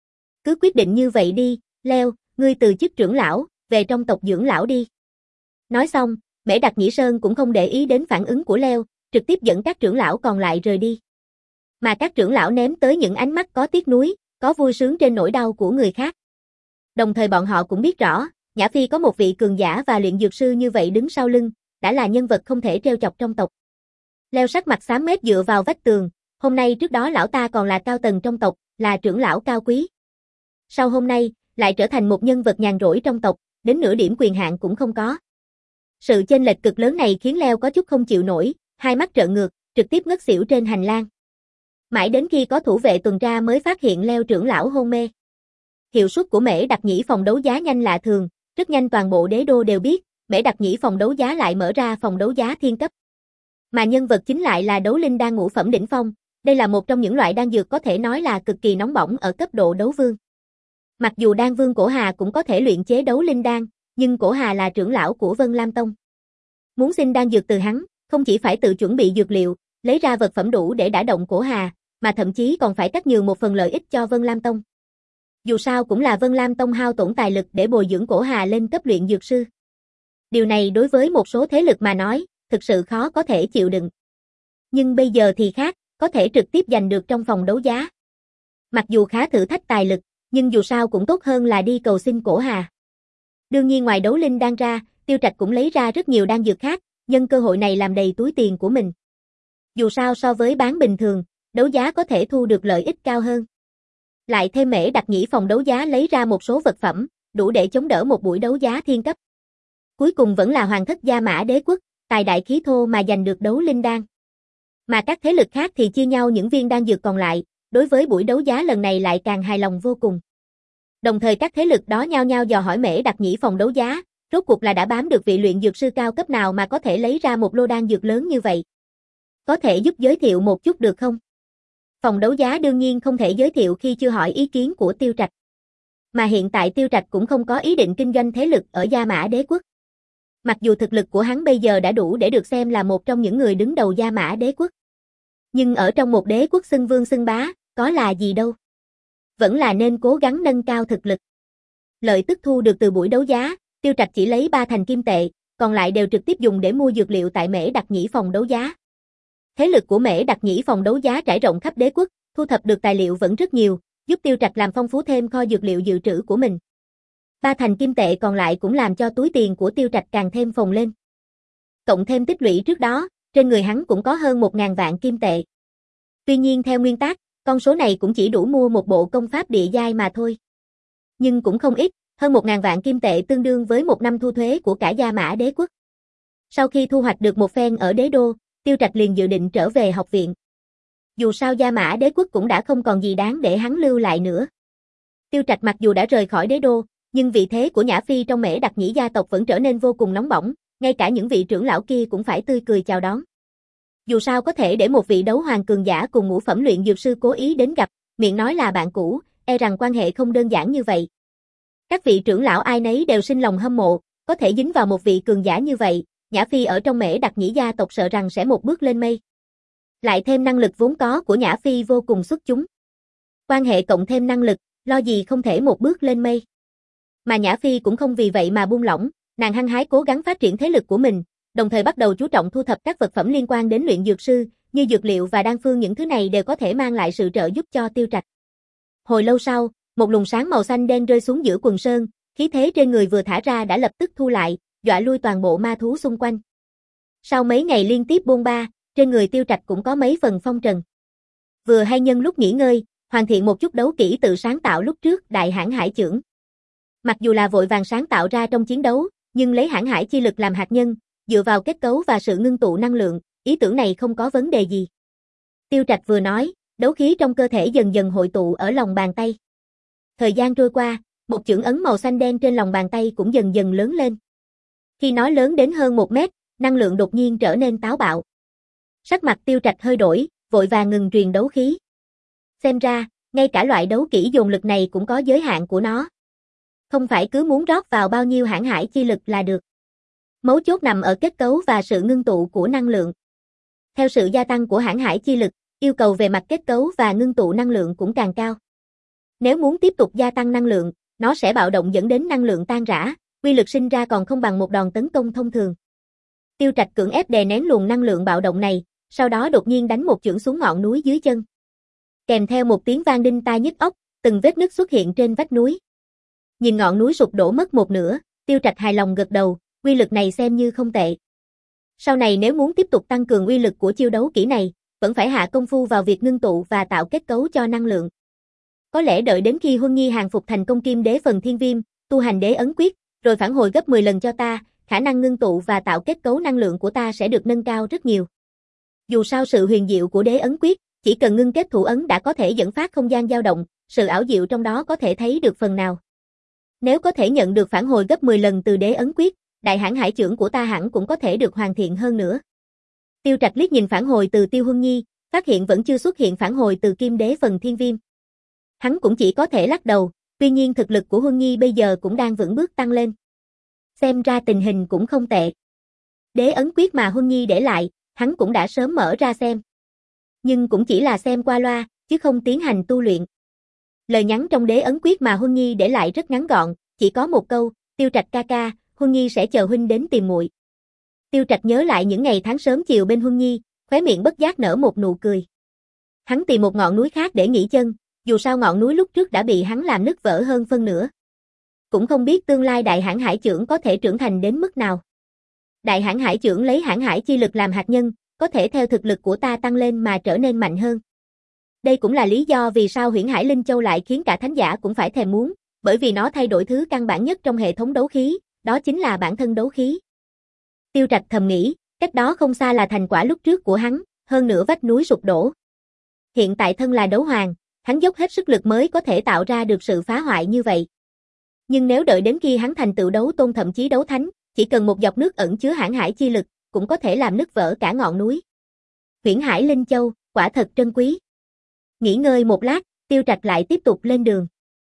Cứ quyết định như vậy đi, Leo, ngươi từ chức trưởng lão, về trong tộc dưỡng lão đi. Nói xong, Mễ Đặc Nhĩ Sơn cũng không để ý đến phản ứng của Leo, trực tiếp dẫn các trưởng lão còn lại rời đi. Mà các trưởng lão ném tới những ánh mắt có tiếc nuối, có vui sướng trên nỗi đau của người khác. Đồng thời bọn họ cũng biết rõ, Nhã Phi có một vị cường giả và luyện dược sư như vậy đứng sau lưng, đã là nhân vật không thể trêu chọc trong tộc. Leo sắc mặt xám mét dựa vào vách tường, hôm nay trước đó lão ta còn là cao tầng trong tộc, là trưởng lão cao quý. Sau hôm nay, lại trở thành một nhân vật nhàn rỗi trong tộc, đến nửa điểm quyền hạn cũng không có. Sự chênh lệch cực lớn này khiến Leo có chút không chịu nổi, hai mắt trợn ngược, trực tiếp ngất xỉu trên hành lang. Mãi đến khi có thủ vệ tuần tra mới phát hiện Leo trưởng lão hôn mê. Hiệu suất của Mễ Đặc Nhĩ phòng đấu giá nhanh lạ thường, rất nhanh toàn bộ đế đô đều biết, Mễ Đặc Nhĩ phòng đấu giá lại mở ra phòng đấu giá thiên cấp. Mà nhân vật chính lại là đấu linh đan ngũ phẩm đỉnh phong, đây là một trong những loại đan dược có thể nói là cực kỳ nóng bỏng ở cấp độ đấu vương. Mặc dù đan vương Cổ Hà cũng có thể luyện chế đấu linh đan, nhưng Cổ Hà là trưởng lão của Vân Lam Tông. Muốn xin đan dược từ hắn, không chỉ phải tự chuẩn bị dược liệu, lấy ra vật phẩm đủ để đả động Cổ Hà, mà thậm chí còn phải cắt nhường một phần lợi ích cho Vân Lam Tông. Dù sao cũng là Vân Lam Tông hao tổn tài lực để bồi dưỡng Cổ Hà lên cấp luyện dược sư. Điều này đối với một số thế lực mà nói, thực sự khó có thể chịu đựng. Nhưng bây giờ thì khác, có thể trực tiếp giành được trong phòng đấu giá. Mặc dù khá thử thách tài lực, nhưng dù sao cũng tốt hơn là đi cầu xin Cổ Hà. Đương nhiên ngoài đấu linh đan ra, Tiêu Trạch cũng lấy ra rất nhiều đan dược khác, nhân cơ hội này làm đầy túi tiền của mình. Dù sao so với bán bình thường, đấu giá có thể thu được lợi ích cao hơn. Lại thêm Mễ Đặc Nhĩ phòng đấu giá lấy ra một số vật phẩm, đủ để chống đỡ một buổi đấu giá thiên cấp. Cuối cùng vẫn là Hoàng thất Gia Mã Đế quốc, tài đại khí thô mà giành được đấu linh đan. Mà các thế lực khác thì chia nhau những viên đan dược còn lại, đối với buổi đấu giá lần này lại càng hài lòng vô cùng. Đồng thời các thế lực đó nhao nhao dò hỏi Mễ Đặc Nhĩ phòng đấu giá, rốt cuộc là đã bám được vị luyện dược sư cao cấp nào mà có thể lấy ra một lô đan dược lớn như vậy. Có thể giúp giới thiệu một chút được không? Phòng đấu giá đương nhiên không thể giới thiệu khi chưa hỏi ý kiến của Tiêu Trạch. Mà hiện tại Tiêu Trạch cũng không có ý định kinh doanh thế lực ở Gia Mã Đế quốc. Mặc dù thực lực của hắn bây giờ đã đủ để được xem là một trong những người đứng đầu Gia Mã Đế quốc. Nhưng ở trong một đế quốc xưng vương xưng bá, có là gì đâu. Vẫn là nên cố gắng nâng cao thực lực. Lợi tức thu được từ buổi đấu giá, Tiêu Trạch chỉ lấy ba thành kim tệ, còn lại đều trực tiếp dùng để mua dược liệu tại Mễ Đặc Nhĩ phòng đấu giá. Thế lực của Mễ Đặc Nhĩ phòng đấu giá trải rộng khắp đế quốc, thu thập được tài liệu vẫn rất nhiều, giúp Tiêu Trạch làm phong phú thêm kho dược liệu dự trữ của mình. Ba thành kim tệ còn lại cũng làm cho túi tiền của Tiêu Trạch càng thêm phồng lên. Cộng thêm tích lũy trước đó, trên người hắn cũng có hơn một ngàn vạn kim tệ. Tuy nhiên theo nguyên tắc, con số này cũng chỉ đủ mua một bộ công pháp địa giai mà thôi. Nhưng cũng không ít, hơn một ngàn vạn kim tệ tương đương với một năm thu thuế của cả Gia Mã Đế quốc. Sau khi thu hoạch được một phen ở đế đô, Tiêu Trạch liền dự định trở về học viện. Dù sao Gia Mã Đế quốc cũng đã không còn gì đáng để hắn lưu lại nữa. Tiêu Trạch mặc dù đã rời khỏi đế đô, nhưng vị thế của Nhã Phi trong Mễ Đặc Nhĩ gia tộc vẫn trở nên vô cùng nóng bỏng, ngay cả những vị trưởng lão kia cũng phải tươi cười chào đón. Dù sao có thể để một vị đấu hoàng cường giả cùng ngũ phẩm luyện dược sư cố ý đến gặp, miệng nói là bạn cũ, e rằng quan hệ không đơn giản như vậy. Các vị trưởng lão ai nấy đều sinh lòng hâm mộ, có thể dính vào một vị cường giả như vậy, Nhã Phi ở trong Mễ Đặc Nhĩ gia tộc sợ rằng sẽ một bước lên mây. Lại thêm năng lực vốn có của Nhã Phi vô cùng xuất chúng. Quan hệ cộng thêm năng lực, lo gì không thể một bước lên mây. Mà Nhã Phi cũng không vì vậy mà buông lỏng, nàng hăng hái cố gắng phát triển thế lực của mình, đồng thời bắt đầu chú trọng thu thập các vật phẩm liên quan đến luyện dược sư, như dược liệu và đan phương, những thứ này đều có thể mang lại sự trợ giúp cho Tiêu Trạch. Hồi lâu sau, một luồng sáng màu xanh đen rơi xuống giữa quần sơn, khí thế trên người vừa thả ra đã lập tức thu lại, dọa lui toàn bộ ma thú xung quanh. Sau mấy ngày liên tiếp bôn ba, trên người Tiêu Trạch cũng có mấy phần phong trần. Vừa hay nhân lúc nghỉ ngơi, hoàn thiện một chút đấu kỹ tự sáng tạo lúc trước Đại Hãn Hải Chưởng. Mặc dù là vội vàng sáng tạo ra trong chiến đấu, nhưng lấy hãn hải chi lực làm hạt nhân, dựa vào kết cấu và sự ngưng tụ năng lượng, ý tưởng này không có vấn đề gì. Tiêu Trạch vừa nói, Đấu khí trong cơ thể dần dần hội tụ ở lòng bàn tay. Thời gian trôi qua, một chưởng ấn màu xanh đen trên lòng bàn tay cũng dần dần lớn lên. Khi nó lớn đến hơn một mét, năng lượng đột nhiên trở nên táo bạo. Sắc mặt Tiêu Trạch hơi đổi, vội vàng ngừng truyền đấu khí. Xem ra, ngay cả loại đấu kỹ dồn lực này cũng có giới hạn của nó. Không phải cứ muốn rót vào bao nhiêu hãn hải chi lực là được. Mấu chốt nằm ở kết cấu và sự ngưng tụ của năng lượng. Theo sự gia tăng của hãn hải chi lực, yêu cầu về mặt kết cấu và ngưng tụ năng lượng cũng càng cao. Nếu muốn tiếp tục gia tăng năng lượng, nó sẽ bạo động dẫn đến năng lượng tan rã, uy lực sinh ra còn không bằng một đòn tấn công thông thường. Tiêu Trạch cưỡng ép đè nén luồng năng lượng bạo động này, sau đó đột nhiên đánh một chưởng xuống ngọn núi dưới chân. Kèm theo một tiếng vang đinh tai nhức óc, từng vết nứt xuất hiện trên vách núi. Nhìn ngọn núi sụp đổ mất một nửa, Tiêu Trạch hài lòng gật đầu, uy lực này xem như không tệ. Sau này nếu muốn tiếp tục tăng cường uy lực của chiêu đấu kỹ này, vẫn phải hạ công phu vào việc ngưng tụ và tạo kết cấu cho năng lượng. Có lẽ đợi đến khi Huân Nhi hàng phục thành công Kim Đế phần Thiên Viêm, tu hành Đế ấn quyết, rồi phản hồi gấp mười lần cho ta, khả năng ngưng tụ và tạo kết cấu năng lượng của ta sẽ được nâng cao rất nhiều. Dù sao sự huyền diệu của Đế ấn quyết, chỉ cần ngưng kết thủ ấn đã có thể dẫn phát không gian dao động, sự ảo diệu trong đó có thể thấy được phần nào. Nếu có thể nhận được phản hồi gấp mười lần từ Đế ấn quyết, đại hãn hải chưởng của ta hẳn cũng có thể được hoàn thiện hơn nữa. Tiêu Trạch liếc nhìn phản hồi từ Tiêu Huân Nhi, phát hiện vẫn chưa xuất hiện phản hồi từ Kim Đế phần Thiên Viêm. Hắn cũng chỉ có thể lắc đầu, tuy nhiên thực lực của Huân Nhi bây giờ cũng đang vững bước tăng lên. Xem ra tình hình cũng không tệ. Đế ấn quyết mà Huân Nhi để lại, hắn cũng đã sớm mở ra xem. Nhưng cũng chỉ là xem qua loa, chứ không tiến hành tu luyện. Lời nhắn trong Đế ấn quyết mà Huân Nhi để lại rất ngắn gọn, chỉ có một câu, Tiêu Trạch ca ca, Huân Nhi sẽ chờ huynh đến tìm muội. Tiêu Trạch nhớ lại những ngày tháng sớm chiều bên Huân Nhi, khóe miệng bất giác nở một nụ cười. Hắn tìm một ngọn núi khác để nghỉ chân, dù sao ngọn núi lúc trước đã bị hắn làm nứt vỡ hơn phân nửa. Cũng không biết tương lai đại hãn hải chưởng có thể trưởng thành đến mức nào. Đại hãn hải chưởng lấy hãn hải chi lực làm hạt nhân, có thể theo thực lực của ta tăng lên mà trở nên mạnh hơn. Đây cũng là lý do vì sao Huyễn Hải Linh Châu lại khiến cả thánh giả cũng phải thèm muốn, bởi vì nó thay đổi thứ căn bản nhất trong hệ thống đấu khí, đó chính là bản thân đấu khí. Tiêu Trạch thầm nghĩ, cách đó không xa là thành quả lúc trước của hắn, hơn nữa vách núi sụp đổ. Hiện tại thân là đấu hoàng, hắn dốc hết sức lực mới có thể tạo ra được sự phá hoại như vậy. Nhưng nếu đợi đến khi hắn thành tựu đấu tôn thậm chí đấu thánh, chỉ cần một giọt nước ẩn chứa hãn hải chi lực, cũng có thể làm nứt vỡ cả ngọn núi. Huyễn Hải Linh Châu, quả thật trân quý. Nghỉ ngơi một lát, Tiêu Trạch lại tiếp tục lên đường.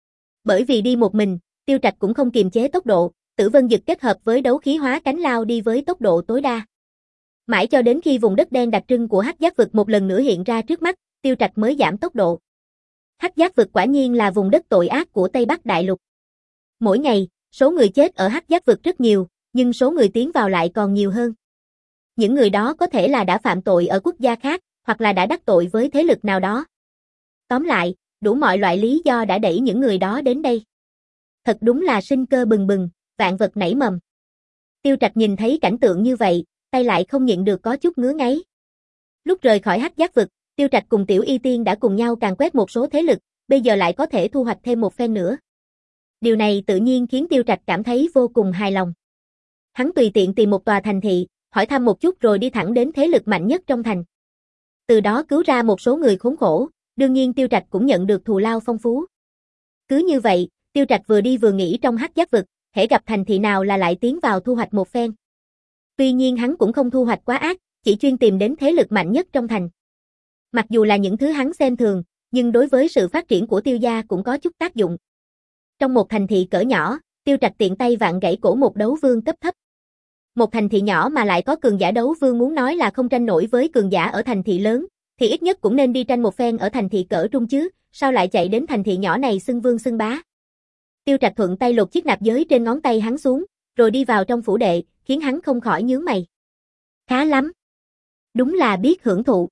Bởi vì đi một mình, Tiêu Trạch cũng không kiềm chế tốc độ, Tử Vân Dực kết hợp với đấu khí hóa cánh lao đi với tốc độ tối đa. Mãi cho đến khi vùng đất đen đặc trưng của Hắc Giác vực một lần nữa hiện ra trước mắt, Tiêu Trạch mới giảm tốc độ. Hắc Giác vực quả nhiên là vùng đất tội ác của Tây Bắc Đại Lục. Mỗi ngày, số người chết ở Hắc Giác vực rất nhiều, nhưng số người tiến vào lại còn nhiều hơn. Những người đó có thể là đã phạm tội ở quốc gia khác, hoặc là đã đắc tội với thế lực nào đó. Tóm lại, đủ mọi loại lý do đã đẩy những người đó đến đây. Thật đúng là sinh cơ bừng bừng, vạn vật nảy mầm. Tiêu Trạch nhìn thấy cảnh tượng như vậy, tay lại không nhịn được có chút ngứa ngáy. Lúc rời khỏi Hắc Giác vực, Tiêu Trạch cùng Tiểu Y Tiên đã cùng nhau càn quét một số thế lực, bây giờ lại có thể thu hoạch thêm một phen nữa. Điều này tự nhiên khiến Tiêu Trạch cảm thấy vô cùng hài lòng. Hắn tùy tiện tìm một tòa thành thị, hỏi thăm một chút rồi đi thẳng đến thế lực mạnh nhất trong thành. Từ đó cứu ra một số người khốn khổ, đương nhiên Tiêu Trạch cũng nhận được thù lao phong phú. Cứ như vậy, Tiêu Trạch vừa đi vừa nghỉ trong Hắc Giác vực, hễ gặp thành thị nào là lại tiến vào thu hoạch một phen. Tuy nhiên hắn cũng không thu hoạch quá ác, chỉ chuyên tìm đến thế lực mạnh nhất trong thành. Mặc dù là những thứ hắn xem thường, nhưng đối với sự phát triển của Tiêu gia cũng có chút tác dụng. Trong một thành thị cỡ nhỏ, Tiêu Trạch tiện tay vặn gãy cổ một đấu vương cấp thấp. Một thành thị nhỏ mà lại có cường giả đấu vương muốn nói là không tranh nổi với cường giả ở thành thị lớn, thì ít nhất cũng nên đi tranh một phen ở thành thị cỡ trung chứ, sao lại chạy đến thành thị nhỏ này xưng vương xưng bá. Tiêu Trạch thuận tay lột chiếc nạp giới trên ngón tay hắn xuống, rồi đi vào trong phủ đệ, khiến hắn không khỏi nhướng mày. Khá lắm. Đúng là biết hưởng thụ.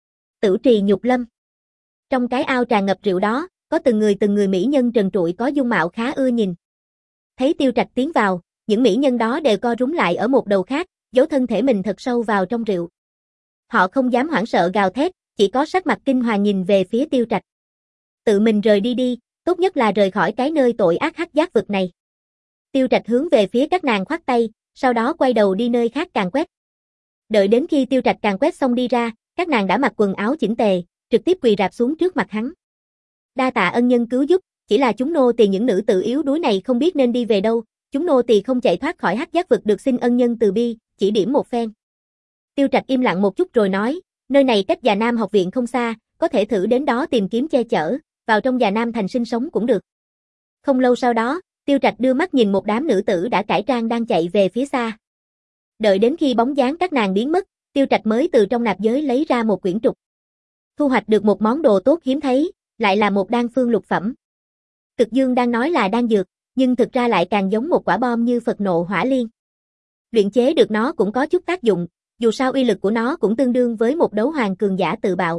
Tử trì nhục lâm. Trong cái ao tràn ngập rượu đó, có từng người từng người mỹ nhân trần trụi có dung mạo khá ưa nhìn. Thấy Tiêu Trạch tiến vào, những mỹ nhân đó đều co rúm lại ở một đầu khác, giấu thân thể mình thật sâu vào trong rượu. Họ không dám hoảng sợ gào thét, chỉ có sắc mặt kinh hoàng nhìn về phía Tiêu Trạch. Tự mình rời đi đi, tốt nhất là rời khỏi cái nơi tội ác Hắc Giác vực này. Tiêu Trạch hướng về phía các nàng khoát tay, sau đó quay đầu đi nơi khác càn quét. Đợi đến khi Tiêu Trạch càn quét xong đi ra, các nàng đã mặc quần áo chỉnh tề, trực tiếp quỳ rạp xuống trước mặt hắn. Đa tạ ân nhân cứu giúp, chỉ là chúng nô tỳ những nữ tử yếu đuối này không biết nên đi về đâu, chúng nô tỳ không chạy thoát khỏi hắc giác vực được xin ân nhân từ bi, chỉ điểm một phen. Tiêu Trạch im lặng một chút rồi nói, nơi này cách Già Nam học viện không xa, có thể thử đến đó tìm kiếm che chở, vào trong Già Nam thành sinh sống cũng được. Không lâu sau đó, Tiêu Trạch đưa mắt nhìn một đám nữ tử đã cải trang đang chạy về phía xa. Đợi đến khi bóng dáng các nàng biến mất, Tiêu Trạch mới từ trong nạp giới lấy ra một quyển trục. Thu hoạch được một món đồ tốt hiếm thấy, lại là một đan phương lục phẩm. Cực Dương đang nói là đan dược, nhưng thực ra lại càng giống một quả bom như Phật nộ hỏa liên. Luyện chế được nó cũng có chút tác dụng, dù sao uy lực của nó cũng tương đương với một đấu hoàng cường giả tự bạo.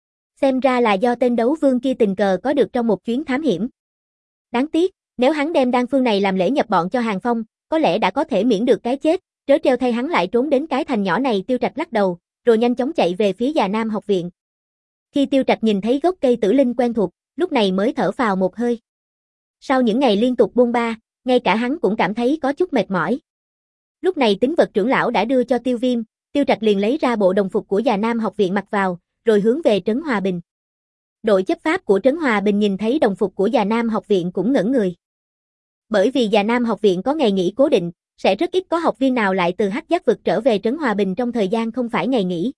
Xem ra là do tên đấu vương kia tình cờ có được trong một chuyến thám hiểm. Đáng tiếc, nếu hắn đem đan phương này làm lễ nhập bọn cho Hàng Phong, có lẽ đã có thể miễn được cái chết, trớ trêu thay hắn lại trốn đến cái thành nhỏ này. Tiêu Trạch lắc đầu, rồi nhanh chóng chạy về phía Già Nam học viện. Khi Tiêu Trạch nhìn thấy gốc cây tử linh quen thuộc, lúc này mới thở phào một hơi. Sau những ngày liên tục bôn ba, ngay cả hắn cũng cảm thấy có chút mệt mỏi. Lúc này Tín Vật trưởng lão đã đưa cho Tiêu Viêm, Tiêu Trạch liền lấy ra bộ đồng phục của Già Nam học viện mặc vào, rồi hướng về Trấn Hòa Bình. Đội chấp pháp của Trấn Hòa Bình nhìn thấy đồng phục của Già Nam học viện cũng ngẩn người. Bởi vì Già Nam học viện có ngày nghỉ cố định, sẽ rất ít có học viên nào lại từ hắc giác vực trở về Trấn Hòa Bình trong thời gian không phải ngày nghỉ.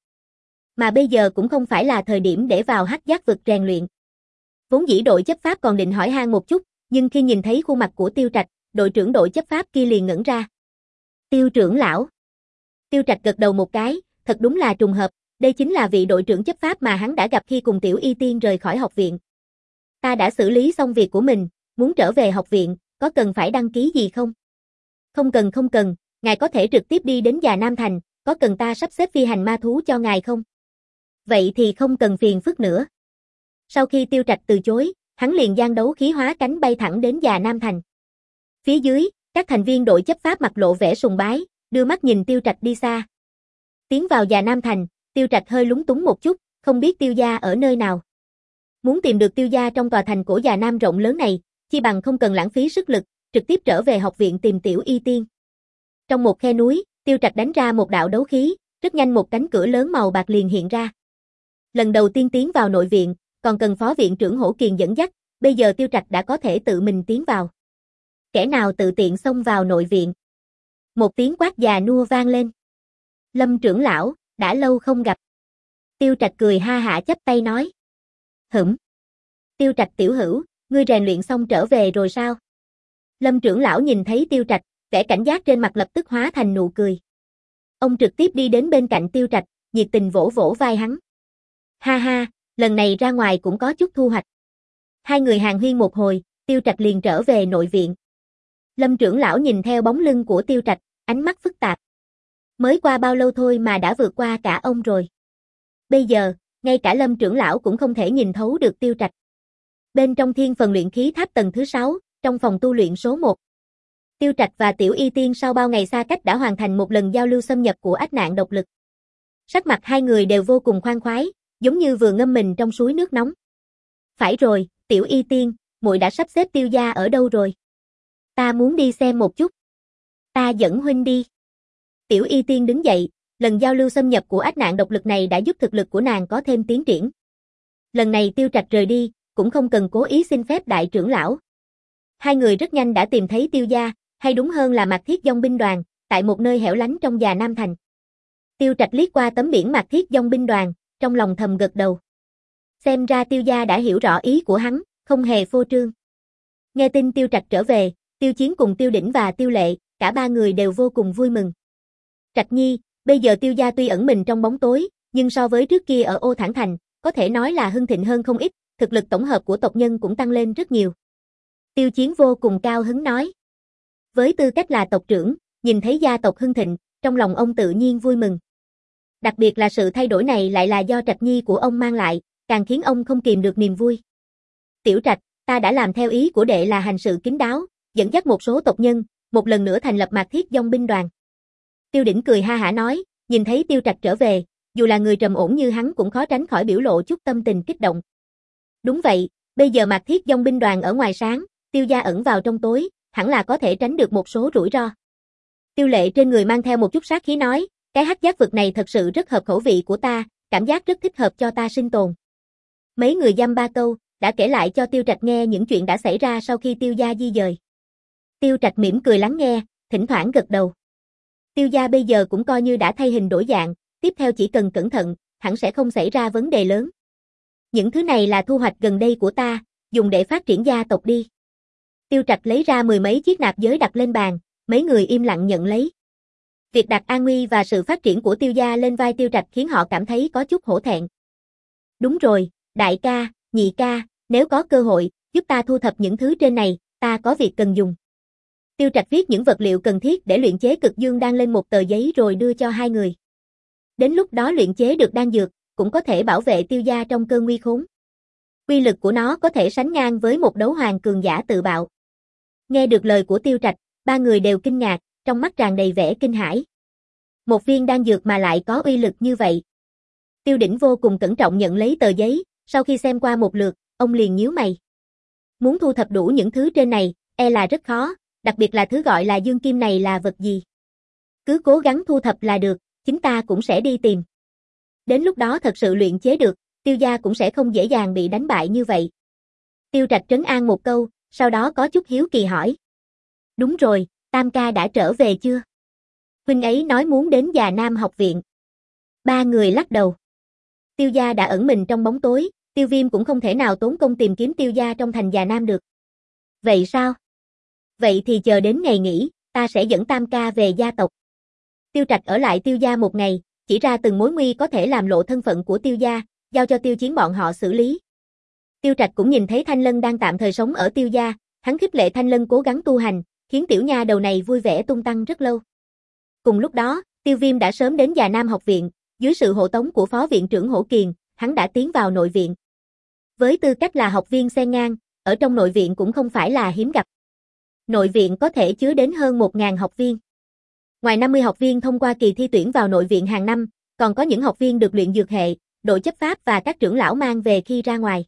Mà bây giờ cũng không phải là thời điểm để vào hắc giác vực rèn luyện. Vốn dĩ đội chấp pháp còn định hỏi han một chút, nhưng khi nhìn thấy khuôn mặt của Tiêu Trạch, đội trưởng đội chấp pháp kia liền ngẩn ra. Tiêu trưởng lão. Tiêu Trạch gật đầu một cái, thật đúng là trùng hợp, đây chính là vị đội trưởng chấp pháp mà hắn đã gặp khi cùng Tiểu Y Tiên rời khỏi học viện. Ta đã xử lý xong việc của mình, muốn trở về học viện, có cần phải đăng ký gì không? Không cần không cần, ngài có thể trực tiếp đi đến Già Nam Thành, có cần ta sắp xếp phi hành ma thú cho ngài không? Vậy thì không cần phiền phức nữa. Sau khi Tiêu Trạch từ chối, hắn liền giang đấu khí hóa cánh bay thẳng đến Già Nam Thành. Phía dưới, các thành viên đội chấp pháp mặt lộ vẻ sùng bái, đưa mắt nhìn Tiêu Trạch đi xa. Tiến vào Già Nam Thành, Tiêu Trạch hơi lúng túng một chút, không biết Tiêu gia ở nơi nào. Muốn tìm được Tiêu gia trong tòa thành cổ Già Nam rộng lớn này, chi bằng không cần lãng phí sức lực, trực tiếp trở về học viện tìm Tiểu Y Tiên. Trong một khe núi, Tiêu Trạch đánh ra một đạo đấu khí, rất nhanh một cánh cửa lớn màu bạc liền hiện ra. Lần đầu tiên tiến vào nội viện, còn cần phó viện trưởng Hổ Kiền dẫn dắt, bây giờ Tiêu Trạch đã có thể tự mình tiến vào. Kẻ nào tự tiện xông vào nội viện? Một tiếng quát già nua vang lên. Lâm trưởng lão, đã lâu không gặp. Tiêu Trạch cười ha hả chắp tay nói. Hửm. Tiêu Trạch tiểu hữu, ngươi rèn luyện xong trở về rồi sao? Lâm trưởng lão nhìn thấy Tiêu Trạch, vẻ cảnh giác trên mặt lập tức hóa thành nụ cười. Ông trực tiếp đi đến bên cạnh Tiêu Trạch, nhiệt tình vỗ vỗ vai hắn. Ha ha, lần này ra ngoài cũng có chút thu hoạch. Hai người hàn huyên một hồi, Tiêu Trạch liền trở về nội viện. Lâm trưởng lão nhìn theo bóng lưng của Tiêu Trạch, ánh mắt phức tạp. Mới qua bao lâu thôi mà đã vượt qua cả ông rồi. Bây giờ, ngay cả Lâm trưởng lão cũng không thể nhìn thấu được Tiêu Trạch. Bên trong thiên phần luyện khí tháp tầng thứ sáu, trong phòng tu luyện số một. Tiêu Trạch và Tiểu Y Tiên sau bao ngày xa cách đã hoàn thành một lần giao lưu xâm nhập của ách nạn độc lực. Sắc mặt hai người đều vô cùng khoan khoái, giống như vừa ngâm mình trong suối nước nóng. Phải rồi, Tiểu Y Tiên, muội đã sắp xếp Tiêu gia ở đâu rồi? Ta muốn đi xem một chút. Ta dẫn huynh đi. Tiểu Y Tiên đứng dậy, lần giao lưu xâm nhập của ách nạn độc lực này đã giúp thực lực của nàng có thêm tiến triển. Lần này Tiêu Trạch rời đi, cũng không cần cố ý xin phép đại trưởng lão. Hai người rất nhanh đã tìm thấy Tiêu gia, hay đúng hơn là Mạc Thiết Dông binh đoàn, tại một nơi hẻo lánh trong Già Nam Thành. Tiêu Trạch liếc qua tấm biển Mạc Thiết Dông binh đoàn, trong lòng thầm gật đầu. Xem ra Tiêu gia đã hiểu rõ ý của hắn, không hề phô trương. Nghe tin Tiêu Trạch trở về, Tiêu Chiến cùng Tiêu Đỉnh và Tiêu Lệ, cả ba người đều vô cùng vui mừng. Trạch Nhi, bây giờ Tiêu gia tuy ẩn mình trong bóng tối, nhưng so với trước kia ở Ô Thản Thành, có thể nói là hưng thịnh hơn không ít, thực lực tổng hợp của tộc nhân cũng tăng lên rất nhiều. Tiêu Chiến vô cùng cao hứng nói. Với tư cách là tộc trưởng, nhìn thấy gia tộc hưng thịnh, trong lòng ông tự nhiên vui mừng. Đặc biệt là sự thay đổi này lại là do Trạch Nhi của ông mang lại, càng khiến ông không kìm được niềm vui. Tiểu Trạch, ta đã làm theo ý của đệ là hành sự kín đáo, dẫn dắt một số tộc nhân, một lần nữa thành lập Mạc Thiết Dông binh đoàn. Tiêu Đỉnh cười ha hả nói, nhìn thấy Tiêu Trạch trở về, dù là người trầm ổn như hắn cũng khó tránh khỏi biểu lộ chút tâm tình kích động. Đúng vậy, bây giờ Mạc Thiết Dông binh đoàn ở ngoài sáng, Tiêu gia ẩn vào trong tối, hẳn là có thể tránh được một số rủi ro. Tiêu Lệ trên người mang theo một chút sát khí nói, cái hắc giác vực này thật sự rất hợp khẩu vị của ta, cảm giác rất thích hợp cho ta sinh tồn. Mấy người dăm ba câu, đã kể lại cho Tiêu Trạch nghe những chuyện đã xảy ra sau khi Tiêu gia di dời. Tiêu Trạch mỉm cười lắng nghe, thỉnh thoảng gật đầu. Tiêu gia bây giờ cũng coi như đã thay hình đổi dạng, tiếp theo chỉ cần cẩn thận, hẳn sẽ không xảy ra vấn đề lớn. Những thứ này là thu hoạch gần đây của ta, dùng để phát triển gia tộc đi. Tiêu Trạch lấy ra mười mấy chiếc nạp giới đặt lên bàn, mấy người im lặng nhận lấy. Việc đặt an nguy và sự phát triển của Tiêu gia lên vai Tiêu Trạch khiến họ cảm thấy có chút hổ thẹn. Đúng rồi, đại ca, nhị ca, nếu có cơ hội, giúp ta thu thập những thứ trên này, ta có việc cần dùng. Tiêu Trạch viết những vật liệu cần thiết để luyện chế cực dương đan lên một tờ giấy rồi đưa cho hai người. Đến lúc đó luyện chế được đan dược, cũng có thể bảo vệ Tiêu gia trong cơn nguy khốn. Uy lực của nó có thể sánh ngang với một đấu hoàng cường giả tự bạo. Nghe được lời của Tiêu Trạch, ba người đều kinh ngạc, trong mắt tràn đầy vẻ kinh hãi. Một viên đan dược mà lại có uy lực như vậy. Tiêu Đỉnh vô cùng cẩn trọng nhận lấy tờ giấy, sau khi xem qua một lượt, ông liền nhíu mày. Muốn thu thập đủ những thứ trên này, e là rất khó, đặc biệt là thứ gọi là dương kim này là vật gì. Cứ cố gắng thu thập là được, chính ta cũng sẽ đi tìm. Đến lúc đó thật sự luyện chế được, Tiêu gia cũng sẽ không dễ dàng bị đánh bại như vậy. Tiêu Trạch trấn an một câu, sau đó có chút hiếu kỳ hỏi. Đúng rồi, Tam ca đã trở về chưa? Huynh ấy nói muốn đến Già Nam học viện. Ba người lắc đầu. Tiêu gia đã ẩn mình trong bóng tối, Tiêu Viêm cũng không thể nào tốn công tìm kiếm Tiêu gia trong thành Già Nam được. Vậy sao? Vậy thì chờ đến ngày nghỉ, ta sẽ dẫn Tam ca về gia tộc. Tiêu Trạch ở lại Tiêu gia một ngày, chỉ ra từng mối nguy có thể làm lộ thân phận của Tiêu gia, giao cho Tiêu Chiến bọn họ xử lý. Tiêu Trạch cũng nhìn thấy Thanh Lân đang tạm thời sống ở Tiêu gia, hắn khích lệ Thanh Lân cố gắng tu hành, khiến tiểu nha đầu này vui vẻ tung tăng rất lâu. Cùng lúc đó, Tiêu Viêm đã sớm đến Già Nam học viện, dưới sự hộ tống của Phó viện trưởng Hổ Kiền, hắn đã tiến vào nội viện. Với tư cách là học viên xen ngang, ở trong nội viện cũng không phải là hiếm gặp. Nội viện có thể chứa đến hơn một nghìn học viên. Ngoài năm mươi học viên thông qua kỳ thi tuyển vào nội viện hàng năm, còn có những học viên được luyện dược hệ, đội chấp pháp và các trưởng lão mang về khi ra ngoài.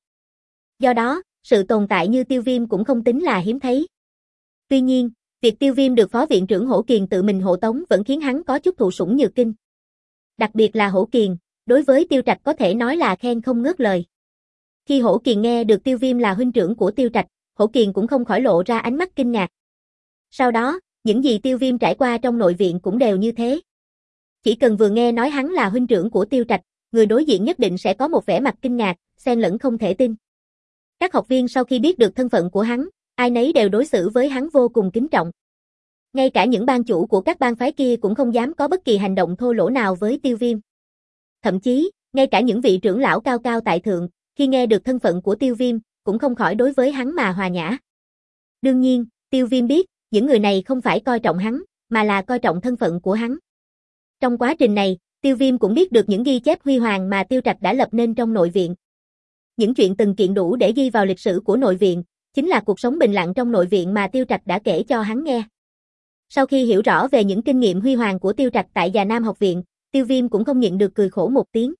Do đó, sự tồn tại như Tiêu Viêm cũng không tính là hiếm thấy. Tuy nhiên, việc Tiêu Viêm được Phó viện trưởng Hổ Kiền tự mình hộ tống vẫn khiến hắn có chút thụ sủng nhược kinh. Đặc biệt là Hổ Kiền, đối với Tiêu Trạch có thể nói là khen không ngớt lời. Khi Hổ Kiền nghe được Tiêu Viêm là huynh trưởng của Tiêu Trạch, Hổ Kiền cũng không khỏi lộ ra ánh mắt kinh ngạc. Sau đó, những gì Tiêu Viêm trải qua trong nội viện cũng đều như thế. Chỉ cần vừa nghe nói hắn là huynh trưởng của Tiêu Trạch, người đối diện nhất định sẽ có một vẻ mặt kinh ngạc, xen lẫn không thể tin. Các học viên sau khi biết được thân phận của hắn, ai nấy đều đối xử với hắn vô cùng kính trọng. Ngay cả những ban chủ của các bang phái kia cũng không dám có bất kỳ hành động thô lỗ nào với Tiêu Viêm. Thậm chí, ngay cả những vị trưởng lão cao cao tại thượng, khi nghe được thân phận của Tiêu Viêm, cũng không khỏi đối với hắn mà hòa nhã. Đương nhiên, Tiêu Viêm biết, những người này không phải coi trọng hắn, mà là coi trọng thân phận của hắn. Trong quá trình này, Tiêu Viêm cũng biết được những ghi chép huy hoàng mà Tiêu Trạch đã lập nên trong nội viện. Những chuyện từng kiện đủ để ghi vào lịch sử của nội viện, chính là cuộc sống bình lặng trong nội viện mà Tiêu Trạch đã kể cho hắn nghe. Sau khi hiểu rõ về những kinh nghiệm huy hoàng của Tiêu Trạch tại Già Nam học viện, Tiêu Viêm cũng không nhịn được cười khổ một tiếng.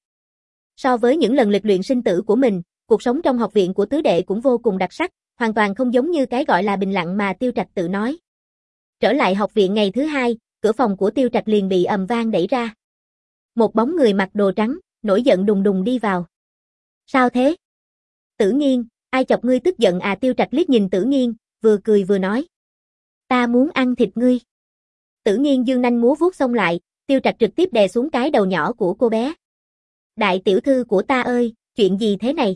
So với những lần lịch luyện sinh tử của mình, cuộc sống trong học viện của tứ đệ cũng vô cùng đặc sắc, hoàn toàn không giống như cái gọi là bình lặng mà Tiêu Trạch tự nói. Trở lại học viện ngày thứ hai, cửa phòng của Tiêu Trạch liền bị ầm vang đẩy ra. Một bóng người mặc đồ trắng, nổi giận đùng đùng đi vào. Sao thế? Tử Nghiên, ai chọc ngươi tức giận à? Tiêu Trạch liếc nhìn Tử Nghiên, vừa cười vừa nói. Ta muốn ăn thịt ngươi. Tử Nghiên dương nanh múa vuốt xông lại, Tiêu Trạch trực tiếp đè xuống cái đầu nhỏ của cô bé. Đại tiểu thư của ta ơi, chuyện gì thế này?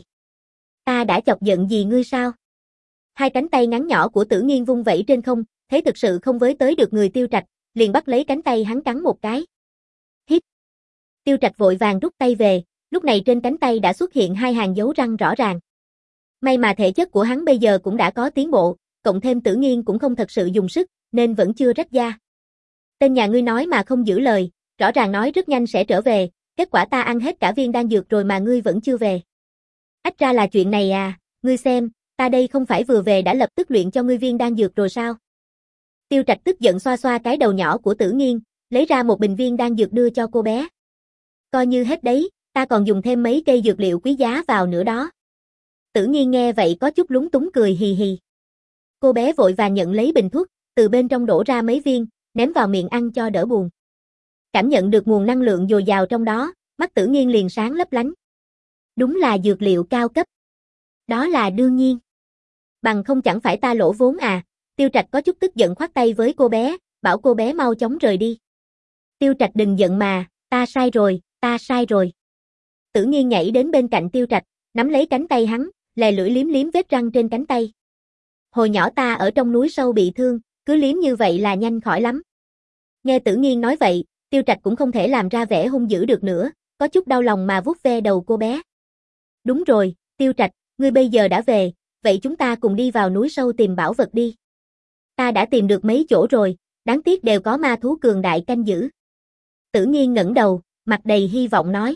Ta đã chọc giận gì ngươi sao? Hai cánh tay ngắn nhỏ của Tử Nghiên vung vẩy trên không, thấy thực sự không với tới được người Tiêu Trạch, liền bắt lấy cánh tay hắn cắn một cái. Hít. Tiêu Trạch vội vàng rút tay về, lúc này trên cánh tay đã xuất hiện hai hàng dấu răng rõ ràng. May mà thể chất của hắn bây giờ cũng đã có tiến bộ, cộng thêm Tử Nghiên cũng không thật sự dùng sức, nên vẫn chưa rách da. Tên nhà ngươi nói mà không giữ lời, rõ ràng nói rất nhanh sẽ trở về, kết quả ta ăn hết cả viên đan dược rồi mà ngươi vẫn chưa về. Ách ra là chuyện này à, ngươi xem, ta đây không phải vừa về đã lập tức luyện cho ngươi viên đan dược rồi sao? Tiêu Trạch tức giận xoa xoa cái đầu nhỏ của Tử Nghiên, lấy ra một bình viên đan dược đưa cho cô bé. Coi như hết đấy, ta còn dùng thêm mấy cây dược liệu quý giá vào nữa đó. Tử Nghiên nghe vậy có chút lúng túng cười hì hì. Cô bé vội vàng nhận lấy bình thuốc, từ bên trong đổ ra mấy viên, ném vào miệng ăn cho đỡ buồn. Cảm nhận được nguồn năng lượng dồi dào trong đó, mắt Tử Nghiên liền sáng lấp lánh. Đúng là dược liệu cao cấp. Đó là đương nhiên. Bằng không chẳng phải ta lỗ vốn à, Tiêu Trạch có chút tức giận khoát tay với cô bé, bảo cô bé mau chóng rời đi. Tiêu Trạch đừng giận mà, ta sai rồi, ta sai rồi. Tử Nghiên nhảy đến bên cạnh Tiêu Trạch, nắm lấy cánh tay hắn, lè lưỡi liếm liếm vết răng trên cánh tay. Hồi nhỏ ta ở trong núi sâu bị thương, cứ liếm như vậy là nhanh khỏi lắm. Nghe Tử Nghiên nói vậy, Tiêu Trạch cũng không thể làm ra vẻ hung dữ được nữa, có chút đau lòng mà vuốt ve đầu cô bé. Đúng rồi, Tiêu Trạch, ngươi bây giờ đã về, vậy chúng ta cùng đi vào núi sâu tìm bảo vật đi. Ta đã tìm được mấy chỗ rồi, đáng tiếc đều có ma thú cường đại canh giữ. Tử Nghiên ngẩng đầu, mặt đầy hy vọng nói.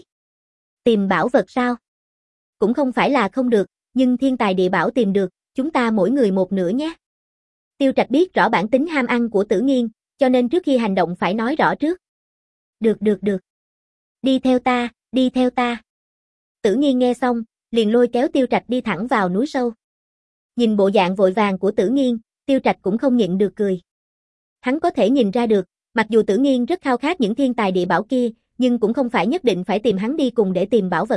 Tìm bảo vật sao? Cũng không phải là không được, nhưng thiên tài địa bảo tìm được, chúng ta mỗi người một nửa nhé. Tiêu Trạch biết rõ bản tính ham ăn của Tử Nghiên, cho nên trước khi hành động phải nói rõ trước. Được được được. Đi theo ta, đi theo ta. Tử Nghiên nghe xong, liền lôi kéo Tiêu Trạch đi thẳng vào núi sâu. Nhìn bộ dạng vội vàng của Tử Nghiên, Tiêu Trạch cũng không nhịn được cười. Hắn có thể nhìn ra được, mặc dù Tử Nghiên rất khao khát những thiên tài địa bảo kia, nhưng cũng không phải nhất định phải tìm hắn đi cùng để tìm bảo vật.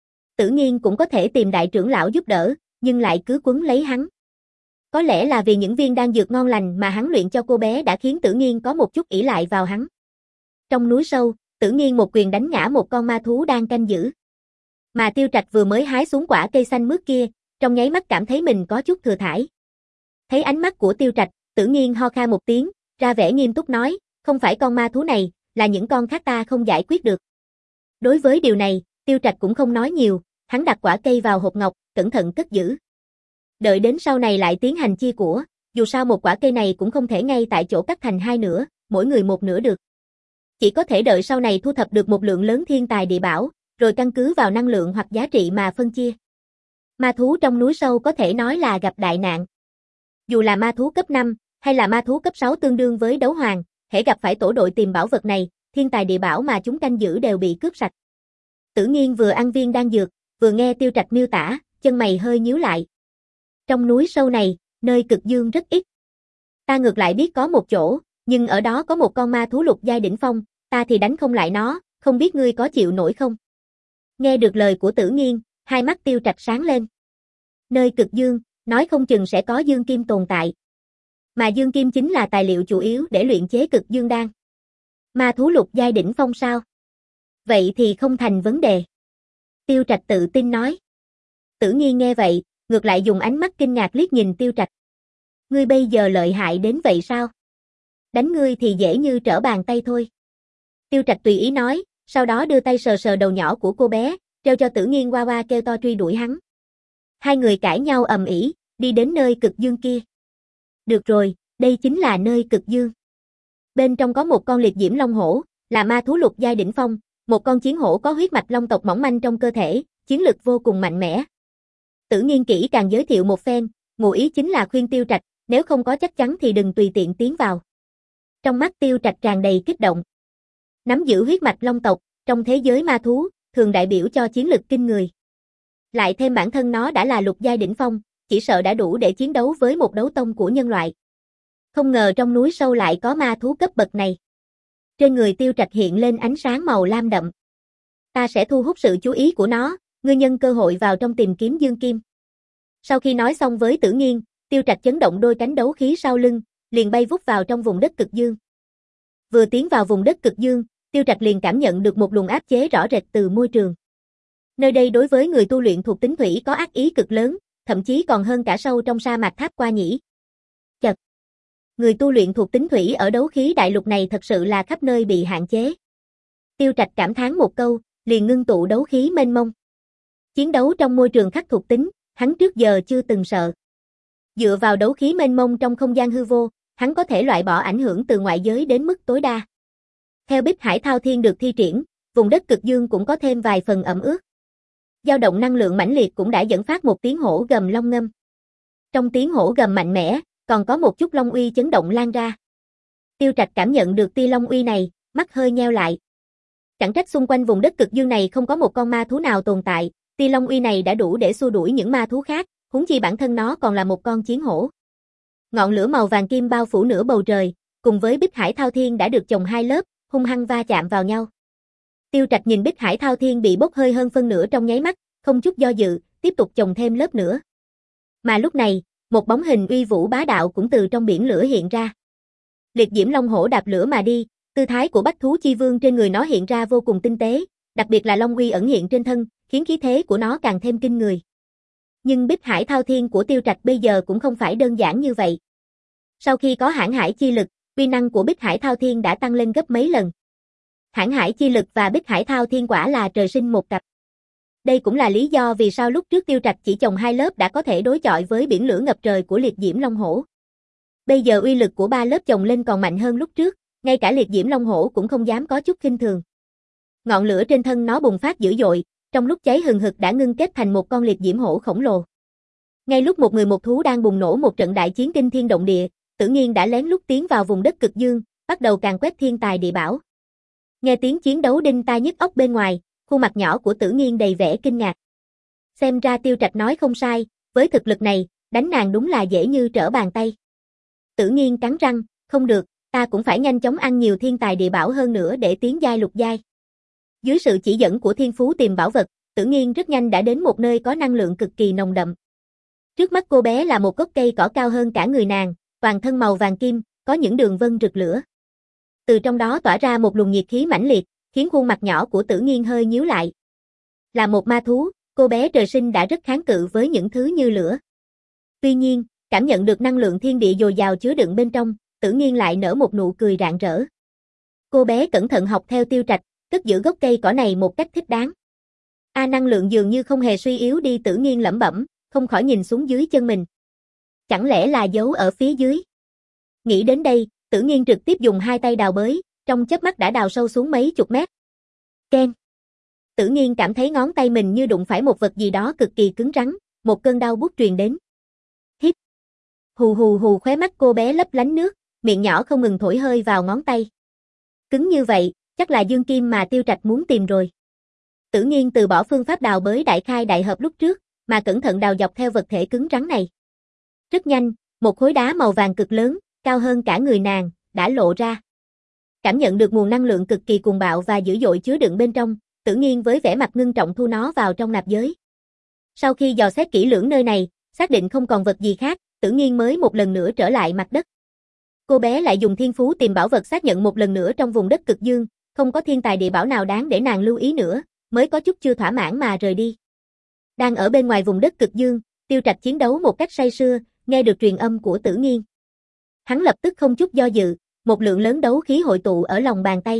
Tử Nghiên cũng có thể tìm đại trưởng lão giúp đỡ, nhưng lại cứ quấn lấy hắn. Có lẽ là vì những viên đan dược ngon lành mà hắn luyện cho cô bé đã khiến Tử Nghiên có một chút ỷ lại vào hắn. Trong núi sâu, Tử Nghiên một quyền đánh ngã một con ma thú đang canh giữ. Mà Tiêu Trạch vừa mới hái xuống quả cây xanh mướt kia, trong nháy mắt cảm thấy mình có chút thừa thãi. Thấy ánh mắt của Tiêu Trạch, Tử Nghiên ho khan một tiếng, ra vẻ nghiêm túc nói, không phải con ma thú này, là những con khác ta không giải quyết được. Đối với điều này, Tiêu Trạch cũng không nói nhiều, hắn đặt quả cây vào hộp ngọc, cẩn thận cất giữ. Đợi đến sau này lại tiến hành chia của, dù sao một quả cây này cũng không thể ngay tại chỗ cắt thành hai nửa, mỗi người một nửa được. Chỉ có thể đợi sau này thu thập được một lượng lớn thiên tài địa bảo, rồi căn cứ vào năng lượng hoặc giá trị mà phân chia. Ma thú trong núi sâu có thể nói là gặp đại nạn. Dù là ma thú cấp năm, hay là ma thú cấp sáu tương đương với đấu hoàng, hễ gặp phải tổ đội tìm bảo vật này, thiên tài địa bảo mà chúng canh giữ đều bị cướp sạch. Tử Nghiên vừa ăn viên đan dược, vừa nghe Tiêu Trạch miêu tả, chân mày hơi nhíu lại. Trong núi sâu này, nơi cực dương rất ít. Ta ngược lại biết có một chỗ, nhưng ở đó có một con ma thú lục giai đỉnh phong, ta thì đánh không lại nó, không biết ngươi có chịu nổi không? Nghe được lời của Tử Nghiên, hai mắt Tiêu Trạch sáng lên. Nơi cực dương, nói không chừng sẽ có dương kim tồn tại. Mà dương kim chính là tài liệu chủ yếu để luyện chế cực dương đan. Ma thú lục giai đỉnh phong sao? Vậy thì không thành vấn đề. Tiêu Trạch tự tin nói. Tử Nghiên nghe vậy, ngược lại dùng ánh mắt kinh ngạc liếc nhìn Tiêu Trạch. Ngươi bây giờ lợi hại đến vậy sao? Đánh ngươi thì dễ như trở bàn tay thôi. Tiêu Trạch tùy ý nói, sau đó đưa tay sờ sờ đầu nhỏ của cô bé, treo cho Tử Nghiên qua qua kêu to truy đuổi hắn. Hai người cãi nhau ầm ĩ, đi đến nơi cực dương kia. Được rồi, đây chính là nơi cực dương. Bên trong có một con liệt diễm long hổ, là ma thú lục giai đỉnh phong, một con chiến hổ có huyết mạch long tộc mỏng manh trong cơ thể, chiến lực vô cùng mạnh mẽ. Tử Nghiên kỹ càng giới thiệu một phen, ngụ ý chính là khuyên Tiêu Trạch, nếu không có chắc chắn thì đừng tùy tiện tiến vào. Trong mắt Tiêu Trạch tràn đầy kích động. Nắm giữ huyết mạch long tộc, trong thế giới ma thú, thường đại biểu cho chiến lực kinh người. Lại thêm bản thân nó đã là lục giai đỉnh phong, chỉ sợ đã đủ để chiến đấu với một đấu tông của nhân loại. Không ngờ trong núi sâu lại có ma thú cấp bậc này. Trên người Tiêu Trạch hiện lên ánh sáng màu lam đậm. Ta sẽ thu hút sự chú ý của nó, ngươi nhân cơ hội vào trong tìm kiếm dương kim. Sau khi nói xong với Tử Nghiên, Tiêu Trạch chấn động đôi cánh đấu khí sau lưng, liền bay vút vào trong vùng đất cực dương. Vừa tiến vào vùng đất cực dương, Tiêu Trạch liền cảm nhận được một luồng áp chế rõ rệt từ môi trường. Nơi đây đối với người tu luyện thuộc tính thủy có ác ý cực lớn, thậm chí còn hơn cả sâu trong sa mạc Tháp Qua Nhĩ. Chật! Người tu luyện thuộc tính thủy ở đấu khí đại lục này thật sự là khắp nơi bị hạn chế. Tiêu Trạch cảm thán một câu, liền ngưng tụ đấu khí mênh mông. Chiến đấu trong môi trường khắc thuộc tính, hắn trước giờ chưa từng sợ. Dựa vào đấu khí mênh mông trong không gian hư vô, hắn có thể loại bỏ ảnh hưởng từ ngoại giới đến mức tối đa. Theo Bích Hải Thao Thiên được thi triển, vùng đất cực dương cũng có thêm vài phần ẩm ướt. Dao động năng lượng mãnh liệt cũng đã dẫn phát một tiếng hổ gầm long ngâm. Trong tiếng hổ gầm mạnh mẽ, còn có một chút long uy chấn động lan ra. Tiêu Trạch cảm nhận được tia long uy này, mắt hơi nheo lại. Chẳng trách xung quanh vùng đất cực dương này không có một con ma thú nào tồn tại, tia long uy này đã đủ để xua đuổi những ma thú khác, huống chi bản thân nó còn là một con chiến hổ. Ngọn lửa màu vàng kim bao phủ nửa bầu trời, cùng với Bích Hải Thao Thiên đã được chồng hai lớp, hung hăng va chạm vào nhau. Tiêu Trạch nhìn Bích Hải Thao Thiên bị bốc hơi hơn phân nửa trong nháy mắt, không chút do dự, tiếp tục chồng thêm lớp nữa. Mà lúc này, một bóng hình uy vũ bá đạo cũng từ trong biển lửa hiện ra. Liệt diễm long hổ đạp lửa mà đi, tư thái của bách thú chi vương trên người nó hiện ra vô cùng tinh tế, đặc biệt là long uy ẩn hiện trên thân, khiến khí thế của nó càng thêm kinh người. Nhưng Bích Hải Thao Thiên của Tiêu Trạch bây giờ cũng không phải đơn giản như vậy. Sau khi có Hãn Hải chi lực, uy năng của Bích Hải Thao Thiên đã tăng lên gấp mấy lần. Hãn Hải chi lực và Bích Hải Thao Thiên quả là trời sinh một cặp. Đây cũng là lý do vì sao lúc trước Tiêu Trạch chỉ chồng hai lớp đã có thể đối chọi với biển lửa ngập trời của liệt diễm long hổ. Bây giờ uy lực của ba lớp chồng lên còn mạnh hơn lúc trước, ngay cả liệt diễm long hổ cũng không dám có chút khinh thường. Ngọn lửa trên thân nó bùng phát dữ dội, trong lúc cháy hừng hực đã ngưng kết thành một con liệt diễm hổ khổng lồ. Ngay lúc một người một thú đang bùng nổ một trận đại chiến kinh thiên động địa, Tử Nghiên đã lén lút tiến vào vùng đất cực dương, bắt đầu càn quét thiên tài địa bảo. Nghe tiếng chiến đấu đinh tai nhức óc bên ngoài, khuôn mặt nhỏ của Tử Nghiên đầy vẻ kinh ngạc. Xem ra Tiêu Trạch nói không sai, với thực lực này, đánh nàng đúng là dễ như trở bàn tay. Tử Nghiên cắn răng, không được, ta cũng phải nhanh chóng ăn nhiều thiên tài địa bảo hơn nữa để tiến giai lục giai. Dưới sự chỉ dẫn của thiên phú tìm bảo vật, Tử Nghiên rất nhanh đã đến một nơi có năng lượng cực kỳ nồng đậm. Trước mắt cô bé là một gốc cây cỏ cao hơn cả người nàng, toàn thân màu vàng kim, có những đường vân rực lửa. Từ trong đó tỏa ra một luồng nhiệt khí mãnh liệt, khiến khuôn mặt nhỏ của Tử Nghiên hơi nhíu lại. Là một ma thú, cô bé trời sinh đã rất kháng cự với những thứ như lửa. Tuy nhiên, cảm nhận được năng lượng thiên địa dồi dào chứa đựng bên trong, Tử Nghiên lại nở một nụ cười rạng rỡ. Cô bé cẩn thận học theo Tiêu Trạch, cất giữ gốc cây cỏ này một cách thích đáng. A năng lượng dường như không hề suy yếu đi, Tử Nghiên lẩm bẩm, không khỏi nhìn xuống dưới chân mình. Chẳng lẽ là giấu ở phía dưới? Nghĩ đến đây, Tử Nghiên trực tiếp dùng hai tay đào bới, trong chớp mắt đã đào sâu xuống mấy chục mét. Keng. Tử Nghiên cảm thấy ngón tay mình như đụng phải một vật gì đó cực kỳ cứng rắn, một cơn đau buốt truyền đến. Hít. Hù hù hù, khóe mắt cô bé lấp lánh nước, miệng nhỏ không ngừng thổi hơi vào ngón tay. Cứng như vậy, chắc là dương kim mà Tiêu Trạch muốn tìm rồi. Tử Nghiên từ bỏ phương pháp đào bới đại khai đại hợp lúc trước, mà cẩn thận đào dọc theo vật thể cứng rắn này. Rất nhanh, một khối đá màu vàng cực lớn, cao hơn cả người nàng, đã lộ ra. Cảm nhận được nguồn năng lượng cực kỳ cuồng bạo và dữ dội chứa đựng bên trong, Tử Nghiên với vẻ mặt ngưng trọng thu nó vào trong nạp giới. Sau khi dò xét kỹ lưỡng nơi này, xác định không còn vật gì khác, Tử Nghiên mới một lần nữa trở lại mặt đất. Cô bé lại dùng thiên phú tìm bảo vật xác nhận một lần nữa trong vùng đất cực dương, không có thiên tài địa bảo nào đáng để nàng lưu ý nữa, mới có chút chưa thỏa mãn mà rời đi. Đang ở bên ngoài vùng đất cực dương, Tiêu Trạch chiến đấu một cách say sưa, nghe được truyền âm của Tử Nghiên. Hắn lập tức không chút do dự, một lượng lớn đấu khí hội tụ ở lòng bàn tay.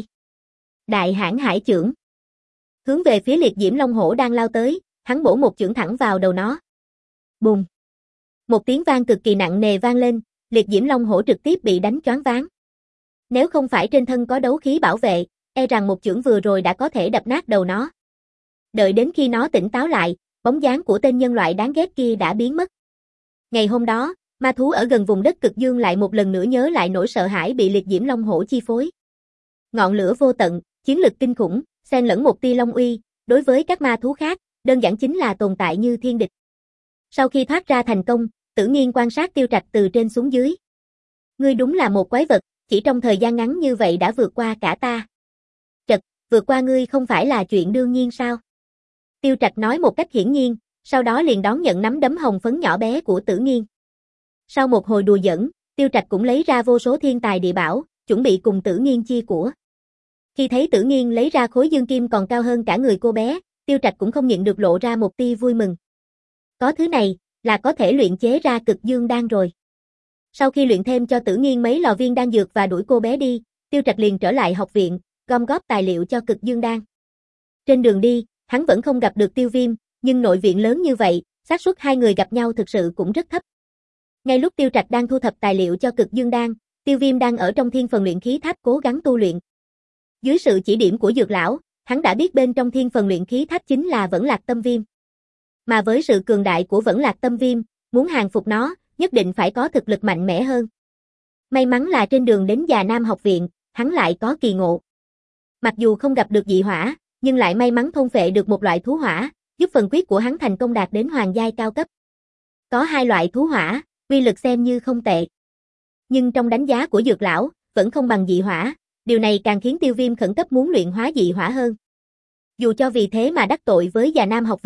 Đại Hãn Hải chưởng. Hướng về phía liệt diễm long hổ đang lao tới, hắn bổ một chưởng thẳng vào đầu nó. Bùng. Một tiếng vang cực kỳ nặng nề vang lên, liệt diễm long hổ trực tiếp bị đánh choáng váng. Nếu không phải trên thân có đấu khí bảo vệ, e rằng một chưởng vừa rồi đã có thể đập nát đầu nó. Đợi đến khi nó tỉnh táo lại, bóng dáng của tên nhân loại đáng ghét kia đã biến mất. Ngày hôm đó, ma thú ở gần vùng đất cực dương lại một lần nữa nhớ lại nỗi sợ hãi bị liệt diễm long hổ chi phối. Ngọn lửa vô tận, chiến lực kinh khủng, xen lẫn một tia long uy, đối với các ma thú khác, đơn giản chính là tồn tại như thiên địch. Sau khi thoát ra thành công, Tử Nghiên quan sát Tiêu Trạch từ trên xuống dưới. Ngươi đúng là một quái vật, chỉ trong thời gian ngắn như vậy đã vượt qua cả ta. Trật, vượt qua ngươi không phải là chuyện đương nhiên sao? Tiêu Trạch nói một cách hiển nhiên, sau đó liền đón nhận nắm đấm hồng phấn nhỏ bé của Tử Nghiên. Sau một hồi đùa giỡn, Tiêu Trạch cũng lấy ra vô số thiên tài địa bảo, chuẩn bị cùng Tử Nghiên chia của. Khi thấy Tử Nghiên lấy ra khối dương kim còn cao hơn cả người cô bé, Tiêu Trạch cũng không nhịn được lộ ra một tia vui mừng. Có thứ này, là có thể luyện chế ra cực dương đan rồi. Sau khi luyện thêm cho Tử Nghiên mấy lò viên đan dược và đuổi cô bé đi, Tiêu Trạch liền trở lại học viện, gom góp tài liệu cho cực dương đan. Trên đường đi, hắn vẫn không gặp được Tiêu Viêm, nhưng nội viện lớn như vậy, xác suất hai người gặp nhau thực sự cũng rất thấp. Ngay lúc Tiêu Trạch đang thu thập tài liệu cho cực dương đan, Tiêu Viêm đang ở trong thiên phần luyện khí tháp cố gắng tu luyện. Dưới sự chỉ điểm của Dược lão, hắn đã biết bên trong thiên phần luyện khí tháp chính là Vẫn Lạc Tâm Viêm. Mà với sự cường đại của Vẫn Lạc Tâm Viêm, muốn hàng phục nó, nhất định phải có thực lực mạnh mẽ hơn. May mắn là trên đường đến Già Nam học viện, hắn lại có kỳ ngộ. Mặc dù không gặp được dị hỏa, nhưng lại may mắn thôn phệ được một loại thú hỏa, giúp phần quyết của hắn thành công đạt đến hoàng giai cao cấp. Có hai loại thú hỏa, uy lực xem như không tệ. Nhưng trong đánh giá của Dược lão, vẫn không bằng dị hỏa, điều này càng khiến Tiêu Viêm khẩn cấp muốn luyện hóa dị hỏa hơn. Dù cho vì thế mà đắc tội với Già Nam học viện,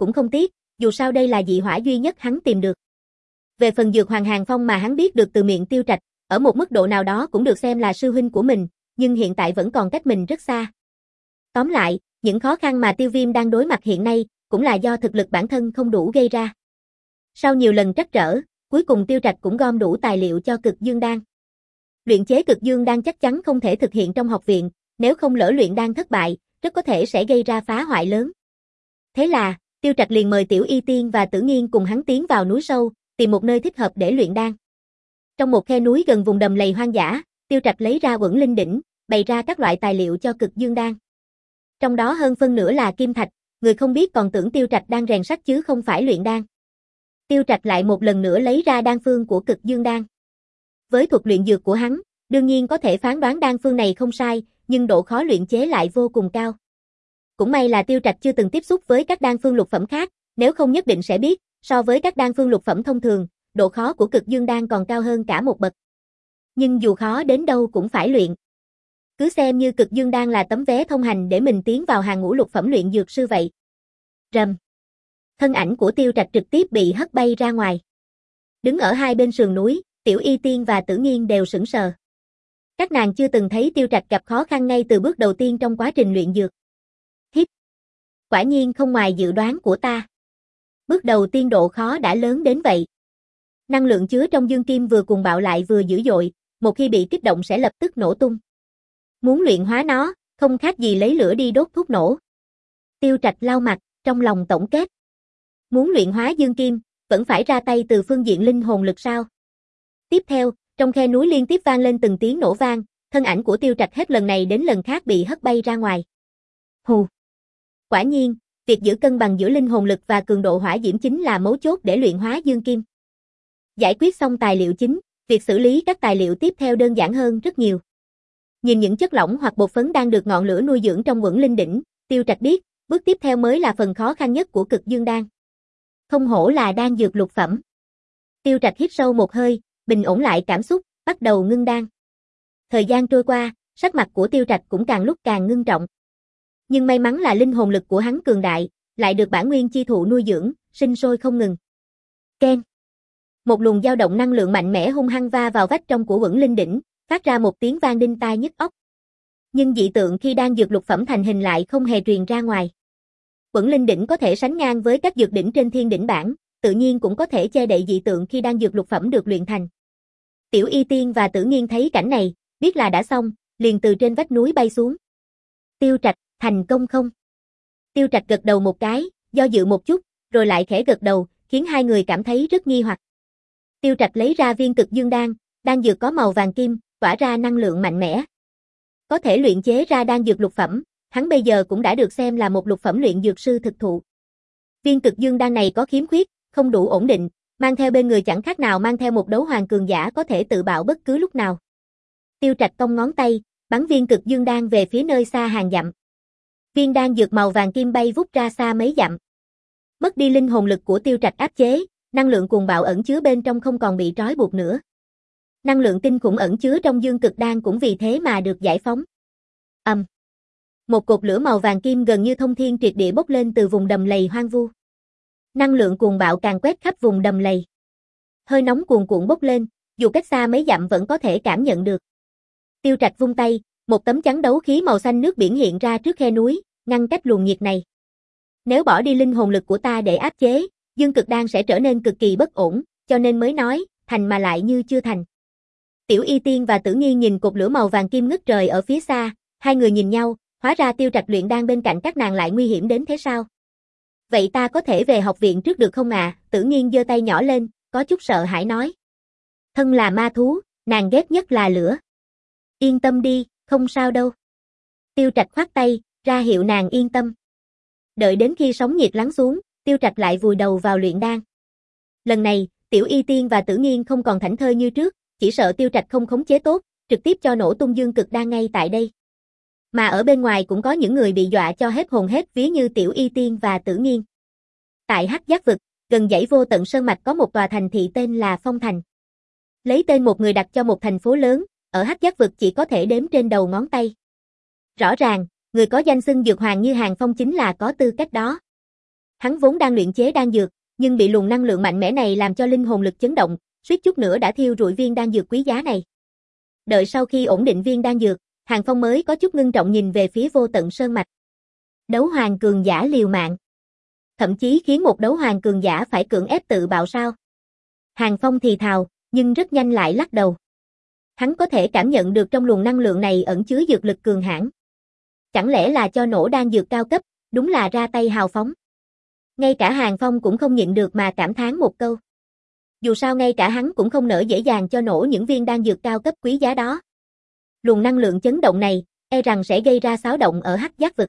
cũng không tiếc, dù sao đây là dị hỏa duy nhất hắn tìm được. Về phần dược hoàng hàng phong mà hắn biết được từ miệng Tiêu Trạch, ở một mức độ nào đó cũng được xem là sư huynh của mình, nhưng hiện tại vẫn còn cách mình rất xa. Tóm lại, những khó khăn mà Tiêu Viêm đang đối mặt hiện nay, cũng là do thực lực bản thân không đủ gây ra. Sau nhiều lần trắc trở, cuối cùng Tiêu Trạch cũng gom đủ tài liệu cho Cực Dương Đan. Luyện chế Cực Dương Đan chắc chắn không thể thực hiện trong học viện, nếu không lỡ luyện đan thất bại, rất có thể sẽ gây ra phá hoại lớn. Thế là, Tiêu Trạch liền mời Tiểu Y Tiên và Tử Nghiên cùng hắn tiến vào núi sâu, tìm một nơi thích hợp để luyện đan. Trong một khe núi gần vùng đầm lầy hoang dã, Tiêu Trạch lấy ra Uẩn Linh Đỉnh, bày ra các loại tài liệu cho Cực Dương Đan. Trong đó hơn phân nửa là kim thạch, người không biết còn tưởng Tiêu Trạch đang rèn sắt chứ không phải luyện đan. Tiêu Trạch lại một lần nữa lấy ra đan phương của Cực Dương Đan. Với thuật luyện dược của hắn, đương nhiên có thể phán đoán đan phương này không sai, nhưng độ khó luyện chế lại vô cùng cao. Cũng may là Tiêu Trạch chưa từng tiếp xúc với các đan phương lục phẩm khác, nếu không nhất định sẽ biết, so với các đan phương lục phẩm thông thường, độ khó của Cực Dương Đan còn cao hơn cả một bậc. Nhưng dù khó đến đâu cũng phải luyện. Cứ xem như Cực Dương Đan là tấm vé thông hành để mình tiến vào hàng ngũ lục phẩm luyện dược sư vậy. Rầm. Thân ảnh của Tiêu Trạch trực tiếp bị hất bay ra ngoài. Đứng ở hai bên sườn núi, Tiểu Y Tiên và Tử Nghiên đều sững sờ. Các nàng chưa từng thấy Tiêu Trạch gặp khó khăn ngay từ bước đầu tiên trong quá trình luyện dược. Hít. Quả nhiên không ngoài dự đoán của ta. Bước đầu tiên độ khó đã lớn đến vậy. Năng lượng chứa trong dương kim vừa cuồng bạo lại vừa dữ dội, một khi bị kích động sẽ lập tức nổ tung. Muốn luyện hóa nó, không khác gì lấy lửa đi đốt thuốc nổ. Tiêu Trạch lau mặt, trong lòng tổng kết. Muốn luyện hóa dương kim, vẫn phải ra tay từ phương diện linh hồn lực sao. Tiếp theo, trong khe núi liên tiếp vang lên từng tiếng nổ vang, thân ảnh của Tiêu Trạch hết lần này đến lần khác bị hất bay ra ngoài. Hù. Quả nhiên, việc giữ cân bằng giữa linh hồn lực và cường độ hỏa diễm chính là mấu chốt để luyện hóa dương kim. Giải quyết xong tài liệu chính, việc xử lý các tài liệu tiếp theo đơn giản hơn rất nhiều. Nhìn những chất lỏng hoặc bột phấn đang được ngọn lửa nuôi dưỡng trong Uẩn Linh Đỉnh, Tiêu Trạch biết, bước tiếp theo mới là phần khó khăn nhất của Cực Dương Đan. Không hổ là đan dược lục phẩm. Tiêu Trạch hít sâu một hơi, bình ổn lại cảm xúc, bắt đầu ngưng đan. Thời gian trôi qua, sắc mặt của Tiêu Trạch cũng càng lúc càng ngưng trọng. Nhưng may mắn là linh hồn lực của hắn cường đại, lại được bản nguyên chi thụ nuôi dưỡng, sinh sôi không ngừng. Keng. Một luồng dao động năng lượng mạnh mẽ hung hăng va vào vách trong của Uẩn Linh Đỉnh, phát ra một tiếng vang đinh tai nhức óc. Nhưng dị tượng khi đan dược lục phẩm thành hình lại không hề truyền ra ngoài. Uẩn Linh Đỉnh có thể sánh ngang với các dược đỉnh trên thiên đỉnh bảng, tự nhiên cũng có thể che đậy dị tượng khi đan dược lục phẩm được luyện thành. Tiểu Y Tiên và Tử Nghiên thấy cảnh này, biết là đã xong, liền từ trên vách núi bay xuống. Tiêu Trạch, thành công không? Tiêu Trạch gật đầu một cái, do dự một chút, rồi lại khẽ gật đầu, khiến hai người cảm thấy rất nghi hoặc. Tiêu Trạch lấy ra viên Cực Dương Đan, đan dược có màu vàng kim, tỏa ra năng lượng mạnh mẽ. Có thể luyện chế ra đan dược lục phẩm, hắn bây giờ cũng đã được xem là một lục phẩm luyện dược sư thực thụ. Viên Cực Dương Đan này có khiếm khuyết, không đủ ổn định, mang theo bên người chẳng khác nào mang theo một đấu hoàng cường giả có thể tự bạo bất cứ lúc nào. Tiêu Trạch cong ngón tay, bắn viên Cực Dương Đan về phía nơi xa hàng dặm. Viên đan dược màu vàng kim bay vút ra xa mấy dặm. Mất đi linh hồn lực của Tiêu Trạch áp chế, năng lượng cuồng bạo ẩn chứa bên trong không còn bị trói buộc nữa. Năng lượng kinh khủng ẩn chứa trong dương cực đan cũng vì thế mà được giải phóng. Ầm. Um. Một cột lửa màu vàng kim gần như thông thiên triệt địa bốc lên từ vùng đầm lầy hoang vu. Năng lượng cuồng bạo càng quét khắp vùng đầm lầy. Hơi nóng cuồn cuộn bốc lên, dù cách xa mấy dặm vẫn có thể cảm nhận được. Tiêu Trạch vung tay, một tấm chắn đấu khí màu xanh nước biển hiện ra trước khe núi, ngăn cách luồng nhiệt này. Nếu bỏ đi linh hồn lực của ta để áp chế, dương cực đan sẽ trở nên cực kỳ bất ổn, cho nên mới nói, thành mà lại như chưa thành. Tiểu Y Tiên và Tử Nghiên nhìn cột lửa màu vàng kim ngất trời ở phía xa, hai người nhìn nhau, hóa ra Tiêu Trạch luyện đan bên cạnh các nàng lại nguy hiểm đến thế sao? Vậy ta có thể về học viện trước được không à? Tử Nghiên giơ tay nhỏ lên, có chút sợ hãi nói. Thân là ma thú, nàng ghét nhất là lửa. Yên tâm đi, không sao đâu. Tiêu Trạch khoát tay, ra hiệu nàng yên tâm. Đợi đến khi sóng nhiệt lắng xuống, Tiêu Trạch lại vùi đầu vào luyện đan. Lần này, Tiểu Y Tiên và Tử Nghiên không còn thảnh thơi như trước, chỉ sợ Tiêu Trạch không khống chế tốt, trực tiếp cho nổ tung dương cực đan ngay tại đây. Mà ở bên ngoài cũng có những người bị dọa cho hết hồn hết vía như Tiểu Y Tiên và Tử Nghiên. Tại Hắc Giác vực, gần dãy Vô Tận Sơn mạch có một tòa thành thị tên là Phong Thành. Lấy tên một người đặt cho một thành phố lớn, ở Hắc Giác vực chỉ có thể đếm trên đầu ngón tay. Rõ ràng, người có danh xưng dược hoàng như Hàng Phong chính là có tư cách đó. Hắn vốn đang luyện chế đan dược, nhưng bị luồng năng lượng mạnh mẽ này làm cho linh hồn lực chấn động, suýt chút nữa đã thiêu rụi viên đan dược quý giá này. Đợi sau khi ổn định viên đan dược, Hàng Phong mới có chút ngưng trọng nhìn về phía Vô Tận Sơn Mạch. Đấu hoàng cường giả liều mạng. Thậm chí khiến một đấu hoàng cường giả phải cưỡng ép tự bạo sao? Hàng Phong thì thào, nhưng rất nhanh lại lắc đầu. Hắn có thể cảm nhận được trong luồng năng lượng này ẩn chứa dược lực cường hãn. Chẳng lẽ là cho nổ đan dược cao cấp, đúng là ra tay hào phóng. Ngay cả Hàng Phong cũng không nhịn được mà cảm thán một câu. Dù sao ngay cả hắn cũng không nỡ dễ dàng cho nổ những viên đan dược cao cấp quý giá đó. Luồng năng lượng chấn động này, e rằng sẽ gây ra xáo động ở Hắc Giác vực.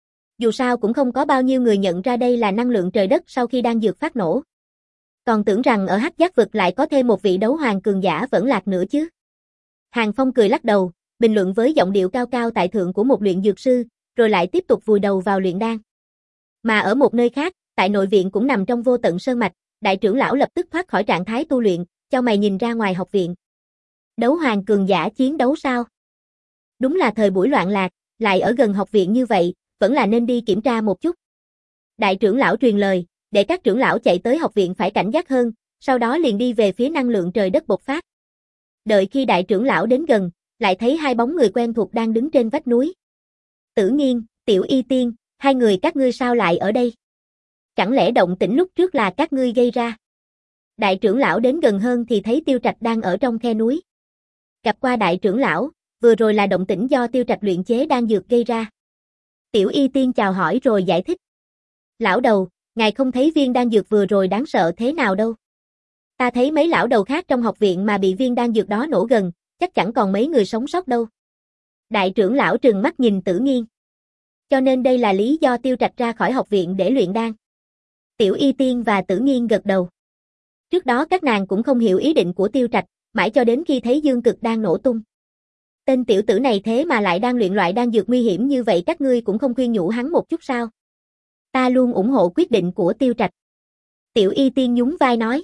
Dù sao cũng không có bao nhiêu người nhận ra đây là năng lượng trời đất sau khi đan dược phát nổ. Còn tưởng rằng ở Hắc Giác vực lại có thêm một vị đấu hoàng cường giả vẫn lạc nữa chứ. Hàng Phong cười lắc đầu, bình luận với giọng điệu cao cao tại thượng của một luyện dược sư, rồi lại tiếp tục vùi đầu vào luyện đan. Mà ở một nơi khác, tại nội viện cũng nằm trong Vô Tận Sơn Mạch, đại trưởng lão lập tức thoát khỏi trạng thái tu luyện, chau mày nhìn ra ngoài học viện. Đấu hoàng cường giả chiến đấu sao? Đúng là thời buổi loạn lạc, lại ở gần học viện như vậy, vẫn là nên đi kiểm tra một chút. Đại trưởng lão truyền lời, để các trưởng lão chạy tới học viện phải cảnh giác hơn, sau đó liền đi về phía năng lượng trời đất bộc phát. Đợi khi đại trưởng lão đến gần, lại thấy hai bóng người quen thuộc đang đứng trên vách núi. Tử Nghiên, Tiểu Y Tiên, hai người các ngươi sao lại ở đây? Chẳng lẽ động tĩnh lúc trước là các ngươi gây ra? Đại trưởng lão đến gần hơn thì thấy Tiêu Trạch đang ở trong khe núi. Gặp qua đại trưởng lão, vừa rồi là động tĩnh do Tiêu Trạch luyện chế đan dược gây ra. Tiểu Y Tiên chào hỏi rồi giải thích. Lão đầu, ngài không thấy viên đan dược vừa rồi đáng sợ thế nào đâu. Ta thấy mấy lão đầu khác trong học viện mà bị viên đan dược đó nổ gần, chắc chẳng còn mấy người sống sót đâu. Đại trưởng lão trừng mắt nhìn Tử Nghiên. Cho nên đây là lý do Tiêu Trạch ra khỏi học viện để luyện đan. Tiểu Y Tiên và Tử Nghiên gật đầu. Trước đó các nàng cũng không hiểu ý định của Tiêu Trạch, mãi cho đến khi thấy dương cực đang nổ tung. Tên tiểu tử này thế mà lại đang luyện loại đan dược nguy hiểm như vậy, các ngươi cũng không khuyên nhủ hắn một chút sao? Ta luôn ủng hộ quyết định của Tiêu Trạch. Tiểu Y Tiên nhún vai nói.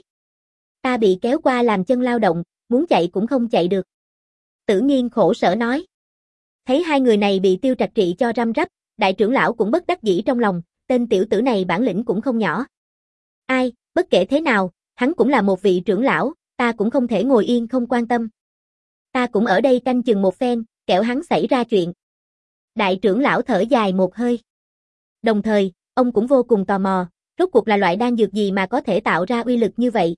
Ta bị kéo qua làm chân lao động, muốn chạy cũng không chạy được. Tử Nghiên khổ sở nói. Thấy hai người này bị Tiêu Trạch trị cho răm rắp, đại trưởng lão cũng bất đắc dĩ trong lòng, tên tiểu tử này bản lĩnh cũng không nhỏ. Ai, bất kể thế nào, hắn cũng là một vị trưởng lão, ta cũng không thể ngồi yên không quan tâm. Ta cũng ở đây canh chừng một phen, kẻo hắn xảy ra chuyện. Đại trưởng lão thở dài một hơi. Đồng thời, ông cũng vô cùng tò mò, rốt cuộc là loại đan dược gì mà có thể tạo ra uy lực như vậy.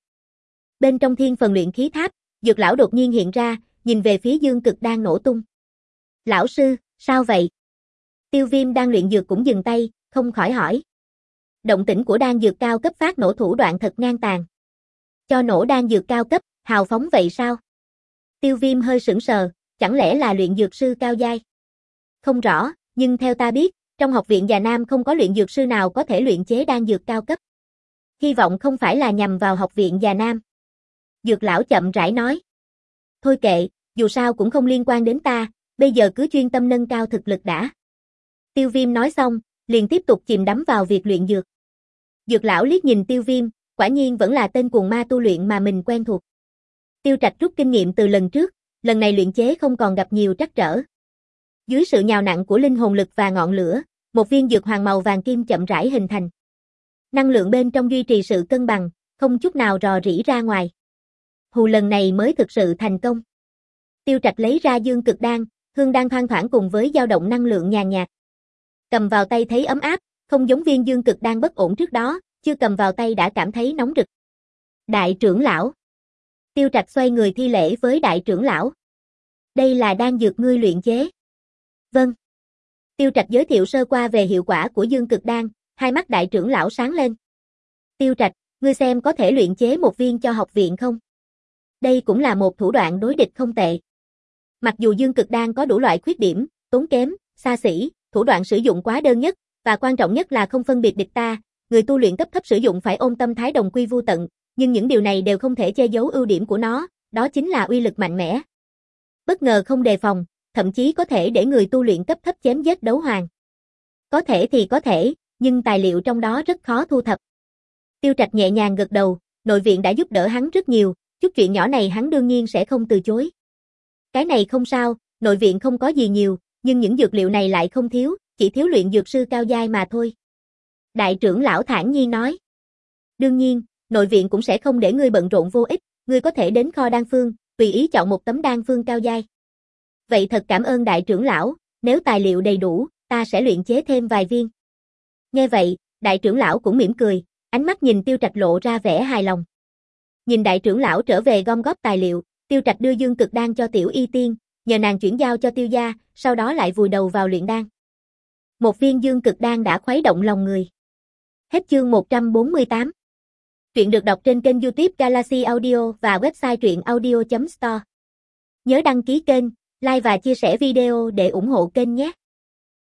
Bên trong thiên phần luyện khí tháp, dược lão đột nhiên hiện ra, nhìn về phía dương cực đang nổ tung. Lão sư, sao vậy? Tiêu Viêm đang luyện dược cũng dừng tay, không khỏi hỏi. Động tĩnh của đan dược cao cấp phát nổ thủ đoạn thật ngang tàn. Cho nổ đan dược cao cấp, hào phóng vậy sao? Tiêu Viêm hơi sững sờ, chẳng lẽ là luyện dược sư cao giai? Không rõ, nhưng theo ta biết, trong học viện Già Nam không có luyện dược sư nào có thể luyện chế đan dược cao cấp. Hy vọng không phải là nhằm vào học viện Già Nam. Dược lão chậm rãi nói. Thôi kệ, dù sao cũng không liên quan đến ta, bây giờ cứ chuyên tâm nâng cao thực lực đã. Tiêu Viêm nói xong, liền tiếp tục chìm đắm vào việc luyện dược. Dược lão liếc nhìn Tiêu Viêm, quả nhiên vẫn là tên cuồng ma tu luyện mà mình quen thuộc. Tiêu Trạch rút kinh nghiệm từ lần trước, lần này luyện chế không còn gặp nhiều trắc trở. Dưới sự nhào nặn của linh hồn lực và ngọn lửa, một viên dược hoàng màu vàng kim chậm rãi hình thành. Năng lượng bên trong duy trì sự cân bằng, không chút nào rò rỉ ra ngoài. Hù lần này mới thực sự thành công. Tiêu Trạch lấy ra dương cực đan, hương đan thoang thoảng cùng với dao động năng lượng nhàn nhạt. Cầm vào tay thấy ấm áp, không giống viên dương cực đan bất ổn trước đó, chưa cầm vào tay đã cảm thấy nóng rực. Đại trưởng lão. Tiêu Trạch xoay người thi lễ với đại trưởng lão. Đây là đan dược ngươi luyện chế. Vâng. Tiêu Trạch giới thiệu sơ qua về hiệu quả của dương cực đan, hai mắt đại trưởng lão sáng lên. Tiêu Trạch, ngươi xem có thể luyện chế một viên cho học viện không? Đây cũng là một thủ đoạn đối địch không tệ. Mặc dù dương cực đan có đủ loại khuyết điểm, tốn kém, xa xỉ, thủ đoạn sử dụng quá đơn nhất, và quan trọng nhất là không phân biệt địch ta, người tu luyện cấp thấp sử dụng phải ôm tâm thái đồng quy vu tận, nhưng những điều này đều không thể che giấu ưu điểm của nó, đó chính là uy lực mạnh mẽ. Bất ngờ không đề phòng, thậm chí có thể để người tu luyện cấp thấp chém giết đấu hoàng. Có thể thì có thể, nhưng tài liệu trong đó rất khó thu thập. Tiêu Trạch nhẹ nhàng gật đầu, nội viện đã giúp đỡ hắn rất nhiều, chút chuyện nhỏ này hắn đương nhiên sẽ không từ chối. Cái này không sao, nội viện không có gì nhiều, nhưng những dược liệu này lại không thiếu, chỉ thiếu luyện dược sư cao giai mà thôi. Đại trưởng lão thản nhiên nói. Đương nhiên, nội viện cũng sẽ không để ngươi bận rộn vô ích, ngươi có thể đến kho đan phương, tùy ý chọn một tấm đan phương cao giai. Vậy thật cảm ơn đại trưởng lão, nếu tài liệu đầy đủ, ta sẽ luyện chế thêm vài viên. Nghe vậy, đại trưởng lão cũng mỉm cười, ánh mắt nhìn Tiêu Trạch lộ ra vẻ hài lòng. Nhìn đại trưởng lão trở về gom góp tài liệu, Tiêu Trạch đưa dương cực đan cho Tiểu Y Tiên, nhờ nàng chuyển giao cho Tiêu gia, sau đó lại vùi đầu vào luyện đan. Một viên dương cực đan đã khuấy động lòng người. Hết chương một trăm bốn mươi tám. Truyện được đọc trên kênh YouTube Galaxy Audio và website truyện audio chấm store. Nhớ đăng ký kênh, like và chia sẻ video để ủng hộ kênh nhé.